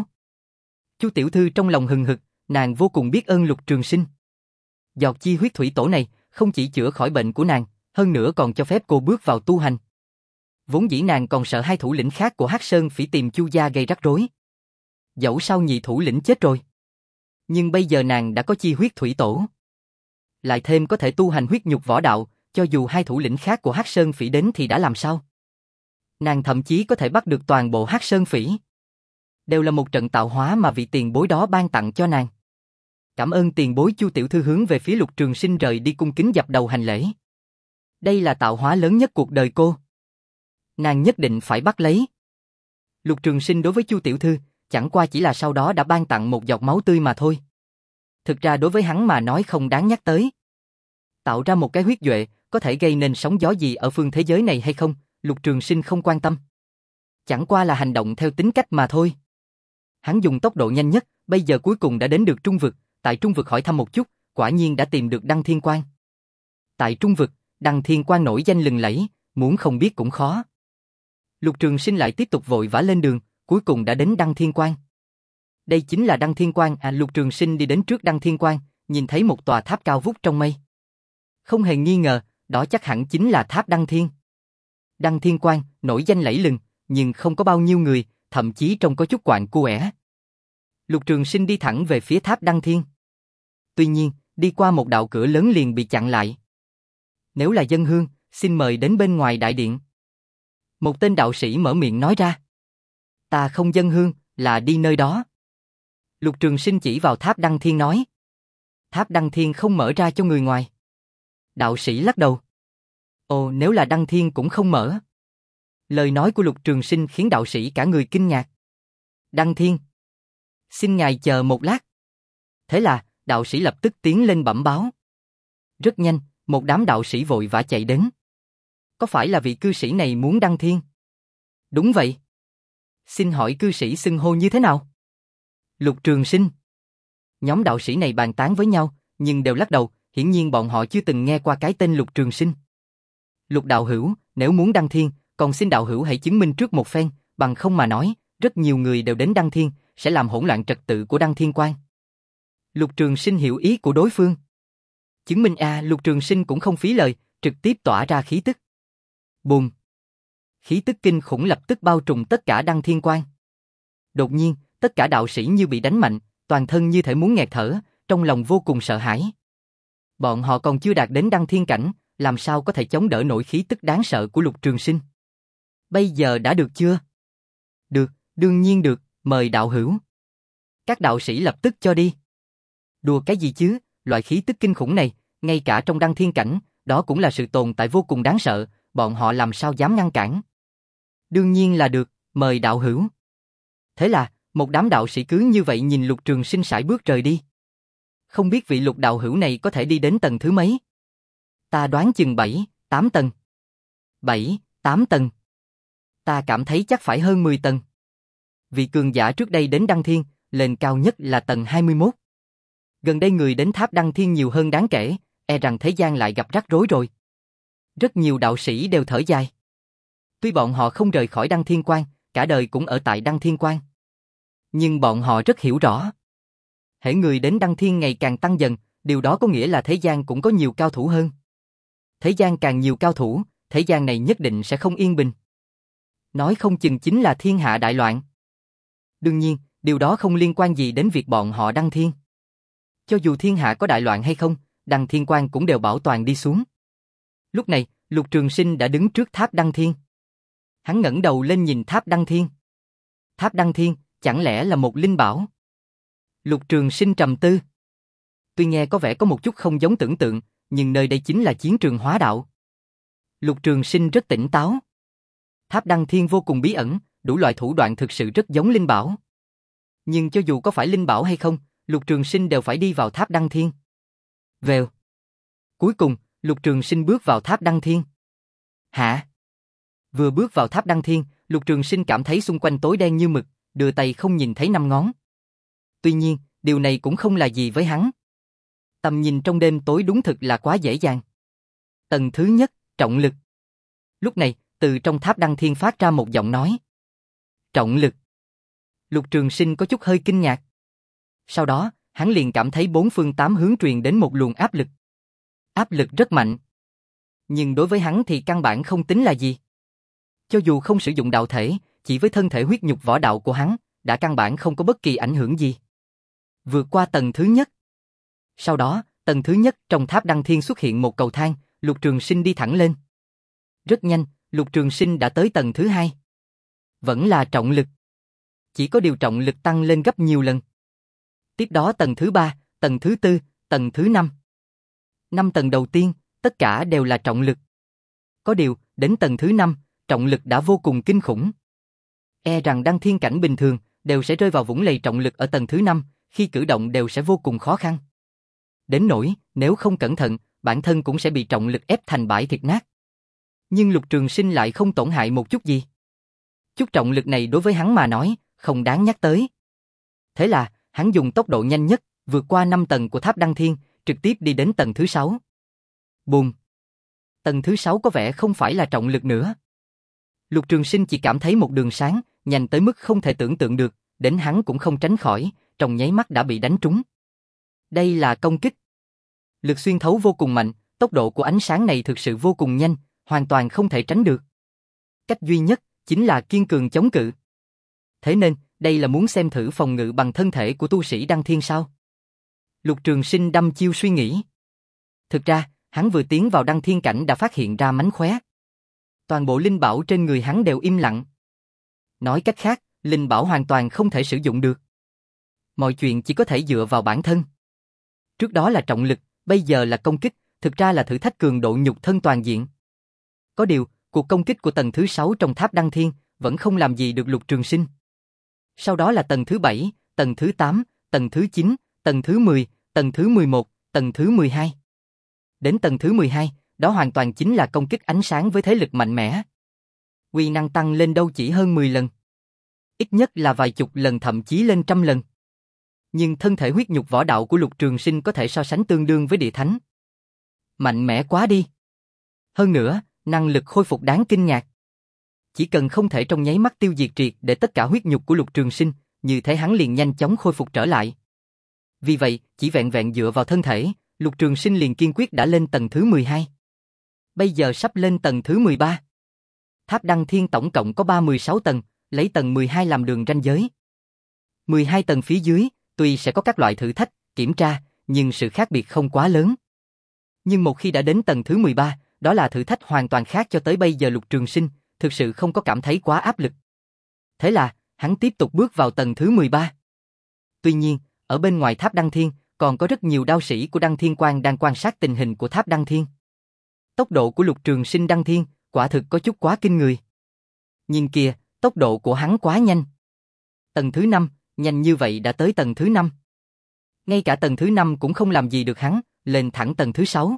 Chu tiểu thư trong lòng hừng hực, nàng vô cùng biết ơn Lục Trường Sinh. Giọt chi huyết thủy tổ này không chỉ chữa khỏi bệnh của nàng, hơn nữa còn cho phép cô bước vào tu hành. Vốn dĩ nàng còn sợ hai thủ lĩnh khác của Hắc Sơn Phỉ tìm Chu gia gây rắc rối. Dẫu sao nhị thủ lĩnh chết rồi, nhưng bây giờ nàng đã có chi huyết thủy tổ. Lại thêm có thể tu hành huyết nhục võ đạo, cho dù hai thủ lĩnh khác của Hắc Sơn Phỉ đến thì đã làm sao? Nàng thậm chí có thể bắt được toàn bộ Hắc Sơn Phỉ. Đều là một trận tạo hóa mà vị tiền bối đó ban tặng cho nàng. Cảm ơn tiền bối. Chu tiểu thư hướng về phía Lục Trường Sinh rời đi cung kính dập đầu hành lễ. Đây là tạo hóa lớn nhất cuộc đời cô. Nàng nhất định phải bắt lấy. Lục Trường Sinh đối với Chu tiểu thư, chẳng qua chỉ là sau đó đã ban tặng một giọt máu tươi mà thôi. Thực ra đối với hắn mà nói không đáng nhắc tới. Tạo ra một cái huyết duệ, có thể gây nên sóng gió gì ở phương thế giới này hay không, Lục Trường Sinh không quan tâm. Chẳng qua là hành động theo tính cách mà thôi. Hắn dùng tốc độ nhanh nhất, bây giờ cuối cùng đã đến được Trung Vực, tại Trung Vực hỏi thăm một chút, quả nhiên đã tìm được Đăng Thiên Quan. Tại Trung Vực, Đăng Thiên Quan nổi danh lừng lẫy, muốn không biết cũng khó. Lục Trường Sinh lại tiếp tục vội vã lên đường, cuối cùng đã đến Đăng Thiên Quan. Đây chính là Đăng Thiên Quan à? Lục Trường Sinh đi đến trước Đăng Thiên Quan, nhìn thấy một tòa tháp cao vút trong mây. Không hề nghi ngờ, đó chắc hẳn chính là tháp Đăng Thiên. Đăng Thiên Quan, nổi danh lẫy lừng, nhưng không có bao nhiêu người, thậm chí trông có chút quạnh quẽ. Lục Trường Sinh đi thẳng về phía tháp Đăng Thiên. Tuy nhiên, đi qua một đạo cửa lớn liền bị chặn lại. Nếu là dân hương, xin mời đến bên ngoài đại điện. Một tên đạo sĩ mở miệng nói ra. Ta không dân hương, là đi nơi đó. Lục Trường Sinh chỉ vào tháp Đăng Thiên nói. Tháp Đăng Thiên không mở ra cho người ngoài. Đạo sĩ lắc đầu. Ồ, nếu là Đăng Thiên cũng không mở. Lời nói của Lục Trường Sinh khiến đạo sĩ cả người kinh ngạc. Đăng Thiên. Xin ngài chờ một lát. Thế là, đạo sĩ lập tức tiến lên bẩm báo. Rất nhanh, một đám đạo sĩ vội vã chạy đến. Có phải là vị cư sĩ này muốn đăng thiên? Đúng vậy. Xin hỏi cư sĩ xưng hô như thế nào? Lục Trường Sinh. Nhóm đạo sĩ này bàn tán với nhau, nhưng đều lắc đầu, hiển nhiên bọn họ chưa từng nghe qua cái tên Lục Trường Sinh. Lục đạo hữu, nếu muốn đăng thiên, còn xin đạo hữu hãy chứng minh trước một phen, bằng không mà nói, rất nhiều người đều đến đăng thiên, sẽ làm hỗn loạn trật tự của đăng thiên quan. Lục Trường Sinh hiểu ý của đối phương. Chứng minh a, à, Lục Trường Sinh cũng không phí lời, trực tiếp tỏa ra khí tức. Bùm. Khí tức kinh khủng lập tức bao trùm tất cả đăng thiên quan. Đột nhiên, tất cả đạo sĩ như bị đánh mạnh, toàn thân như thể muốn nghẹt thở, trong lòng vô cùng sợ hãi. Bọn họ còn chưa đạt đến đăng thiên cảnh, làm sao có thể chống đỡ nổi khí tức đáng sợ của Lục Trường Sinh. Bây giờ đã được chưa? Được, đương nhiên được, mời đạo hữu. Các đạo sĩ lập tức cho đi. Đùa cái gì chứ, loại khí tức kinh khủng này, ngay cả trong đăng thiên cảnh, đó cũng là sự tồn tại vô cùng đáng sợ, bọn họ làm sao dám ngăn cản. Đương nhiên là được, mời đạo hữu. Thế là, một đám đạo sĩ cứ như vậy nhìn Lục Trường Sinh sải bước rời đi. Không biết vị Lục đạo hữu này có thể đi đến tầng thứ mấy? Ta đoán chừng bảy, tám tầng. bảy, tám tầng. Ta cảm thấy chắc phải hơn mười tầng. Vị cường giả trước đây đến đăng thiên, lên cao nhất là tầng hai mươi mốt. Gần đây người đến tháp đăng thiên nhiều hơn đáng kể, e rằng thế gian lại gặp rắc rối rồi. Rất nhiều đạo sĩ đều thở dài. Tuy bọn họ không rời khỏi đăng thiên quan, cả đời cũng ở tại đăng thiên quan. Nhưng bọn họ rất hiểu rõ. Hễ người đến đăng thiên ngày càng tăng dần, điều đó có nghĩa là thế gian cũng có nhiều cao thủ hơn. Thế gian càng nhiều cao thủ, thế gian này nhất định sẽ không yên bình. Nói không chừng chính là thiên hạ đại loạn. Đương nhiên, điều đó không liên quan gì đến việc bọn họ đăng thiên. Cho dù thiên hạ có đại loạn hay không, đăng thiên quan cũng đều bảo toàn đi xuống. Lúc này, Lục Trường Sinh đã đứng trước tháp đăng thiên. Hắn ngẩng đầu lên nhìn tháp đăng thiên. Tháp đăng thiên, chẳng lẽ là một linh bảo? Lục Trường Sinh trầm tư. Tuy nghe có vẻ có một chút không giống tưởng tượng, nhưng nơi đây chính là chiến trường hóa đạo. Lục Trường Sinh rất tỉnh táo. Tháp đăng thiên vô cùng bí ẩn, đủ loại thủ đoạn thực sự rất giống linh bảo. Nhưng cho dù có phải linh bảo hay không, Lục Trường Sinh đều phải đi vào tháp đăng thiên. Vèo. Cuối cùng, Lục Trường Sinh bước vào tháp đăng thiên. Hả? Vừa bước vào tháp đăng thiên, Lục Trường Sinh cảm thấy xung quanh tối đen như mực, đưa tay không nhìn thấy năm ngón. Tuy nhiên, điều này cũng không là gì với hắn. Tầm nhìn trong đêm tối đúng thực là quá dễ dàng. Tầng thứ nhất, trọng lực. Lúc này, từ trong tháp đăng thiên phát ra một giọng nói. Trọng lực. Lục Trường Sinh có chút hơi kinh ngạc. Sau đó, hắn liền cảm thấy bốn phương tám hướng truyền đến một luồng áp lực. Áp lực rất mạnh. Nhưng đối với hắn thì căn bản không tính là gì. Cho dù không sử dụng đạo thể, chỉ với thân thể huyết nhục võ đạo của hắn, đã căn bản không có bất kỳ ảnh hưởng gì. Vượt qua tầng thứ nhất. Sau đó, tầng thứ nhất trong tháp đăng thiên xuất hiện một cầu thang, Lục Trường Sinh đi thẳng lên. Rất nhanh, Lục Trường Sinh đã tới tầng thứ hai. Vẫn là trọng lực. Chỉ có điều trọng lực tăng lên gấp nhiều lần. Tiếp đó tầng thứ ba, tầng thứ tư, tầng thứ năm. Năm tầng đầu tiên, tất cả đều là trọng lực. Có điều, đến tầng thứ năm, trọng lực đã vô cùng kinh khủng. E rằng đăng thiên cảnh bình thường, đều sẽ rơi vào vũng lầy trọng lực ở tầng thứ năm, khi cử động đều sẽ vô cùng khó khăn. Đến nỗi, nếu không cẩn thận, bản thân cũng sẽ bị trọng lực ép thành bãi thịt nát. Nhưng Lục Trường Sinh lại không tổn hại một chút gì. Chút trọng lực này đối với hắn mà nói, không đáng nhắc tới. Thế là, hắn dùng tốc độ nhanh nhất, vượt qua năm tầng của tháp đăng thiên, trực tiếp đi đến tầng thứ sáu. Bùm! Tầng thứ sáu có vẻ không phải là trọng lực nữa. Lục Trường Sinh chỉ cảm thấy một đường sáng, nhanh tới mức không thể tưởng tượng được, đến hắn cũng không tránh khỏi, trong nháy mắt đã bị đánh trúng. Đây là công kích. Lực xuyên thấu vô cùng mạnh, tốc độ của ánh sáng này thực sự vô cùng nhanh, hoàn toàn không thể tránh được. Cách duy nhất chính là kiên cường chống cự. Thế nên, đây là muốn xem thử phòng ngự bằng thân thể của tu sĩ đăng thiên sao? Lục Trường Sinh đăm chiêu suy nghĩ. Thực ra, hắn vừa tiến vào đăng thiên cảnh đã phát hiện ra mánh khóe. Toàn bộ linh bảo trên người hắn đều im lặng. Nói cách khác, linh bảo hoàn toàn không thể sử dụng được. Mọi chuyện chỉ có thể dựa vào bản thân. Trước đó là trọng lực, bây giờ là công kích, thực ra là thử thách cường độ nhục thân toàn diện. Có điều, cuộc công kích của tầng thứ sáu trong tháp đăng thiên vẫn không làm gì được Lục Trường Sinh. Sau đó là tầng thứ bảy, tầng thứ tám, tầng thứ chín, tầng thứ mười, tầng thứ mười một, tầng thứ mười hai. Đến tầng thứ mười hai, đó hoàn toàn chính là công kích ánh sáng với thế lực mạnh mẽ. Uy năng tăng lên đâu chỉ hơn mười lần. Ít nhất là vài chục lần thậm chí lên trăm lần. Nhưng thân thể huyết nhục võ đạo của Lục Trường Sinh có thể so sánh tương đương với địa thánh. Mạnh mẽ quá đi. Hơn nữa, năng lực khôi phục đáng kinh ngạc. Chỉ cần không thể trong nháy mắt tiêu diệt triệt để tất cả huyết nhục của Lục Trường Sinh, như thế hắn liền nhanh chóng khôi phục trở lại. Vì vậy, chỉ vẹn vẹn dựa vào thân thể, Lục Trường Sinh liền kiên quyết đã lên tầng thứ mười hai. Bây giờ sắp lên tầng thứ mười ba. Tháp Đăng Thiên tổng cộng có ba mươi sáu tầng, lấy tầng mười hai làm đường ranh giới. mười hai tầng phía dưới, tuy sẽ có các loại thử thách, kiểm tra, nhưng sự khác biệt không quá lớn. Nhưng một khi đã đến tầng thứ mười ba, đó là thử thách hoàn toàn khác, cho tới bây giờ Lục Trường Sinh thực sự không có cảm thấy quá áp lực. Thế là, hắn tiếp tục bước vào tầng thứ mười ba. Tuy nhiên, ở bên ngoài tháp Đăng Thiên, còn có rất nhiều đao sĩ của Đăng Thiên Quan đang quan sát tình hình của tháp Đăng Thiên. Tốc độ của Lục Trường Sinh đăng thiên, quả thực có chút quá kinh người. Nhìn kìa, tốc độ của hắn quá nhanh. Tầng thứ năm, nhanh như vậy đã tới tầng thứ năm. Ngay cả tầng thứ năm cũng không làm gì được hắn, lên thẳng tầng thứ sáu.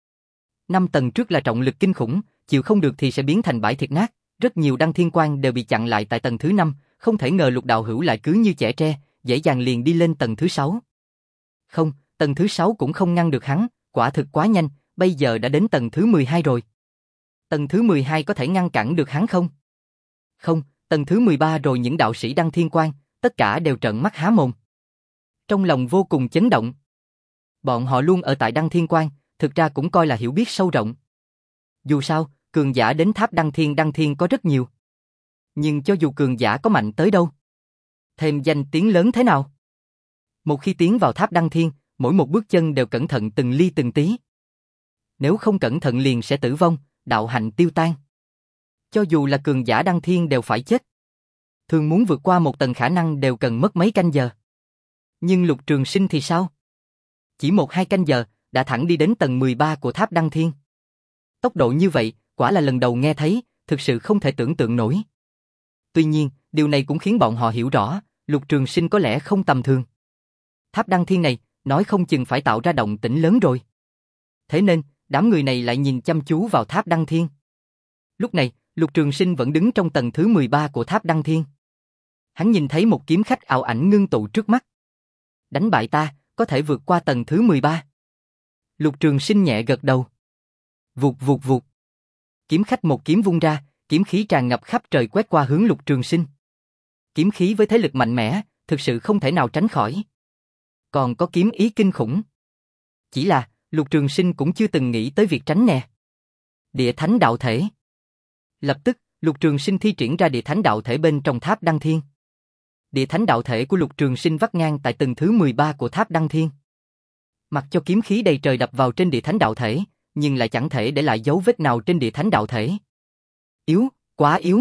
Năm tầng trước là trọng lực kinh khủng, chịu không được thì sẽ biến thành bãi thịt nát. Rất nhiều Đăng Thiên Quan đều bị chặn lại tại tầng thứ năm, không thể ngờ Lục đạo hữu lại cứ như chẻ tre, dễ dàng liền đi lên tầng thứ sáu. Không, tầng thứ sáu cũng không ngăn được hắn, quả thực quá nhanh, bây giờ đã đến tầng thứ mười hai rồi. Tầng thứ mười hai có thể ngăn cản được hắn không? Không, tầng thứ mười ba rồi. Những đạo sĩ Đăng Thiên Quan, tất cả đều trợn mắt há mồm. Trong lòng vô cùng chấn động. Bọn họ luôn ở tại Đăng Thiên Quan, thực ra cũng coi là hiểu biết sâu rộng. Dù sao, cường giả đến tháp Đăng Thiên Đăng Thiên có rất nhiều. Nhưng cho dù cường giả có mạnh tới đâu, thêm danh tiếng lớn thế nào, một khi tiến vào tháp Đăng Thiên, mỗi một bước chân đều cẩn thận từng ly từng tí. Nếu không cẩn thận liền sẽ tử vong, đạo hạnh tiêu tan. Cho dù là cường giả Đăng Thiên đều phải chết. Thường muốn vượt qua một tầng khả năng đều cần mất mấy canh giờ. Nhưng Lục Trường Sinh thì sao? Chỉ một hai canh giờ, đã thẳng đi đến tầng mười ba của tháp Đăng Thiên. Tốc độ như vậy, quả là lần đầu nghe thấy, thực sự không thể tưởng tượng nổi. Tuy nhiên, điều này cũng khiến bọn họ hiểu rõ, Lục Trường Sinh có lẽ không tầm thường. Tháp Đăng Thiên này, nói không chừng phải tạo ra động tĩnh lớn rồi. Thế nên, đám người này lại nhìn chăm chú vào tháp Đăng Thiên. Lúc này, Lục Trường Sinh vẫn đứng trong tầng thứ mười ba của tháp Đăng Thiên. Hắn nhìn thấy một kiếm khách ảo ảnh ngưng tụ trước mắt. Đánh bại ta, có thể vượt qua tầng thứ mười ba. Lục Trường Sinh nhẹ gật đầu. Vụt vụt vụt. Kiếm khách một kiếm vung ra, kiếm khí tràn ngập khắp trời quét qua hướng Lục Trường Sinh. Kiếm khí với thế lực mạnh mẽ, thực sự không thể nào tránh khỏi. Còn có kiếm ý kinh khủng. Chỉ là, Lục Trường Sinh cũng chưa từng nghĩ tới việc tránh nè. Địa Thánh Đạo Thể. Lập tức, Lục Trường Sinh thi triển ra Địa Thánh Đạo Thể bên trong tháp Đăng Thiên. Địa Thánh Đạo Thể của Lục Trường Sinh vắt ngang tại tầng thứ mười ba của tháp Đăng Thiên. Mặc cho kiếm khí đầy trời đập vào trên Địa Thánh Đạo Thể, nhưng lại chẳng thể để lại dấu vết nào trên Địa Thánh Đạo Thể. Yếu, quá yếu.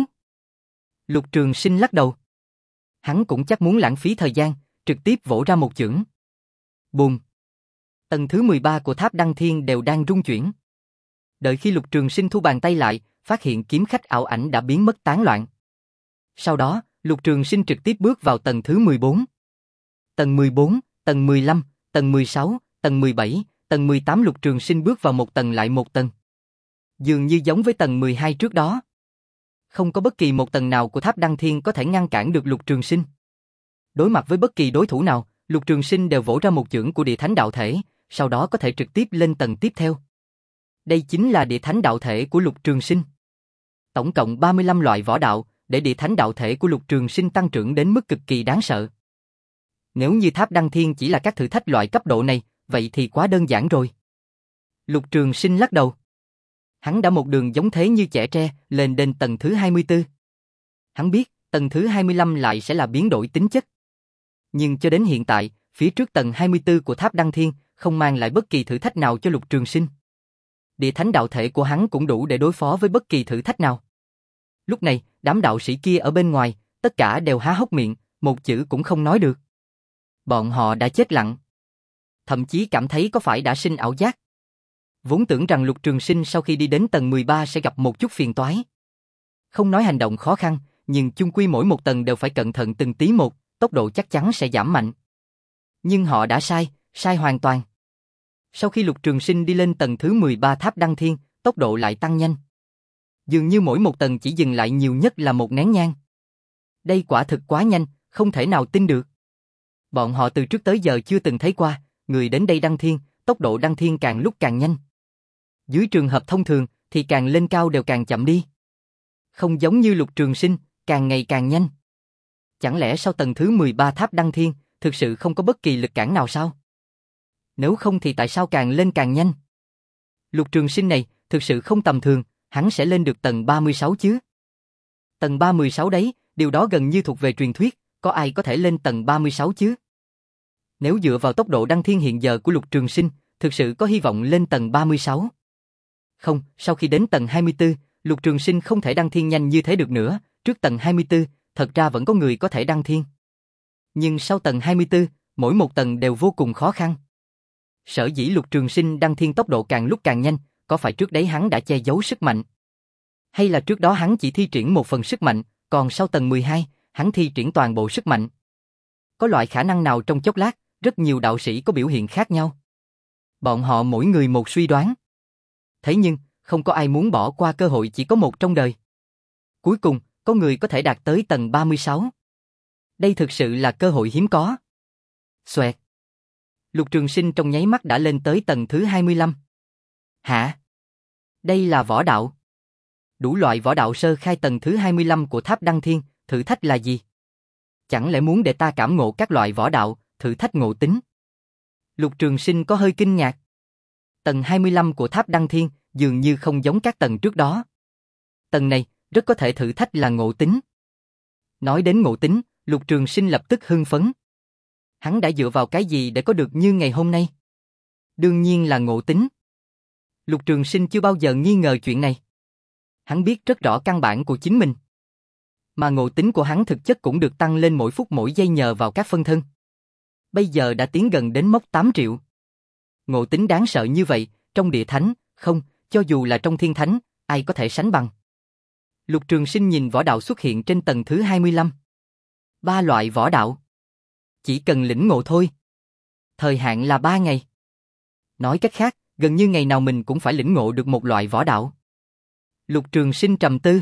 Lục Trường Sinh lắc đầu. Hắn cũng chắc muốn lãng phí thời gian, trực tiếp vỗ ra một chưởng. Bùm. Tầng thứ mười ba của tháp Đăng Thiên đều đang rung chuyển. Đợi khi Lục Trường Sinh thu bàn tay lại, phát hiện kiếm khách ảo ảnh đã biến mất tán loạn. Sau đó, Lục Trường Sinh trực tiếp bước vào tầng thứ mười bốn. Tầng mười bốn, tầng mười lăm, tầng mười sáu, tầng mười bảy, tầng mười tám. Lục Trường Sinh bước vào một tầng lại một tầng. Dường như giống với tầng mười hai trước đó. Không có bất kỳ một tầng nào của tháp Đăng Thiên có thể ngăn cản được Lục Trường Sinh. Đối mặt với bất kỳ đối thủ nào, Lục Trường Sinh đều vỗ ra một chưởng của Địa Thánh Đạo Thể, sau đó có thể trực tiếp lên tầng tiếp theo. Đây chính là Địa Thánh Đạo Thể của Lục Trường Sinh. Tổng cộng ba mươi lăm loại võ đạo, để Địa Thánh Đạo Thể của Lục Trường Sinh tăng trưởng đến mức cực kỳ đáng sợ. Nếu như tháp Đăng Thiên chỉ là các thử thách loại cấp độ này, vậy thì quá đơn giản rồi. Lục Trường Sinh lắc đầu. Hắn đã một đường giống thế như chẻ tre, lên đến tầng thứ hai mươi tư. Hắn biết, tầng thứ hai mươi lăm lại sẽ là biến đổi tính chất. Nhưng cho đến hiện tại, phía trước tầng hai mươi tư của tháp Đăng Thiên, không mang lại bất kỳ thử thách nào cho Lục Trường Sinh. Địa Thánh Đạo Thể của hắn cũng đủ để đối phó với bất kỳ thử thách nào. Lúc này, đám đạo sĩ kia ở bên ngoài, tất cả đều há hốc miệng, một chữ cũng không nói được. Bọn họ đã chết lặng. Thậm chí cảm thấy có phải đã sinh ảo giác. Vốn tưởng rằng Lục Trường Sinh sau khi đi đến tầng mười ba sẽ gặp một chút phiền toái. Không nói hành động khó khăn, nhưng chung quy mỗi một tầng đều phải cẩn thận từng tí một, tốc độ chắc chắn sẽ giảm mạnh. Nhưng họ đã sai, sai hoàn toàn. Sau khi Lục Trường Sinh đi lên tầng thứ mười ba tháp Đăng Thiên, tốc độ lại tăng nhanh. Dường như mỗi một tầng chỉ dừng lại nhiều nhất là một nén nhang. Đây quả thực quá nhanh, không thể nào tin được. Bọn họ từ trước tới giờ chưa từng thấy qua, người đến đây đăng thiên, tốc độ đăng thiên càng lúc càng nhanh. Dưới trường hợp thông thường, thì càng lên cao đều càng chậm đi. Không giống như Lục Trường Sinh, càng ngày càng nhanh. Chẳng lẽ sau tầng thứ mười ba tháp đăng thiên, thực sự không có bất kỳ lực cản nào sao? Nếu không thì tại sao càng lên càng nhanh? Lục Trường Sinh này, thực sự không tầm thường, hắn sẽ lên được tầng ba mươi sáu chứ? Tầng ba mươi sáu đấy, điều đó gần như thuộc về truyền thuyết, có ai có thể lên tầng ba mươi sáu chứ? Nếu dựa vào tốc độ đăng thiên hiện giờ của Lục Trường Sinh, thực sự có hy vọng lên tầng ba mươi sáu. Không, sau khi đến tầng hai mươi tư, Lục Trường Sinh không thể đăng thiên nhanh như thế được nữa, trước tầng hai mươi tư, thật ra vẫn có người có thể đăng thiên. Nhưng sau tầng hai mươi tư, mỗi một tầng đều vô cùng khó khăn. Sở dĩ Lục Trường Sinh đăng thiên tốc độ càng lúc càng nhanh, có phải trước đấy hắn đã che giấu sức mạnh? Hay là trước đó hắn chỉ thi triển một phần sức mạnh, còn sau tầng mười hai, hắn thi triển toàn bộ sức mạnh? Có loại khả năng nào trong chốc lát, rất nhiều đạo sĩ có biểu hiện khác nhau. Bọn họ mỗi người một suy đoán. Thế nhưng, không có ai muốn bỏ qua cơ hội chỉ có một trong đời. Cuối cùng, có người có thể đạt tới tầng ba mươi sáu. Đây thực sự là cơ hội hiếm có. Xoẹt. Lục Trường Sinh trong nháy mắt đã lên tới tầng thứ hai mươi lăm. Hả? Đây là võ đạo. Đủ loại võ đạo sơ khai tầng thứ hai mươi lăm của tháp Đăng Thiên, thử thách là gì? Chẳng lẽ muốn để ta cảm ngộ các loại võ đạo, thử thách ngộ tính? Lục Trường Sinh có hơi kinh ngạc. Tầng hai mươi lăm của tháp Đăng Thiên dường như không giống các tầng trước đó. Tầng này, rất có thể thử thách là ngộ tính. Nói đến ngộ tính, Lục Trường Sinh lập tức hưng phấn. Hắn đã dựa vào cái gì để có được như ngày hôm nay? Đương nhiên là ngộ tính. Lục Trường Sinh chưa bao giờ nghi ngờ chuyện này. Hắn biết rất rõ căn bản của chính mình. Mà ngộ tính của hắn thực chất cũng được tăng lên mỗi phút mỗi giây nhờ vào các phân thân. Bây giờ đã tiến gần đến mốc tám triệu. Ngộ tính đáng sợ như vậy, trong địa thánh, không, cho dù là trong thiên thánh, ai có thể sánh bằng. Lục Trường Sinh nhìn võ đạo xuất hiện trên tầng thứ hai mươi lăm. Ba loại võ đạo. Chỉ cần lĩnh ngộ thôi. Thời hạn là ba ngày. Nói cách khác, gần như ngày nào mình cũng phải lĩnh ngộ được một loại võ đạo. Lục Trường Sinh trầm tư.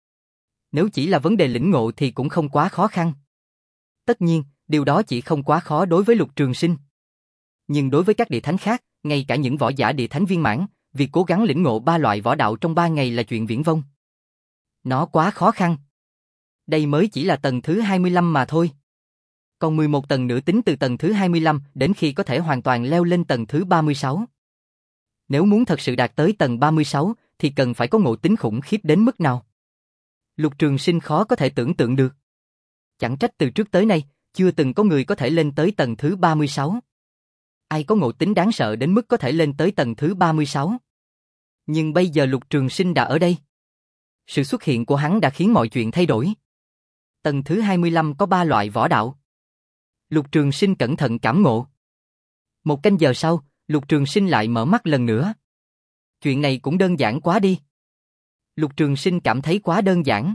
Nếu chỉ là vấn đề lĩnh ngộ thì cũng không quá khó khăn. Tất nhiên, điều đó chỉ không quá khó đối với Lục Trường Sinh. Nhưng đối với các địa thánh khác, ngay cả những võ giả địa thánh viên mãn, việc cố gắng lĩnh ngộ ba loại võ đạo trong ba ngày là chuyện viển vông. Nó quá khó khăn. Đây mới chỉ là tầng thứ hai mươi lăm mà thôi. Còn mười một tầng nữa tính từ tầng thứ hai mươi lăm đến khi có thể hoàn toàn leo lên tầng thứ ba mươi sáu. Nếu muốn thật sự đạt tới tầng ba mươi sáu thì cần phải có ngộ tính khủng khiếp đến mức nào. Lục Trường Sinh khó có thể tưởng tượng được. Chẳng trách từ trước tới nay, chưa từng có người có thể lên tới tầng thứ ba mươi sáu. Ai có ngộ tính đáng sợ đến mức có thể lên tới tầng thứ ba mươi sáu. Nhưng bây giờ Lục Trường Sinh đã ở đây. Sự xuất hiện của hắn đã khiến mọi chuyện thay đổi. Tầng thứ hai mươi lăm có ba loại võ đạo. Lục Trường Sinh cẩn thận cảm ngộ. Một canh giờ sau, Lục Trường Sinh lại mở mắt lần nữa. Chuyện này cũng đơn giản quá đi. Lục Trường Sinh cảm thấy quá đơn giản.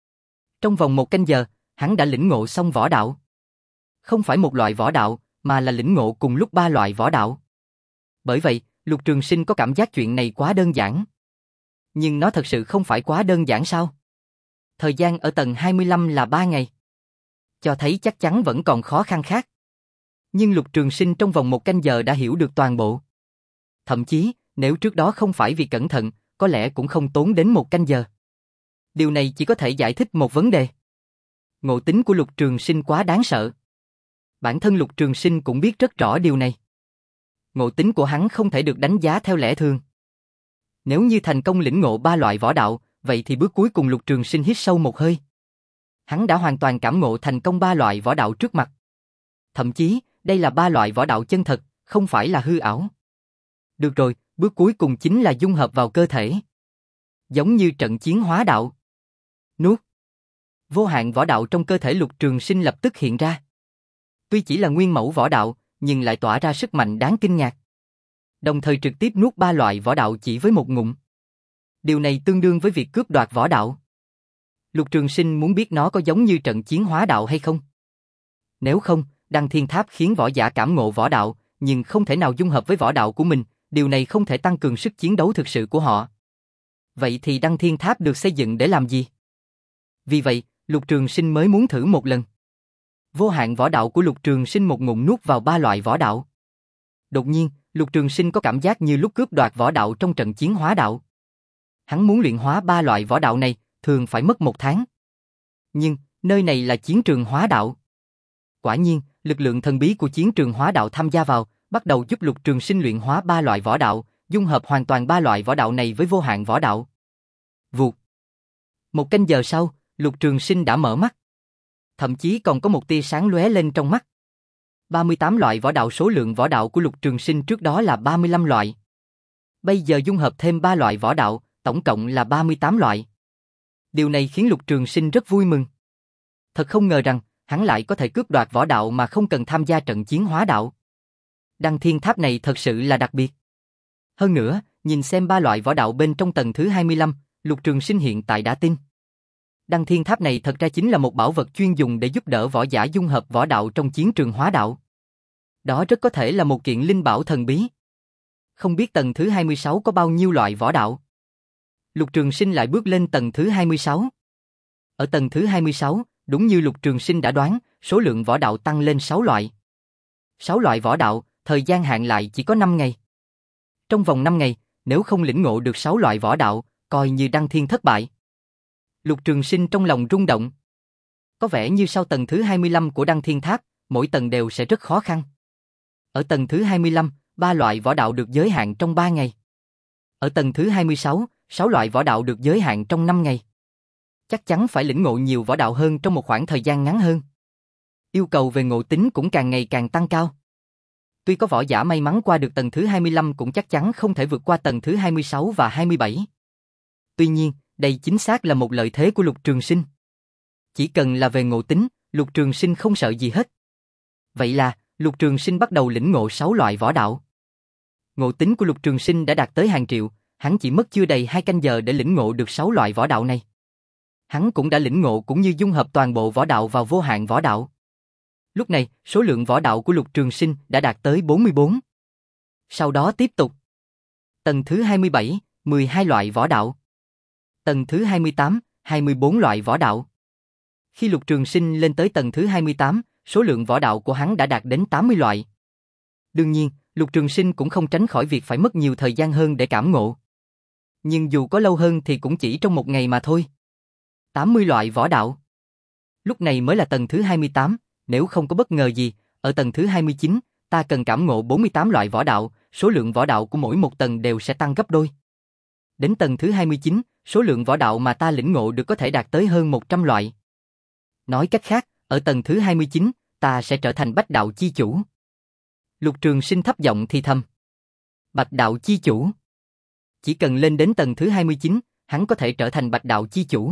Trong vòng một canh giờ, hắn đã lĩnh ngộ xong võ đạo. Không phải một loại võ đạo, mà là lĩnh ngộ cùng lúc ba loại võ đạo. Bởi vậy, Lục Trường Sinh có cảm giác chuyện này quá đơn giản. Nhưng nó thật sự không phải quá đơn giản sao? Thời gian ở tầng hai mươi lăm là ba ngày. Cho thấy chắc chắn vẫn còn khó khăn khác. Nhưng Lục Trường Sinh trong vòng một canh giờ đã hiểu được toàn bộ. Thậm chí, nếu trước đó không phải vì cẩn thận, có lẽ cũng không tốn đến một canh giờ. Điều này chỉ có thể giải thích một vấn đề. Ngộ tính của Lục Trường Sinh quá đáng sợ. Bản thân Lục Trường Sinh cũng biết rất rõ điều này. Ngộ tính của hắn không thể được đánh giá theo lẽ thường. Nếu như thành công lĩnh ngộ ba loại võ đạo, vậy thì bước cuối cùng Lục Trường Sinh hít sâu một hơi. Hắn đã hoàn toàn cảm ngộ thành công ba loại võ đạo trước mặt. Thậm chí, đây là ba loại võ đạo chân thật, không phải là hư ảo. Được rồi, bước cuối cùng chính là dung hợp vào cơ thể. Giống như trận chiến hóa đạo. Nuốt. Vô hạn võ đạo trong cơ thể Lục Trường Sinh lập tức hiện ra. Tuy chỉ là nguyên mẫu võ đạo, nhưng lại tỏa ra sức mạnh đáng kinh ngạc. Đồng thời trực tiếp nuốt ba loại võ đạo chỉ với một ngụm. Điều này tương đương với việc cướp đoạt võ đạo. Lục Trường Sinh muốn biết nó có giống như trận chiến hóa đạo hay không. Nếu không, Đăng Thiên Tháp khiến võ giả cảm ngộ võ đạo, nhưng không thể nào dung hợp với võ đạo của mình, điều này không thể tăng cường sức chiến đấu thực sự của họ. Vậy thì Đăng Thiên Tháp được xây dựng để làm gì? Vì vậy, Lục Trường Sinh mới muốn thử một lần. Vô hạn võ đạo của Lục Trường Sinh một ngụm nuốt vào ba loại võ đạo. Đột nhiên, Lục Trường Sinh có cảm giác như lúc cướp đoạt võ đạo trong trận chiến hóa đạo. Hắn muốn luyện hóa ba loại võ đạo này, thường phải mất một tháng. Nhưng, nơi này là chiến trường hóa đạo. Quả nhiên, lực lượng thần bí của chiến trường hóa đạo tham gia vào, bắt đầu giúp Lục Trường Sinh luyện hóa ba loại võ đạo, dung hợp hoàn toàn ba loại võ đạo này với vô hạn võ đạo. Vụt. Một canh giờ sau, Lục Trường Sinh đã mở mắt. Thậm chí còn có một tia sáng lóe lên trong mắt. ba mươi tám loại võ đạo, số lượng võ đạo của Lục Trường Sinh trước đó là ba mươi lăm loại. Bây giờ dung hợp thêm ba loại võ đạo, tổng cộng là ba mươi tám loại. Điều này khiến Lục Trường Sinh rất vui mừng. Thật không ngờ rằng, hắn lại có thể cướp đoạt võ đạo mà không cần tham gia trận chiến hóa đạo. Đăng Thiên Tháp này thật sự là đặc biệt. Hơn nữa, nhìn xem ba loại võ đạo bên trong tầng thứ hai mươi lăm, Lục Trường Sinh hiện tại đã tin. Đăng Thiên Tháp này thật ra chính là một bảo vật chuyên dùng để giúp đỡ võ giả dung hợp võ đạo trong chiến trường hóa đạo. Đó rất có thể là một kiện linh bảo thần bí. Không biết tầng thứ hai mươi sáu có bao nhiêu loại võ đạo. Lục Trường Sinh lại bước lên tầng thứ hai mươi sáu. Ở tầng thứ hai mươi sáu, đúng như Lục Trường Sinh đã đoán, số lượng võ đạo tăng lên sáu loại. sáu loại võ đạo, thời gian hạn lại chỉ có năm ngày. Trong vòng năm ngày, nếu không lĩnh ngộ được sáu loại võ đạo, coi như Đăng Thiên thất bại. Lục Trường Sinh trong lòng rung động. Có vẻ như sau tầng thứ hai mươi lăm của Đăng Thiên Tháp, mỗi tầng đều sẽ rất khó khăn. Ở tầng thứ hai mươi lăm, ba loại võ đạo được giới hạn trong ba ngày. Ở tầng thứ hai mươi sáu, sáu loại võ đạo được giới hạn trong năm ngày. Chắc chắn phải lĩnh ngộ nhiều võ đạo hơn trong một khoảng thời gian ngắn hơn. Yêu cầu về ngộ tính cũng càng ngày càng tăng cao. Tuy có võ giả may mắn qua được tầng thứ hai mươi lăm cũng chắc chắn không thể vượt qua tầng thứ hai mươi sáu và hai mươi bảy. Tuy nhiên, đây chính xác là một lợi thế của Lục Trường Sinh. Chỉ cần là về ngộ tính, Lục Trường Sinh không sợ gì hết. Vậy là, Lục Trường Sinh bắt đầu lĩnh ngộ sáu loại võ đạo. Ngộ tính của Lục Trường Sinh đã đạt tới hàng triệu, hắn chỉ mất chưa đầy hai canh giờ để lĩnh ngộ được sáu loại võ đạo này. Hắn cũng đã lĩnh ngộ cũng như dung hợp toàn bộ võ đạo vào vô hạn võ đạo. Lúc này, số lượng võ đạo của Lục Trường Sinh đã đạt tới bốn mươi bốn. Sau đó tiếp tục. Tầng thứ hai mươi bảy, mười hai loại võ đạo. Tầng thứ hai mươi tám, hai mươi bốn loại võ đạo. Khi Lục Trường Sinh lên tới tầng thứ hai mươi tám, số lượng võ đạo của hắn đã đạt đến tám mươi loại. Đương nhiên, Lục Trường Sinh cũng không tránh khỏi việc phải mất nhiều thời gian hơn để cảm ngộ. Nhưng dù có lâu hơn thì cũng chỉ trong một ngày mà thôi. tám mươi loại võ đạo. Lúc này mới là tầng thứ hai mươi tám, nếu không có bất ngờ gì, ở tầng thứ hai mươi chín, ta cần cảm ngộ bốn mươi tám loại võ đạo, số lượng võ đạo của mỗi một tầng đều sẽ tăng gấp đôi. Đến tầng thứ hai mươi chín, số lượng võ đạo mà ta lĩnh ngộ được có thể đạt tới hơn một trăm loại. Nói cách khác, ở tầng thứ hai mươi chín, ta sẽ trở thành Bách Đạo Chi Chủ. Lục Trường Sinh thấp giọng thì thầm. Bạch Đạo Chi Chủ. Chỉ cần lên đến tầng thứ hai mươi chín, hắn có thể trở thành Bạch Đạo Chi Chủ.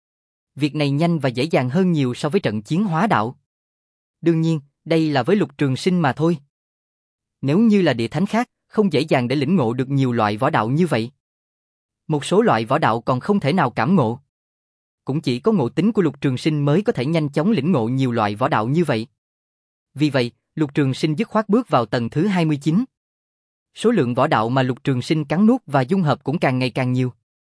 Việc này nhanh và dễ dàng hơn nhiều so với trận chiến hóa đạo. Đương nhiên, đây là với Lục Trường Sinh mà thôi. Nếu như là địa thánh khác, không dễ dàng để lĩnh ngộ được nhiều loại võ đạo như vậy. Một số loại võ đạo còn không thể nào cảm ngộ. Cũng chỉ có ngộ tính của Lục Trường Sinh mới có thể nhanh chóng lĩnh ngộ nhiều loại võ đạo như vậy. Vì vậy, Lục Trường Sinh dứt khoát bước vào tầng thứ hai mươi chín. Số lượng võ đạo mà Lục Trường Sinh cắn nuốt và dung hợp cũng càng ngày càng nhiều.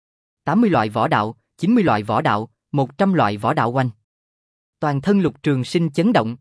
tám mươi loại võ đạo, chín mươi loại võ đạo, một trăm loại võ đạo oanh. Toàn thân Lục Trường Sinh chấn động.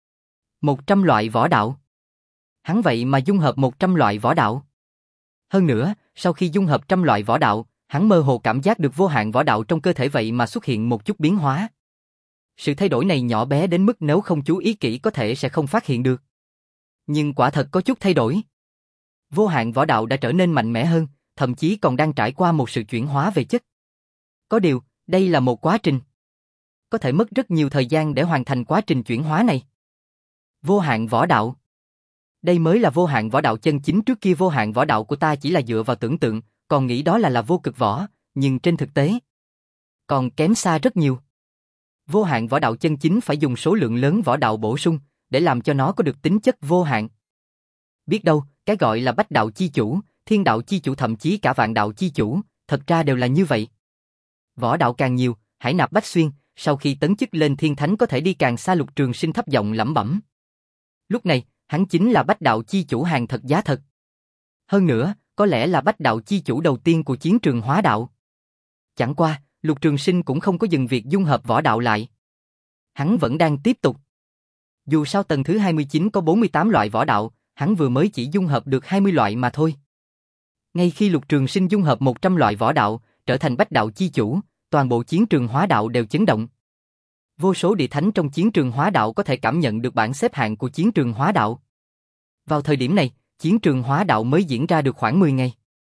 một trăm loại võ đạo. Hắn vậy mà dung hợp một trăm loại võ đạo. Hơn nữa, sau khi dung hợp trăm loại võ đạo, hắn mơ hồ cảm giác được vô hạn võ đạo trong cơ thể vậy mà xuất hiện một chút biến hóa. Sự thay đổi này nhỏ bé đến mức nếu không chú ý kỹ có thể sẽ không phát hiện được. Nhưng quả thật có chút thay đổi. Vô hạn võ đạo đã trở nên mạnh mẽ hơn, thậm chí còn đang trải qua một sự chuyển hóa về chất. Có điều, đây là một quá trình. Có thể mất rất nhiều thời gian để hoàn thành quá trình chuyển hóa này. Vô hạn võ đạo. Đây mới là vô hạn võ đạo chân chính, trước kia vô hạn võ đạo của ta chỉ là dựa vào tưởng tượng, còn nghĩ đó là là vô cực võ, nhưng trên thực tế còn kém xa rất nhiều. Vô hạn võ đạo chân chính phải dùng số lượng lớn võ đạo bổ sung, để làm cho nó có được tính chất vô hạn. Biết đâu, cái gọi là Bách Đạo Chi Chủ, Thiên Đạo Chi Chủ, thậm chí cả Vạn Đạo Chi Chủ, thật ra đều là như vậy. Võ đạo càng nhiều, hải nạp bách xuyên, sau khi tấn chức lên thiên thánh có thể đi càng xa. Lục Trường Sinh thấp giọng lẩm bẩm. Lúc này, hắn chính là Bách Đạo chi chủ hàng thật giá thật. Hơn nữa, có lẽ là Bách Đạo chi chủ đầu tiên của chiến trường hóa đạo. Chẳng qua, Lục Trường Sinh cũng không có dừng việc dung hợp võ đạo lại. Hắn vẫn đang tiếp tục. Dù sao tầng thứ hai mươi chín có bốn mươi tám loại võ đạo, hắn vừa mới chỉ dung hợp được hai mươi loại mà thôi. Ngay khi Lục Trường Sinh dung hợp một trăm loại võ đạo, trở thành Bách Đạo chi chủ, toàn bộ chiến trường hóa đạo đều chấn động. Vô số địa thánh trong chiến trường hóa đạo có thể cảm nhận được bảng xếp hạng của chiến trường hóa đạo. Vào thời điểm này, chiến trường hóa đạo mới diễn ra được khoảng mười ngày.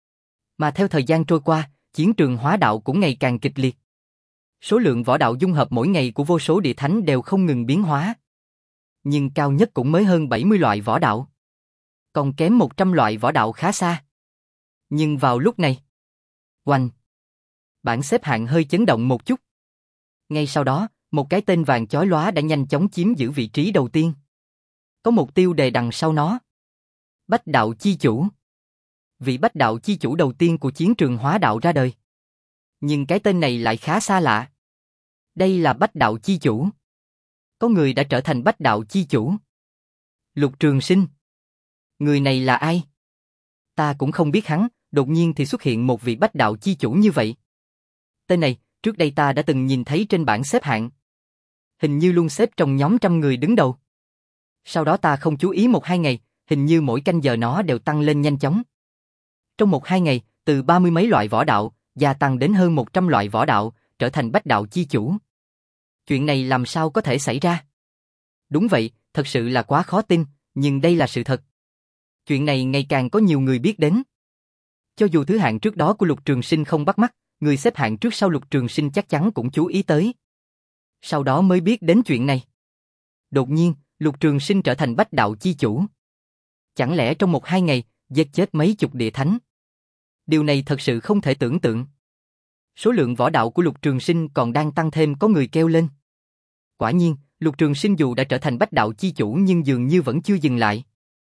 Mà theo thời gian trôi qua, chiến trường hóa đạo cũng ngày càng kịch liệt. Số lượng võ đạo dung hợp mỗi ngày của vô số địa thánh đều không ngừng biến hóa. Nhưng cao nhất cũng mới hơn bảy mươi loại võ đạo. Còn kém một trăm loại võ đạo khá xa. Nhưng vào lúc này, oanh, bảng xếp hạng hơi chấn động một chút. Ngay sau đó, một cái tên vàng chói lóa đã nhanh chóng chiếm giữ vị trí đầu tiên. Có một tiêu đề đằng sau nó. Bách Đạo chi chủ. Vị Bách Đạo chi chủ đầu tiên của chiến trường hóa đạo ra đời. Nhưng cái tên này lại khá xa lạ. Đây là Bách Đạo chi chủ. Có người đã trở thành Bách Đạo chi chủ. Lục Trường Sinh. Người này là ai? Ta cũng không biết hắn, đột nhiên thì xuất hiện một vị Bách Đạo chi chủ như vậy. Tên này, trước đây ta đã từng nhìn thấy trên bảng xếp hạng. Hình như luôn xếp trong nhóm trăm người đứng đầu. Sau đó ta không chú ý một hai ngày, hình như mỗi canh giờ nó đều tăng lên nhanh chóng. Trong một hai ngày, từ ba mươi mấy loại võ đạo, gia tăng đến hơn một trăm loại võ đạo, trở thành Bách Đạo chi chủ. Chuyện này làm sao có thể xảy ra? Đúng vậy, thật sự là quá khó tin, nhưng đây là sự thật. Chuyện này ngày càng có nhiều người biết đến. Cho dù thứ hạng trước đó của Lục Trường Sinh không bắt mắt, người xếp hạng trước sau Lục Trường Sinh chắc chắn cũng chú ý tới. Sau đó mới biết đến chuyện này. Đột nhiên, Lục Trường Sinh trở thành Bách Đạo chi chủ. Chẳng lẽ trong một hai ngày, giết chết mấy chục địa thánh? Điều này thật sự không thể tưởng tượng. Số lượng võ đạo của Lục Trường Sinh còn đang tăng thêm, có người kêu lên. Quả nhiên, Lục Trường Sinh dù đã trở thành Bách Đạo chi chủ nhưng dường như vẫn chưa dừng lại.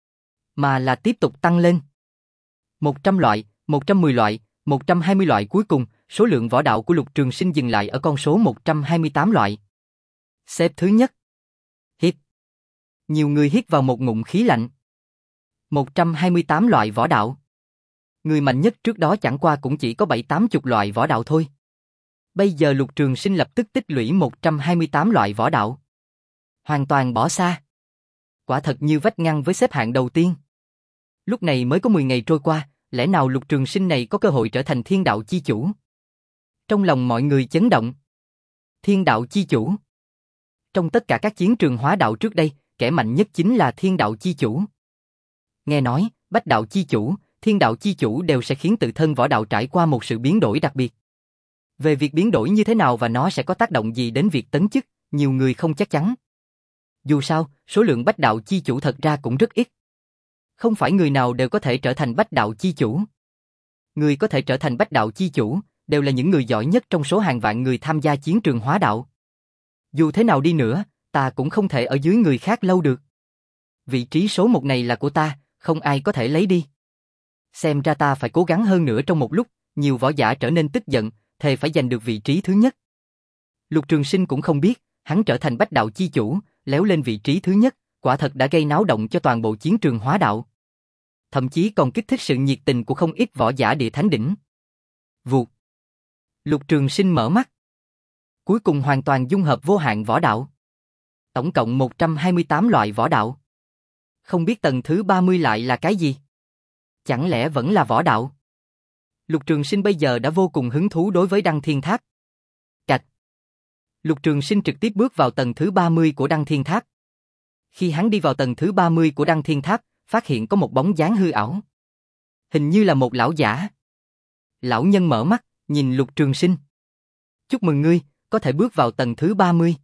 Mà là tiếp tục tăng lên. một trăm loại, một trăm mười loại, một trăm hai mươi loại, cuối cùng, số lượng võ đạo của Lục Trường Sinh dừng lại ở con số một trăm hai mươi tám loại. Xếp thứ nhất. Hít. Nhiều người hít vào một ngụm khí lạnh. một trăm hai mươi tám loại võ đạo. Người mạnh nhất trước đó chẳng qua cũng chỉ có bảy tám chục loại võ đạo thôi. Bây giờ Lục Trường Sinh lập tức tích lũy một trăm hai mươi tám loại võ đạo. Hoàn toàn bỏ xa. Quả thật như vách ngăn với xếp hạng đầu tiên. Lúc này mới có mười ngày trôi qua, lẽ nào Lục Trường Sinh này có cơ hội trở thành Thiên Đạo chi chủ? Trong lòng mọi người chấn động. Thiên Đạo chi chủ. Trong tất cả các chiến trường hóa đạo trước đây, kẻ mạnh nhất chính là Thiên Đạo chi chủ. Nghe nói, Bách Đạo chi chủ, Thiên Đạo chi chủ đều sẽ khiến tự thân võ đạo trải qua một sự biến đổi đặc biệt. Về việc biến đổi như thế nào và nó sẽ có tác động gì đến việc tấn chức, nhiều người không chắc chắn. Dù sao, số lượng Bách Đạo chi chủ thật ra cũng rất ít. Không phải người nào đều có thể trở thành Bách Đạo chi chủ. Người có thể trở thành Bách Đạo chi chủ đều là những người giỏi nhất trong số hàng vạn người tham gia chiến trường hóa đạo. Dù thế nào đi nữa, ta cũng không thể ở dưới người khác lâu được. Vị trí số một này là của ta, không ai có thể lấy đi. Xem ra ta phải cố gắng hơn nữa. Trong một lúc, nhiều võ giả trở nên tức giận, thề phải giành được vị trí thứ nhất. Lục Trường Sinh cũng không biết, hắn trở thành Bách Đạo chi chủ, léo lên vị trí thứ nhất, quả thật đã gây náo động cho toàn bộ chiến trường hóa đạo. Thậm chí còn kích thích sự nhiệt tình của không ít võ giả địa thánh đỉnh. Vụt. Lục Trường Sinh mở mắt. Cuối cùng hoàn toàn dung hợp vô hạn võ đạo. Tổng cộng một trăm hai mươi tám loại võ đạo. Không biết tầng thứ ba mươi lại là cái gì? Chẳng lẽ vẫn là võ đạo? Lục Trường Sinh bây giờ đã vô cùng hứng thú đối với Đăng Thiên Tháp. Cạch. Lục Trường Sinh trực tiếp bước vào tầng thứ ba mươi của Đăng Thiên Tháp. Khi hắn đi vào tầng thứ ba mươi của Đăng Thiên Tháp, phát hiện có một bóng dáng hư ảo. Hình như là một lão giả. Lão nhân mở mắt, nhìn Lục Trường Sinh. Chúc mừng ngươi, có thể bước vào tầng thứ ba mươi.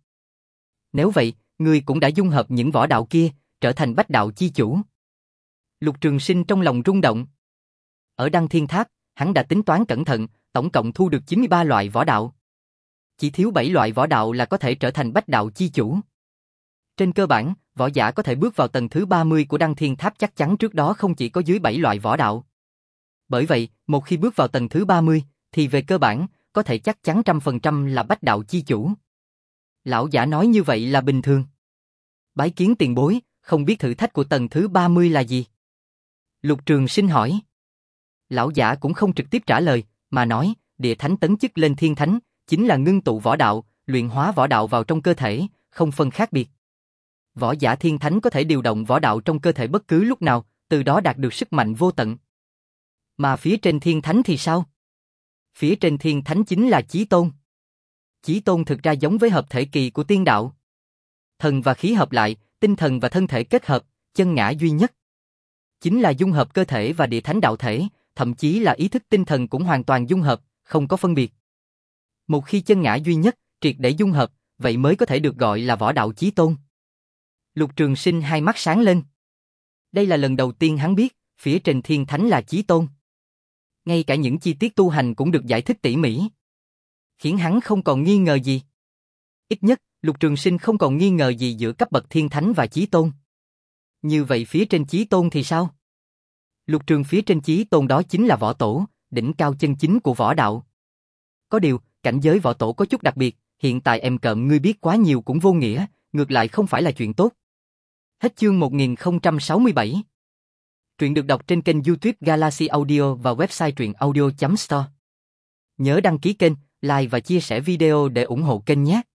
Nếu vậy, ngươi cũng đã dung hợp những võ đạo kia, trở thành Bách Đạo chi chủ. Lục Trường Sinh trong lòng rung động. Ở Đăng Thiên Tháp, hắn đã tính toán cẩn thận, tổng cộng thu được chín mươi ba loại võ đạo. Chỉ thiếu bảy loại võ đạo là có thể trở thành Bách Đạo chi chủ. Trên cơ bản, võ giả có thể bước vào tầng thứ ba mươi của Đăng Thiên Tháp chắc chắn trước đó không chỉ có dưới bảy loại võ đạo. Bởi vậy, một khi bước vào tầng thứ ba mươi, thì về cơ bản, có thể chắc chắn trăm phần trăm là Bách Đạo chi chủ. Lão giả nói như vậy là bình thường. Bái kiến tiền bối, không biết thử thách của tầng thứ ba mươi là gì? Lục Trường Sinh hỏi. Lão giả cũng không trực tiếp trả lời, mà nói, địa thánh tấn chức lên thiên thánh, chính là ngưng tụ võ đạo, luyện hóa võ đạo vào trong cơ thể, không phân khác biệt. Võ giả thiên thánh có thể điều động võ đạo trong cơ thể bất cứ lúc nào, từ đó đạt được sức mạnh vô tận. Mà phía trên thiên thánh thì sao? Phía trên thiên thánh chính là chí tôn. Chí tôn thực ra giống với hợp thể kỳ của tiên đạo. Thần và khí hợp lại, tinh thần và thân thể kết hợp, chân ngã duy nhất. Chính là dung hợp cơ thể và địa thánh đạo thể, thậm chí là ý thức tinh thần cũng hoàn toàn dung hợp, không có phân biệt. Một khi chân ngã duy nhất, triệt để dung hợp, vậy mới có thể được gọi là võ đạo chí tôn. Lục Trường Sinh hai mắt sáng lên. Đây là lần đầu tiên hắn biết, phía trên thiên thánh là chí tôn. Ngay cả những chi tiết tu hành cũng được giải thích tỉ mỉ, khiến hắn không còn nghi ngờ gì. Ít nhất, Lục Trường Sinh không còn nghi ngờ gì giữa cấp bậc thiên thánh và chí tôn. Như vậy phía trên chí tôn thì sao? Lục Trường phía trên chí tôn đó chính là võ tổ, đỉnh cao chân chính của võ đạo. Có điều, cảnh giới võ tổ có chút đặc biệt, hiện tại em cợm ngươi biết quá nhiều cũng vô nghĩa, ngược lại không phải là chuyện tốt. Hết chương một nghìn không trăm sáu mươi bảy. Truyện được đọc trên kênh YouTube Galaxy Audio và website truyện audio chấm store. Nhớ đăng ký kênh, like và chia sẻ video để ủng hộ kênh nhé.